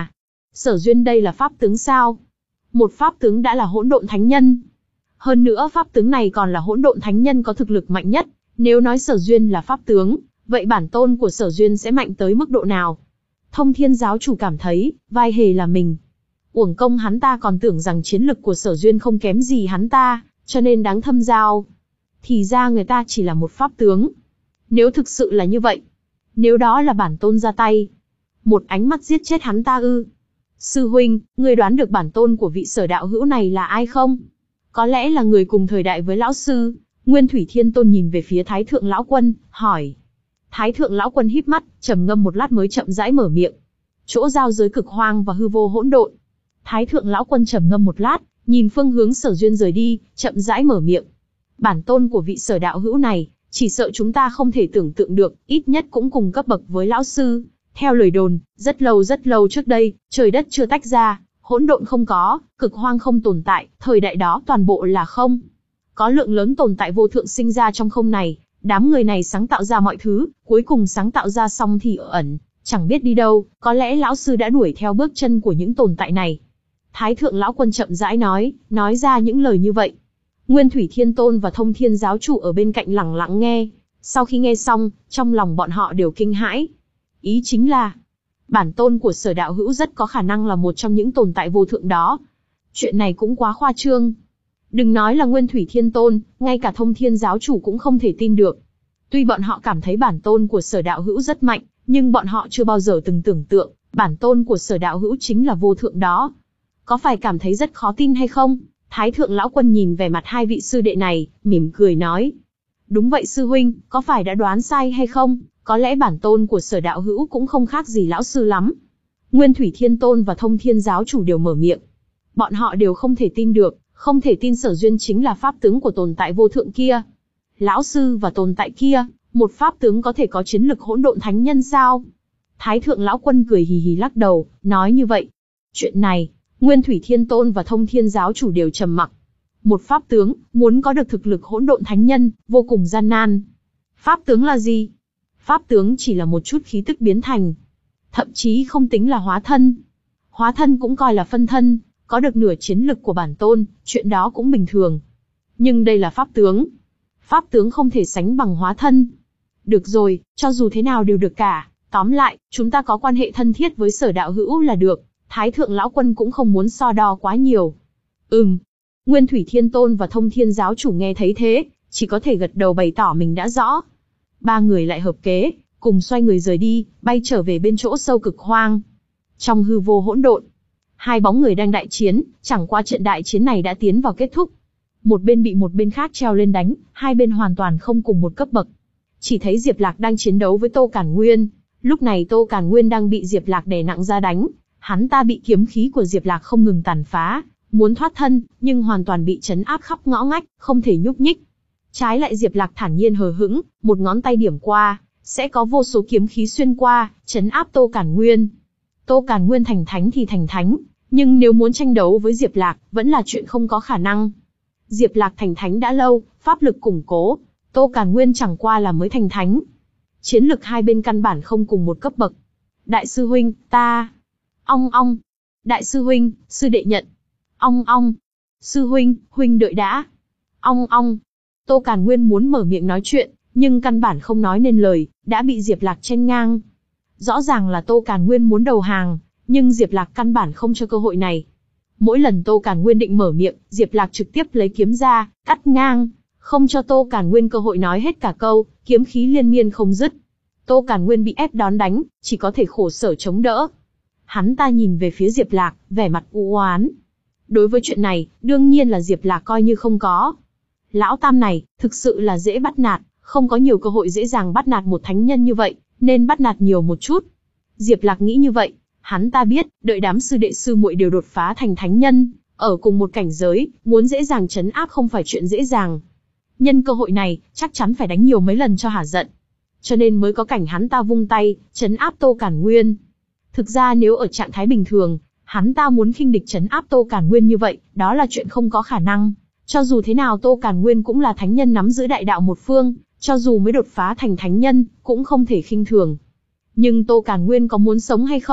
Speaker 1: Sở Duyên đây là pháp tướng sao? Một pháp tướng đã là hỗn độn thánh nhân. Hơn nữa pháp tướng này còn là hỗn độn thánh nhân có thực lực mạnh nhất. Nếu nói Sở Duyên là pháp tướng, vậy bản tôn của Sở Duyên sẽ mạnh tới mức độ nào? Thông Thiên giáo chủ cảm thấy, vai hề là mình. Uổng công hắn ta còn tưởng rằng chiến lực của Sở Duyên không kém gì hắn ta, cho nên đáng thâm giao. Thì ra người ta chỉ là một pháp tướng. Nếu thực sự là như vậy, nếu đó là bản tôn ra tay, một ánh mắt giết chết hắn ta ư? Sư huynh, ngươi đoán được bản tôn của vị Sở đạo hữu này là ai không? Có lẽ là người cùng thời đại với lão sư. Nguyên Thủy Thiên Tôn nhìn về phía Thái Thượng lão quân, hỏi. Thái Thượng lão quân híp mắt, trầm ngâm một lát mới chậm rãi mở miệng. Chỗ giao giới cực hoang và hư vô hỗn độn. Thái Thượng lão quân trầm ngâm một lát, nhìn phương hướng Sở Duyên rời đi, chậm rãi mở miệng. Bản tôn của vị Sở đạo hữu này, chỉ sợ chúng ta không thể tưởng tượng được, ít nhất cũng cùng cấp bậc với lão sư. Theo lời đồn, rất lâu rất lâu trước đây, trời đất chưa tách ra, hỗn độn không có, cực hoang không tồn tại, thời đại đó toàn bộ là không. Có lượng lớn tồn tại vô thượng sinh ra trong không này, đám người này sáng tạo ra mọi thứ, cuối cùng sáng tạo ra xong thì ở ẩn, chẳng biết đi đâu, có lẽ lão sư đã đuổi theo bước chân của những tồn tại này. Thái Thượng lão quân chậm rãi nói, nói ra những lời như vậy. Nguyên Thủy Thiên Tôn và Thông Thiên giáo chủ ở bên cạnh lặng lặng nghe, sau khi nghe xong, trong lòng bọn họ đều kinh hãi. Ý chính là, bản tôn của Sở đạo hữu rất có khả năng là một trong những tồn tại vô thượng đó. Chuyện này cũng quá khoa trương. Đừng nói là Nguyên Thủy Thiên Tôn, ngay cả Thông Thiên giáo chủ cũng không thể tin được. Tuy bọn họ cảm thấy bản tôn của Sở đạo hữu rất mạnh, nhưng bọn họ chưa bao giờ từng tưởng tượng, bản tôn của Sở đạo hữu chính là vô thượng đó. Có phải cảm thấy rất khó tin hay không? Thái Thượng lão quân nhìn về mặt hai vị sư đệ này, mỉm cười nói. Đúng vậy sư huynh, có phải đã đoán sai hay không? Có lẽ bản tôn của Sở đạo hữu cũng không khác gì lão sư lắm. Nguyên Thủy Thiên Tôn và Thông Thiên giáo chủ đều mở miệng. Bọn họ đều không thể tin được, không thể tin Sở Duyên chính là pháp tướng của tồn tại vô thượng kia. Lão sư và tồn tại kia, một pháp tướng có thể có chiến lực hỗn độn thánh nhân sao? Thái Thượng lão quân cười hì hì lắc đầu, nói như vậy. Chuyện này, Nguyên Thủy Thiên Tôn và Thông Thiên giáo chủ đều trầm mặc. Một pháp tướng, muốn có được thực lực hỗn độn thánh nhân, vô cùng gian nan. Pháp tướng là gì? Pháp tướng chỉ là một chút khí tức biến thành. Thậm chí không tính là hóa thân. Hóa thân cũng coi là phân thân, có được nửa chiến lực của bản tôn, chuyện đó cũng bình thường. Nhưng đây là pháp tướng. Pháp tướng không thể sánh bằng hóa thân. Được rồi, cho dù thế nào đều được cả. Tóm lại, chúng ta có quan hệ thân thiết với Sở đạo hữu là được. Thái Thượng lão quân cũng không muốn so đo quá nhiều. Ừm. Nguyên Thủy Thiên Tôn và Thông Thiên giáo chủ nghe thấy thế, chỉ có thể gật đầu bày tỏ mình đã rõ. Ba người lại hợp kế, cùng xoay người rời đi, bay trở về bên chỗ sâu cực hoang. Trong hư vô hỗn độn, hai bóng người đang đại chiến, chẳng qua trận đại chiến này đã tiến vào kết thúc. Một bên bị một bên khác treo lên đánh, hai bên hoàn toàn không cùng một cấp bậc. Chỉ thấy Diệp Lạc đang chiến đấu với Tô Cản Nguyên. Lúc này Tô Cản Nguyên đang bị Diệp Lạc đè nặng ra đánh. Hắn ta bị kiếm khí của Diệp Lạc không ngừng tàn phá, muốn thoát thân, nhưng hoàn toàn bị trấn áp khắp ngõ ngách, không thể nhúc nhích. Trái lại Diệp Lạc thản nhiên hờ hững, một ngón tay điểm qua, sẽ có vô số kiếm khí xuyên qua, trấn áp Tô Cản Nguyên. Tô Cản Nguyên thành thánh thì thành thánh, nhưng nếu muốn tranh đấu với Diệp Lạc, vẫn là chuyện không có khả năng. Diệp Lạc thành thánh đã lâu, pháp lực củng cố, Tô Cản Nguyên chẳng qua là mới thành thánh. Chiến lực hai bên căn bản không cùng một cấp bậc. Đại sư huynh, ta... Ong ong. Đại sư huynh, sư đệ nhận. Ong ong. Sư huynh, huynh đợi đã. Ong ong. Tô Cản Nguyên muốn mở miệng nói chuyện, nhưng căn bản không nói nên lời, đã bị Diệp Lạc chen ngang. Rõ ràng là Tô Cản Nguyên muốn đầu hàng, nhưng Diệp Lạc căn bản không cho cơ hội này. Mỗi lần Tô Cản Nguyên định mở miệng, Diệp Lạc trực tiếp lấy kiếm ra, cắt ngang, không cho Tô Cản Nguyên cơ hội nói hết cả câu, kiếm khí liên miên không dứt. Tô Cản Nguyên bị ép đón đánh, chỉ có thể khổ sở chống đỡ. Hắn ta nhìn về phía Diệp Lạc, vẻ mặt u oán. Đối với chuyện này, đương nhiên là Diệp Lạc coi như không có. Lão tam này, thực sự là dễ bắt nạt, không có nhiều cơ hội dễ dàng bắt nạt một thánh nhân như vậy, nên bắt nạt nhiều một chút. Diệp Lạc nghĩ như vậy, hắn ta biết, đợi đám sư đệ sư muội đều đột phá thành thánh nhân, ở cùng một cảnh giới, muốn dễ dàng trấn áp không phải chuyện dễ dàng. Nhân cơ hội này, chắc chắn phải đánh nhiều mấy lần cho hả giận. Cho nên mới có cảnh hắn ta vung tay, trấn áp Tô Cản Nguyên. Thực ra nếu ở trạng thái bình thường, hắn ta muốn khinh địch trấn áp Tô Cản Nguyên như vậy, đó là chuyện không có khả năng. Cho dù thế nào Tô Cản Nguyên cũng là thánh nhân nắm giữ đại đạo một phương, cho dù mới đột phá thành thánh nhân, cũng không thể khinh thường. Nhưng Tô Cản Nguyên có muốn sống hay không,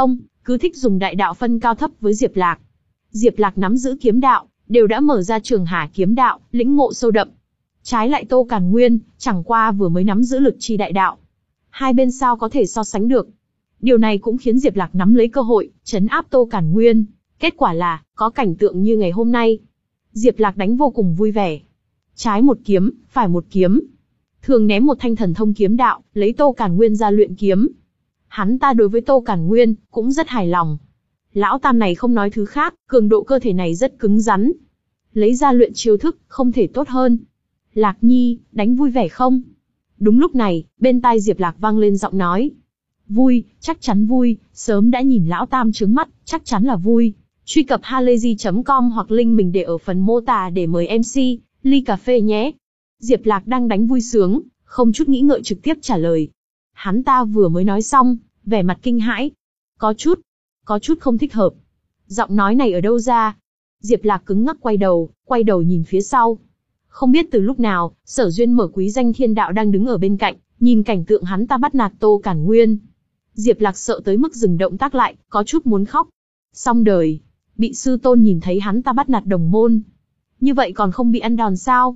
Speaker 1: cứ thích dùng đại đạo phân cao thấp với Diệp Lạc. Diệp Lạc nắm giữ kiếm đạo, đều đã mở ra Trường Hà kiếm đạo, lĩnh ngộ sâu đậm. Trái lại Tô Càn Nguyên, chẳng qua vừa mới nắm giữ lực chi đại đạo. Hai bên sao có thể so sánh được. Điều này cũng khiến Diệp Lạc nắm lấy cơ hội, trấn áp Tô Càn Nguyên. Kết quả là, có cảnh tượng như ngày hôm nay. Diệp Lạc đánh vô cùng vui vẻ. Trái một kiếm, phải một kiếm. Thường ném một thanh thần thông kiếm đạo, lấy Tô Càn Nguyên ra luyện kiếm. Hắn ta đối với Tô Càn Nguyên, cũng rất hài lòng. Lão tam này không nói thứ khác, cường độ cơ thể này rất cứng rắn. Lấy ra luyện chiêu thức, không thể tốt hơn. Lạc Nhi, đánh vui vẻ không? Đúng lúc này, bên tai Diệp Lạc vang lên giọng nói. Vui, chắc chắn vui, sớm đã nhìn lão tam trướng mắt, chắc chắn là vui. Truy cập halayzi chấm com hoặc link mình để ở phần mô tả để mời em xê, ly cà phê nhé. Diệp Lạc đang đánh vui sướng, không chút nghĩ ngợi trực tiếp trả lời. Hắn ta vừa mới nói xong, vẻ mặt kinh hãi. Có chút, có chút không thích hợp. Giọng nói này ở đâu ra? Diệp Lạc cứng ngắc quay đầu, quay đầu nhìn phía sau. Không biết từ lúc nào, Sở Duyên mở quý danh thiên đạo đang đứng ở bên cạnh, nhìn cảnh tượng hắn ta bắt nạt Tô Càn Nguyên. Diệp Lạc sợ tới mức dừng động tác lại, có chút muốn khóc. Xong đời, bị sư tôn nhìn thấy hắn ta bắt nạt đồng môn. Như vậy còn không bị ăn đòn sao?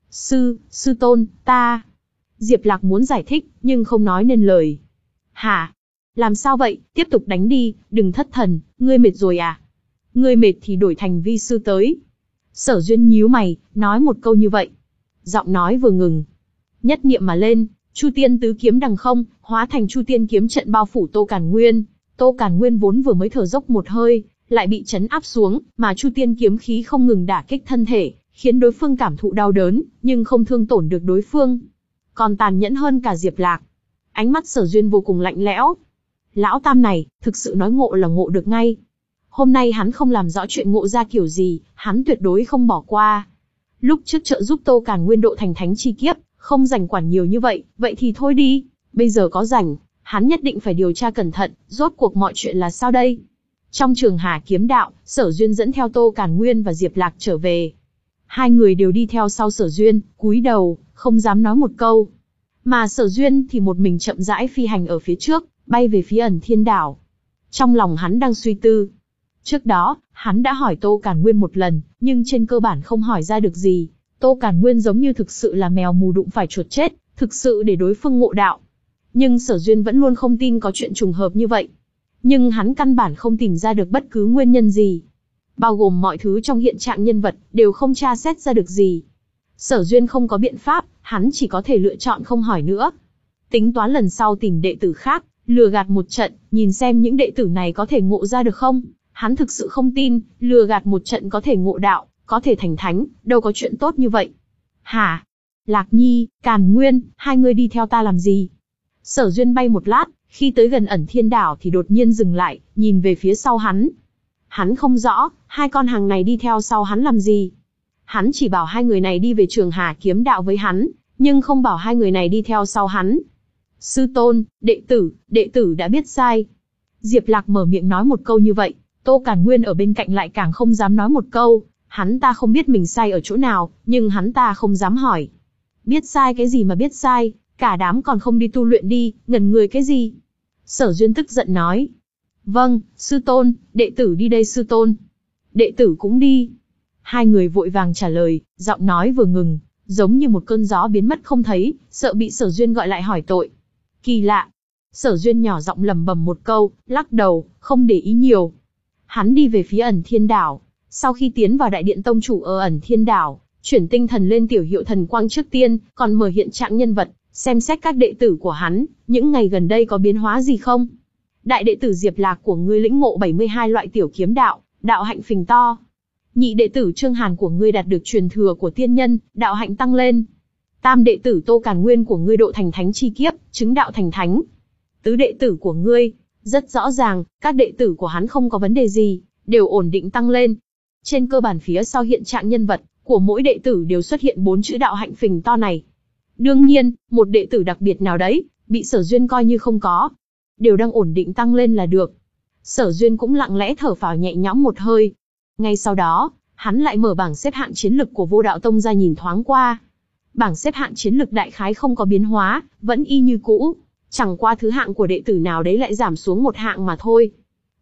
Speaker 1: Sư, sư tôn, ta... Diệp Lạc muốn giải thích, nhưng không nói nên lời. Hả? Làm sao vậy? Tiếp tục đánh đi, đừng thất thần, ngươi mệt rồi à? Ngươi mệt thì đổi thành vi sư tới. Sở Duyên nhíu mày, nói một câu như vậy. Giọng nói vừa ngừng. Nhất niệm mà lên, Chu Tiên tứ kiếm đằng không, hóa thành Chu Tiên kiếm trận bao phủ Tô Càn Nguyên. Tô Càn Nguyên vốn vừa mới thở dốc một hơi, lại bị trấn áp xuống, mà Chu Tiên kiếm khí không ngừng đả kích thân thể, khiến đối phương cảm thụ đau đớn, nhưng không thương tổn được đối phương. Còn tàn nhẫn hơn cả Diệp Lạc. Ánh mắt Sở Duyên vô cùng lạnh lẽo. Lão tam này, thực sự nói ngộ là ngộ được ngay. Hôm nay hắn không làm rõ chuyện ngộ ra kiểu gì, hắn tuyệt đối không bỏ qua. Lúc trước trợ giúp Tô Càn Nguyên độ thành thánh chi kiếp, không rảnh quản nhiều như vậy, vậy thì thôi đi. Bây giờ có rảnh, hắn nhất định phải điều tra cẩn thận, rốt cuộc mọi chuyện là sao đây? Trong Trường Hà kiếm đạo, Sở Duyên dẫn theo Tô Càn Nguyên và Diệp Lạc trở về. Hai người đều đi theo sau Sở Duyên, cúi đầu, không dám nói một câu. Mà Sở Duyên thì một mình chậm rãi phi hành ở phía trước, bay về phía Ẩn Thiên Đảo. Trong lòng hắn đang suy tư. Trước đó, hắn đã hỏi Tô Càn Nguyên một lần, nhưng trên cơ bản không hỏi ra được gì. Tô Càn Nguyên giống như thực sự là mèo mù đụng phải chuột chết, thực sự để đối phương ngộ đạo. Nhưng Sở Duyên vẫn luôn không tin có chuyện trùng hợp như vậy. Nhưng hắn căn bản không tìm ra được bất cứ nguyên nhân gì. Bao gồm mọi thứ trong hiện trạng nhân vật, đều không tra xét ra được gì. Sở Duyên không có biện pháp, hắn chỉ có thể lựa chọn không hỏi nữa. Tính toán lần sau tìm đệ tử khác, lừa gạt một trận, nhìn xem những đệ tử này có thể ngộ ra được không. Hắn thực sự không tin, lừa gạt một trận có thể ngộ đạo, có thể thành thánh, đâu có chuyện tốt như vậy. Hả? Lạc Nhi, Càn Nguyên, hai người đi theo ta làm gì? Sở Duyên bay một lát, khi tới gần Ẩn Thiên Đảo thì đột nhiên dừng lại, nhìn về phía sau hắn. Hắn không rõ, hai con hàng này đi theo sau hắn làm gì. Hắn chỉ bảo hai người này đi về Trường Hà kiếm đạo với hắn, nhưng không bảo hai người này đi theo sau hắn. Sư tôn, đệ tử, đệ tử đã biết sai. Diệp Lạc mở miệng nói một câu như vậy, Tô Càn Nguyên ở bên cạnh lại càng không dám nói một câu. Hắn ta không biết mình sai ở chỗ nào, nhưng hắn ta không dám hỏi. Biết sai cái gì mà biết sai, cả đám còn không đi tu luyện đi, ngẩn người cái gì? Sở Duyên tức giận nói. Vâng, sư tôn, đệ tử đi đây sư tôn. Đệ tử cũng đi. Hai người vội vàng trả lời, giọng nói vừa ngừng, giống như một cơn gió biến mất không thấy, sợ bị Sở Duyên gọi lại hỏi tội. Kỳ lạ. Sở Duyên nhỏ giọng lẩm bẩm một câu, lắc đầu, không để ý nhiều. Hắn đi về phía Ẩn Thiên Đảo. Sau khi tiến vào đại điện tông chủ ở Ẩn Thiên Đảo, chuyển tinh thần lên tiểu hiệu thần quang trước tiên, còn mở hiện trạng nhân vật, xem xét các đệ tử của hắn, những ngày gần đây có biến hóa gì không? Đại đệ tử Diệp Lạc của ngươi lĩnh ngộ bảy mươi hai loại tiểu kiếm đạo, đạo hạnh phình to. Nhị đệ tử Trương Hàn của ngươi đạt được truyền thừa của tiên nhân, đạo hạnh tăng lên. Tam đệ tử Tô Càn Nguyên của ngươi độ thành thánh chi kiếp, chứng đạo thành thánh. Tứ đệ tử của ngươi, rất rõ ràng, các đệ tử của hắn không có vấn đề gì, đều ổn định tăng lên. Trên cơ bản phía sau hiện trạng nhân vật của mỗi đệ tử đều xuất hiện bốn chữ đạo hạnh phình to này. Đương nhiên, một đệ tử đặc biệt nào đấy, bị Sở Duyên coi như không có. Đều đang ổn định tăng lên là được. Sở Duyên cũng lặng lẽ thở phào nhẹ nhõm một hơi. Ngay sau đó, hắn lại mở bảng xếp hạng chiến lực của Vô Đạo Tông ra nhìn thoáng qua. Bảng xếp hạng chiến lực đại khái không có biến hóa, vẫn y như cũ. Chẳng qua thứ hạng của đệ tử nào đấy lại giảm xuống một hạng mà thôi.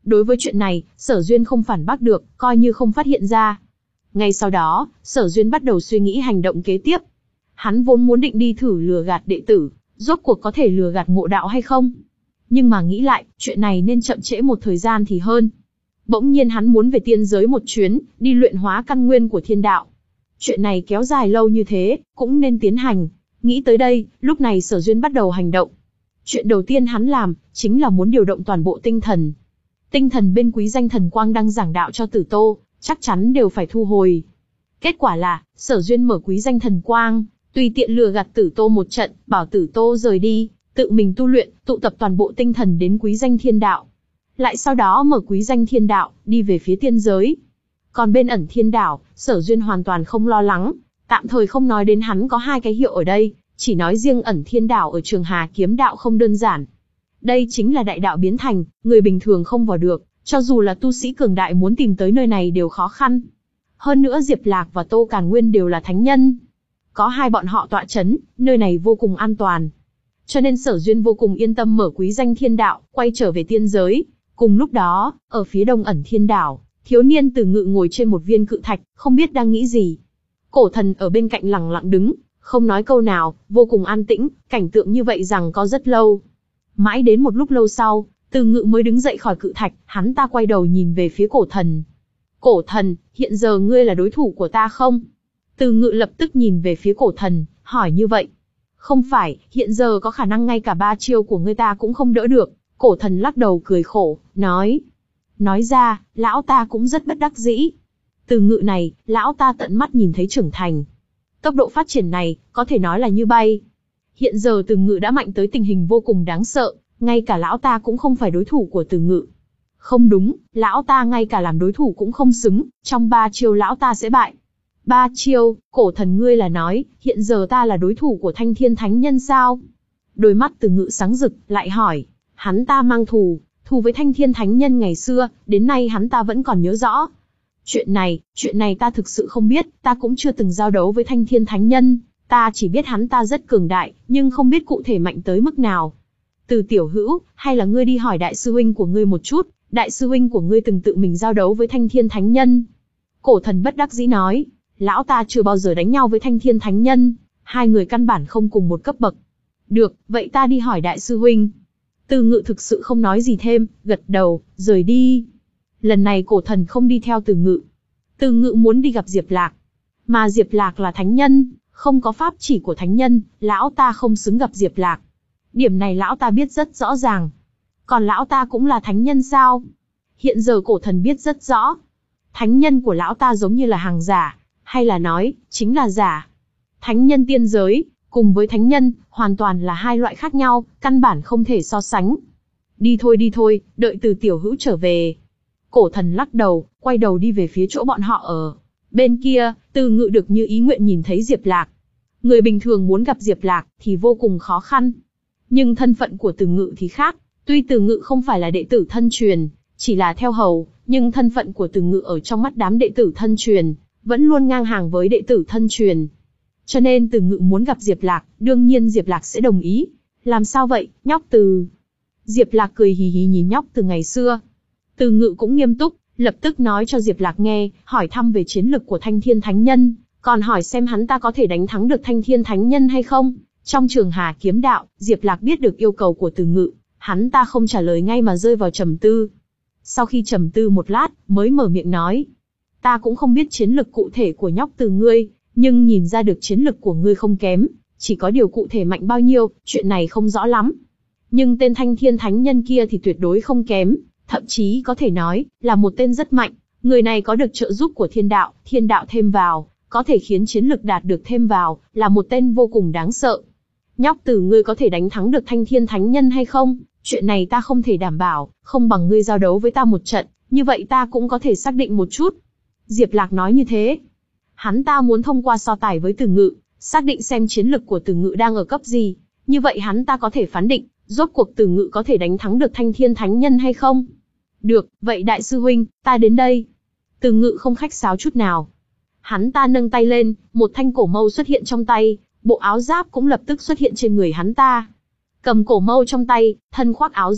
Speaker 1: Đối với chuyện này, Sở Duyên không phản bác được, coi như không phát hiện ra. Ngay sau đó, Sở Duyên bắt đầu suy nghĩ hành động kế tiếp. Hắn vốn muốn định đi thử lừa gạt đệ tử, rốt cuộc có thể lừa gạt Ngộ Đạo hay không. Nhưng mà nghĩ lại, chuyện này nên chậm trễ một thời gian thì hơn. Bỗng nhiên hắn muốn về tiên giới một chuyến, đi luyện hóa căn nguyên của thiên đạo. Chuyện này kéo dài lâu như thế, cũng nên tiến hành. Nghĩ tới đây, lúc này Sở Duyên bắt đầu hành động. Chuyện đầu tiên hắn làm, chính là muốn điều động toàn bộ tinh thần. Tinh thần bên Quý Danh Thần Quang đang giảng đạo cho Tử Tô, chắc chắn đều phải thu hồi. Kết quả là, Sở Duyên mở Quý Danh Thần Quang, tùy tiện lừa gạt Tử Tô một trận, bảo Tử Tô rời đi, tự mình tu luyện, tụ tập toàn bộ tinh thần đến Quý Danh Thiên Đạo. Lại sau đó mở Quý Danh Thiên Đạo, đi về phía tiên giới. Còn bên Ẩn Thiên Đảo, Sở Duyên hoàn toàn không lo lắng, tạm thời không nói đến hắn có hai cái hiệu ở đây, chỉ nói riêng Ẩn Thiên Đảo ở Trường Hà Kiếm Đạo không đơn giản. Đây chính là đại đạo biến thành, người bình thường không vào được, cho dù là tu sĩ cường đại muốn tìm tới nơi này đều khó khăn. Hơn nữa Diệp Lạc và Tô Càn Nguyên đều là thánh nhân. Có hai bọn họ tọa chấn, nơi này vô cùng an toàn. Cho nên Sở Duyên vô cùng yên tâm mở Quý Danh Thiên Đạo, quay trở về tiên giới. Cùng lúc đó, ở phía đông Ẩn Thiên Đảo, thiếu niên Từ Ngự ngồi trên một viên cự thạch, không biết đang nghĩ gì. Cổ Thần ở bên cạnh lặng lặng đứng, không nói câu nào, vô cùng an tĩnh, cảnh tượng như vậy rằng có rất lâu. Mãi đến một lúc lâu sau, Từ Ngự mới đứng dậy khỏi cự thạch, hắn ta quay đầu nhìn về phía Cổ Thần. Cổ Thần, hiện giờ ngươi là đối thủ của ta không? Từ Ngự lập tức nhìn về phía Cổ Thần, hỏi như vậy. Không phải, hiện giờ có khả năng ngay cả ba chiêu của ngươi ta cũng không đỡ được. Cổ Thần lắc đầu cười khổ, nói. Nói ra, lão ta cũng rất bất đắc dĩ. Từ Ngự này, lão ta tận mắt nhìn thấy trưởng thành. Tốc độ phát triển này, có thể nói là như bay. Hiện giờ Từ Ngự đã mạnh tới tình hình vô cùng đáng sợ, ngay cả lão ta cũng không phải đối thủ của Từ Ngự. Không đúng, lão ta ngay cả làm đối thủ cũng không xứng, trong ba chiêu lão ta sẽ bại. Ba chiêu, Cổ Thần ngươi là nói, hiện giờ ta là đối thủ của Thanh Thiên Thánh Nhân sao? Đôi mắt Từ Ngự sáng rực, lại hỏi, hắn ta mang thù, thù với Thanh Thiên Thánh Nhân ngày xưa, đến nay hắn ta vẫn còn nhớ rõ. Chuyện này, chuyện này ta thực sự không biết, ta cũng chưa từng giao đấu với Thanh Thiên Thánh Nhân, ta chỉ biết hắn ta rất cường đại, nhưng không biết cụ thể mạnh tới mức nào. Từ tiểu hữu, hay là ngươi đi hỏi đại sư huynh của ngươi một chút, đại sư huynh của ngươi từng tự mình giao đấu với Thanh Thiên Thánh Nhân. Cổ Thần bất đắc dĩ nói, lão ta chưa bao giờ đánh nhau với Thanh Thiên Thánh Nhân, hai người căn bản không cùng một cấp bậc. Được, vậy ta đi hỏi đại sư huynh. Từ Ngự thực sự không nói gì thêm, gật đầu, rời đi. Lần này Cổ Thần không đi theo Từ Ngự. Từ Ngự muốn đi gặp Diệp Lạc. Mà Diệp Lạc là thánh nhân, không có pháp chỉ của thánh nhân, lão ta không xứng gặp Diệp Lạc. Điểm này lão ta biết rất rõ ràng. Còn lão ta cũng là thánh nhân sao? Hiện giờ Cổ Thần biết rất rõ. Thánh nhân của lão ta giống như là hàng giả, hay là nói, chính là giả. Thánh nhân tiên giới, cùng với thánh nhân, hoàn toàn là hai loại khác nhau, căn bản không thể so sánh. Đi thôi đi thôi, đợi Từ tiểu hữu trở về. Cổ Thần lắc đầu, quay đầu đi về phía chỗ bọn họ ở. Bên kia, Từ Ngự được như ý nguyện nhìn thấy Diệp Lạc. Người bình thường muốn gặp Diệp Lạc thì vô cùng khó khăn. Nhưng thân phận của Từ Ngự thì khác, tuy Từ Ngự không phải là đệ tử thân truyền, chỉ là theo hầu, nhưng thân phận của Từ Ngự ở trong mắt đám đệ tử thân truyền, vẫn luôn ngang hàng với đệ tử thân truyền. Cho nên Từ Ngự muốn gặp Diệp Lạc, đương nhiên Diệp Lạc sẽ đồng ý. Làm sao vậy, nhóc Từ? Diệp Lạc cười hì hì nhìn nhóc Từ ngày xưa. Từ Ngự cũng nghiêm túc, lập tức nói cho Diệp Lạc nghe, hỏi thăm về chiến lực của Thanh Thiên Thánh Nhân, còn hỏi xem hắn ta có thể đánh thắng được Thanh Thiên Thánh Nhân hay không. Trong Trường Hà Kiếm Đạo, Diệp Lạc biết được yêu cầu của Từ Ngự, hắn ta không trả lời ngay mà rơi vào trầm tư. Sau khi trầm tư một lát, mới mở miệng nói. Ta cũng không biết chiến lực cụ thể của nhóc Từ ngươi, nhưng nhìn ra được chiến lực của ngươi không kém, chỉ có điều cụ thể mạnh bao nhiêu, chuyện này không rõ lắm. Nhưng tên Thanh Thiên Thánh Nhân kia thì tuyệt đối không kém, thậm chí có thể nói, là một tên rất mạnh. Người này có được trợ giúp của thiên đạo, thiên đạo thêm vào, có thể khiến chiến lực đạt được thêm vào, là một tên vô cùng đáng sợ. Nhóc Từ ngươi có thể đánh thắng được Thanh Thiên Thánh Nhân hay không? Chuyện này ta không thể đảm bảo, không bằng ngươi giao đấu với ta một trận, như vậy ta cũng có thể xác định một chút. Diệp Lạc nói như thế. Hắn ta muốn thông qua so tài với Từ Ngự, xác định xem chiến lực của Từ Ngự đang ở cấp gì. Như vậy hắn ta có thể phán định, rốt cuộc Từ Ngự có thể đánh thắng được Thanh Thiên Thánh Nhân hay không? Được, vậy đại sư huynh, ta đến đây. Từ Ngự không khách sáo chút nào. Hắn ta nâng tay lên, một thanh cổ mâu xuất hiện trong tay, bộ áo giáp cũng lập tức xuất hiện trên người hắn ta. Cầm cổ mâu trong tay, thân khoác áo giáp,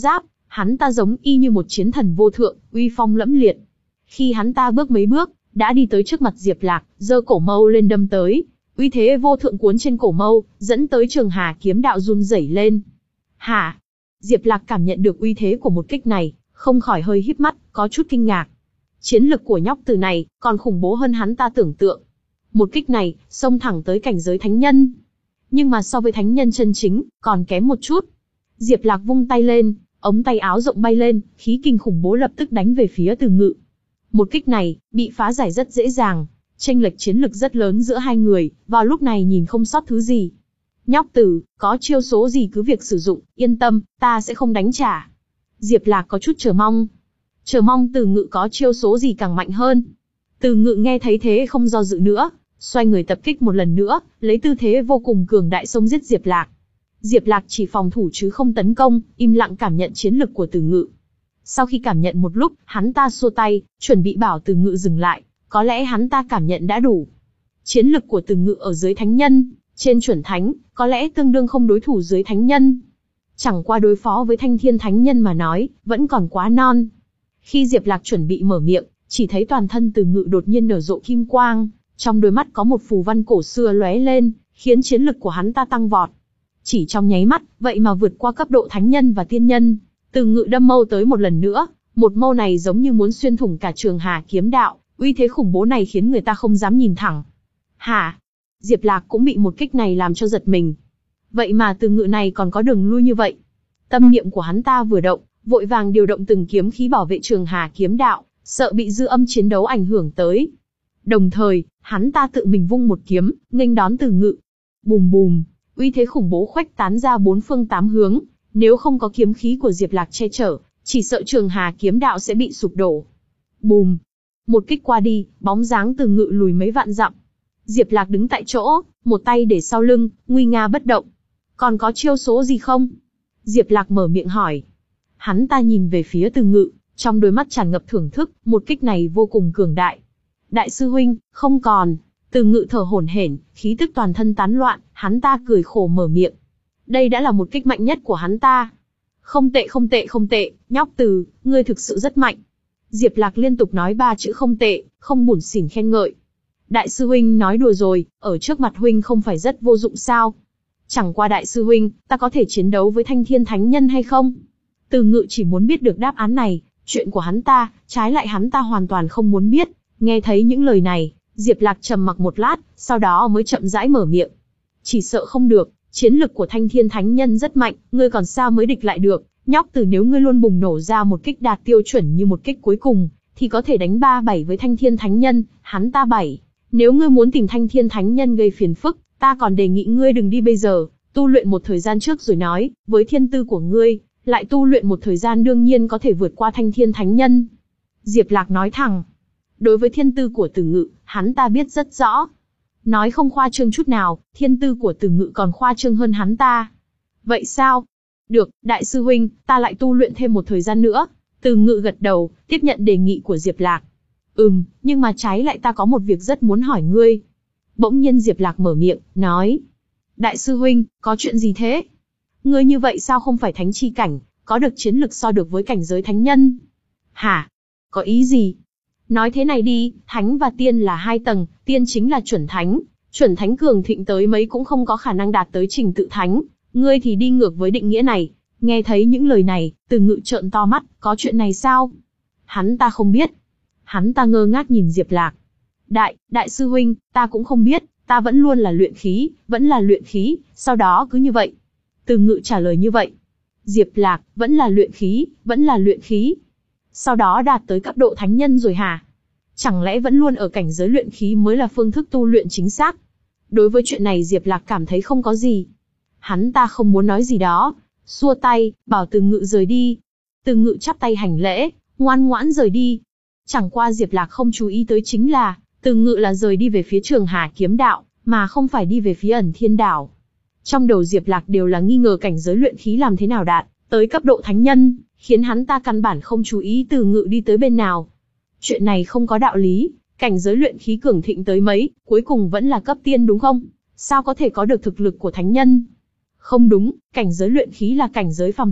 Speaker 1: Hắn ta giống y như một chiến thần vô thượng, uy phong lẫm liệt. Khi hắn ta bước mấy bước, đã đi tới trước mặt Diệp Lạc, giơ cổ mâu lên đâm tới. Uy thế vô thượng cuốn trên cổ mâu, dẫn tới Trường Hà kiếm đạo run rẩy lên. Hả? Diệp Lạc cảm nhận được uy thế của một kích này, không khỏi hơi híp mắt, có chút kinh ngạc. Chiến lực của nhóc từ này, còn khủng bố hơn hắn ta tưởng tượng. Một kích này, xông thẳng tới cảnh giới thánh nhân. Nhưng mà so với thánh nhân chân chính, còn kém một chút. Diệp Lạc vung tay lên, ống tay áo rộng bay lên, khí kinh khủng bố lập tức đánh về phía Từ Ngự. Một kích này, bị phá giải rất dễ dàng. Chênh lệch chiến lực rất lớn giữa hai người, vào lúc này nhìn không sót thứ gì. Nhóc Tử, có chiêu số gì cứ việc sử dụng, yên tâm, ta sẽ không đánh trả. Diệp Lạc có chút chờ mong. Chờ mong Từ Ngự có chiêu số gì càng mạnh hơn. Từ Ngự nghe thấy thế không do dự nữa, xoay người tập kích một lần nữa, lấy tư thế vô cùng cường đại xông giết Diệp Lạc. Diệp Lạc chỉ phòng thủ chứ không tấn công, im lặng cảm nhận chiến lực của Từ Ngự. Sau khi cảm nhận một lúc, hắn ta xua tay, chuẩn bị bảo Từ Ngự dừng lại, có lẽ hắn ta cảm nhận đã đủ. Chiến lực của Từ Ngự ở dưới thánh nhân, trên chuẩn thánh, có lẽ tương đương không đối thủ dưới thánh nhân. Chẳng qua đối phó với Thanh Thiên Thánh Nhân mà nói, vẫn còn quá non. Khi Diệp Lạc chuẩn bị mở miệng, chỉ thấy toàn thân Từ Ngự đột nhiên nở rộ kim quang, trong đôi mắt có một phù văn cổ xưa lóe lên, khiến chiến lực của hắn ta tăng vọt. Chỉ trong nháy mắt, vậy mà vượt qua cấp độ thánh nhân và tiên nhân. Từ Ngự đâm mâu tới một lần nữa, một mâu này giống như muốn xuyên thủng cả Trường Hà kiếm đạo, uy thế khủng bố này khiến người ta không dám nhìn thẳng. Hả? Diệp Lạc cũng bị một kích này làm cho giật mình. Vậy mà Từ Ngự này còn có đường lui như vậy. Tâm niệm của hắn ta vừa động, vội vàng điều động từng kiếm khí bảo vệ Trường Hà kiếm đạo, sợ bị dư âm chiến đấu ảnh hưởng tới. Đồng thời, hắn ta tự mình vung một kiếm, nghênh đón Từ Ngự. Bùm bùm, uy thế khủng bố khuếch tán ra bốn phương tám hướng, nếu không có kiếm khí của Diệp Lạc che chở, chỉ sợ Trường Hà kiếm đạo sẽ bị sụp đổ. Bùm, một kích qua đi, bóng dáng Từ Ngự lùi mấy vạn dặm. Diệp Lạc đứng tại chỗ, một tay để sau lưng, nguy nga bất động. Còn có chiêu số gì không? Diệp Lạc mở miệng hỏi. Hắn ta nhìn về phía Từ Ngự, trong đôi mắt tràn ngập thưởng thức, một kích này vô cùng cường đại. Đại sư huynh, không còn. Từ Ngự thở hổn hển, khí tức toàn thân tán loạn, hắn ta cười khổ mở miệng. Đây đã là một kích mạnh nhất của hắn ta. Không tệ không tệ không tệ, nhóc Từ, ngươi thực sự rất mạnh. Diệp Lạc liên tục nói ba chữ không tệ, không buồn xỉn khen ngợi. Đại sư huynh nói đùa rồi, ở trước mặt huynh không phải rất vô dụng sao? Chẳng qua đại sư huynh, ta có thể chiến đấu với Thanh Thiên Thánh Nhân hay không? Từ Ngự chỉ muốn biết được đáp án này, chuyện của hắn ta, trái lại hắn ta hoàn toàn không muốn biết. Nghe thấy những lời này, Diệp Lạc trầm mặc một lát, sau đó mới chậm rãi mở miệng. Chỉ sợ không được, chiến lực của Thanh Thiên Thánh Nhân rất mạnh, ngươi còn sao mới địch lại được? Nhóc Từ, nếu ngươi luôn bùng nổ ra một kích đạt tiêu chuẩn như một kích cuối cùng, thì có thể đánh ba bảy với Thanh Thiên Thánh Nhân, hắn ta bảy. Nếu ngươi muốn tìm Thanh Thiên Thánh Nhân gây phiền phức, ta còn đề nghị ngươi đừng đi bây giờ, tu luyện một thời gian trước rồi nói, với thiên tư của ngươi, lại tu luyện một thời gian đương nhiên có thể vượt qua Thanh Thiên Thánh Nhân. Diệp Lạc nói thẳng. Đối với thiên tư của Từ Ngự, hắn ta biết rất rõ. Nói không khoa trương chút nào, thiên tư của Từ Ngự còn khoa trương hơn hắn ta. Vậy sao? Được, đại sư huynh, ta lại tu luyện thêm một thời gian nữa. Từ Ngự gật đầu, tiếp nhận đề nghị của Diệp Lạc. Ừm, nhưng mà trái lại ta có một việc rất muốn hỏi ngươi. Bỗng nhiên Diệp Lạc mở miệng, nói. Đại sư huynh, có chuyện gì thế? Ngươi như vậy sao không phải thánh chi cảnh, có được chiến lực so được với cảnh giới thánh nhân? Hả? Có ý gì? Nói thế này đi, thánh và tiên là hai tầng, tiên chính là chuẩn thánh. Chuẩn thánh cường thịnh tới mấy cũng không có khả năng đạt tới trình tự thánh. Ngươi thì đi ngược với định nghĩa này. Nghe thấy những lời này, Từ Ngự trợn to mắt, có chuyện này sao? Hắn ta không biết. Hắn ta ngơ ngác nhìn Diệp Lạc. Đại, đại sư huynh, ta cũng không biết, ta vẫn luôn là luyện khí, vẫn là luyện khí, sau đó cứ như vậy. Từ Ngự trả lời như vậy. Diệp Lạc, vẫn là luyện khí, vẫn là luyện khí. Sau đó đạt tới cấp độ thánh nhân rồi hả? Chẳng lẽ vẫn luôn ở cảnh giới luyện khí mới là phương thức tu luyện chính xác? Đối với chuyện này Diệp Lạc cảm thấy không có gì. Hắn ta không muốn nói gì đó, xua tay, bảo Từ Ngự rời đi. Từ Ngự chắp tay hành lễ, ngoan ngoãn rời đi. Chẳng qua Diệp Lạc không chú ý tới chính là, Từ Ngự là rời đi về phía Trường Hà kiếm đạo, mà không phải đi về phía Ẩn Thiên đảo. Trong đầu Diệp Lạc đều là nghi ngờ cảnh giới luyện khí làm thế nào đạt tới cấp độ thánh nhân, khiến hắn ta căn bản không chú ý Từ Ngự đi tới bên nào. Chuyện này không có đạo lý, cảnh giới luyện khí cường thịnh tới mấy, cuối cùng vẫn là cấp tiên đúng không? Sao có thể có được thực lực của thánh nhân? Không đúng, cảnh giới luyện khí là cảnh giới phàm tục,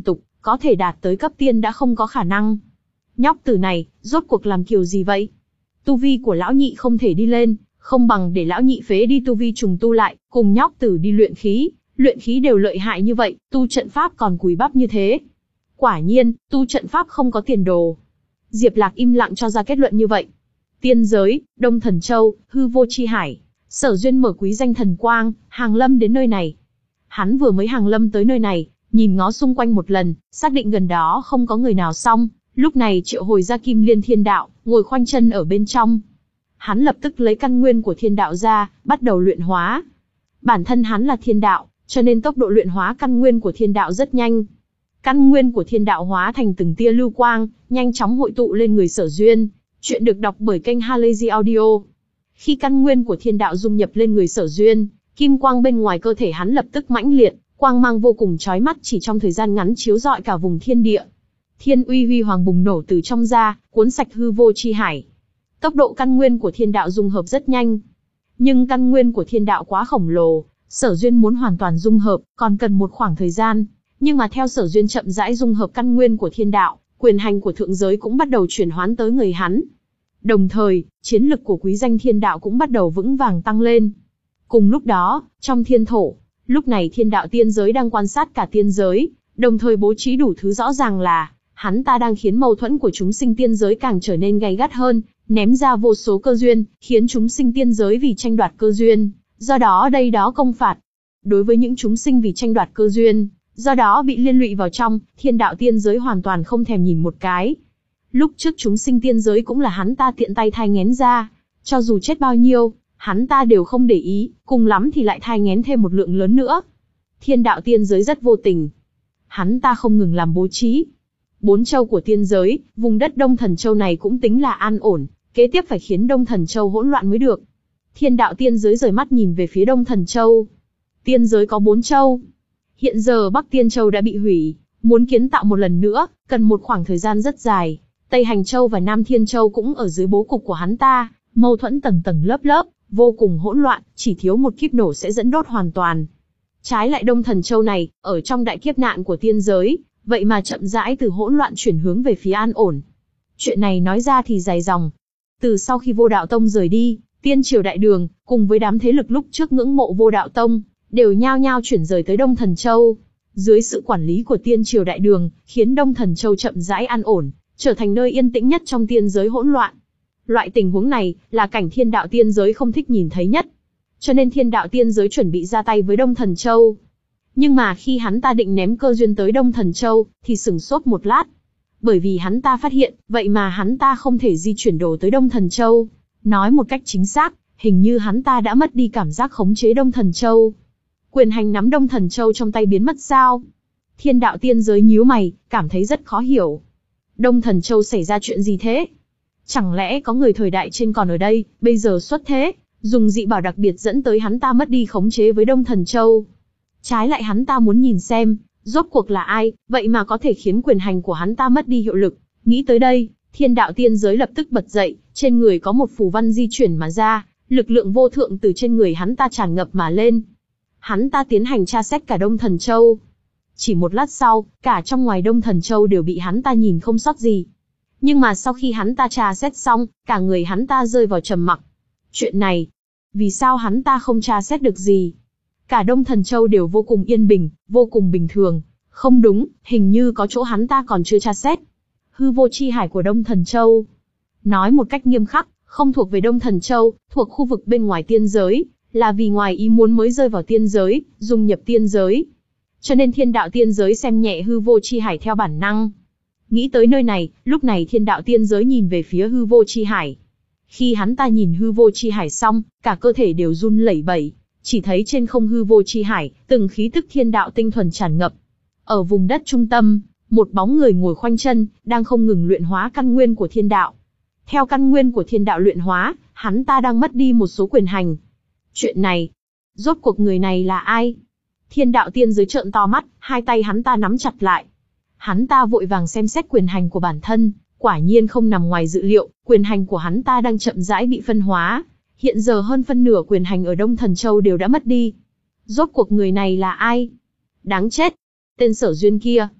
Speaker 1: có thể đạt tới cấp tiên đã không có khả năng. Nhóc tử này, rốt cuộc làm kiểu gì vậy? Tu vi của lão nhị không thể đi lên, không bằng để lão nhị phế đi tu vi trùng tu lại, cùng nhóc tử đi luyện khí, luyện khí đều lợi hại như vậy, tu trận pháp còn cùi bắp như thế. Quả nhiên, tu trận pháp không có tiền đồ. Diệp Lạc im lặng cho ra kết luận như vậy. Tiên giới, Đông Thần Châu, hư vô chi hải, Sở Duyên mở quý danh thần quang, hàng lâm đến nơi này. Hắn vừa mới hàng lâm tới nơi này, nhìn ngó xung quanh một lần, xác định gần đó không có người nào xong, lúc này triệu hồi ra Kim Liên Thiên Đạo, ngồi khoanh chân ở bên trong. Hắn lập tức lấy căn nguyên của thiên đạo ra, bắt đầu luyện hóa. Bản thân hắn là thiên đạo, cho nên tốc độ luyện hóa căn nguyên của thiên đạo rất nhanh. Căn nguyên của thiên đạo hóa thành từng tia lưu quang, nhanh chóng hội tụ lên người Sở Duyên. Chuyện được đọc bởi kênh Halazy Audio. Khi căn nguyên của thiên đạo dung nhập lên người Sở Duyên, kim quang bên ngoài cơ thể hắn lập tức mãnh liệt, quang mang vô cùng chói mắt chỉ trong thời gian ngắn chiếu rọi cả vùng thiên địa. Thiên uy huy hoàng bùng nổ từ trong ra, cuốn sạch hư vô chi hải. Tốc độ căn nguyên của thiên đạo dung hợp rất nhanh. Nhưng căn nguyên của thiên đạo quá khổng lồ, Sở Duyên muốn hoàn toàn dung hợp, còn cần một khoảng thời gian. Nhưng mà theo Sở Duyên chậm rãi dung hợp căn nguyên của thiên đạo, quyền hành của thượng giới cũng bắt đầu chuyển hoán tới người hắn. Đồng thời, chiến lực của quý danh thiên đạo cũng bắt đầu vững vàng tăng lên. Cùng lúc đó, trong thiên thổ, lúc này thiên đạo tiên giới đang quan sát cả tiên giới, đồng thời bố trí đủ thứ rõ ràng là, hắn ta đang khiến mâu thuẫn của chúng sinh tiên giới càng trở nên gay gắt hơn, ném ra vô số cơ duyên, khiến chúng sinh tiên giới vì tranh đoạt cơ duyên, do đó đây đó công phạt. Đối với những chúng sinh vì tranh đoạt cơ duyên, do đó bị liên lụy vào trong, thiên đạo tiên giới hoàn toàn không thèm nhìn một cái. Lúc trước chúng sinh tiên giới cũng là hắn ta tiện tay thai nghén ra, cho dù chết bao nhiêu, hắn ta đều không để ý, cùng lắm thì lại thai nghén thêm một lượng lớn nữa. Thiên đạo tiên giới rất vô tình. Hắn ta không ngừng làm bố trí. Bốn châu của tiên giới, vùng đất Đông Thần Châu này cũng tính là an ổn, kế tiếp phải khiến Đông Thần Châu hỗn loạn mới được. Thiên đạo tiên giới rời mắt nhìn về phía Đông Thần Châu. Tiên giới có bốn châu. Hiện giờ Bắc Tiên Châu đã bị hủy, muốn kiến tạo một lần nữa, cần một khoảng thời gian rất dài. Tây Hành Châu và Nam Thiên Châu cũng ở dưới bố cục của hắn ta, mâu thuẫn tầng tầng lớp lớp, vô cùng hỗn loạn, chỉ thiếu một kiếp nổ sẽ dẫn đốt hoàn toàn. Trái lại Đông Thần Châu này, ở trong đại kiếp nạn của tiên giới, vậy mà chậm rãi từ hỗn loạn chuyển hướng về phía an ổn. Chuyện này nói ra thì dài dòng. Từ sau khi Vô Đạo Tông rời đi, Tiên Triều Đại Đường, cùng với đám thế lực lúc trước ngưỡng mộ Vô Đạo Tông, đều nhao nhao chuyển rời tới Đông Thần Châu. Dưới sự quản lý của Tiên Triều Đại Đường, khiến Đông Thần Châu chậm rãi an ổn, trở thành nơi yên tĩnh nhất trong tiên giới hỗn loạn. Loại tình huống này, là cảnh thiên đạo tiên giới không thích nhìn thấy nhất. Cho nên thiên đạo tiên giới chuẩn bị ra tay với Đông Thần Châu. Nhưng mà khi hắn ta định ném cơ duyên tới Đông Thần Châu, thì sửng sốt một lát. Bởi vì hắn ta phát hiện, vậy mà hắn ta không thể di chuyển đồ tới Đông Thần Châu. Nói một cách chính xác, hình như hắn ta đã mất đi cảm giác khống chế Đông Thần Châu. Quyền hành nắm Đông Thần Châu trong tay biến mất sao? Thiên đạo tiên giới nhíu mày, cảm thấy rất khó hiểu. Đông Thần Châu xảy ra chuyện gì thế? Chẳng lẽ có người thời đại trên còn ở đây, bây giờ xuất thế, dùng dị bảo đặc biệt dẫn tới hắn ta mất đi khống chế với Đông Thần Châu? Trái lại hắn ta muốn nhìn xem, rốt cuộc là ai, vậy mà có thể khiến quyền hành của hắn ta mất đi hiệu lực. Nghĩ tới đây, thiên đạo tiên giới lập tức bật dậy, trên người có một phù văn di chuyển mà ra, lực lượng vô thượng từ trên người hắn ta tràn ngập mà lên. Hắn ta tiến hành tra xét cả Đông Thần Châu. Chỉ một lát sau, cả trong ngoài Đông Thần Châu đều bị hắn ta nhìn không sót gì. Nhưng mà sau khi hắn ta tra xét xong, cả người hắn ta rơi vào trầm mặc. Chuyện này, vì sao hắn ta không tra xét được gì? Cả Đông Thần Châu đều vô cùng yên bình, vô cùng bình thường. Không đúng, hình như có chỗ hắn ta còn chưa tra xét. Hư vô chi hải của Đông Thần Châu. Nói một cách nghiêm khắc, không thuộc về Đông Thần Châu, thuộc khu vực bên ngoài tiên giới, là vì ngoài ý muốn mới rơi vào tiên giới, dung nhập tiên giới. Cho nên thiên đạo tiên giới xem nhẹ hư vô chi hải theo bản năng. Nghĩ tới nơi này, lúc này thiên đạo tiên giới nhìn về phía hư vô chi hải. Khi hắn ta nhìn hư vô chi hải xong, cả cơ thể đều run lẩy bẩy, chỉ thấy trên không hư vô chi hải, từng khí tức thiên đạo tinh thuần tràn ngập. Ở vùng đất trung tâm, một bóng người ngồi khoanh chân, đang không ngừng luyện hóa căn nguyên của thiên đạo. Theo căn nguyên của thiên đạo luyện hóa, hắn ta đang mất đi một số quyền hành. Chuyện này, rốt cuộc người này là ai? Thiên đạo tiên giới trợn to mắt, hai tay hắn ta nắm chặt lại. Hắn ta vội vàng xem xét quyền hành của bản thân, quả nhiên không nằm ngoài dự liệu, quyền hành của hắn ta đang chậm rãi bị phân hóa. Hiện giờ hơn phân nửa quyền hành ở Đông Thần Châu đều đã mất đi. Rốt cuộc người này là ai? Đáng chết! Tên Sở Duyên kia.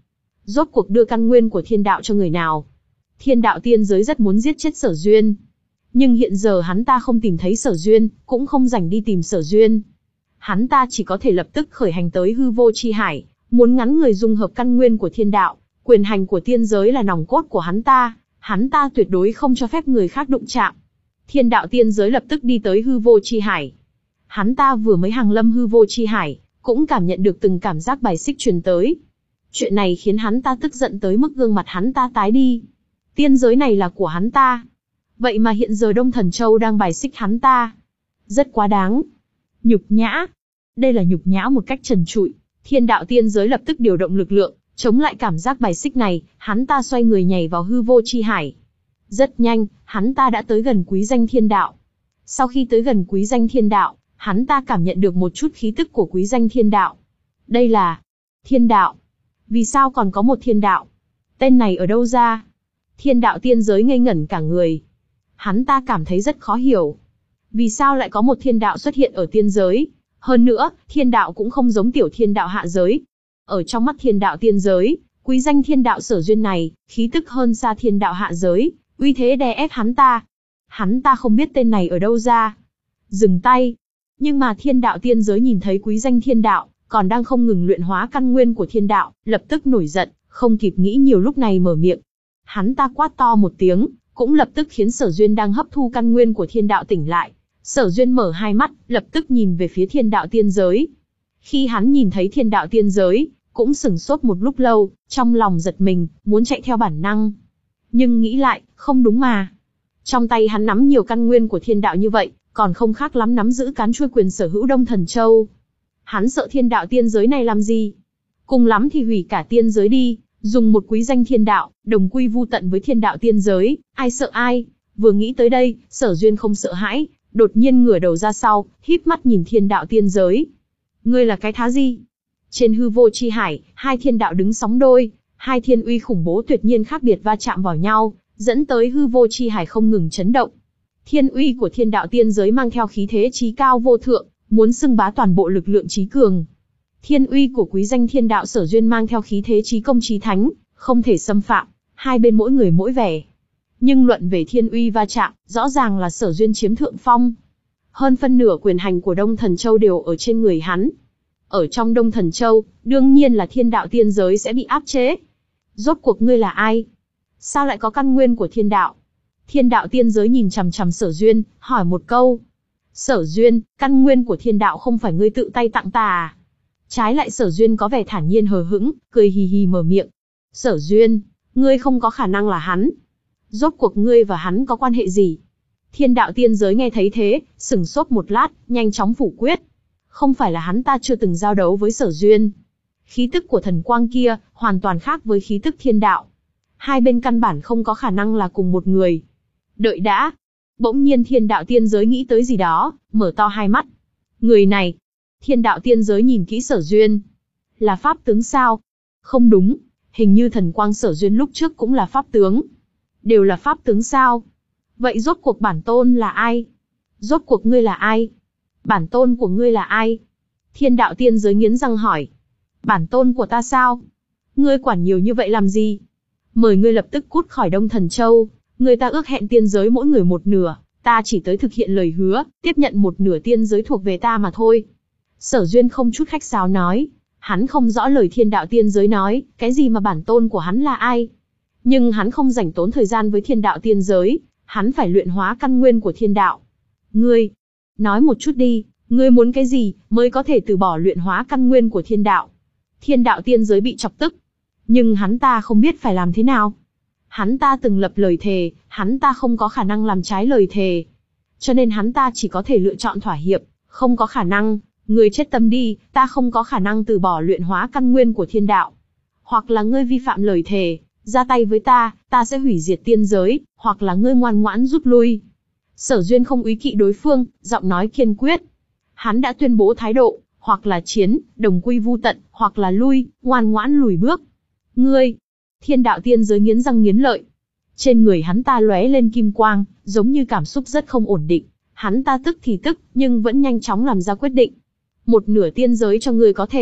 Speaker 1: Rốt cuộc đưa căn nguyên của thiên đạo cho người nào? Thiên đạo tiên giới rất muốn giết chết Sở Duyên. Nhưng hiện giờ hắn ta không tìm thấy Sở Duyên, cũng không rảnh đi tìm Sở Duyên. Hắn ta chỉ có thể lập tức khởi hành tới hư vô chi hải, muốn ngắn người dung hợp căn nguyên của thiên đạo. Quyền hành của tiên giới là nòng cốt của hắn ta, hắn ta tuyệt đối không cho phép người khác đụng chạm. Thiên đạo tiên giới lập tức đi tới hư vô chi hải. Hắn ta vừa mới hàng lâm hư vô chi hải, cũng cảm nhận được từng cảm giác bài xích truyền tới. Chuyện này khiến hắn ta tức giận tới mức gương mặt hắn ta tái đi. Tiên giới này là của hắn ta. Vậy mà hiện giờ Đông Thần Châu đang bài xích hắn ta. Rất quá đáng. Nhục nhã. Đây là nhục nhã một cách trần trụi. Thiên đạo tiên giới lập tức điều động lực lượng, chống lại cảm giác bài xích này, hắn ta xoay người nhảy vào hư vô chi hải. Rất nhanh, hắn ta đã tới gần quý danh thiên đạo. Sau khi tới gần quý danh thiên đạo, hắn ta cảm nhận được một chút khí tức của quý danh thiên đạo. Đây là thiên đạo. Vì sao còn có một thiên đạo? Tên này ở đâu ra? Thiên đạo tiên giới ngây ngẩn cả người. Hắn ta cảm thấy rất khó hiểu. Vì sao lại có một thiên đạo xuất hiện ở tiên giới? Hơn nữa, thiên đạo cũng không giống tiểu thiên đạo hạ giới. Ở trong mắt thiên đạo tiên giới, quý danh thiên đạo Sở Duyên này, khí tức hơn xa thiên đạo hạ giới, uy thế đè ép hắn ta. Hắn ta không biết tên này ở đâu ra. Dừng tay. Nhưng mà thiên đạo tiên giới nhìn thấy quý danh thiên đạo, còn đang không ngừng luyện hóa căn nguyên của thiên đạo, lập tức nổi giận, không kịp nghĩ nhiều lúc này mở miệng. Hắn ta quát to một tiếng, cũng lập tức khiến Sở Duyên đang hấp thu căn nguyên của thiên đạo tỉnh lại. Sở Duyên mở hai mắt, lập tức nhìn về phía thiên đạo tiên giới. Khi hắn nhìn thấy thiên đạo tiên giới, cũng sửng sốt một lúc lâu, trong lòng giật mình, muốn chạy theo bản năng. Nhưng nghĩ lại, không đúng mà. Trong tay hắn nắm nhiều căn nguyên của thiên đạo như vậy, còn không khác lắm nắm giữ cán chuôi quyền sở hữu Đông Thần Châu. Hắn sợ thiên đạo tiên giới này làm gì? Cùng lắm thì hủy cả tiên giới đi, dùng một quý danh thiên đạo, đồng quy vu tận với thiên đạo tiên giới, ai sợ ai? Vừa nghĩ tới đây, Sở Duyên không sợ hãi, đột nhiên ngửa đầu ra sau, híp mắt nhìn thiên đạo tiên giới. Ngươi là cái thá gì? Trên hư vô chi hải, hai thiên đạo đứng sóng đôi, hai thiên uy khủng bố tuyệt nhiên khác biệt va chạm vào nhau, dẫn tới hư vô chi hải không ngừng chấn động. Thiên uy của thiên đạo tiên giới mang theo khí thế chí cao vô thượng, muốn xưng bá toàn bộ lực lượng chí cường. Thiên uy của quý danh thiên đạo Sở Duyên mang theo khí thế chí công chí thánh, không thể xâm phạm, hai bên mỗi người mỗi vẻ. Nhưng luận về thiên uy va chạm, rõ ràng là Sở Duyên chiếm thượng phong. Hơn phân nửa quyền hành của Đông Thần Châu đều ở trên người hắn. Ở trong Đông Thần Châu, đương nhiên là thiên đạo tiên giới sẽ bị áp chế. Rốt cuộc ngươi là ai? Sao lại có căn nguyên của thiên đạo? Thiên đạo tiên giới nhìn chằm chằm Sở Duyên, hỏi một câu. Sở Duyên, căn nguyên của thiên đạo không phải ngươi tự tay tặng ta à? Trái lại Sở Duyên có vẻ thản nhiên hờ hững, cười hì hì mở miệng. Sở Duyên, ngươi không có khả năng là hắn. Rốt cuộc ngươi và hắn có quan hệ gì? Thiên đạo tiên giới nghe thấy thế, sửng sốt một lát, nhanh chóng phủ quyết. Không phải là hắn ta chưa từng giao đấu với Sở Duyên. Khí tức của thần quang kia, hoàn toàn khác với khí tức thiên đạo. Hai bên căn bản không có khả năng là cùng một người. Đợi đã. Bỗng nhiên thiên đạo tiên giới nghĩ tới gì đó, mở to hai mắt. Người này. Thiên đạo tiên giới nhìn kỹ Sở Duyên. Là pháp tướng sao? Không đúng. Hình như thần quang Sở Duyên lúc trước cũng là pháp tướng. Đều là pháp tướng sao? Vậy rốt cuộc bản tôn là ai? Rốt cuộc ngươi là ai? Bản tôn của ngươi là ai? Thiên đạo tiên giới nghiến răng hỏi. Bản tôn của ta sao? Ngươi quản nhiều như vậy làm gì? Mời ngươi lập tức cút khỏi Đông Thần Châu. Người ta ước hẹn tiên giới mỗi người một nửa, ta chỉ tới thực hiện lời hứa, tiếp nhận một nửa tiên giới thuộc về ta mà thôi. Sở Duyên không chút khách sáo nói. Hắn không rõ lời thiên đạo tiên giới nói, cái gì mà bản tôn của hắn là ai. Nhưng hắn không rảnh tốn thời gian với thiên đạo tiên giới, hắn phải luyện hóa căn nguyên của thiên đạo. Ngươi, nói một chút đi, ngươi muốn cái gì, mới có thể từ bỏ luyện hóa căn nguyên của thiên đạo. Thiên đạo tiên giới bị chọc tức. Nhưng hắn ta không biết phải làm thế nào. Hắn ta từng lập lời thề, hắn ta không có khả năng làm trái lời thề. Cho nên hắn ta chỉ có thể lựa chọn thỏa hiệp, không có khả năng, ngươi chết tâm đi, ta không có khả năng từ bỏ luyện hóa căn nguyên của thiên đạo. Hoặc là ngươi vi phạm lời thề, ra tay với ta, ta sẽ hủy diệt tiên giới, hoặc là ngươi ngoan ngoãn rút lui. Sở Duyên không úy kỵ đối phương, giọng nói kiên quyết. Hắn đã tuyên bố thái độ, hoặc là chiến, đồng quy vu tận, hoặc là lui, ngoan ngoãn lùi bước. Ngươi, thiên đạo tiên giới nghiến răng nghiến lợi. Trên người hắn ta lóe lên kim quang, giống như cảm xúc rất không ổn định. Hắn ta tức thì tức, nhưng vẫn nhanh chóng làm ra quyết định. Một nửa tiên giới cho ngươi có thể,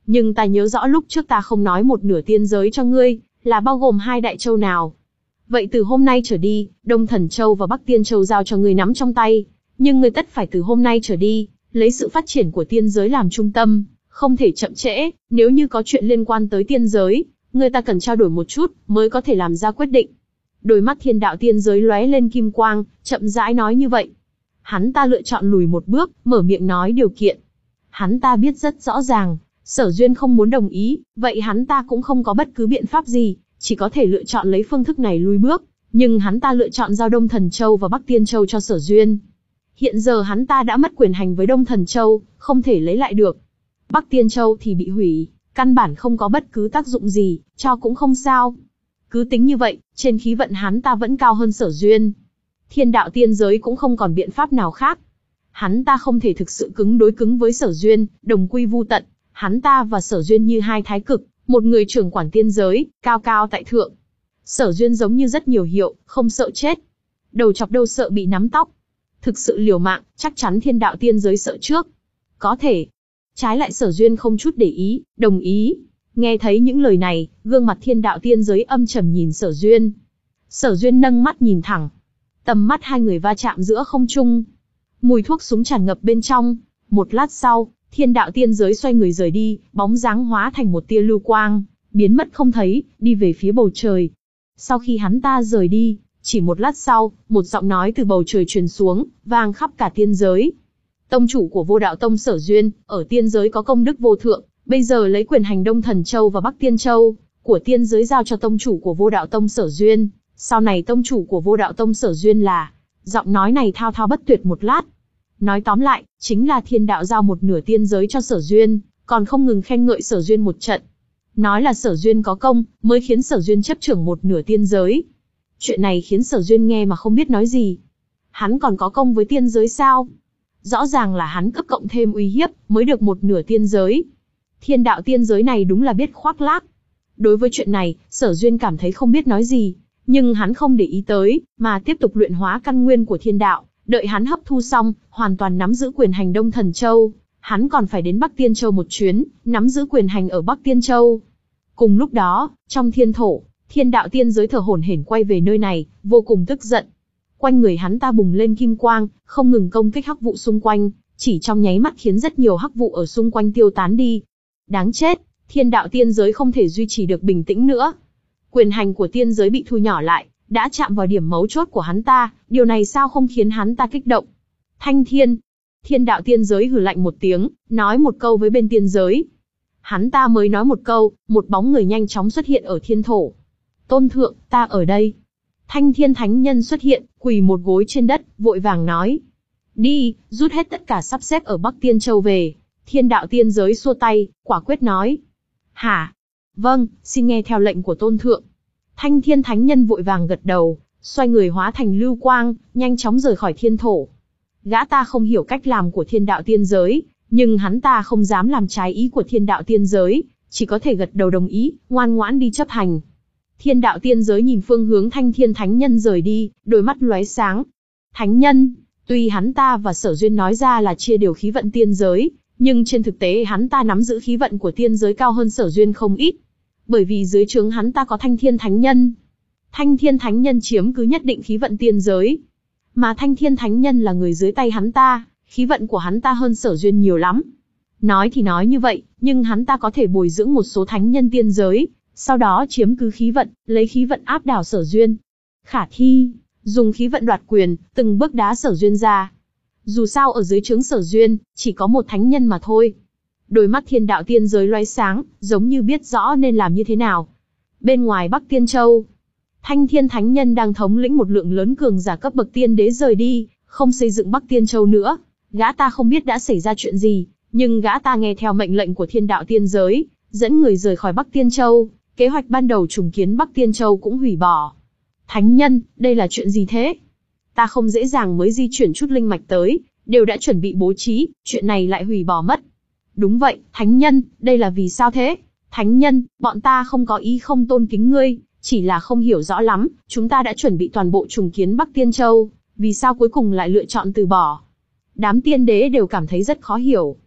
Speaker 1: Nhưng ta nhớ rõ lúc trước ta không nói một nửa tiên giới cho ngươi, là bao gồm hai đại châu nào. Vậy từ hôm nay trở đi, Đông Thần Châu và Bắc Tiên Châu giao cho ngươi nắm trong tay. Nhưng ngươi tất phải từ hôm nay trở đi, lấy sự phát triển của tiên giới làm trung tâm, không thể chậm trễ. Nếu như có chuyện liên quan tới tiên giới, ngươi ta cần trao đổi một chút, mới có thể làm ra quyết định. Đôi mắt thiên đạo tiên giới lóe lên kim quang, chậm rãi nói như vậy. Hắn ta lựa chọn lùi một bước, mở miệng nói điều kiện. Hắn ta biết rất rõ ràng, Sở Duyên không muốn đồng ý, vậy hắn ta cũng không có bất cứ biện pháp gì, chỉ có thể lựa chọn lấy phương thức này lui bước. Nhưng hắn ta lựa chọn giao Đông Thần Châu và Bắc Tiên Châu cho Sở Duyên. Hiện giờ hắn ta đã mất quyền hành với Đông Thần Châu, không thể lấy lại được. Bắc Tiên Châu thì bị hủy, căn bản không có bất cứ tác dụng gì, cho cũng không sao. Cứ tính như vậy, trên khí vận hắn ta vẫn cao hơn Sở Duyên. Thiên đạo tiên giới cũng không còn biện pháp nào khác. Hắn ta không thể thực sự cứng đối cứng với Sở Duyên, đồng quy vu tận. Hắn ta và Sở Duyên như hai thái cực, một người trưởng quản tiên giới, cao cao tại thượng. Sở Duyên giống như rất nhiều hiệu, không sợ chết. Đầu chọc đâu sợ bị nắm tóc. Thực sự liều mạng, chắc chắn thiên đạo tiên giới sợ trước. Có thể. Trái lại Sở Duyên không chút để ý, đồng ý. Nghe thấy những lời này, gương mặt thiên đạo tiên giới âm trầm nhìn Sở Duyên. Sở Duyên nâng mắt nhìn thẳng. Tầm mắt hai người va chạm giữa không trung. Mùi thuốc súng tràn ngập bên trong. Một lát sau, thiên đạo tiên giới xoay người rời đi, bóng dáng hóa thành một tia lưu quang, biến mất không thấy, đi về phía bầu trời. Sau khi hắn ta rời đi, chỉ một lát sau, một giọng nói từ bầu trời truyền xuống, vang khắp cả tiên giới. Tông chủ của Vô Đạo Tông Sở Duyên, ở tiên giới có công đức vô thượng, bây giờ lấy quyền hành Đông Thần Châu và Bắc Tiên Châu của tiên giới giao cho tông chủ của Vô Đạo Tông Sở Duyên. Sau này tông chủ của Vô Đạo Tông Sở Duyên là... Giọng nói này thao thao bất tuyệt một lát. Nói tóm lại, chính là thiên đạo giao một nửa tiên giới cho Sở Duyên, còn không ngừng khen ngợi Sở Duyên một trận. Nói là Sở Duyên có công, mới khiến Sở Duyên chấp trưởng một nửa tiên giới. Chuyện này khiến Sở Duyên nghe mà không biết nói gì. Hắn còn có công với tiên giới sao? Rõ ràng là hắn cấp cộng thêm uy hiếp, mới được một nửa tiên giới. Thiên đạo tiên giới này đúng là biết khoác lác. Đối với chuyện này, Sở Duyên cảm thấy không biết nói gì, nhưng hắn không để ý tới, mà tiếp tục luyện hóa căn nguyên của thiên đạo. Đợi hắn hấp thu xong, hoàn toàn nắm giữ quyền hành Đông Thần Châu, hắn còn phải đến Bắc Tiên Châu một chuyến, nắm giữ quyền hành ở Bắc Tiên Châu. Cùng lúc đó, trong thiên thổ, thiên đạo tiên giới thở hổn hển quay về nơi này, vô cùng tức giận. Quanh người hắn ta bùng lên kim quang, không ngừng công kích hắc vụ xung quanh, chỉ trong nháy mắt khiến rất nhiều hắc vụ ở xung quanh tiêu tán đi. Đáng chết, thiên đạo tiên giới không thể duy trì được bình tĩnh nữa. Quyền hành của tiên giới bị thu nhỏ lại, đã chạm vào điểm mấu chốt của hắn ta, điều này sao không khiến hắn ta kích động. Thanh Thiên, thiên đạo tiên giới hừ lạnh một tiếng, nói một câu với bên tiên giới. Hắn ta mới nói một câu, một bóng người nhanh chóng xuất hiện ở thiên thổ. Tôn thượng, ta ở đây. Thanh Thiên Thánh Nhân xuất hiện, quỳ một gối trên đất, vội vàng nói. Đi, rút hết tất cả sắp xếp ở Bắc Tiên Châu về. Thiên đạo tiên giới xua tay, quả quyết nói. Hả? Vâng, xin nghe theo lệnh của tôn thượng. Thanh Thiên Thánh Nhân vội vàng gật đầu, xoay người hóa thành lưu quang, nhanh chóng rời khỏi thiên thổ. Gã ta không hiểu cách làm của thiên đạo tiên giới, nhưng hắn ta không dám làm trái ý của thiên đạo tiên giới, chỉ có thể gật đầu đồng ý, ngoan ngoãn đi chấp hành. Thiên đạo tiên giới nhìn phương hướng Thanh Thiên Thánh Nhân rời đi, đôi mắt lóe sáng. Thánh Nhân, tuy hắn ta và Sở Duyên nói ra là chia đều khí vận tiên giới, nhưng trên thực tế hắn ta nắm giữ khí vận của tiên giới cao hơn Sở Duyên không ít. Bởi vì dưới trướng hắn ta có Thanh Thiên Thánh Nhân. Thanh Thiên Thánh Nhân chiếm cứ nhất định khí vận tiên giới. Mà Thanh Thiên Thánh Nhân là người dưới tay hắn ta, khí vận của hắn ta hơn Sở Duyên nhiều lắm. Nói thì nói như vậy, nhưng hắn ta có thể bồi dưỡng một số thánh nhân tiên giới, sau đó chiếm cứ khí vận, lấy khí vận áp đảo Sở Duyên. Khả thi, dùng khí vận đoạt quyền, từng bước đá Sở Duyên ra. Dù sao ở dưới trướng Sở Duyên, chỉ có một thánh nhân mà thôi. Đôi mắt thiên đạo tiên giới lóe sáng, giống như biết rõ nên làm như thế nào. Bên ngoài Bắc Tiên Châu, Thanh Thiên Thánh Nhân đang thống lĩnh một lượng lớn cường giả cấp bậc tiên đế rời đi, không xây dựng Bắc Tiên Châu nữa. Gã ta không biết đã xảy ra chuyện gì, nhưng gã ta nghe theo mệnh lệnh của thiên đạo tiên giới, dẫn người rời khỏi Bắc Tiên Châu, kế hoạch ban đầu trùng kiến Bắc Tiên Châu cũng hủy bỏ. Thánh Nhân, đây là chuyện gì thế? Ta không dễ dàng mới di chuyển chút linh mạch tới, đều đã chuẩn bị bố trí, chuyện này lại hủy bỏ mất. Đúng vậy, Thánh Nhân, đây là vì sao thế? Thánh Nhân, bọn ta không có ý không tôn kính ngươi, chỉ là không hiểu rõ lắm, chúng ta đã chuẩn bị toàn bộ trùng kiến Bắc Tiên Châu, vì sao cuối cùng lại lựa chọn từ bỏ? Đám tiên đế đều cảm thấy rất khó hiểu.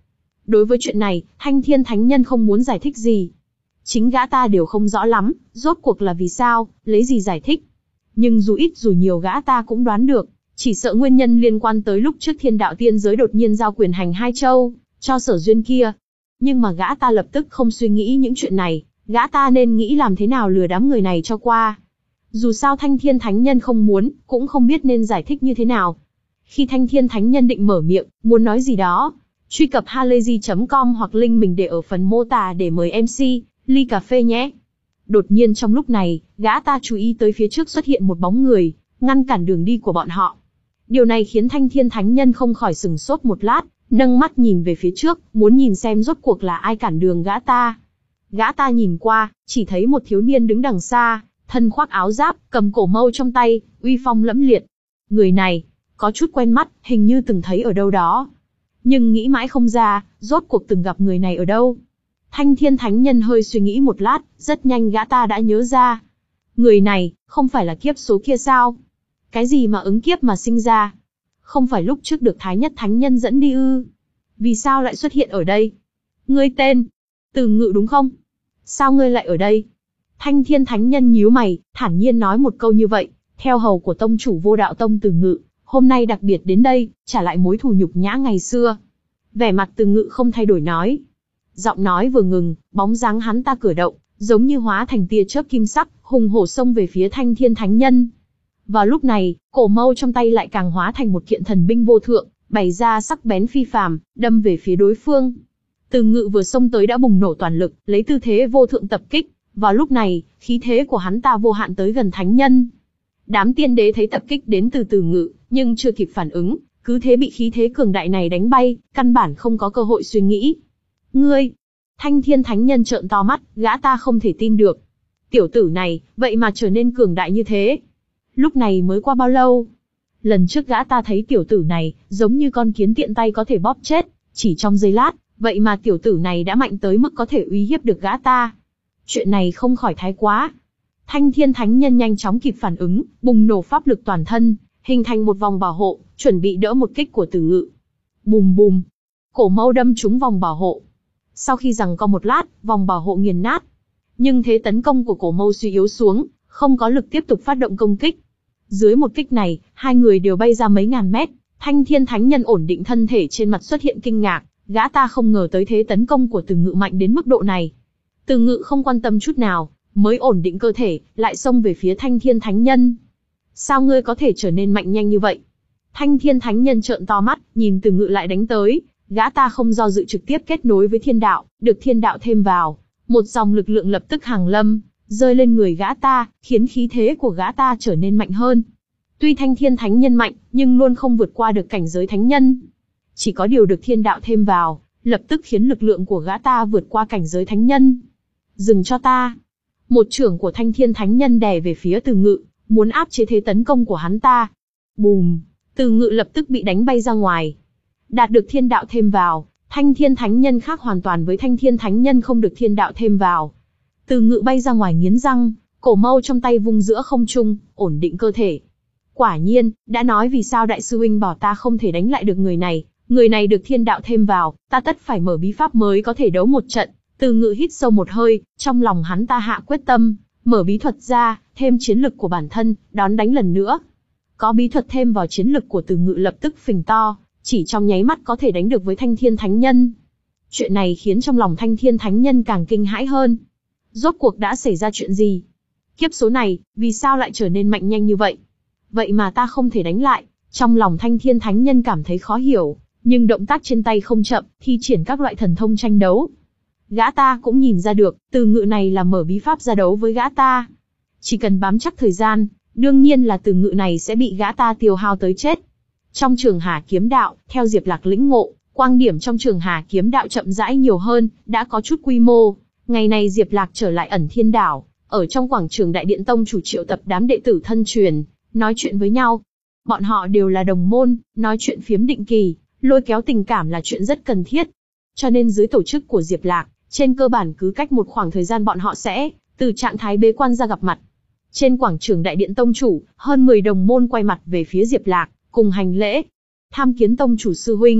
Speaker 1: Đối với chuyện này, Thanh Thiên Thánh Nhân không muốn giải thích gì. Chính gã ta đều không rõ lắm, rốt cuộc là vì sao, lấy gì giải thích. Nhưng dù ít dù nhiều gã ta cũng đoán được, chỉ sợ nguyên nhân liên quan tới lúc trước Thiên Đạo Tiên Giới đột nhiên giao quyền hành hai châu, cho Sở Duyên kia. Nhưng mà gã ta lập tức không suy nghĩ những chuyện này, gã ta nên nghĩ làm thế nào lừa đám người này cho qua. Dù sao Thanh Thiên Thánh Nhân không muốn, cũng không biết nên giải thích như thế nào. Khi Thanh Thiên Thánh Nhân định mở miệng, muốn nói gì đó, truy cập halayzi chấm com hoặc link mình để ở phần mô tả để mời em xê, ly cà phê nhé. Đột nhiên trong lúc này, gã ta chú ý tới phía trước xuất hiện một bóng người, ngăn cản đường đi của bọn họ. Điều này khiến Thanh Thiên Thánh Nhân không khỏi sừng sốt một lát, nâng mắt nhìn về phía trước, muốn nhìn xem rốt cuộc là ai cản đường gã ta. Gã ta nhìn qua, chỉ thấy một thiếu niên đứng đằng xa, thân khoác áo giáp, cầm cổ mâu trong tay, uy phong lẫm liệt. Người này, có chút quen mắt, hình như từng thấy ở đâu đó. Nhưng nghĩ mãi không ra, rốt cuộc từng gặp người này ở đâu. Thanh Thiên Thánh Nhân hơi suy nghĩ một lát, rất nhanh gã ta đã nhớ ra. Người này, không phải là kiếp số kia sao? Cái gì mà ứng kiếp mà sinh ra? Không phải lúc trước được Thái Nhất Thánh Nhân dẫn đi ư? Vì sao lại xuất hiện ở đây? Ngươi tên? Từ Ngự đúng không? Sao ngươi lại ở đây? Thanh Thiên Thánh Nhân nhíu mày, thản nhiên nói một câu như vậy, theo hầu của tông chủ Vô Đạo Tông Từ Ngự, hôm nay đặc biệt đến đây, trả lại mối thù nhục nhã ngày xưa. Vẻ mặt Từ Ngự không thay đổi nói. Giọng nói vừa ngừng, bóng dáng hắn ta cử động, giống như hóa thành tia chớp kim sắc, hùng hổ xông về phía Thanh Thiên Thánh Nhân. Vào lúc này, cổ mâu trong tay lại càng hóa thành một kiện thần binh vô thượng, bày ra sắc bén phi phàm, đâm về phía đối phương. Từ Ngự vừa xông tới đã bùng nổ toàn lực, lấy tư thế vô thượng tập kích. Vào lúc này, khí thế của hắn ta vô hạn tới gần Thánh Nhân. Đám tiên đế thấy tập kích đến từ Từ Ngự, nhưng chưa kịp phản ứng, cứ thế bị khí thế cường đại này đánh bay, căn bản không có cơ hội suy nghĩ. Ngươi! Thanh Thiên Thánh Nhân trợn to mắt, gã ta không thể tin được. Tiểu tử này, vậy mà trở nên cường đại như thế. Lúc này mới qua bao lâu? Lần trước gã ta thấy tiểu tử này, giống như con kiến tiện tay có thể bóp chết, chỉ trong giây lát, vậy mà tiểu tử này đã mạnh tới mức có thể uy hiếp được gã ta. Chuyện này không khỏi thái quá. Thanh Thiên Thánh Nhân nhanh chóng kịp phản ứng, bùng nổ pháp lực toàn thân, hình thành một vòng bảo hộ, chuẩn bị đỡ một kích của Từ Ngự. Bùm bùm, cổ mâu đâm trúng vòng bảo hộ. Sau khi giằng co một lát, vòng bảo hộ nghiền nát. Nhưng thế tấn công của cổ mâu suy yếu xuống, không có lực tiếp tục phát động công kích. Dưới một kích này, hai người đều bay ra mấy ngàn mét. Thanh Thiên Thánh Nhân ổn định thân thể, trên mặt xuất hiện kinh ngạc, gã ta không ngờ tới thế tấn công của Từ Ngự mạnh đến mức độ này. Từ Ngự không quan tâm chút nào, mới ổn định cơ thể, lại xông về phía Thanh Thiên Thánh Nhân. Sao ngươi có thể trở nên mạnh nhanh như vậy? Thanh Thiên Thánh Nhân trợn to mắt, nhìn Từ Ngự lại đánh tới, gã ta không do dự trực tiếp kết nối với thiên đạo, được thiên đạo thêm vào, một dòng lực lượng lập tức hàng lâm, rơi lên người gã ta, khiến khí thế của gã ta trở nên mạnh hơn. Tuy Thanh Thiên Thánh Nhân mạnh, nhưng luôn không vượt qua được cảnh giới thánh nhân. Chỉ có điều được thiên đạo thêm vào, lập tức khiến lực lượng của gã ta vượt qua cảnh giới thánh nhân. Dừng cho ta! Một chưởng của Thanh Thiên Thánh Nhân đè về phía Từ Ngự, muốn áp chế thế tấn công của hắn ta. Bùm! Từ Ngự lập tức bị đánh bay ra ngoài. Đạt được thiên đạo thêm vào, Thanh Thiên Thánh Nhân khác hoàn toàn với Thanh Thiên Thánh Nhân không được thiên đạo thêm vào. Từ Ngự bay ra ngoài nghiến răng, cổ mâu trong tay vung giữa không trung, ổn định cơ thể. Quả nhiên, đã nói vì sao đại sư huynh bảo ta không thể đánh lại được người này, người này được thiên đạo thêm vào, ta tất phải mở bí pháp mới có thể đấu một trận. Từ Ngự hít sâu một hơi, trong lòng hắn ta hạ quyết tâm, mở bí thuật ra, thêm chiến lực của bản thân, đón đánh lần nữa. Có bí thuật thêm vào chiến lực của Từ Ngự lập tức phình to, chỉ trong nháy mắt có thể đánh được với Thanh Thiên Thánh Nhân. Chuyện này khiến trong lòng Thanh Thiên Thánh Nhân càng kinh hãi hơn. Rốt cuộc đã xảy ra chuyện gì? Kiếp số này, vì sao lại trở nên mạnh nhanh như vậy? Vậy mà ta không thể đánh lại. Trong lòng Thanh Thiên Thánh Nhân cảm thấy khó hiểu, nhưng động tác trên tay không chậm, thi triển các loại thần thông tranh đấu. Gã ta cũng nhìn ra được, Từ Ngự này là mở bí pháp ra đấu với gã ta. Chỉ cần bám chắc thời gian, đương nhiên là Từ Ngự này sẽ bị gã ta tiêu hao tới chết. Trong Trường Hà Kiếm Đạo, theo Diệp Lạc lĩnh ngộ, quang điểm trong Trường Hà Kiếm Đạo chậm rãi nhiều hơn, đã có chút quy mô. Ngày này Diệp Lạc trở lại Ẩn Thiên Đảo, ở trong quảng trường Đại Điện Tông chủ triệu tập đám đệ tử thân truyền, nói chuyện với nhau. Bọn họ đều là đồng môn, nói chuyện phiếm định kỳ, lôi kéo tình cảm là chuyện rất cần thiết. Cho nên dưới tổ chức của Diệp Lạc, trên cơ bản cứ cách một khoảng thời gian bọn họ sẽ từ trạng thái bế quan ra gặp mặt. Trên quảng trường Đại Điện Tông chủ, hơn mười đồng môn quay mặt về phía Diệp Lạc, cùng hành lễ. Tham kiến Tông chủ sư huynh.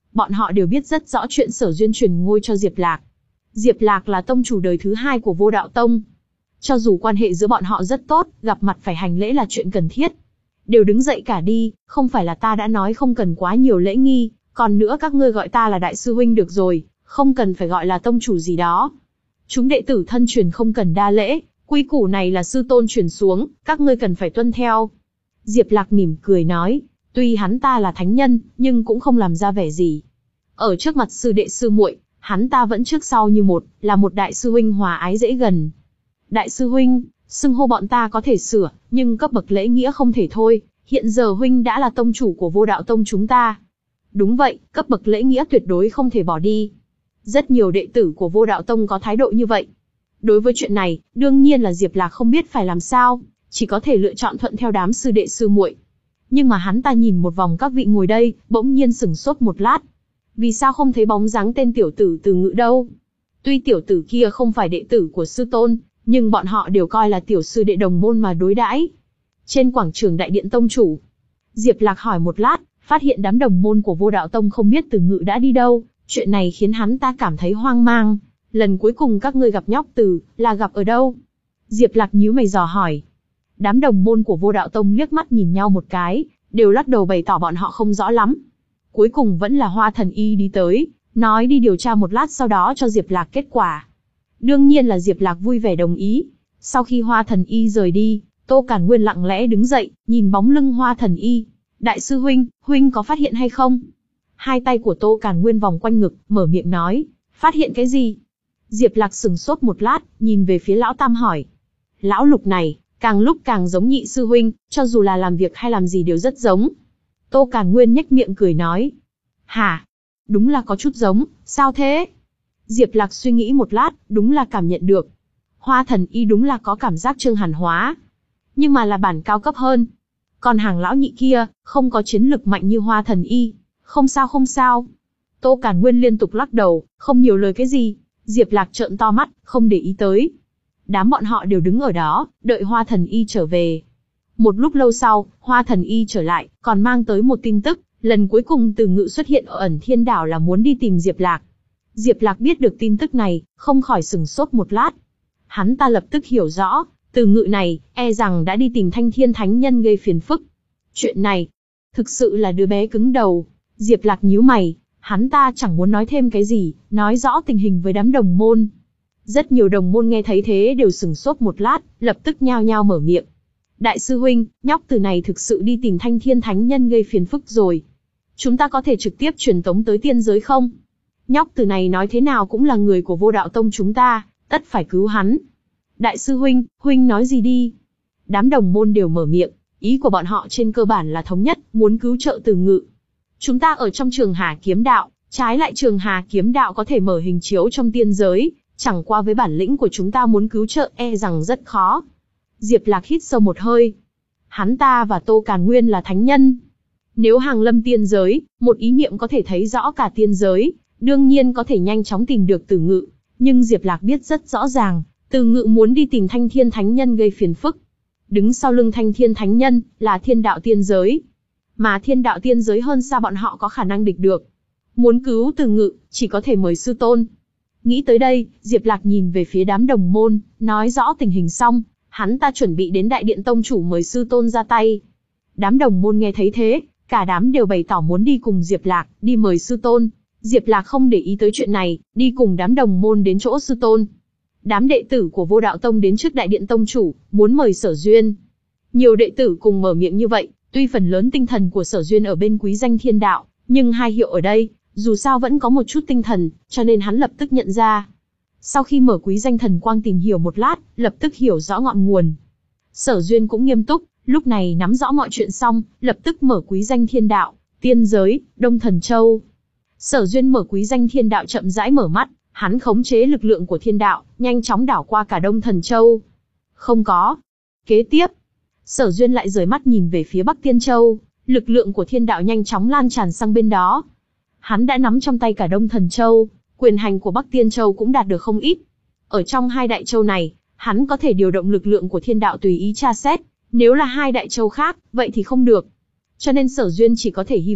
Speaker 1: Bọn họ đều biết rất rõ chuyện Sở Duyên truyền ngôi cho Diệp Lạc. Diệp Lạc là tông chủ đời thứ hai của Vô Đạo Tông. Cho dù quan hệ giữa bọn họ rất tốt, gặp mặt phải hành lễ là chuyện cần thiết. Đều đứng dậy cả đi, không phải là ta đã nói không cần quá nhiều lễ nghi, còn nữa các ngươi gọi ta là đại sư huynh được rồi, không cần phải gọi là tông chủ gì đó. Chúng đệ tử thân truyền không cần đa lễ, quy củ này là sư tôn truyền xuống, các ngươi cần phải tuân theo. Diệp Lạc mỉm cười nói, tuy hắn ta là thánh nhân, nhưng cũng không làm ra vẻ gì. Ở trước mặt sư đệ sư muội, hắn ta vẫn trước sau như một, là một đại sư huynh hòa ái dễ gần. Đại sư huynh, xưng hô bọn ta có thể sửa, nhưng cấp bậc lễ nghĩa không thể thôi, hiện giờ huynh đã là tông chủ của Vô Đạo Tông chúng ta. Đúng vậy, cấp bậc lễ nghĩa tuyệt đối không thể bỏ đi. Rất nhiều đệ tử của Vô Đạo Tông có thái độ như vậy. Đối với chuyện này, đương nhiên là Diệp Lạc không biết phải làm sao, chỉ có thể lựa chọn thuận theo đám sư đệ sư muội. Nhưng mà hắn ta nhìn một vòng các vị ngồi đây, bỗng nhiên sửng sốt một lát. Vì sao không thấy bóng dáng tên tiểu tử Từ Ngự đâu? Tuy tiểu tử kia không phải đệ tử của sư tôn, nhưng bọn họ đều coi là tiểu sư đệ đồng môn mà đối đãi. Trên quảng trường đại điện tông chủ, Diệp Lạc hỏi một lát, phát hiện đám đồng môn của Vô Đạo Tông không biết Từ Ngự đã đi đâu, chuyện này khiến hắn ta cảm thấy hoang mang. Lần cuối cùng các ngươi gặp nhóc Từ, là gặp ở đâu? Diệp Lạc nhíu mày dò hỏi. Đám đồng môn của Vô Đạo Tông liếc mắt nhìn nhau một cái, đều lắc đầu bày tỏ bọn họ không rõ lắm. Cuối cùng vẫn là Hoa Thần Y đi tới, nói đi điều tra một lát sau đó cho Diệp Lạc kết quả. Đương nhiên là Diệp Lạc vui vẻ đồng ý. Sau khi Hoa Thần Y rời đi, Tô Càn Nguyên lặng lẽ đứng dậy, nhìn bóng lưng Hoa Thần Y. Đại sư huynh, huynh có phát hiện hay không? Hai tay của Tô Càn Nguyên vòng quanh ngực, mở miệng nói, phát hiện cái gì? Diệp Lạc sừng sốt một lát, nhìn về phía lão Tam hỏi. Lão Lục này, càng lúc càng giống nhị sư huynh, cho dù là làm việc hay làm gì đều rất giống. Tô Càn Nguyên nhếch miệng cười nói. Hả? Đúng là có chút giống, sao thế? Diệp Lạc suy nghĩ một lát, đúng là cảm nhận được. Hoa Thần Y đúng là có cảm giác Trương Hàn hóa. Nhưng mà là bản cao cấp hơn. Còn hàng lão nhị kia, không có chiến lực mạnh như Hoa Thần Y. Không sao không sao. Tô Càn Nguyên liên tục lắc đầu, không nhiều lời cái gì. Diệp Lạc trợn to mắt, không để ý tới. Đám bọn họ đều đứng ở đó, đợi Hoa Thần Y trở về. Một lúc lâu sau, Hoa Thần Y trở lại, còn mang tới một tin tức. Lần cuối cùng Từ Ngự xuất hiện ở Ẩn Thiên Đảo là muốn đi tìm Diệp Lạc. Diệp Lạc biết được tin tức này, không khỏi sừng sốt một lát. Hắn ta lập tức hiểu rõ, Từ Ngự này, e rằng đã đi tìm Thanh Thiên Thánh Nhân gây phiền phức. Chuyện này, thực sự là đứa bé cứng đầu. Diệp Lạc nhíu mày, hắn ta chẳng muốn nói thêm cái gì, nói rõ tình hình với đám đồng môn. Rất nhiều đồng môn nghe thấy thế đều sừng sốt một lát, lập tức nhao nhao mở miệng. Đại sư huynh, nhóc Từ này thực sự đi tìm Thanh Thiên Thánh Nhân gây phiền phức rồi. Chúng ta có thể trực tiếp truyền tống tới tiên giới không? Nhóc Từ này nói thế nào cũng là người của Vô Đạo Tông chúng ta, tất phải cứu hắn. Đại sư huynh, huynh nói gì đi? Đám đồng môn đều mở miệng, ý của bọn họ trên cơ bản là thống nhất, muốn cứu trợ Từ Ngự. Chúng ta ở trong Trường Hà Kiếm Đạo, trái lại Trường Hà Kiếm Đạo có thể mở hình chiếu trong tiên giới, chẳng qua với bản lĩnh của chúng ta muốn cứu trợ e rằng rất khó. Diệp Lạc hít sâu một hơi. Hắn ta và Tô Càn Nguyên là thánh nhân. Nếu hàng lâm tiên giới, một ý niệm có thể thấy rõ cả tiên giới, đương nhiên có thể nhanh chóng tìm được Từ Ngự. Nhưng Diệp Lạc biết rất rõ ràng, Từ Ngự muốn đi tìm Thanh Thiên Thánh Nhân gây phiền phức. Đứng sau lưng Thanh Thiên Thánh Nhân là Thiên Đạo tiên giới. Mà Thiên Đạo tiên giới hơn xa bọn họ có khả năng địch được. Muốn cứu Từ Ngự, chỉ có thể mời sư tôn. Nghĩ tới đây, Diệp Lạc nhìn về phía đám đồng môn, nói rõ tình hình xong, hắn ta chuẩn bị đến đại điện tông chủ mời sư tôn ra tay. Đám đồng môn nghe thấy thế, cả đám đều bày tỏ muốn đi cùng Diệp Lạc, đi mời sư tôn. Diệp Lạc không để ý tới chuyện này, đi cùng đám đồng môn đến chỗ sư tôn. Đám đệ tử của Vô Đạo Tông đến trước đại điện tông chủ, muốn mời Sở Duyên. Nhiều đệ tử cùng mở miệng như vậy, tuy phần lớn tinh thần của Sở Duyên ở bên Quý Danh Thiên Đạo, nhưng hai hiệu ở đây, dù sao vẫn có một chút tinh thần, cho nên hắn lập tức nhận ra. Sau khi mở Quý Danh Thần Quang tìm hiểu một lát, lập tức hiểu rõ ngọn nguồn. Sở Duyên cũng nghiêm túc, lúc này nắm rõ mọi chuyện xong, lập tức mở Quý Danh Thiên Đạo, tiên giới, Đông Thần Châu. Sở Duyên mở Quý Danh Thiên Đạo chậm rãi mở mắt, hắn khống chế lực lượng của thiên đạo, nhanh chóng đảo qua cả Đông Thần Châu. Không có. Kế tiếp, Sở Duyên lại rời mắt nhìn về phía Bắc Tiên Châu, lực lượng của thiên đạo nhanh chóng lan tràn sang bên đó. Hắn đã nắm trong tay cả Đông Thần Châu, quyền hành của Bắc Tiên Châu cũng đạt được không ít. Ở trong hai đại châu này, hắn có thể điều động lực lượng của thiên đạo tùy ý tra xét, nếu là hai đại châu khác, vậy thì không được. Cho nên Sở Duyên chỉ có thể hy vọng,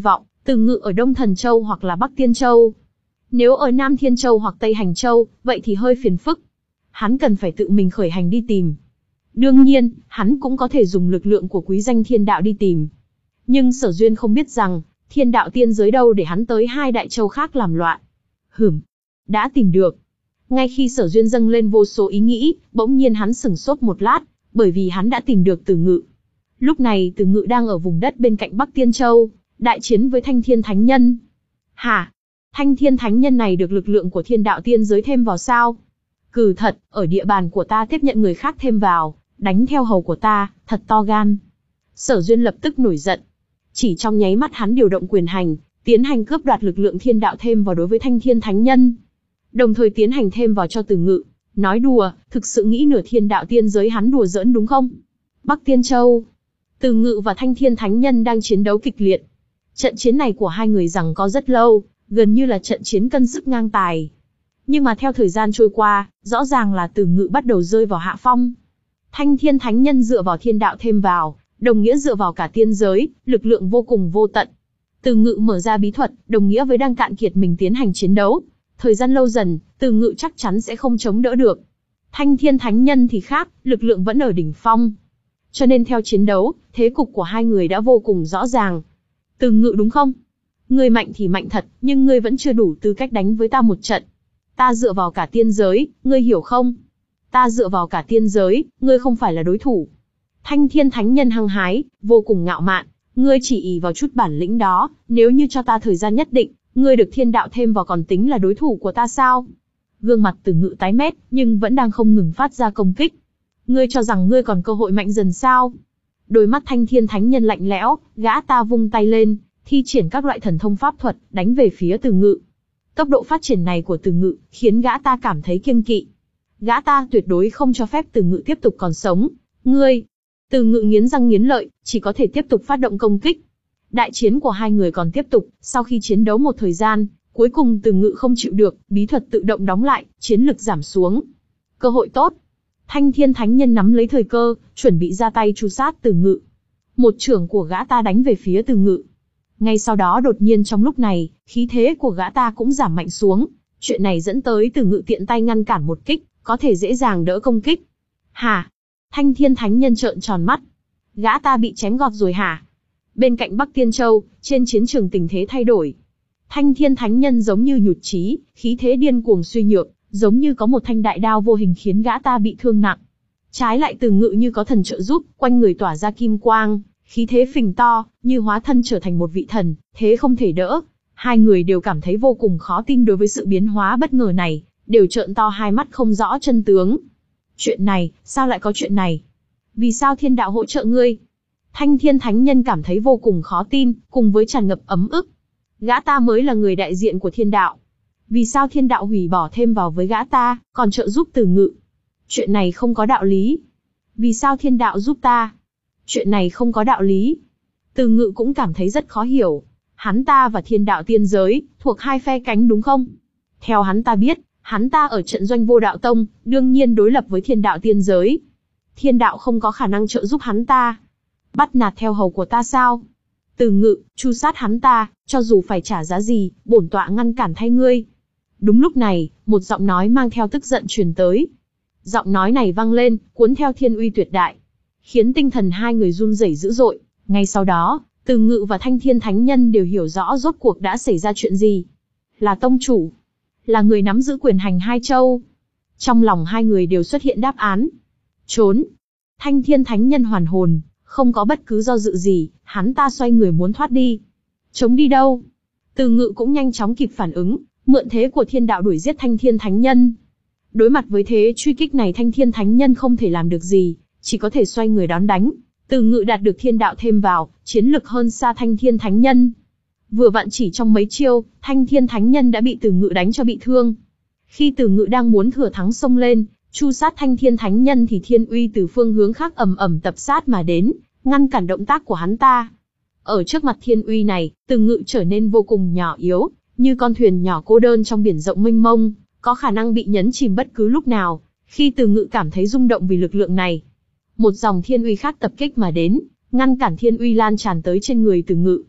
Speaker 1: Từ Ngự ở Đông Thần Châu hoặc là Bắc Tiên Châu. Nếu ở Nam Thiên Châu hoặc Tây Hành Châu, vậy thì hơi phiền phức. Hắn cần phải tự mình khởi hành đi tìm. Đương nhiên, hắn cũng có thể dùng lực lượng của quý danh thiên đạo đi tìm. Nhưng Sở Duyên không biết rằng, thiên đạo tiên giới đâu để hắn tới hai đại châu khác làm loạn. Hửm, đã tìm được. Ngay khi Sở Duyên dâng lên vô số ý nghĩ, bỗng nhiên hắn sửng sốt một lát, bởi vì hắn đã tìm được Từ Ngự. Lúc này Từ Ngự đang ở vùng đất bên cạnh Bắc Tiên Châu, đại chiến với Thanh Thiên Thánh Nhân. Hả? Thanh Thiên Thánh Nhân này được lực lượng của thiên đạo tiên giới thêm vào sao? Cừ thật, ở địa bàn của ta tiếp nhận người khác thêm vào, đánh theo hầu của ta, thật to gan. Sở Duyên lập tức nổi giận. Chỉ trong nháy mắt hắn điều động quyền hành, tiến hành cướp đoạt lực lượng thiên đạo thêm vào đối với Thanh Thiên Thánh Nhân. Đồng thời tiến hành thêm vào cho Từ Ngự. Nói đùa, thực sự nghĩ nửa thiên đạo tiên giới hắn đùa giỡn đúng không? Bắc Tiên Châu. Từ Ngự và Thanh Thiên Thánh Nhân đang chiến đấu kịch liệt. Trận chiến này của hai người giằng co rất lâu, gần như là trận chiến cân sức ngang tài. Nhưng mà theo thời gian trôi qua, rõ ràng là Từ Ngự bắt đầu rơi vào hạ phong. Thanh Thiên Thánh Nhân dựa vào thiên đạo thêm vào, đồng nghĩa dựa vào cả tiên giới, lực lượng vô cùng vô tận. Từ Ngự mở ra bí thuật, đồng nghĩa với đang cạn kiệt mình tiến hành chiến đấu. Thời gian lâu dần, Từ Ngự chắc chắn sẽ không chống đỡ được. Thanh Thiên Thánh Nhân thì khác, lực lượng vẫn ở đỉnh phong. Cho nên theo chiến đấu, thế cục của hai người đã vô cùng rõ ràng. Từ Ngự đúng không? Ngươi mạnh thì mạnh thật, nhưng ngươi vẫn chưa đủ tư cách đánh với ta một trận. Ta dựa vào cả tiên giới, ngươi hiểu không? Ta dựa vào cả tiên giới, ngươi không phải là đối thủ. Thanh Thiên Thánh Nhân hăng hái, vô cùng ngạo mạn. Ngươi chỉ ỷ vào chút bản lĩnh đó, nếu như cho ta thời gian nhất định, ngươi được thiên đạo thêm vào còn tính là đối thủ của ta sao? Gương mặt Từ Ngự tái mét, nhưng vẫn đang không ngừng phát ra công kích. Ngươi cho rằng ngươi còn cơ hội mạnh dần sao? Đôi mắt Thanh Thiên Thánh Nhân lạnh lẽo, gã ta vung tay lên, thi triển các loại thần thông pháp thuật, đánh về phía Từ Ngự. Tốc độ phát triển này của Từ Ngự, khiến gã ta cảm thấy kiêng kỵ. Gã ta tuyệt đối không cho phép Từ Ngự tiếp tục còn sống. Ngươi! Từ Ngự nghiến răng nghiến lợi, chỉ có thể tiếp tục phát động công kích. Đại chiến của hai người còn tiếp tục, sau khi chiến đấu một thời gian, cuối cùng Từ Ngự không chịu được, bí thuật tự động đóng lại, chiến lực giảm xuống. Cơ hội tốt! Thanh Thiên Thánh Nhân nắm lấy thời cơ, chuẩn bị ra tay tru sát Từ Ngự. Một chưởng của gã ta đánh về phía Từ Ngự. Ngay sau đó đột nhiên trong lúc này, khí thế của gã ta cũng giảm mạnh xuống. Chuyện này dẫn tới Từ Ngự tiện tay ngăn cản một kích, có thể dễ dàng đỡ công kích. Hả? Thanh Thiên Thánh Nhân trợn tròn mắt. Gã ta bị chém gọt rồi hả? Bên cạnh Bắc Tiên Châu, trên chiến trường tình thế thay đổi. Thanh Thiên Thánh Nhân giống như nhụt chí, khí thế điên cuồng suy nhược, giống như có một thanh đại đao vô hình khiến gã ta bị thương nặng. Trái lại Từ Ngự như có thần trợ giúp, quanh người tỏa ra kim quang, khí thế phình to, như hóa thân trở thành một vị thần, thế không thể đỡ. Hai người đều cảm thấy vô cùng khó tin đối với sự biến hóa bất ngờ này, đều trợn to hai mắt không rõ chân tướng. Chuyện này, sao lại có chuyện này? Vì sao thiên đạo hỗ trợ ngươi? Thanh Thiên Thánh Nhân cảm thấy vô cùng khó tin, cùng với tràn ngập ấm ức. Gã ta mới là người đại diện của thiên đạo. Vì sao thiên đạo hủy bỏ thêm vào với gã ta, còn trợ giúp Từ Ngự? Chuyện này không có đạo lý. Vì sao thiên đạo giúp ta? Chuyện này không có đạo lý. Từ Ngự cũng cảm thấy rất khó hiểu. Hắn ta và thiên đạo tiên giới, thuộc hai phe cánh đúng không? Theo hắn ta biết, hắn ta ở trận doanh Vô Đạo Tông, đương nhiên đối lập với thiên đạo tiên giới. Thiên đạo không có khả năng trợ giúp hắn ta. Bắt nạt theo hầu của ta sao? Từ Ngự, tru sát hắn ta, cho dù phải trả giá gì, bổn tọa ngăn cản thay ngươi. Đúng lúc này, một giọng nói mang theo tức giận truyền tới. Giọng nói này vang lên, cuốn theo thiên uy tuyệt đại, khiến tinh thần hai người run rẩy dữ dội. Ngay sau đó, Từ Ngự và Thanh Thiên Thánh Nhân đều hiểu rõ rốt cuộc đã xảy ra chuyện gì. Là tông chủ, là người nắm giữ quyền hành hai châu. Trong lòng hai người đều xuất hiện đáp án. Trốn. Thanh Thiên Thánh Nhân hoàn hồn, không có bất cứ do dự gì, hắn ta xoay người muốn thoát đi. Chống đi đâu? Từ Ngự cũng nhanh chóng kịp phản ứng, mượn thế của thiên đạo đuổi giết Thanh Thiên Thánh Nhân. Đối mặt với thế truy kích này Thanh Thiên Thánh Nhân không thể làm được gì, chỉ có thể xoay người đón đánh. Từ Ngự đạt được thiên đạo thêm vào, chiến lực hơn xa Thanh Thiên Thánh Nhân. Vừa vặn chỉ trong mấy chiêu, Thanh Thiên Thánh Nhân đã bị Từ Ngự đánh cho bị thương. Khi Từ Ngự đang muốn thừa thắng xông lên, tru sát Thanh Thiên Thánh Nhân thì thiên uy từ phương hướng khác ầm ầm tập sát mà đến, ngăn cản động tác của hắn ta. Ở trước mặt thiên uy này, Từ Ngự trở nên vô cùng nhỏ yếu, như con thuyền nhỏ cô đơn trong biển rộng mênh mông, có khả năng bị nhấn chìm bất cứ lúc nào. Khi Từ Ngự cảm thấy rung động vì lực lượng này, một dòng thiên uy khác tập kích mà đến, ngăn cản thiên uy lan tràn tới trên người Từ Ngự.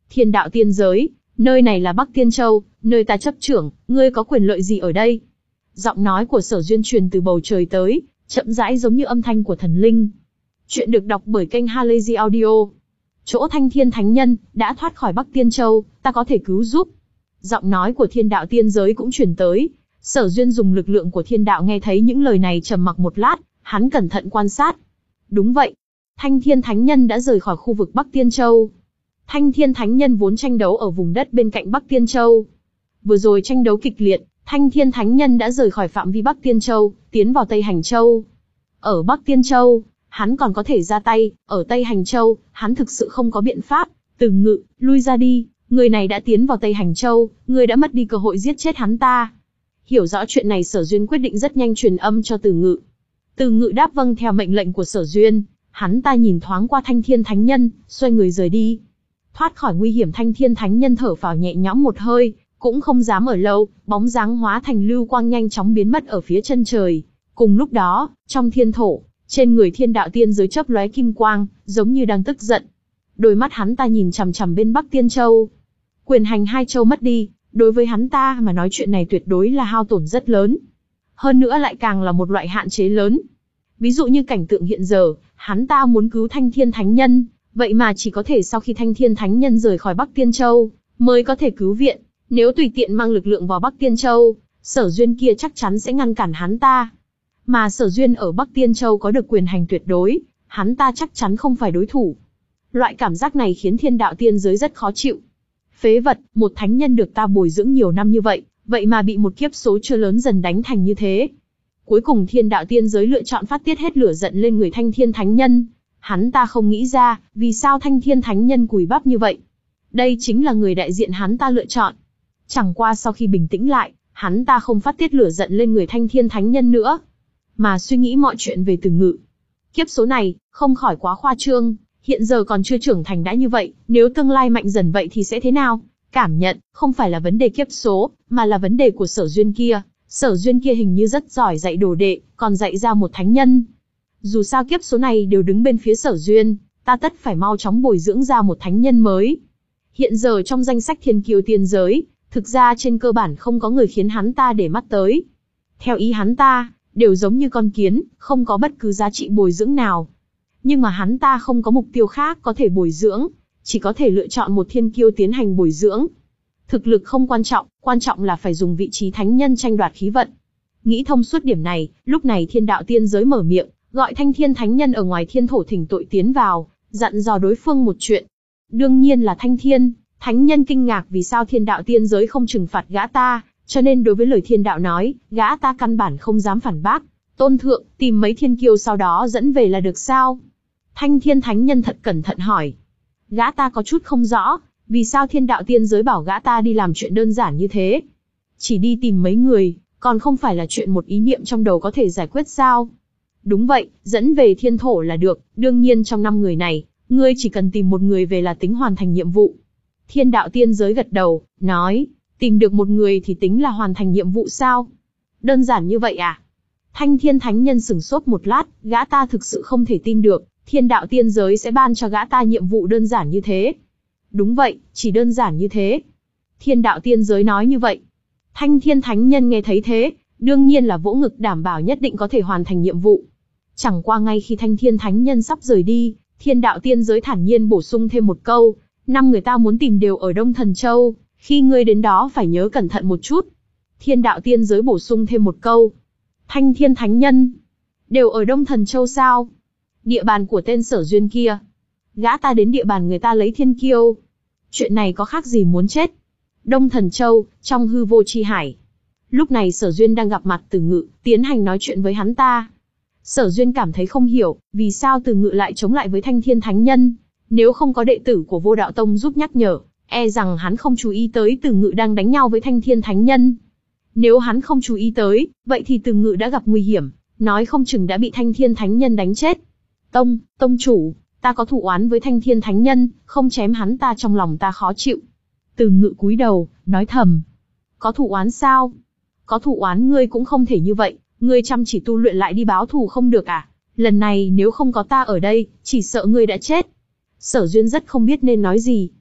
Speaker 1: Thiên đạo tiên giới, nơi này là Bắc Tiên Châu, nơi ta chấp trưởng, ngươi có quyền lợi gì ở đây? Giọng nói của Sở Duyên truyền từ bầu trời tới, chậm rãi giống như âm thanh của thần linh. Chuyện được đọc bởi kênh Halazy Audio. Chỗ Thanh Thiên Thánh Nhân đã thoát khỏi Bắc Tiên Châu, ta có thể cứu giúp. Giọng nói của thiên đạo tiên giới cũng truyền tới. Sở Duyên dùng lực lượng của thiên đạo nghe thấy những lời này, trầm mặc một lát, hắn cẩn thận quan sát. Đúng vậy, Thanh Thiên Thánh Nhân đã rời khỏi khu vực Bắc Tiên Châu. Thanh Thiên Thánh Nhân vốn tranh đấu ở vùng đất bên cạnh Bắc Tiên Châu. Vừa rồi tranh đấu kịch liệt, Thanh Thiên Thánh Nhân đã rời khỏi phạm vi Bắc Tiên Châu, tiến vào Tây Hành Châu. Ở Bắc Tiên Châu, hắn còn có thể ra tay, ở Tây Hành Châu, hắn thực sự không có biện pháp. Từ Ngự, lui ra đi, người này đã tiến vào Tây Hành Châu, người đã mất đi cơ hội giết chết hắn ta. Hiểu rõ chuyện này, Sở Duyên quyết định rất nhanh truyền âm cho Từ Ngự. Từ Ngự đáp vâng theo mệnh lệnh của Sở Duyên, hắn ta nhìn thoáng qua Thanh Thiên Thánh Nhân, xoay người rời đi. Thoát khỏi nguy hiểm, Thanh Thiên Thánh Nhân thở phào nhẹ nhõm một hơi, cũng không dám ở lâu, bóng dáng hóa thành lưu quang nhanh chóng biến mất ở phía chân trời. Cùng lúc đó, trong thiên thổ, trên người thiên đạo tiên giới chớp lóe kim quang, giống như đang tức giận. Đôi mắt hắn ta nhìn chằm chằm bên Bắc Tiên Châu. Quyền hành hai châu mất đi, đối với hắn ta mà nói chuyện này tuyệt đối là hao tổn rất lớn. Hơn nữa lại càng là một loại hạn chế lớn. Ví dụ như cảnh tượng hiện giờ, hắn ta muốn cứu Thanh Thiên Thánh Nhân, vậy mà chỉ có thể sau khi Thanh Thiên Thánh Nhân rời khỏi Bắc Tiên Châu, mới có thể cứu viện. Nếu tùy tiện mang lực lượng vào Bắc Tiên Châu, Sở Duyên kia chắc chắn sẽ ngăn cản hắn ta. Mà Sở Duyên ở Bắc Tiên Châu có được quyền hành tuyệt đối, hắn ta chắc chắn không phải đối thủ. Loại cảm giác này khiến thiên đạo tiên giới rất khó chịu. Phế vật, một thánh nhân được ta bồi dưỡng nhiều năm như vậy, vậy mà bị một kiếp số chưa lớn dần đánh thành như thế. Cuối cùng thiên đạo tiên giới lựa chọn phát tiết hết lửa giận lên người Thanh Thiên Thánh Nhân. Hắn ta không nghĩ ra, vì sao Thanh Thiên Thánh Nhân cùi bắp như vậy. Đây chính là người đại diện hắn ta lựa chọn. Chẳng qua sau khi bình tĩnh lại, hắn ta không phát tiết lửa giận lên người Thanh Thiên Thánh Nhân nữa, mà suy nghĩ mọi chuyện về Từ Ngự. Kiếp số này, không khỏi quá khoa trương, hiện giờ còn chưa trưởng thành đã như vậy, nếu tương lai mạnh dần vậy thì sẽ thế nào? Cảm nhận, không phải là vấn đề kiếp số, mà là vấn đề của Sở Duyên kia. Sở Duyên kia hình như rất giỏi dạy đồ đệ, còn dạy ra một thánh nhân. Dù sao kiếp số này đều đứng bên phía Sở Duyên, ta tất phải mau chóng bồi dưỡng ra một thánh nhân mới. Hiện giờ trong danh sách thiên kiêu tiên giới, thực ra trên cơ bản không có người khiến hắn ta để mắt tới. Theo ý hắn ta, đều giống như con kiến, không có bất cứ giá trị bồi dưỡng nào. Nhưng mà hắn ta không có mục tiêu khác có thể bồi dưỡng, chỉ có thể lựa chọn một thiên kiêu tiến hành bồi dưỡng. Thực lực không quan trọng, quan trọng là phải dùng vị trí thánh nhân tranh đoạt khí vận. Nghĩ thông suốt điểm này, lúc này thiên đạo tiên giới mở miệng, gọi Thanh Thiên Thánh Nhân ở ngoài thiên thổ thỉnh tội tiến vào, dặn dò đối phương một chuyện. Đương nhiên là Thanh Thiên Thánh Nhân kinh ngạc vì sao thiên đạo tiên giới không trừng phạt gã ta, cho nên đối với lời thiên đạo nói, gã ta căn bản không dám phản bác. Tôn thượng, tìm mấy thiên kiêu sau đó dẫn về là được sao? Thanh Thiên Thánh Nhân thật cẩn thận hỏi. Gã ta có chút không rõ, vì sao thiên đạo tiên giới bảo gã ta đi làm chuyện đơn giản như thế. Chỉ đi tìm mấy người, còn không phải là chuyện một ý niệm trong đầu có thể giải quyết sao? Đúng vậy, dẫn về thiên thổ là được, đương nhiên trong năm người này, ngươi chỉ cần tìm một người về là tính hoàn thành nhiệm vụ. Thiên đạo tiên giới gật đầu, nói, tìm được một người thì tính là hoàn thành nhiệm vụ sao? Đơn giản như vậy à? Thanh Thiên Thánh Nhân sửng sốt một lát, gã ta thực sự không thể tin được, thiên đạo tiên giới sẽ ban cho gã ta nhiệm vụ đơn giản như thế. Đúng vậy, chỉ đơn giản như thế. Thiên đạo tiên giới nói như vậy. Thanh Thiên Thánh Nhân nghe thấy thế, đương nhiên là vỗ ngực đảm bảo nhất định có thể hoàn thành nhiệm vụ. Chẳng qua ngay khi Thanh Thiên Thánh Nhân sắp rời đi, thiên đạo tiên giới thản nhiên bổ sung thêm một câu, năm người ta muốn tìm đều ở Đông Thần Châu, khi ngươi đến đó phải nhớ cẩn thận một chút. Thiên đạo tiên giới bổ sung thêm một câu. Thanh Thiên Thánh Nhân, đều ở Đông Thần Châu sao? Địa bàn của tên Sở Duyên kia. Gã ta đến địa bàn người ta lấy thiên kiêu. Chuyện này có khác gì muốn chết? Đông Thần Châu, trong hư vô chi hải. Lúc này Sở Duyên đang gặp mặt Từ Ngự, tiến hành nói chuyện với hắn ta. Sở Duyên cảm thấy không hiểu, vì sao Từ Ngự lại chống lại với Thanh Thiên Thánh Nhân. Nếu không có đệ tử của Vô Đạo Tông giúp nhắc nhở, e rằng hắn không chú ý tới Từ Ngự đang đánh nhau với Thanh Thiên Thánh Nhân. Nếu hắn không chú ý tới, vậy thì Từ Ngự đã gặp nguy hiểm, nói không chừng đã bị Thanh Thiên Thánh Nhân đánh chết. Tông, tông chủ, ta có thù oán với Thanh Thiên Thánh Nhân, không chém hắn ta trong lòng ta khó chịu. Từ Ngự cúi đầu, nói thầm. Có thù oán sao? Có thù oán ngươi cũng không thể như vậy, ngươi chăm chỉ tu luyện lại đi báo thù không được à? Lần này nếu không có ta ở đây, chỉ sợ ngươi đã chết. Sở Duyên rất không biết nên nói gì.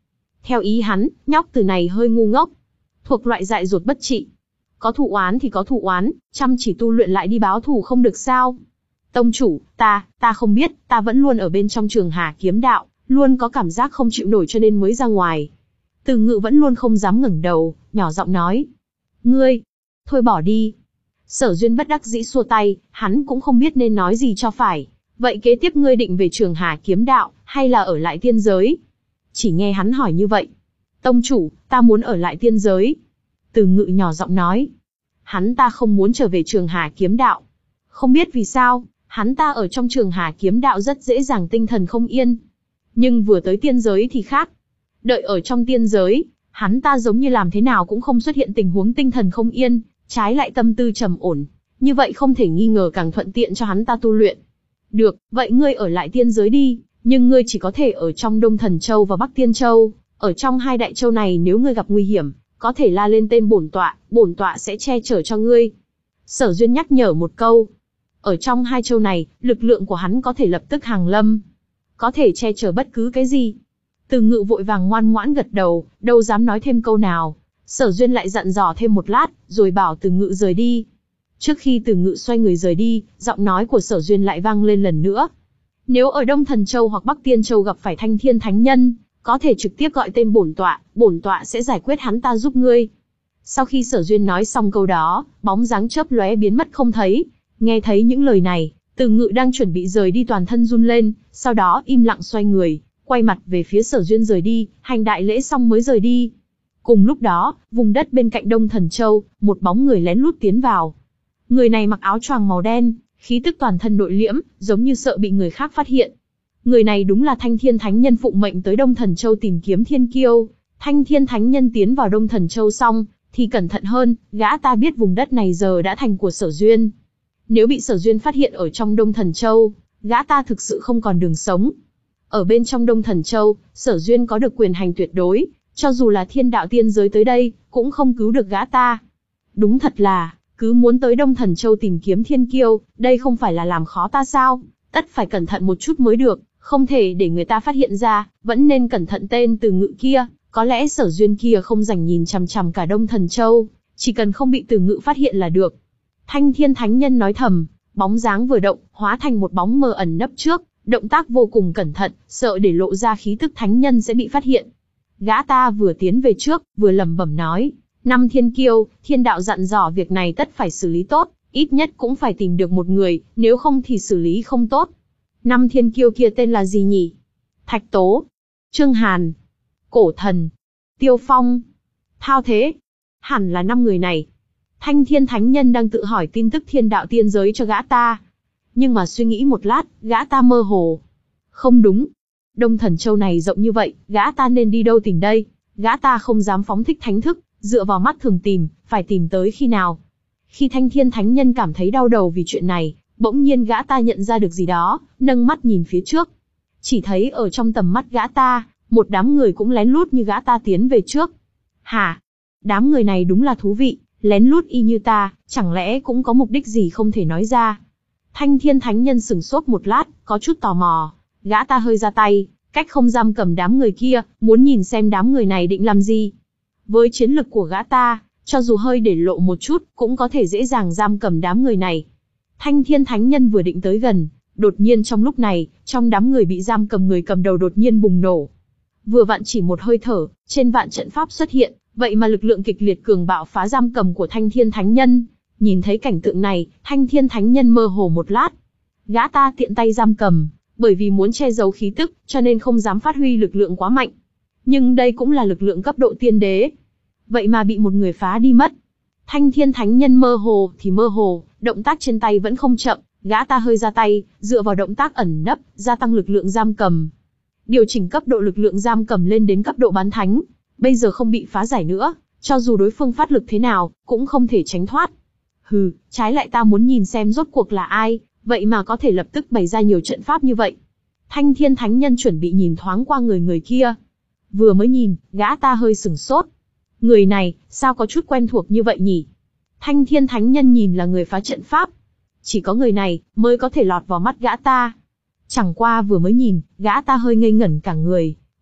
Speaker 1: Theo ý hắn, nhóc từ này hơi ngu ngốc, thuộc loại dại dột bất trị. Có thù oán thì có thù oán, chăm chỉ tu luyện lại đi báo thù không được sao? Tông chủ, ta, ta không biết, ta vẫn luôn ở bên trong Trường Hà kiếm đạo, luôn có cảm giác không chịu nổi cho nên mới ra ngoài. Từ Ngự vẫn luôn không dám ngẩng đầu, nhỏ giọng nói. Ngươi, thôi bỏ đi. Sở Duyên bất đắc dĩ xua tay, hắn cũng không biết nên nói gì cho phải. Vậy kế tiếp ngươi định về Trường Hà kiếm đạo, hay là ở lại tiên giới? Chỉ nghe hắn hỏi như vậy. Tông chủ, ta muốn ở lại tiên giới. Từ Ngự nhỏ giọng nói. Hắn ta không muốn trở về Trường Hà kiếm đạo. Không biết vì sao, hắn ta ở trong Trường Hà kiếm đạo rất dễ dàng tinh thần không yên. Nhưng vừa tới tiên giới thì khác. Đợi ở trong tiên giới, hắn ta giống như làm thế nào cũng không xuất hiện tình huống tinh thần không yên, trái lại tâm tư trầm ổn. Như vậy không thể nghi ngờ càng thuận tiện cho hắn ta tu luyện. Được, vậy ngươi ở lại tiên giới đi, nhưng ngươi chỉ có thể ở trong Đông Thần Châu và Bắc Tiên Châu. Ở trong hai đại châu này nếu ngươi gặp nguy hiểm, có thể la lên tên bổn tọa, bổn tọa sẽ che chở cho ngươi. Sở Duyên nhắc nhở một câu. Ở trong hai châu này, lực lượng của hắn có thể lập tức hàng lâm. Có thể che chở bất cứ cái gì. Từ Ngự vội vàng ngoan ngoãn gật đầu, đâu dám nói thêm câu nào. Sở Duyên lại dặn dò thêm một lát, rồi bảo Từ Ngự rời đi. Trước khi Từ Ngự xoay người rời đi, giọng nói của Sở Duyên lại vang lên lần nữa. Nếu ở Đông Thần Châu hoặc Bắc Tiên Châu gặp phải Thanh Thiên Thánh Nhân, có thể trực tiếp gọi tên bổn tọa, bổn tọa sẽ giải quyết hắn ta giúp ngươi. Sau khi Sở Duyên nói xong câu đó, bóng dáng chớp lóe biến mất không thấy. Nghe thấy những lời này, Từ Ngự đang chuẩn bị rời đi toàn thân run lên, sau đó im lặng xoay người, quay mặt về phía Sở Duyên rời đi, hành đại lễ xong mới rời đi. Cùng lúc đó, vùng đất bên cạnh Đông Thần Châu, một bóng người lén lút tiến vào. Người này mặc áo choàng màu đen, khí tức toàn thân nội liễm, giống như sợ bị người khác phát hiện. Người này đúng là Thanh Thiên Thánh Nhân phụng mệnh tới Đông Thần Châu tìm kiếm thiên kiêu. Thanh Thiên Thánh Nhân tiến vào Đông Thần Châu xong, thì cẩn thận hơn, gã ta biết vùng đất này giờ đã thành của Sở Duyên. Nếu bị Sở Duyên phát hiện ở trong Đông Thần Châu, gã ta thực sự không còn đường sống. Ở bên trong Đông Thần Châu, Sở Duyên có được quyền hành tuyệt đối, cho dù là thiên đạo tiên giới tới đây, cũng không cứu được gã ta. Đúng thật là, cứ muốn tới Đông Thần Châu tìm kiếm thiên kiêu, đây không phải là làm khó ta sao? Tất phải cẩn thận một chút mới được, không thể để người ta phát hiện ra, vẫn nên cẩn thận tên Từ Ngự kia. Có lẽ Sở Duyên kia không rảnh nhìn chằm chằm cả Đông Thần Châu, chỉ cần không bị Từ Ngự phát hiện là được. Thanh Thiên Thánh Nhân nói thầm, bóng dáng vừa động, hóa thành một bóng mờ ẩn nấp trước, động tác vô cùng cẩn thận, sợ để lộ ra khí tức thánh nhân sẽ bị phát hiện. Gã ta vừa tiến về trước, vừa lẩm bẩm nói, năm thiên kiêu, thiên đạo dặn dò việc này tất phải xử lý tốt, ít nhất cũng phải tìm được một người, nếu không thì xử lý không tốt. Năm thiên kiêu kia tên là gì nhỉ? Thạch Tố, Trương Hàn, Cổ Thần, Tiêu Phong, Thao Thế. Hẳn là năm người này. Thanh Thiên Thánh Nhân đang tự hỏi tin tức thiên đạo tiên giới cho gã ta. Nhưng mà suy nghĩ một lát, gã ta mơ hồ. Không đúng. Đông Thần Châu này rộng như vậy, gã ta nên đi đâu tìm đây? Gã ta không dám phóng thích thánh thức, dựa vào mắt thường tìm, phải tìm tới khi nào? Khi Thanh Thiên Thánh Nhân cảm thấy đau đầu vì chuyện này, bỗng nhiên gã ta nhận ra được gì đó, nâng mắt nhìn phía trước. Chỉ thấy ở trong tầm mắt gã ta, một đám người cũng lén lút như gã ta tiến về trước. Hả? Đám người này đúng là thú vị, lén lút y như ta, chẳng lẽ cũng có mục đích gì không thể nói ra? Thanh Thiên Thánh Nhân sửng sốt một lát, có chút tò mò. Gã ta hơi ra tay, cách không giam cầm đám người kia, muốn nhìn xem đám người này định làm gì. Với chiến lực của gã ta, cho dù hơi để lộ một chút, cũng có thể dễ dàng giam cầm đám người này. Thanh Thiên Thánh Nhân vừa định tới gần, đột nhiên trong lúc này, trong đám người bị giam cầm người cầm đầu đột nhiên bùng nổ. Vừa vặn chỉ một hơi thở, trên vạn trận pháp xuất hiện, vậy mà lực lượng kịch liệt cường bạo phá giam cầm của Thanh Thiên Thánh Nhân. Nhìn thấy cảnh tượng này, Thanh Thiên Thánh Nhân mơ hồ một lát. Gã ta tiện tay giam cầm, bởi vì muốn che giấu khí tức, cho nên không dám phát huy lực lượng quá mạnh. Nhưng đây cũng là lực lượng cấp độ tiên đế. Vậy mà bị một người phá đi mất. Thanh Thiên Thánh Nhân mơ hồ thì mơ hồ, động tác trên tay vẫn không chậm, gã ta hơi ra tay, dựa vào động tác ẩn nấp, gia tăng lực lượng giam cầm. Điều chỉnh cấp độ lực lượng giam cầm lên đến cấp độ bán thánh. Bây giờ không bị phá giải nữa, cho dù đối phương phát lực thế nào, cũng không thể tránh thoát. Hừ, trái lại ta muốn nhìn xem rốt cuộc là ai, vậy mà có thể lập tức bày ra nhiều trận pháp như vậy. Thanh Thiên Thánh Nhân chuẩn bị nhìn thoáng qua người người kia. Vừa mới nhìn, gã ta hơi sửng sốt. Người này, sao có chút quen thuộc như vậy nhỉ? Thanh Thiên Thánh Nhân nhìn là người phá trận pháp. Chỉ có người này, mới có thể lọt vào mắt gã ta. Chẳng qua vừa mới nhìn, gã ta hơi ngây ngẩn cả người.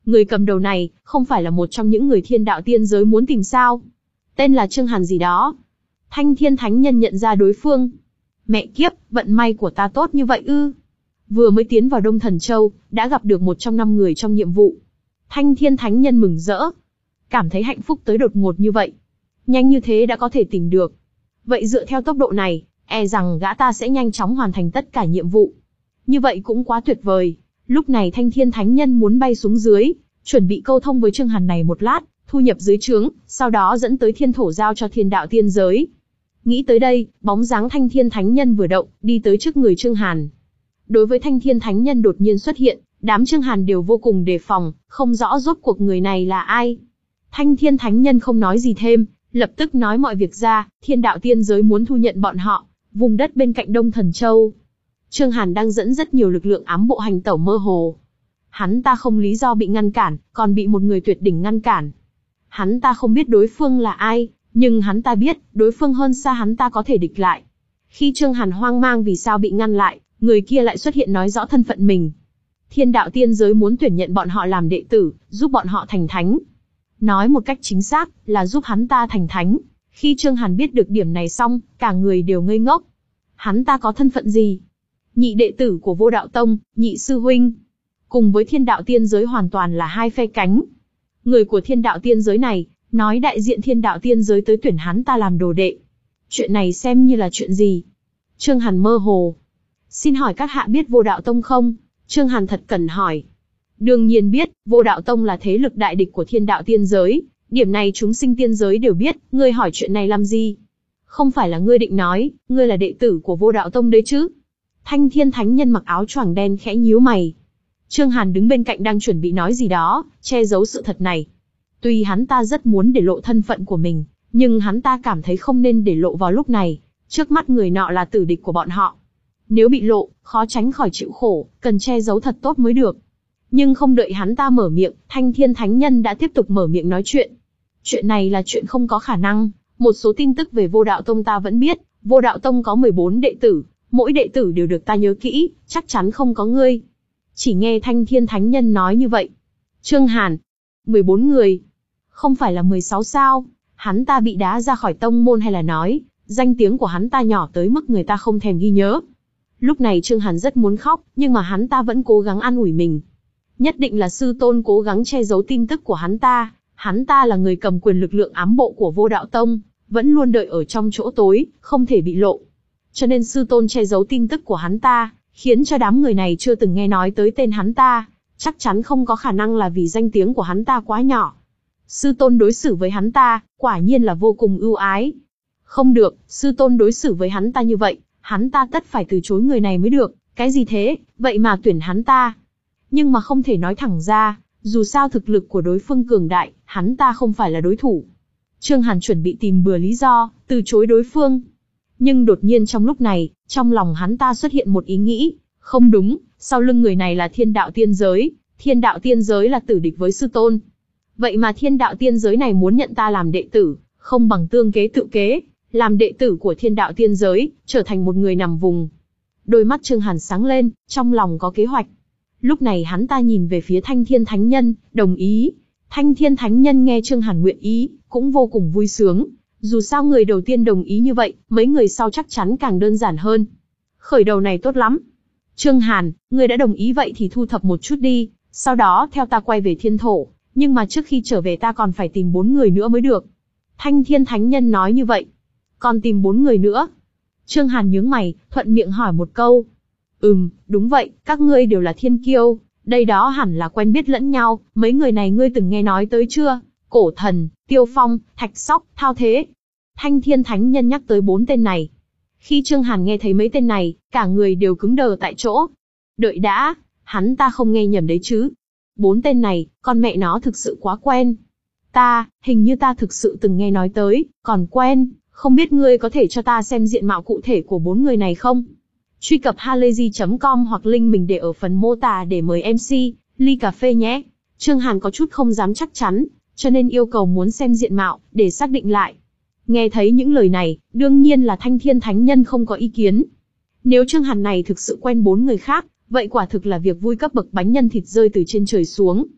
Speaker 1: Người cầm đầu này, không phải là một trong những người thiên đạo tiên giới muốn tìm sao? Tên là Trương Hàn gì đó. Thanh Thiên Thánh Nhân nhận ra đối phương. Mẹ kiếp, vận may của ta tốt như vậy ư? Vừa mới tiến vào Đông Thần Châu, đã gặp được một trong năm người trong nhiệm vụ. Thanh Thiên Thánh Nhân mừng rỡ. Cảm thấy hạnh phúc tới đột ngột như vậy. Nhanh như thế đã có thể tìm được. Vậy dựa theo tốc độ này, e rằng gã ta sẽ nhanh chóng hoàn thành tất cả nhiệm vụ. Như vậy cũng quá tuyệt vời. Lúc này Thanh Thiên Thánh Nhân muốn bay xuống dưới, chuẩn bị câu thông với Trương Hàn này một lát, thu nhập dưới trướng, sau đó dẫn tới thiên thổ giao cho thiên đạo tiên giới. Nghĩ tới đây, bóng dáng Thanh Thiên Thánh Nhân vừa động, đi tới trước người Trương Hàn. Đối với Thanh Thiên Thánh Nhân đột nhiên xuất hiện, đám Trương Hàn đều vô cùng đề phòng, không rõ rốt cuộc người này là ai. Thanh Thiên Thánh Nhân không nói gì thêm, lập tức nói mọi việc ra, thiên đạo tiên giới muốn thu nhận bọn họ, vùng đất bên cạnh Đông Thần Châu. Trương Hàn đang dẫn rất nhiều lực lượng ám bộ hành tẩu mơ hồ. Hắn ta không lý do bị ngăn cản, còn bị một người tuyệt đỉnh ngăn cản. Hắn ta không biết đối phương là ai, nhưng hắn ta biết, đối phương hơn xa hắn ta có thể địch lại. Khi Trương Hàn hoang mang vì sao bị ngăn lại, người kia lại xuất hiện nói rõ thân phận mình. Thiên đạo tiên giới muốn tuyển nhận bọn họ làm đệ tử, giúp bọn họ thành thánh. Nói một cách chính xác, là giúp hắn ta thành thánh. Khi Trương Hàn biết được điểm này xong, cả người đều ngây ngốc. Hắn ta có thân phận gì? Nhị đệ tử của Vô Đạo Tông, nhị sư huynh. Cùng với thiên đạo tiên giới hoàn toàn là hai phe cánh. Người của thiên đạo tiên giới này, nói đại diện thiên đạo tiên giới tới tuyển hắn ta làm đồ đệ. Chuyện này xem như là chuyện gì? Trương Hàn mơ hồ. Xin hỏi các hạ biết Vô Đạo Tông không? Trương Hàn thật cẩn hỏi. Đương nhiên biết, Vô Đạo Tông là thế lực đại địch của thiên đạo tiên giới. Điểm này chúng sinh tiên giới đều biết, ngươi hỏi chuyện này làm gì? Không phải là ngươi định nói, ngươi là đệ tử của Vô Đạo Tông đấy chứ? Thanh Thiên Thánh Nhân mặc áo choàng đen khẽ nhíu mày. Trương Hàn đứng bên cạnh đang chuẩn bị nói gì đó, che giấu sự thật này. Tuy hắn ta rất muốn để lộ thân phận của mình, nhưng hắn ta cảm thấy không nên để lộ vào lúc này. Trước mắt người nọ là tử địch của bọn họ. Nếu bị lộ, khó tránh khỏi chịu khổ, cần che giấu thật tốt mới được. Nhưng không đợi hắn ta mở miệng, Thanh Thiên Thánh Nhân đã tiếp tục mở miệng nói chuyện. Chuyện này là chuyện không có khả năng. Một số tin tức về Vô Đạo Tông ta vẫn biết. Vô Đạo Tông có mười bốn đệ tử. Mỗi đệ tử đều được ta nhớ kỹ, chắc chắn không có ngươi. Chỉ nghe Thanh Thiên Thánh Nhân nói như vậy. Trương Hàn, mười bốn người. Không phải là mười sáu sao? Hắn ta bị đá ra khỏi tông môn hay là nói, danh tiếng của hắn ta nhỏ tới mức người ta không thèm ghi nhớ. Lúc này Trương Hàn rất muốn khóc, nhưng mà hắn ta vẫn cố gắng an ủi mình. Nhất định là sư tôn cố gắng che giấu tin tức của hắn ta. Hắn ta là người cầm quyền lực lượng ám bộ của Vô Đạo Tông, vẫn luôn đợi ở trong chỗ tối, không thể bị lộ. Cho nên sư tôn che giấu tin tức của hắn ta, khiến cho đám người này chưa từng nghe nói tới tên hắn ta. Chắc chắn không có khả năng là vì danh tiếng của hắn ta quá nhỏ. Sư tôn đối xử với hắn ta, quả nhiên là vô cùng ưu ái. Không được, sư tôn đối xử với hắn ta như vậy, hắn ta tất phải từ chối người này mới được. Cái gì thế, vậy mà tuyển hắn ta? Nhưng mà không thể nói thẳng ra, dù sao thực lực của đối phương cường đại, hắn ta không phải là đối thủ. Trương Hàn chuẩn bị tìm bừa lý do, từ chối đối phương. Nhưng đột nhiên trong lúc này, trong lòng hắn ta xuất hiện một ý nghĩ. Không đúng, sau lưng người này là thiên đạo tiên giới. Thiên đạo tiên giới là tử địch với sư tôn. Vậy mà thiên đạo tiên giới này muốn nhận ta làm đệ tử, không bằng tương kế tự kế, làm đệ tử của thiên đạo tiên giới, trở thành một người nằm vùng. Đôi mắt Trương Hàn sáng lên, trong lòng có kế hoạch. Lúc này hắn ta nhìn về phía Thanh Thiên Thánh Nhân, đồng ý. Thanh Thiên Thánh Nhân nghe Trương Hàn nguyện ý, cũng vô cùng vui sướng. Dù sao người đầu tiên đồng ý như vậy, mấy người sau chắc chắn càng đơn giản hơn. Khởi đầu này tốt lắm. Trương Hàn, người đã đồng ý vậy thì thu thập một chút đi, sau đó theo ta quay về thiên thổ. Nhưng mà trước khi trở về ta còn phải tìm bốn người nữa mới được. Thanh Thiên Thánh Nhân nói như vậy. Còn tìm bốn người nữa. Trương Hàn nhướng mày, thuận miệng hỏi một câu. Ừm, đúng vậy, các ngươi đều là thiên kiêu. Đây đó hẳn là quen biết lẫn nhau. Mấy người này ngươi từng nghe nói tới chưa? Cổ Thần, Tiêu Phong, Thạch Sóc, Thao Thế. Thanh Thiên Thánh Nhân nhắc tới bốn tên này. Khi Trương Hàn nghe thấy mấy tên này, cả người đều cứng đờ tại chỗ. Đợi đã, hắn ta không nghe nhầm đấy chứ. Bốn tên này, con mẹ nó thực sự quá quen. Ta, hình như ta thực sự từng nghe nói tới, còn quen, không biết ngươi có thể cho ta xem diện mạo cụ thể của bốn người này không? Truy cập halayzi chấm com hoặc link mình để ở phần mô tả để mời em xê, ly cà phê nhé. Trương Hàn có chút không dám chắc chắn, cho nên yêu cầu muốn xem diện mạo, để xác định lại. Nghe thấy những lời này, đương nhiên là Thanh Thiên Thánh Nhân không có ý kiến. Nếu Trương Hàn này thực sự quen bốn người khác, vậy quả thực là việc vui cấp bậc bánh nhân thịt rơi từ trên trời xuống.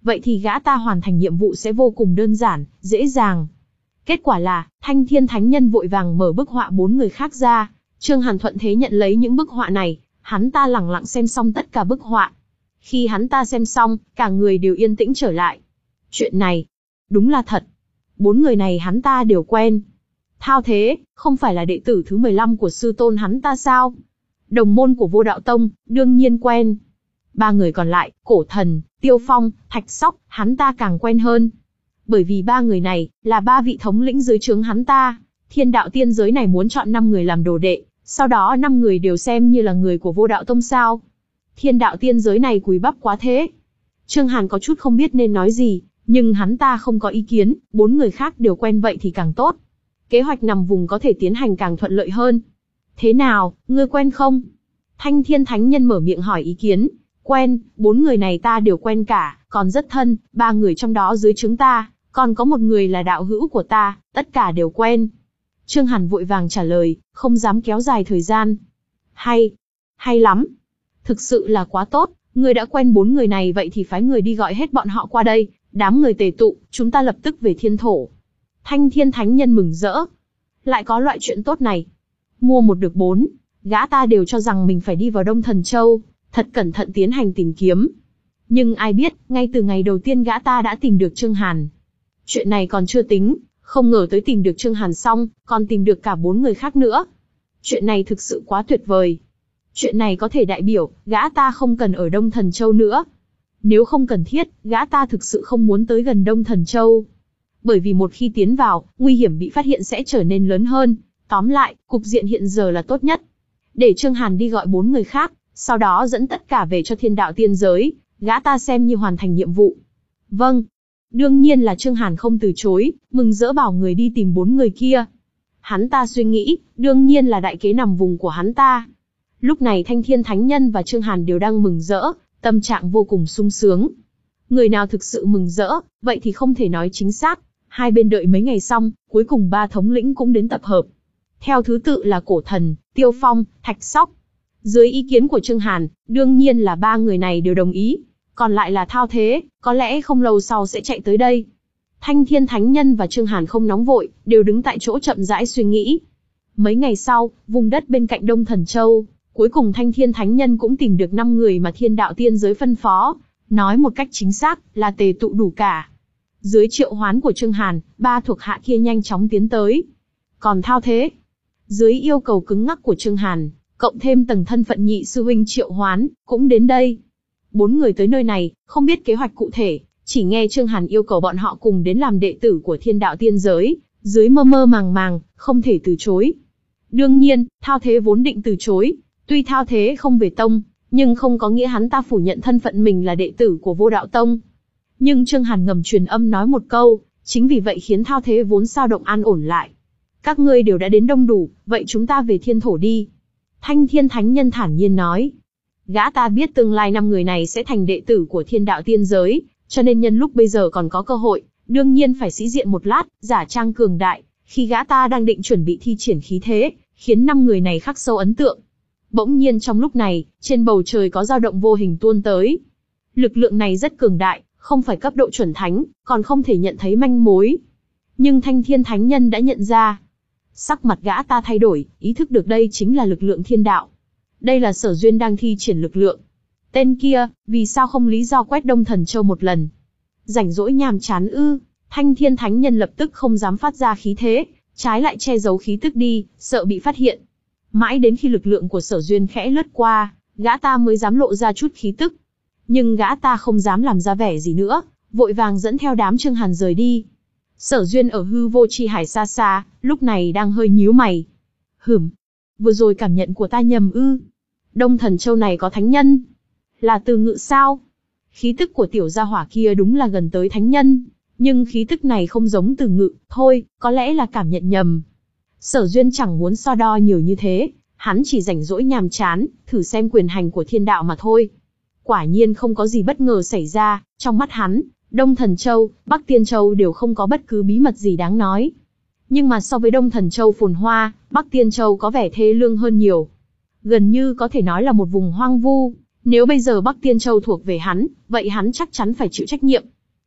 Speaker 1: vậy thì gã ta hoàn thành nhiệm vụ sẽ vô cùng đơn giản, dễ dàng. Kết quả là, Thanh Thiên Thánh Nhân vội vàng mở bức họa bốn người khác ra. Trương Hàn thuận thế nhận lấy những bức họa này, hắn ta lẳng lặng xem xong tất cả bức họa. Khi hắn ta xem xong, cả người đều yên tĩnh trở lại. Chuyện này, đúng là thật. Bốn người này hắn ta đều quen. Thao Thế, không phải là đệ tử thứ mười lăm của sư tôn hắn ta sao? Đồng môn của Vô Đạo Tông, đương nhiên quen. Ba người còn lại, Cổ Thần, Tiêu Phong, Thạch Sóc, hắn ta càng quen hơn. Bởi vì ba người này, là ba vị thống lĩnh dưới trướng hắn ta. Thiên đạo tiên giới này muốn chọn năm người làm đồ đệ, sau đó năm người đều xem như là người của Vô Đạo Tông sao. Thiên đạo tiên giới này cùi bắp quá thế. Trương Hàn có chút không biết nên nói gì, nhưng hắn ta không có ý kiến, bốn người khác đều quen vậy thì càng tốt. Kế hoạch nằm vùng có thể tiến hành càng thuận lợi hơn. Thế nào, ngươi quen không? Thanh Thiên Thánh Nhân mở miệng hỏi ý kiến. Quen, bốn người này ta đều quen cả, còn rất thân, ba người trong đó dưới trướng ta, còn có một người là đạo hữu của ta, tất cả đều quen. Trương Hàn vội vàng trả lời, không dám kéo dài thời gian. Hay, hay lắm. Thực sự là quá tốt, ngươi đã quen bốn người này vậy thì phái người đi gọi hết bọn họ qua đây, đám người tề tụ, chúng ta lập tức về thiên thổ. Thanh Thiên Thánh Nhân mừng rỡ. Lại có loại chuyện tốt này. Mua một được bốn, gã ta đều cho rằng mình phải đi vào Đông Thần Châu, thật cẩn thận tiến hành tìm kiếm. Nhưng ai biết, ngay từ ngày đầu tiên gã ta đã tìm được Trương Hàn. Chuyện này còn chưa tính, không ngờ tới tìm được Trương Hàn xong, còn tìm được cả bốn người khác nữa. Chuyện này thực sự quá tuyệt vời. Chuyện này có thể đại biểu, gã ta không cần ở Đông Thần Châu nữa. Nếu không cần thiết, gã ta thực sự không muốn tới gần Đông Thần Châu. Bởi vì một khi tiến vào, nguy hiểm bị phát hiện sẽ trở nên lớn hơn. Tóm lại, cục diện hiện giờ là tốt nhất. Để Trương Hàn đi gọi bốn người khác, sau đó dẫn tất cả về cho thiên đạo tiên giới, gã ta xem như hoàn thành nhiệm vụ. Vâng. Đương nhiên là Trương Hàn không từ chối, mừng rỡ bảo người đi tìm bốn người kia. Hắn ta suy nghĩ, đương nhiên là đại kế nằm vùng của hắn ta. Lúc này Thanh Thiên Thánh Nhân và Trương Hàn đều đang mừng rỡ, tâm trạng vô cùng sung sướng. Người nào thực sự mừng rỡ, vậy thì không thể nói chính xác. Hai bên đợi mấy ngày xong, cuối cùng ba thống lĩnh cũng đến tập hợp. Theo thứ tự là Cổ Thần, Tiêu Phong, Thạch Sóc. Dưới ý kiến của Trương Hàn, đương nhiên là ba người này đều đồng ý. Còn lại là Thao Thế, có lẽ không lâu sau sẽ chạy tới đây. Thanh Thiên Thánh Nhân và Trương Hàn không nóng vội, đều đứng tại chỗ chậm rãi suy nghĩ. Mấy ngày sau, vùng đất bên cạnh Đông Thần Châu, cuối cùng Thanh Thiên Thánh Nhân cũng tìm được năm người mà thiên đạo tiên giới phân phó. Nói một cách chính xác, là tề tụ đủ cả. Dưới triệu hoán của Trương Hàn, ba thuộc hạ kia nhanh chóng tiến tới. Còn Thao Thế, dưới yêu cầu cứng ngắc của Trương Hàn, cộng thêm tầng thân phận nhị sư huynh triệu hoán, cũng đến đây. Bốn người tới nơi này, không biết kế hoạch cụ thể, chỉ nghe Trương Hàn yêu cầu bọn họ cùng đến làm đệ tử của thiên đạo tiên giới, dưới mơ mơ màng màng, không thể từ chối. Đương nhiên, Thao Thế vốn định từ chối, tuy Thao Thế không về tông, nhưng không có nghĩa hắn ta phủ nhận thân phận mình là đệ tử của Vô Đạo Tông. Nhưng Trương Hàn ngầm truyền âm nói một câu, chính vì vậy khiến Thao Thế vốn dao động an ổn lại. Các ngươi đều đã đến đông đủ, vậy chúng ta về thiên thổ đi. Thanh Thiên Thánh Nhân thản nhiên nói. Gã ta biết tương lai năm người này sẽ thành đệ tử của thiên đạo tiên giới, cho nên nhân lúc bây giờ còn có cơ hội, đương nhiên phải sĩ diện một lát, giả trang cường đại, khi gã ta đang định chuẩn bị thi triển khí thế, khiến năm người này khắc sâu ấn tượng. Bỗng nhiên trong lúc này, trên bầu trời có dao động vô hình tuôn tới. Lực lượng này rất cường đại, không phải cấp độ chuẩn thánh, còn không thể nhận thấy manh mối. Nhưng Thanh Thiên Thánh Nhân đã nhận ra. Sắc mặt gã ta thay đổi, ý thức được đây chính là lực lượng thiên đạo. Đây là Sở Duyên đang thi triển lực lượng. Tên kia, vì sao không lý do quét Đông Thần Châu một lần? Rảnh rỗi nhàm chán ư? Thanh Thiên Thánh Nhân lập tức không dám phát ra khí thế, trái lại che giấu khí tức đi, sợ bị phát hiện. Mãi đến khi lực lượng của Sở Duyên khẽ lướt qua, gã ta mới dám lộ ra chút khí tức. Nhưng gã ta không dám làm ra vẻ gì nữa, vội vàng dẫn theo đám Trương Hàn rời đi. Sở Duyên ở hư vô chi hải xa xa, lúc này đang hơi nhíu mày. Hửm, vừa rồi cảm nhận của ta nhầm ư? Đông Thần Châu này có thánh nhân? Là từ ngự sao? Khí tức của tiểu gia hỏa kia đúng là gần tới thánh nhân, nhưng khí tức này không giống từ ngự, thôi, có lẽ là cảm nhận nhầm. Sở Duyên chẳng muốn so đo nhiều như thế, hắn chỉ rảnh rỗi nhàm chán, thử xem quyền hành của thiên đạo mà thôi. Quả nhiên không có gì bất ngờ xảy ra, trong mắt hắn, Đông Thần Châu, Bắc Tiên Châu đều không có bất cứ bí mật gì đáng nói. Nhưng mà so với Đông Thần Châu phồn hoa, Bắc Tiên Châu có vẻ thê lương hơn nhiều. Gần như có thể nói là một vùng hoang vu, nếu bây giờ Bắc Tiên Châu thuộc về hắn, vậy hắn chắc chắn phải chịu trách nhiệm.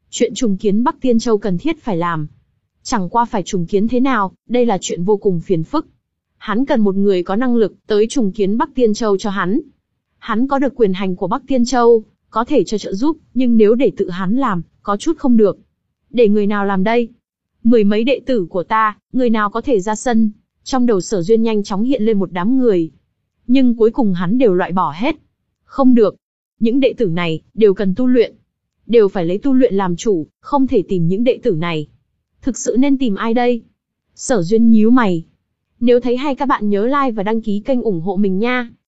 Speaker 1: Chuyện trùng kiến Bắc Tiên Châu cần thiết phải làm. Chẳng qua phải trùng kiến thế nào, đây là chuyện vô cùng phiền phức. Hắn cần một người có năng lực tới trùng kiến Bắc Tiên Châu cho hắn. Hắn có được quyền hành của Bắc Tiên Châu, có thể cho trợ giúp, nhưng nếu để tự hắn làm, có chút không được. Để người nào làm đây? Mười mấy đệ tử của ta, người nào có thể ra sân? Trong đầu Sở Duyên nhanh chóng hiện lên một đám người. Nhưng cuối cùng hắn đều loại bỏ hết. Không được. Những đệ tử này, đều cần tu luyện. Đều phải lấy tu luyện làm chủ, không thể tìm những đệ tử này. Thực sự nên tìm ai đây? Sở Duyên nhíu mày. Nếu thấy hay các bạn nhớ like và đăng ký kênh ủng hộ mình nha.